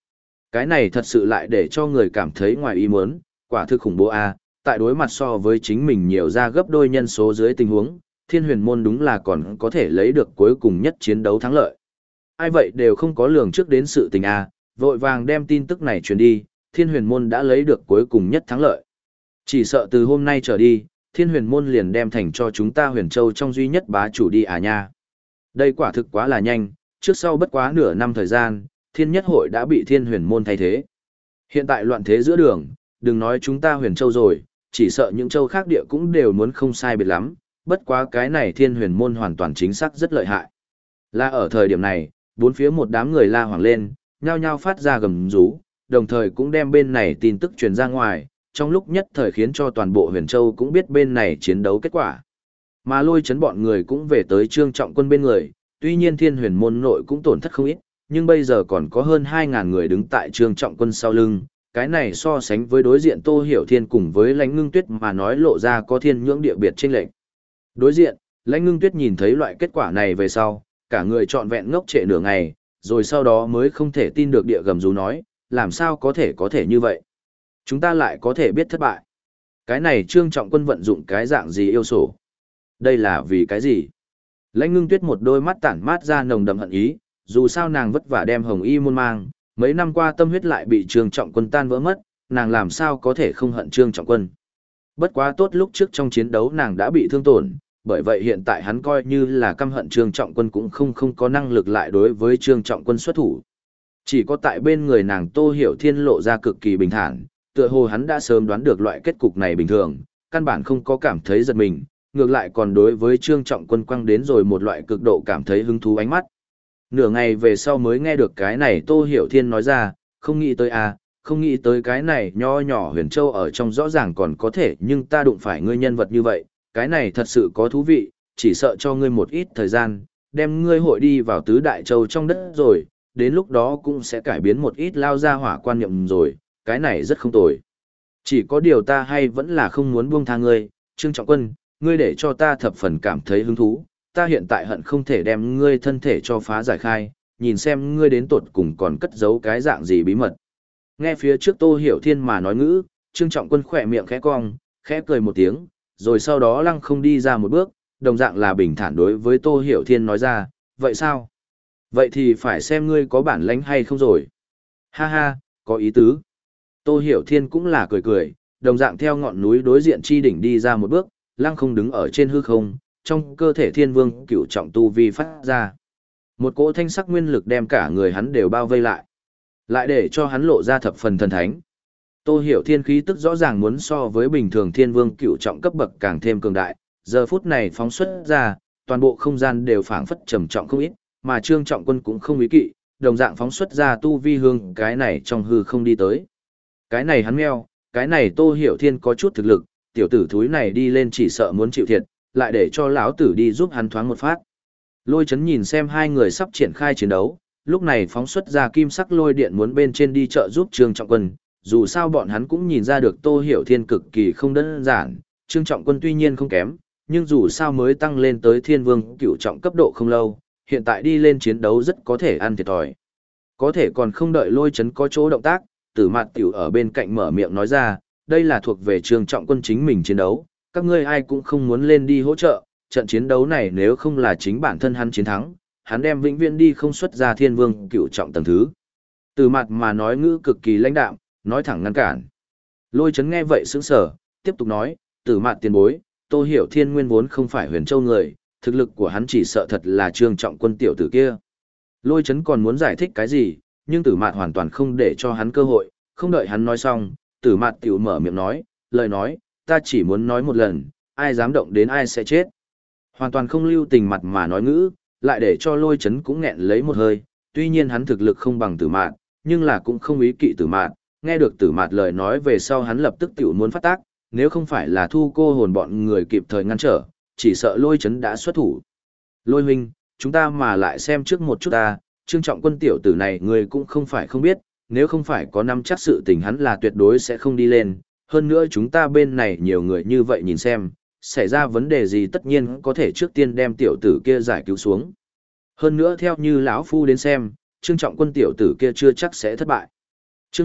Cái này thật sự lại để cho người cảm thấy ngoài ý muốn, quả thực khủng bố a, tại đối mặt so với chính mình nhiều ra gấp đôi nhân số dưới tình huống, Thiên Huyền môn đúng là còn có thể lấy được cuối cùng nhất chiến đấu thắng lợi. Ai vậy đều không có lường trước đến sự tình a, vội vàng đem tin tức này truyền đi, Thiên Huyền môn đã lấy được cuối cùng nhất thắng lợi. Chỉ sợ từ hôm nay trở đi, Thiên Huyền môn liền đem thành cho chúng ta Huyền Châu trong duy nhất bá chủ đi à nha. Đây quả thực quá là nhanh, trước sau bất quá nửa năm thời gian, Thiên Nhất hội đã bị Thiên Huyền môn thay thế. Hiện tại loạn thế giữa đường, đừng nói chúng ta Huyền Châu rồi, chỉ sợ những châu khác địa cũng đều muốn không sai biệt lắm, bất quá cái này Thiên Huyền môn hoàn toàn chính xác rất lợi hại. Là ở thời điểm này, bốn phía một đám người la hoảng lên, nhao nhao phát ra gầm rú, đồng thời cũng đem bên này tin tức truyền ra ngoài, trong lúc nhất thời khiến cho toàn bộ Huyền Châu cũng biết bên này chiến đấu kết quả. Mà Lôi Chấn bọn người cũng về tới Trương Trọng Quân bên người, tuy nhiên Thiên Huyền môn nội cũng tổn thất không ít, nhưng bây giờ còn có hơn 2.000 người đứng tại Trương Trọng Quân sau lưng, cái này so sánh với đối diện Tô Hiểu Thiên cùng với Lãnh Ngưng Tuyết mà nói lộ ra có thiên nhưỡng địa biệt chênh lệch. Đối diện, Lãnh Ngưng Tuyết nhìn thấy loại kết quả này về sau, cả người trọn vẹn ngốc trệ nửa ngày, rồi sau đó mới không thể tin được địa gầm rú nói, làm sao có thể như vậy? Chúng ta lại có thể biết thất bại. Cái này Trương Trọng Quân vận dụng cái dạng gì yêu sổ? Đây là vì cái gì? Lãnh Ngưng Tuyết một đôi mắt tản mát ra nồng đậm hận ý, dù sao nàng vất vả đem Hồng Y môn mang, mấy năm qua tâm huyết lại bị Trương Trọng Quân tan vỡ mất, nàng làm sao có thể không hận Trương Trọng Quân. Bất quá tốt lúc trước trong chiến đấu nàng đã bị thương tổn, bởi vậy hiện tại hắn coi như là căm hận Trương Trọng Quân cũng không có năng lực lại đối với Trương Trọng Quân xuất thủ. Chỉ có tại bên người nàng Tô Hiểu Thiên lộ ra cực kỳ bình thản, tựa hồ hắn đã sớm đoán được loại kết cục này bình thường, căn bản không có cảm thấy giật mình, ngược lại còn đối với Trương Trọng Quân quăng đến rồi một loại cực độ cảm thấy hứng thú ánh mắt. Nửa ngày về sau mới nghe được cái này Tô Hiểu Thiên nói ra, không nghĩ tới không nghĩ tới cái này nho nhỏ Huyền Châu ở trong rõ ràng còn có thể, nhưng ta đụng phải ngươi nhân vật như vậy, cái này thật sự có thú vị, chỉ sợ cho ngươi một ít thời gian, đem ngươi hội đi vào tứ đại châu trong đất rồi, đến lúc đó cũng sẽ cải biến một ít lao ra hỏa quan niệm rồi, cái này rất không tồi. Chỉ có điều ta hay vẫn là không muốn buông tha ngươi, Trương Trọng Quân, ngươi để cho ta thập phần cảm thấy hứng thú, ta hiện tại hận không thể đem ngươi thân thể cho phá giải khai, nhìn xem ngươi đến tột cùng còn cất giấu cái dạng gì bí mật. Nghe phía trước Tô Hiểu Thiên mà nói ngữ, Trương Trọng Quân khỏe miệng khẽ cong, khẽ cười một tiếng, rồi sau đó lăng không đi ra một bước, đồng dạng là bình thản đối với Tô Hiểu Thiên nói ra, vậy sao? Vậy thì phải xem ngươi có bản lãnh hay không rồi. Ha ha, có ý tứ. Tô Hiểu Thiên cũng là cười cười, đồng dạng theo ngọn núi đối diện chi đỉnh đi ra một bước, lăng không đứng ở trên hư không, trong cơ thể Thiên Vương cửu trọng tu vi phát ra. Một cỗ thanh sắc nguyên lực đem cả người hắn đều bao vây lại để cho hắn lộ ra thập phần thần thánh. Tô Hiểu Thiên khí tức rõ ràng muốn so với bình thường Thiên Vương cửu trọng cấp bậc càng thêm cường đại, giờ phút này phóng xuất ra, toàn bộ không gian đều phảng phất trầm trọng không ít, mà Trương Trọng Quân cũng không ý kỵ, đồng dạng phóng xuất ra tu vi hương cái này trong hư không đi tới. Cái này hắn meo, cái này Tô Hiểu Thiên có chút thực lực, tiểu tử thúi này đi lên chỉ sợ muốn chịu thiệt, lại để cho lão tử đi giúp hắn thoáng một phát. Lôi Chấn nhìn xem hai người sắp triển khai chiến đấu, lúc này phóng xuất ra kim sắc lôi điện muốn bên trên đi trợ giúp Trương Trọng Quân, dù sao bọn hắn cũng nhìn ra được Tô Hiểu Thiên cực kỳ không đơn giản, Trương Trọng Quân tuy nhiên không kém, nhưng dù sao mới tăng lên tới Thiên Vương cửu trọng cấp độ không lâu, hiện tại đi lên chiến đấu rất có thể ăn thiệt thòi. Có thể còn không đợi Lôi Chấn có chỗ động tác, Tử Mạt Tiểu ở bên cạnh mở miệng nói ra, đây là thuộc về Trương Trọng Quân chính mình chiến đấu, các ngươi ai cũng không muốn lên đi hỗ trợ, trận chiến đấu này nếu không là chính bản thân hắn chiến thắng, hắn đem vĩnh viễn đi không xuất ra Thiên Vương cửu trọng tầng thứ. Từ mặt mà nói ngữ cực kỳ lãnh đạm, nói thẳng ngăn cản. Lôi Chấn nghe vậy sững sờ, tiếp tục nói, Tử Mạt tiền bối, Tô Hiểu Thiên nguyên vốn không phải Huyền Châu người, thực lực của hắn chỉ sợ thật là Trương Trọng Quân tiểu tử kia. Lôi Chấn còn muốn giải thích cái gì, nhưng Tử Mạt hoàn toàn không để cho hắn cơ hội, không đợi hắn nói xong, Tử Mạt tiểu mở miệng nói, lời nói, ta chỉ muốn nói một lần, ai dám động đến ai sẽ chết. Hoàn toàn không lưu tình mặt mà nói ngữ, lại để cho Lôi Chấn cũng nghẹn lấy một hơi, tuy nhiên hắn thực lực không bằng Tử Mạt, nhưng là cũng không ý kỵ Tử Mạt, nghe được Tử Mạt lời nói về sau hắn lập tức tiểu muốn phát tác, nếu không phải là Thu Cô hồn bọn người kịp thời ngăn trở, chỉ sợ Lôi Chấn đã xuất thủ. Lôi huynh, chúng ta mà lại xem trước một chút ta, Trương Trọng Quân tiểu tử này người cũng không phải không biết, nếu không phải có nắm chắc sự tình hắn là tuyệt đối sẽ không đi lên, hơn nữa chúng ta bên này nhiều người như vậy nhìn xem, xảy ra vấn đề gì tất nhiên có thể trước tiên đem tiểu tử kia giải cứu xuống. Hơn nữa theo như lão phu đến xem, Trương Trọng Quân tiểu tử kia chưa chắc sẽ thất bại. Chương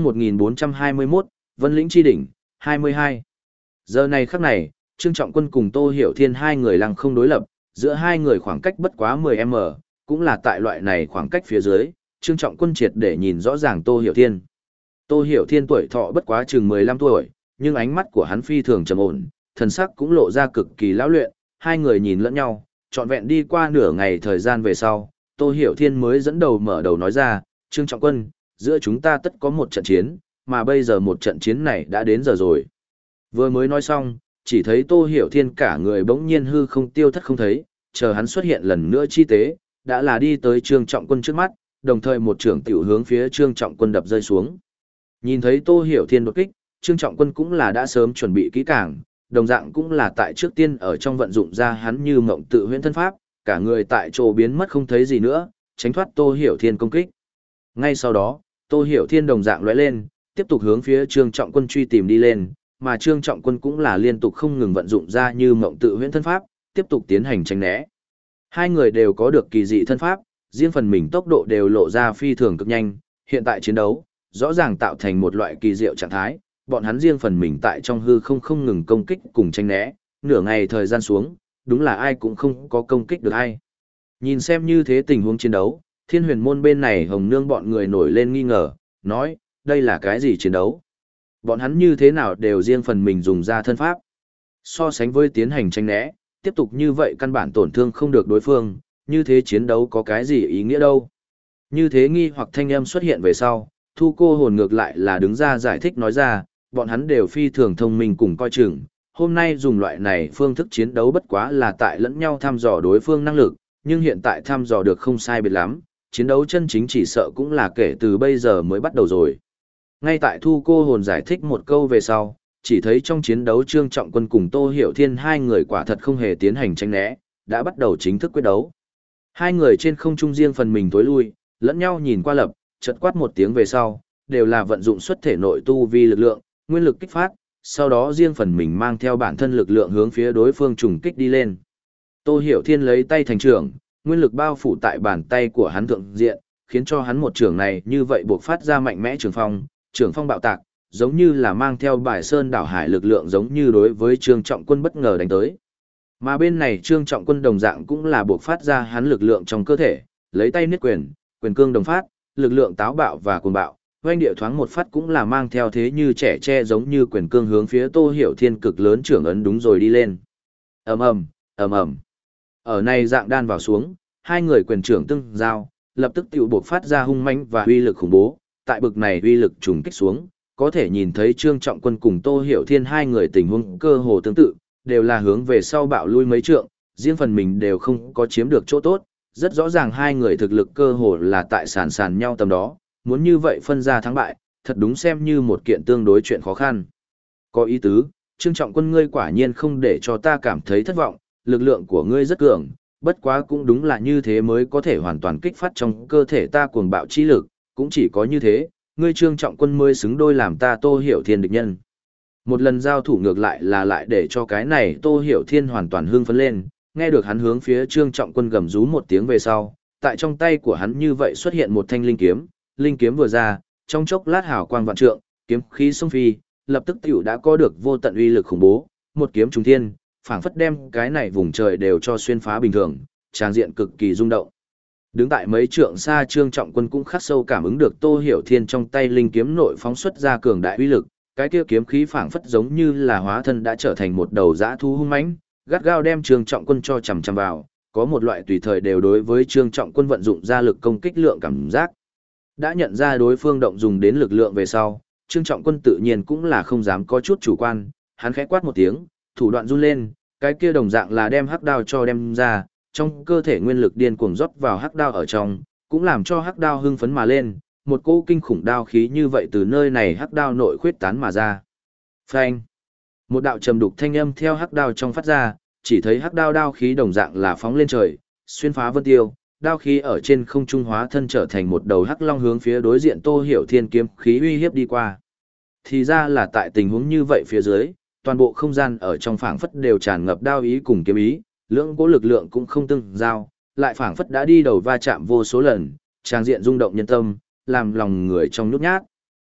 1421, Vân Lĩnh Chi Đỉnh, 22. Giờ này khắc này, Trương Trọng Quân cùng Tô Hiểu Thiên hai người lăng không đối lập, giữa hai người khoảng cách bất quá 10m, cũng là tại loại này khoảng cách phía dưới, Trương Trọng Quân triệt để nhìn rõ ràng Tô Hiểu Thiên. Tô Hiểu Thiên tuổi thọ bất quá chừng 15 tuổi, nhưng ánh mắt của hắn phi thường trầm ổn, thần sắc cũng lộ ra cực kỳ lão luyện, hai người nhìn lẫn nhau, trọn vẹn đi qua nửa ngày thời gian về sau, Tô Hiểu Thiên mới dẫn đầu mở đầu nói ra, Trương Trọng Quân, giữa chúng ta tất có một trận chiến, mà bây giờ một trận chiến này đã đến giờ rồi. Vừa mới nói xong, chỉ thấy Tô Hiểu Thiên cả người bỗng nhiên hư không tiêu thất không thấy, chờ hắn xuất hiện lần nữa chi tế, đã là đi tới Trương Trọng Quân trước mắt, đồng thời một trưởng tiểu hướng phía Trương Trọng Quân đập rơi xuống. Nhìn thấy Tô Hiểu Thiên đột kích, Trương Trọng Quân cũng là đã sớm chuẩn bị kỹ càng, đồng dạng cũng là tại trước tiên ở trong vận dụng ra hắn như mộng tự huyễn thân pháp, cả người tại chỗ biến mất không thấy gì nữa, tránh thoát Tô Hiểu Thiên công kích. Ngay sau đó, Tô Hiểu Thiên đồng dạng lóe lên, tiếp tục hướng phía Trương Trọng Quân truy tìm đi lên, mà Trương Trọng Quân cũng là liên tục không ngừng vận dụng ra như mộng tự huyễn thân pháp, tiếp tục tiến hành tránh né. Hai người đều có được kỳ dị thân pháp, riêng phần mình tốc độ đều lộ ra phi thường cực nhanh, hiện tại chiến đấu, rõ ràng tạo thành một loại kỳ diệu trạng thái, bọn hắn riêng phần mình tại trong hư không ngừng công kích cùng tránh né, nửa ngày thời gian xuống, đúng là ai cũng không có công kích được ai. Nhìn xem như thế tình huống chiến đấu, Thiên Huyền môn bên này Hồng Nương bọn người nổi lên nghi ngờ, nói, đây là cái gì chiến đấu? Bọn hắn như thế nào đều riêng phần mình dùng ra thân pháp. So sánh với tiến hành tranh né, tiếp tục như vậy căn bản tổn thương không được đối phương, như thế chiến đấu có cái gì ý nghĩa đâu. Như thế nghi hoặc thanh âm xuất hiện về sau, Thu Cô Hồn ngược lại là đứng ra giải thích nói ra, bọn hắn đều phi thường thông minh cùng coi chừng, hôm nay dùng loại này phương thức chiến đấu bất quá là tại lẫn nhau thăm dò đối phương năng lực, nhưng hiện tại thăm dò được không sai biệt lắm, chiến đấu chân chính chỉ sợ cũng là kể từ bây giờ mới bắt đầu rồi. Ngay tại Thu Cô Hồn giải thích một câu về sau, chỉ thấy trong chiến đấu Trương Trọng Quân cùng Tô Hiểu Thiên hai người quả thật không hề tiến hành tranh né, đã bắt đầu chính thức quyết đấu. Hai người trên không trung riêng phần mình tối lui, lẫn nhau nhìn qua lập, chợt quát một tiếng về sau, đều là vận dụng xuất thể nội tu vi lực lượng, nguyên lực kích phát, sau đó riêng phần mình mang theo bản thân lực lượng hướng phía đối phương trùng kích đi lên. Tô Hiểu Thiên lấy tay thành trưởng, nguyên lực bao phủ tại bàn tay của hắn thượng diện, khiến cho hắn một trưởng này như vậy buộc phát ra mạnh mẽ trường phong bạo tạc, giống như là mang theo bài sơn đảo hải lực lượng giống như đối với Trương Trọng Quân bất ngờ đánh tới. Mà bên này Trương Trọng Quân đồng dạng cũng là buộc phát ra hắn lực lượng trong cơ thể, lấy tay niết quyền, quyền cương đồng phát, lực lượng táo bạo và cuồng bạo, oanh địa thoáng một phát cũng là mang theo thế như trẻ tre giống như quyền cương hướng phía Tô Hiểu Thiên cực lớn trưởng ấn đúng rồi đi lên. Ầm ầm, ầm ầm. Ở này dạng đan vào xuống, hai người quyền trưởng tương giao, lập tức tiểu buộc phát ra hung mãnh và uy lực khủng bố, tại bực này uy lực trùng kích xuống, có thể nhìn thấy Trương Trọng Quân cùng Tô Hiểu Thiên hai người tình huống cơ hồ tương tự, đều là hướng về sau bạo lui mấy trượng, riêng phần mình đều không có chiếm được chỗ tốt, rất rõ ràng hai người thực lực cơ hồ là tại sàn nhau tầm đó, muốn như vậy phân ra thắng bại, thật đúng xem như một kiện tương đối chuyện khó khăn. Có ý tứ, Trương Trọng Quân ngươi quả nhiên không để cho ta cảm thấy thất vọng, lực lượng của ngươi rất cường, bất quá cũng đúng là như thế mới có thể hoàn toàn kích phát trong cơ thể ta cuồng bạo chi lực, cũng chỉ có như thế, ngươi Trương Trọng Quân mới xứng đôi làm ta Tô Hiểu Thiên địch nhân. Một lần giao thủ ngược lại là lại để cho cái này Tô Hiểu Thiên hoàn toàn hưng phấn lên, nghe được hắn hướng phía Trương Trọng Quân gầm rú một tiếng về sau, tại trong tay của hắn như vậy xuất hiện một thanh linh kiếm vừa ra, trong chốc lát hào quang vạn trượng, kiếm khí xông phi, lập tức tiểu đã có được vô tận uy lực khủng bố, một kiếm trùng thiên, phảng phất đem cái này vùng trời đều cho xuyên phá bình thường, tràng diện cực kỳ rung động. Đứng tại mấy trượng xa Trương Trọng Quân cũng khắc sâu cảm ứng được Tô Hiểu Thiên trong tay linh kiếm nội phóng xuất ra cường đại uy lực, cái kia kiếm khí phảng phất giống như là hóa thân đã trở thành một đầu dã thú hung mãnh, gắt gao đem Trương Trọng Quân cho chằm chằm vào, có một loại tùy thời đều đối với Trương Trọng Quân vận dụng ra lực công kích lượng cảm giác. Đã nhận ra đối phương động dùng đến lực lượng về sau, Trương Trọng Quân tự nhiên cũng là không dám có chút chủ quan, hắn khẽ quát một tiếng, thủ đoạn run lên, cái kia đồng dạng là đem hắc đao cho đem ra, trong cơ thể nguyên lực điên cuồng rót vào hắc đao ở trong, cũng làm cho hắc đao hưng phấn mà lên, một cỗ kinh khủng đao khí như vậy từ nơi này hắc đao nội khuyết tán mà ra. Phanh! Một đạo trầm đục thanh âm theo hắc đao trong phát ra, chỉ thấy hắc đao đao khí đồng dạng là phóng lên trời, xuyên phá vân tiêu, đao khí ở trên không trung hóa thân trở thành một đầu hắc long hướng phía đối diện Tô Hiểu Thiên kiếm khí uy hiếp đi qua. Thì ra là tại tình huống như vậy phía dưới, toàn bộ không gian ở trong phảng phất đều tràn ngập đao ý cùng kiếm ý, lưỡng cỗ lực lượng cũng không tương giao, lại phảng phất đã đi đầu va chạm vô số lần, tràng diện rung động nhân tâm, làm lòng người trong nhút nhát.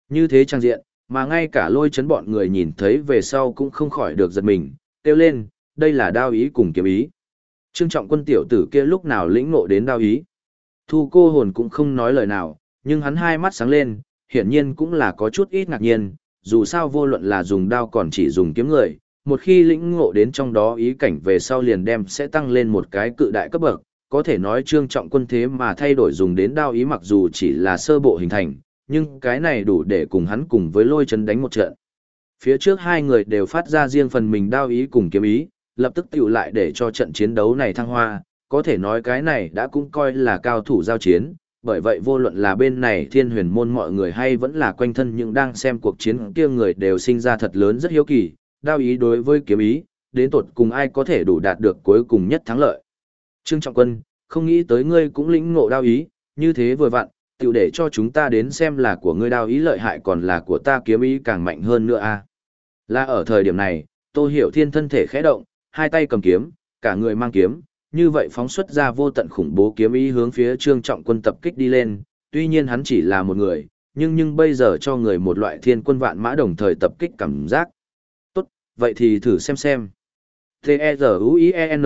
Như thế trang diện, mà ngay cả Lôi Chấn bọn người nhìn thấy về sau cũng không khỏi được giật mình, kêu lên, đây là đao ý cùng kiếm ý. Trương Trọng Quân tiểu tử kia lúc nào lĩnh ngộ đến đao ý. Thu Cô Hồn cũng không nói lời nào, nhưng hắn hai mắt sáng lên, hiển nhiên cũng là có chút ít ngạc nhiên, dù sao vô luận là dùng đao còn chỉ dùng kiếm người, một khi lĩnh ngộ đến trong đó ý cảnh về sau liền đem sẽ tăng lên một cái cự đại cấp bậc, có thể nói Trương Trọng Quân thế mà thay đổi dùng đến đao ý mặc dù chỉ là sơ bộ hình thành, nhưng cái này đủ để cùng hắn cùng với Lôi Chấn đánh một trận. Phía trước hai người đều phát ra riêng phần mình đao ý cùng kiếm ý, lập tức tiểu lại để cho trận chiến đấu này thăng hoa, có thể nói cái này đã cũng coi là cao thủ giao chiến, bởi vậy vô luận là bên này Thiên Huyền môn mọi người hay vẫn là quanh thân những đang xem cuộc chiến kia người đều sinh ra thật lớn rất hiếu kỳ, đao ý đối với kiếm ý, đến tột cùng ai có thể đủ đạt được cuối cùng nhất thắng lợi. Trương Trọng Quân, không nghĩ tới ngươi cũng lĩnh ngộ đao ý, như thế vừa vặn, tiểu để cho chúng ta đến xem là của ngươi đao ý lợi hại còn là của ta kiếm ý càng mạnh hơn nữa a. Là ở thời điểm này, Tô Hiểu Thiên thân thể khẽ động, hai tay cầm kiếm, cả người mang kiếm, như vậy phóng xuất ra vô tận khủng bố kiếm ý hướng phía Trương Trọng Quân tập kích đi lên, tuy nhiên hắn chỉ là một người, nhưng bây giờ cho người một loại thiên quân vạn mã đồng thời tập kích cảm giác. Tốt, vậy thì thử xem. T-E-Z-U-I-E-N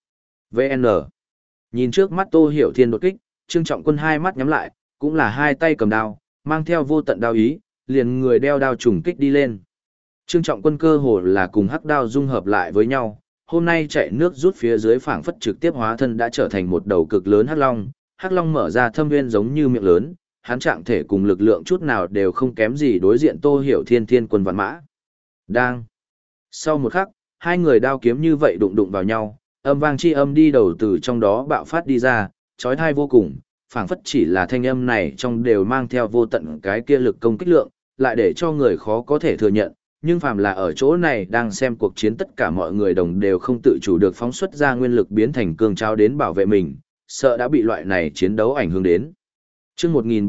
V-N Nhìn trước mắt Tô Hiểu Thiên đột kích, Trương Trọng Quân hai mắt nhắm lại, cũng là hai tay cầm đao, mang theo vô tận đao ý, liền người đeo đao trùng kích đi lên. Trương Trọng Quân cơ hồ là cùng hắc đao dung hợp lại với nhau, hôm nay chạy nước rút phía dưới phảng phất trực tiếp hóa thân đã trở thành một đầu cực lớn hắc long mở ra thâm nguyên giống như miệng lớn, hắn trạng thể cùng lực lượng chút nào đều không kém gì đối diện Tô Hiểu Thiên thiên quân vạn mã. Đang. Sau một khắc, hai người đao kiếm như vậy đụng vào nhau, âm vang chi âm đi đầu từ trong đó bạo phát đi ra, chói tai vô cùng, phảng phất chỉ là thanh âm này trong đều mang theo vô tận cái kia lực công kích lượng, lại để cho người khó có thể thừa nhận, nhưng phàm là ở chỗ này đang xem cuộc chiến tất cả mọi người đồng đều không tự chủ được phóng xuất ra nguyên lực biến thành cương trao đến bảo vệ mình, sợ đã bị loại này chiến đấu ảnh hưởng đến. Chương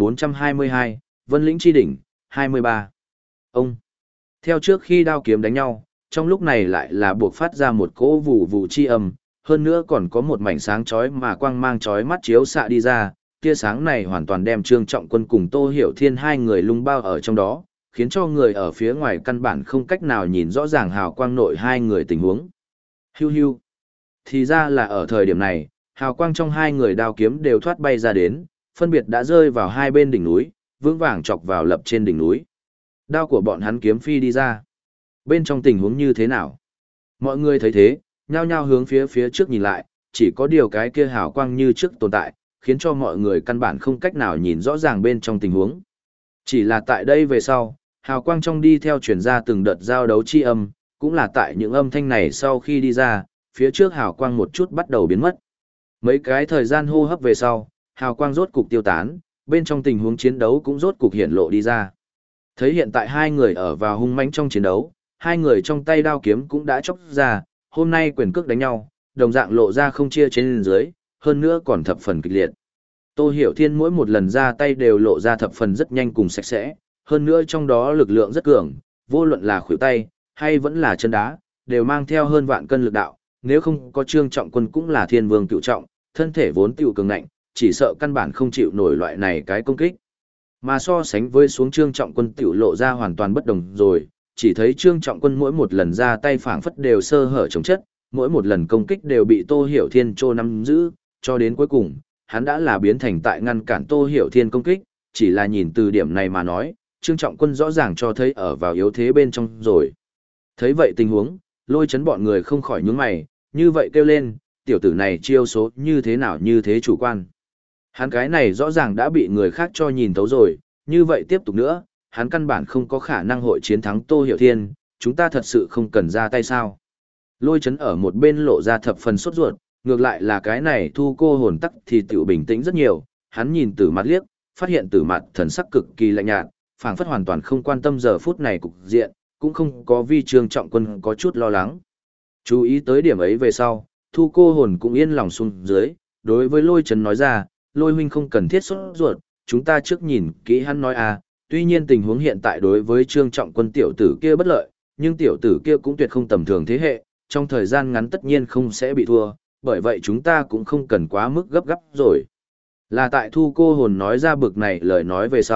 1422, Vân Lĩnh Chi Đỉnh, 23. Ông. Theo trước khi đao kiếm đánh nhau, trong lúc này lại là buộc phát ra một cỗ vù vù chi âm, hơn nữa còn có một mảnh sáng chói mà quang mang chói mắt chiếu xạ đi ra, tia sáng này hoàn toàn đem Trương Trọng Quân cùng Tô Hiểu Thiên hai người lung bao ở trong đó, khiến cho người ở phía ngoài căn bản không cách nào nhìn rõ ràng hào quang nội hai người tình huống. Hiu hiu. Thì ra là ở thời điểm này, hào quang trong hai người đao kiếm đều thoát bay ra đến, phân biệt đã rơi vào hai bên đỉnh núi, vững vàng chọc vào lập trên đỉnh núi. Đao của bọn hắn kiếm phi đi ra. Bên trong tình huống như thế nào? Mọi người thấy thế, nhao nhao hướng phía trước nhìn lại, chỉ có điều cái kia hào quang như trước tồn tại, khiến cho mọi người căn bản không cách nào nhìn rõ ràng bên trong tình huống. Chỉ là tại đây về sau, hào quang trong đi theo truyền ra từng đợt giao đấu chi âm, cũng là tại những âm thanh này sau khi đi ra, phía trước hào quang một chút bắt đầu biến mất. Mấy cái thời gian hô hấp về sau, hào quang rốt cục tiêu tán, bên trong tình huống chiến đấu cũng rốt cục hiện lộ đi ra. Thấy hiện tại hai người ở vào hung mãnh trong chiến đấu, hai người trong tay đao kiếm cũng đã chóc ra, hôm nay quyền cước đánh nhau, đồng dạng lộ ra không chia trên dưới, hơn nữa còn thập phần kịch liệt. Tô Hiểu Thiên mỗi một lần ra tay đều lộ ra thập phần rất nhanh cùng sạch sẽ, hơn nữa trong đó lực lượng rất cường, vô luận là khuỷu tay, hay vẫn là chân đá, đều mang theo hơn vạn cân lực đạo, nếu không có Trương Trọng Quân cũng là thiên vương cựu trọng, thân thể vốn tiểu cường ngạnh, chỉ sợ căn bản không chịu nổi loại này cái công kích. Mà so sánh với xuống Trương Trọng Quân tiểu lộ ra hoàn toàn bất đồng rồi, chỉ thấy Trương Trọng Quân mỗi một lần ra tay phảng phất đều sơ hở chống chất, mỗi một lần công kích đều bị Tô Hiểu Thiên trô nắm giữ, cho đến cuối cùng, hắn đã là biến thành tại ngăn cản Tô Hiểu Thiên công kích, chỉ là nhìn từ điểm này mà nói, Trương Trọng Quân rõ ràng cho thấy ở vào yếu thế bên trong rồi. Thấy vậy tình huống, Lôi Chấn bọn người không khỏi nhướng mày, như vậy kêu lên, tiểu tử này chiêu số như thế nào như thế chủ quan. Hắn cái này rõ ràng đã bị người khác cho nhìn thấu rồi, như vậy tiếp tục nữa, hắn căn bản không có khả năng hội chiến thắng Tô Hiểu Thiên, chúng ta thật sự không cần ra tay sao. Lôi Chấn ở một bên lộ ra thập phần sốt ruột, ngược lại là cái này Thu Cô Hồn tắc thì tiểu bình tĩnh rất nhiều, hắn nhìn Tử Mạt liếc, phát hiện Tử Mạt thần sắc cực kỳ lạnh nhạt, phảng phất hoàn toàn không quan tâm giờ phút này cục diện, cũng không có vi Trương Trọng Quân có chút lo lắng. Chú ý tới điểm ấy về sau, Thu Cô Hồn cũng yên lòng xuống dưới, đối với Lôi Chấn nói ra, Lôi huynh không cần thiết sốt ruột, chúng ta trước nhìn kỹ hắn nói à, tuy nhiên tình huống hiện tại đối với Trương Trọng Quân tiểu tử kia bất lợi, nhưng tiểu tử kia cũng tuyệt không tầm thường thế hệ, trong thời gian ngắn tất nhiên không sẽ bị thua, bởi vậy chúng ta cũng không cần quá mức gấp gáp rồi. Là tại Thu Cô Hồn nói ra bực này lời nói về sau,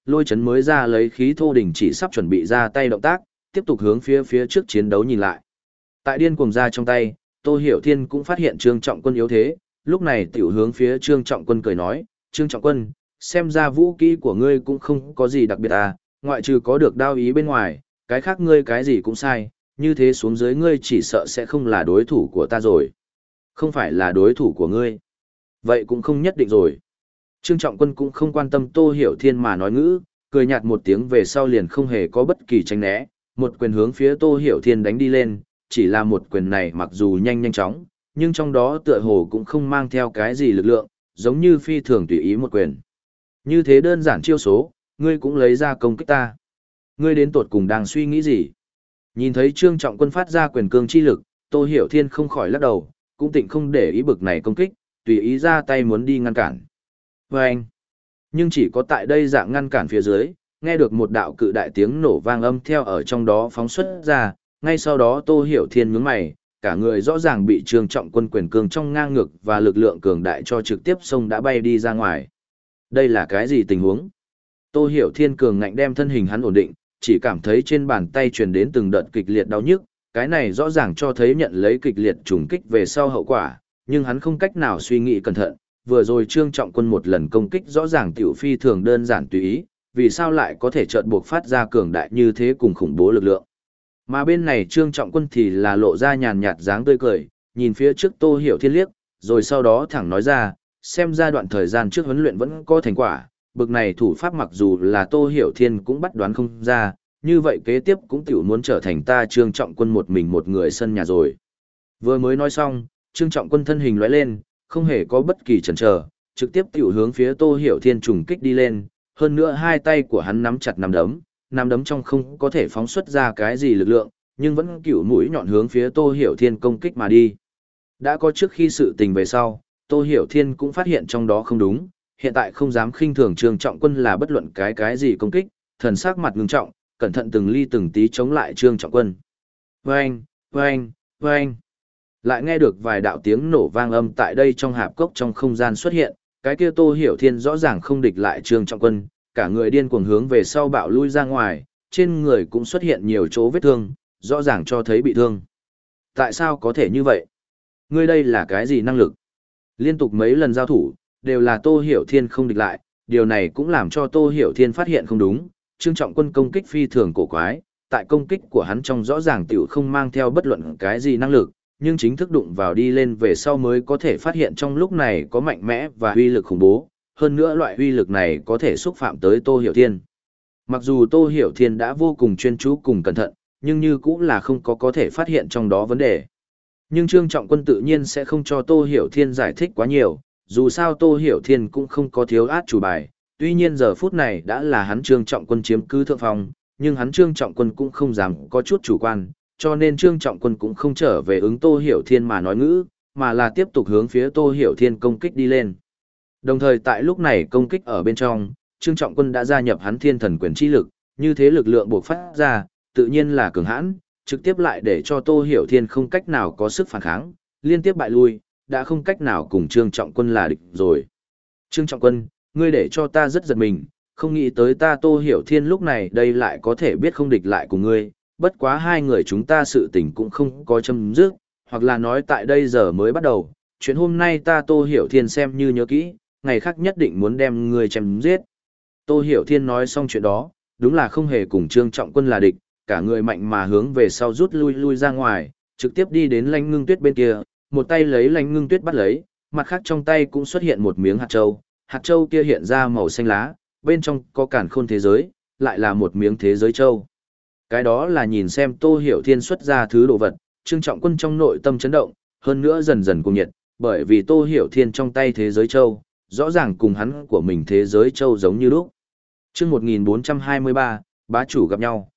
Lôi chấn mới ra lấy khí thô đình chỉ sắp chuẩn bị ra tay động tác, tiếp tục hướng phía trước chiến đấu nhìn lại. Tại điên cuồng ra trong tay, Tô Hiểu Thiên cũng phát hiện Trương Trọng Quân yếu thế, lúc này tiểu hướng phía Trương Trọng Quân cười nói, Trương Trọng Quân, xem ra vũ kỹ của ngươi cũng không có gì đặc biệt à, ngoại trừ có được đao ý bên ngoài, cái khác ngươi cái gì cũng sai, như thế xuống dưới ngươi chỉ sợ sẽ không là đối thủ của ta rồi. Không phải là đối thủ của ngươi. Vậy cũng không nhất định rồi. Trương Trọng Quân cũng không quan tâm Tô Hiểu Thiên mà nói ngữ, cười nhạt một tiếng về sau liền không hề có bất kỳ tránh né, một quyền hướng phía Tô Hiểu Thiên đánh đi lên, chỉ là một quyền này mặc dù nhanh chóng, nhưng trong đó tựa hồ cũng không mang theo cái gì lực lượng, giống như phi thường tùy ý một quyền. Như thế đơn giản chiêu số, ngươi cũng lấy ra công kích ta. Ngươi đến tột cùng đang suy nghĩ gì? Nhìn thấy Trương Trọng Quân phát ra quyền cương chi lực, Tô Hiểu Thiên không khỏi lắc đầu, cũng tịnh không để ý bực này công kích, tùy ý ra tay muốn đi ngăn cản. Và anh, nhưng chỉ có tại đây dạng ngăn cản phía dưới, nghe được một đạo cự đại tiếng nổ vang âm theo ở trong đó phóng xuất ra, ngay sau đó Tô Hiểu Thiên nhướng mày, cả người rõ ràng bị Trương Trọng Quân quyền cương trong ngang ngực và lực lượng cường đại cho trực tiếp xông đã bay đi ra ngoài. Đây là cái gì tình huống? Tô Hiểu Thiên cường ngạnh đem thân hình hắn ổn định, chỉ cảm thấy trên bàn tay truyền đến từng đợt kịch liệt đau nhức, cái này rõ ràng cho thấy nhận lấy kịch liệt trùng kích về sau hậu quả, nhưng hắn không cách nào suy nghĩ cẩn thận, vừa rồi Trương Trọng Quân một lần công kích rõ ràng tiểu phi thường đơn giản tùy ý, vì sao lại có thể chợt buộc phát ra cường đại như thế cùng khủng bố lực lượng. Mà bên này Trương Trọng Quân thì là lộ ra nhàn nhạt dáng tươi cười, nhìn phía trước Tô Hiểu Thiên liếc, rồi sau đó thẳng nói ra, xem ra đoạn thời gian trước huấn luyện vẫn có thành quả, bực này thủ pháp mặc dù là Tô Hiểu Thiên cũng bắt đoán không ra, như vậy kế tiếp cũng tiểu muốn trở thành ta Trương Trọng Quân một mình một người sân nhà rồi. Vừa mới nói xong, Trương Trọng Quân thân hình lóe lên, không hề có bất kỳ chần chờ, trực tiếp tiểu hướng phía Tô Hiểu Thiên trùng kích đi lên, hơn nữa hai tay của hắn nắm chặt nắm đấm trong không có thể phóng xuất ra cái gì lực lượng, nhưng vẫn cựu mũi nhọn hướng phía Tô Hiểu Thiên công kích mà đi. Đã có trước khi sự tình về sau, Tô Hiểu Thiên cũng phát hiện trong đó không đúng, hiện tại không dám khinh thường Trương Trọng Quân là bất luận cái gì công kích, thần sắc mặt ngưng trọng, cẩn thận từng ly từng tí chống lại Trương Trọng Quân. Vâng, vâng, vâng. Lại nghe được vài đạo tiếng nổ vang âm tại đây trong hạp cốc trong không gian xuất hiện, cái kia Tô Hiểu Thiên rõ ràng không địch lại Trương Trọng Quân, cả người điên cuồng hướng về sau bạo lui ra ngoài, trên người cũng xuất hiện nhiều chỗ vết thương, rõ ràng cho thấy bị thương. Tại sao có thể như vậy? Ngươi đây là cái gì năng lực? Liên tục mấy lần giao thủ, đều là Tô Hiểu Thiên không địch lại, điều này cũng làm cho Tô Hiểu Thiên phát hiện không đúng, Trương Trọng Quân công kích phi thường cổ quái, tại công kích của hắn trong rõ ràng tiểu không mang theo bất luận cái gì năng lực, nhưng chính thức đụng vào đi lên về sau mới có thể phát hiện trong lúc này có mạnh mẽ và uy lực khủng bố, hơn nữa loại uy lực này có thể xúc phạm tới Tô Hiểu Thiên. Mặc dù Tô Hiểu Thiên đã vô cùng chuyên chú cùng cẩn thận, nhưng như cũng là không có thể phát hiện trong đó vấn đề. Nhưng Trương Trọng Quân tự nhiên sẽ không cho Tô Hiểu Thiên giải thích quá nhiều, dù sao Tô Hiểu Thiên cũng không có thiếu át chủ bài, tuy nhiên giờ phút này đã là hắn Trương Trọng Quân chiếm cứ thượng phong, nhưng hắn Trương Trọng Quân cũng không dám có chút chủ quan, cho nên Trương Trọng Quân cũng không trở về ứng Tô Hiểu Thiên mà nói ngữ, mà là tiếp tục hướng phía Tô Hiểu Thiên công kích đi lên. Đồng thời tại lúc này công kích ở bên trong, Trương Trọng Quân đã gia nhập hắn Thiên Thần Quyền chi lực, như thế lực lượng buộc phát ra, tự nhiên là cường hãn, trực tiếp lại để cho Tô Hiểu Thiên không cách nào có sức phản kháng, liên tiếp bại lui, đã không cách nào cùng Trương Trọng Quân là địch rồi. Trương Trọng Quân, ngươi để cho ta rất giật mình, không nghĩ tới ta Tô Hiểu Thiên lúc này đây lại có thể biết không địch lại cùng ngươi, bất quá hai người chúng ta sự tình cũng không có chấm dứt, hoặc là nói tại đây giờ mới bắt đầu, chuyện hôm nay ta Tô Hiểu Thiên xem như nhớ kỹ, ngày khác nhất định muốn đem ngươi chém giết. Tô Hiểu Thiên nói xong chuyện đó, đúng là không hề cùng Trương Trọng Quân là địch, cả người mạnh mà hướng về sau rút lui ra ngoài, trực tiếp đi đến Lãnh Ngưng Tuyết bên kia, một tay lấy Lãnh Ngưng Tuyết bắt lấy, mặt khác trong tay cũng xuất hiện một miếng hạt châu kia hiện ra màu xanh lá, bên trong có càn khôn thế giới, lại là một miếng thế giới châu. Cái đó là nhìn xem Tô Hiểu Thiên xuất ra thứ đồ vật, Trương Trọng Quân trong nội tâm chấn động, hơn nữa dần dần cuồng nhiệt, bởi vì Tô Hiểu Thiên trong tay thế giới châu, rõ ràng cùng hắn của mình thế giới châu giống như lúc. Chương 1423, bá chủ gặp nhau.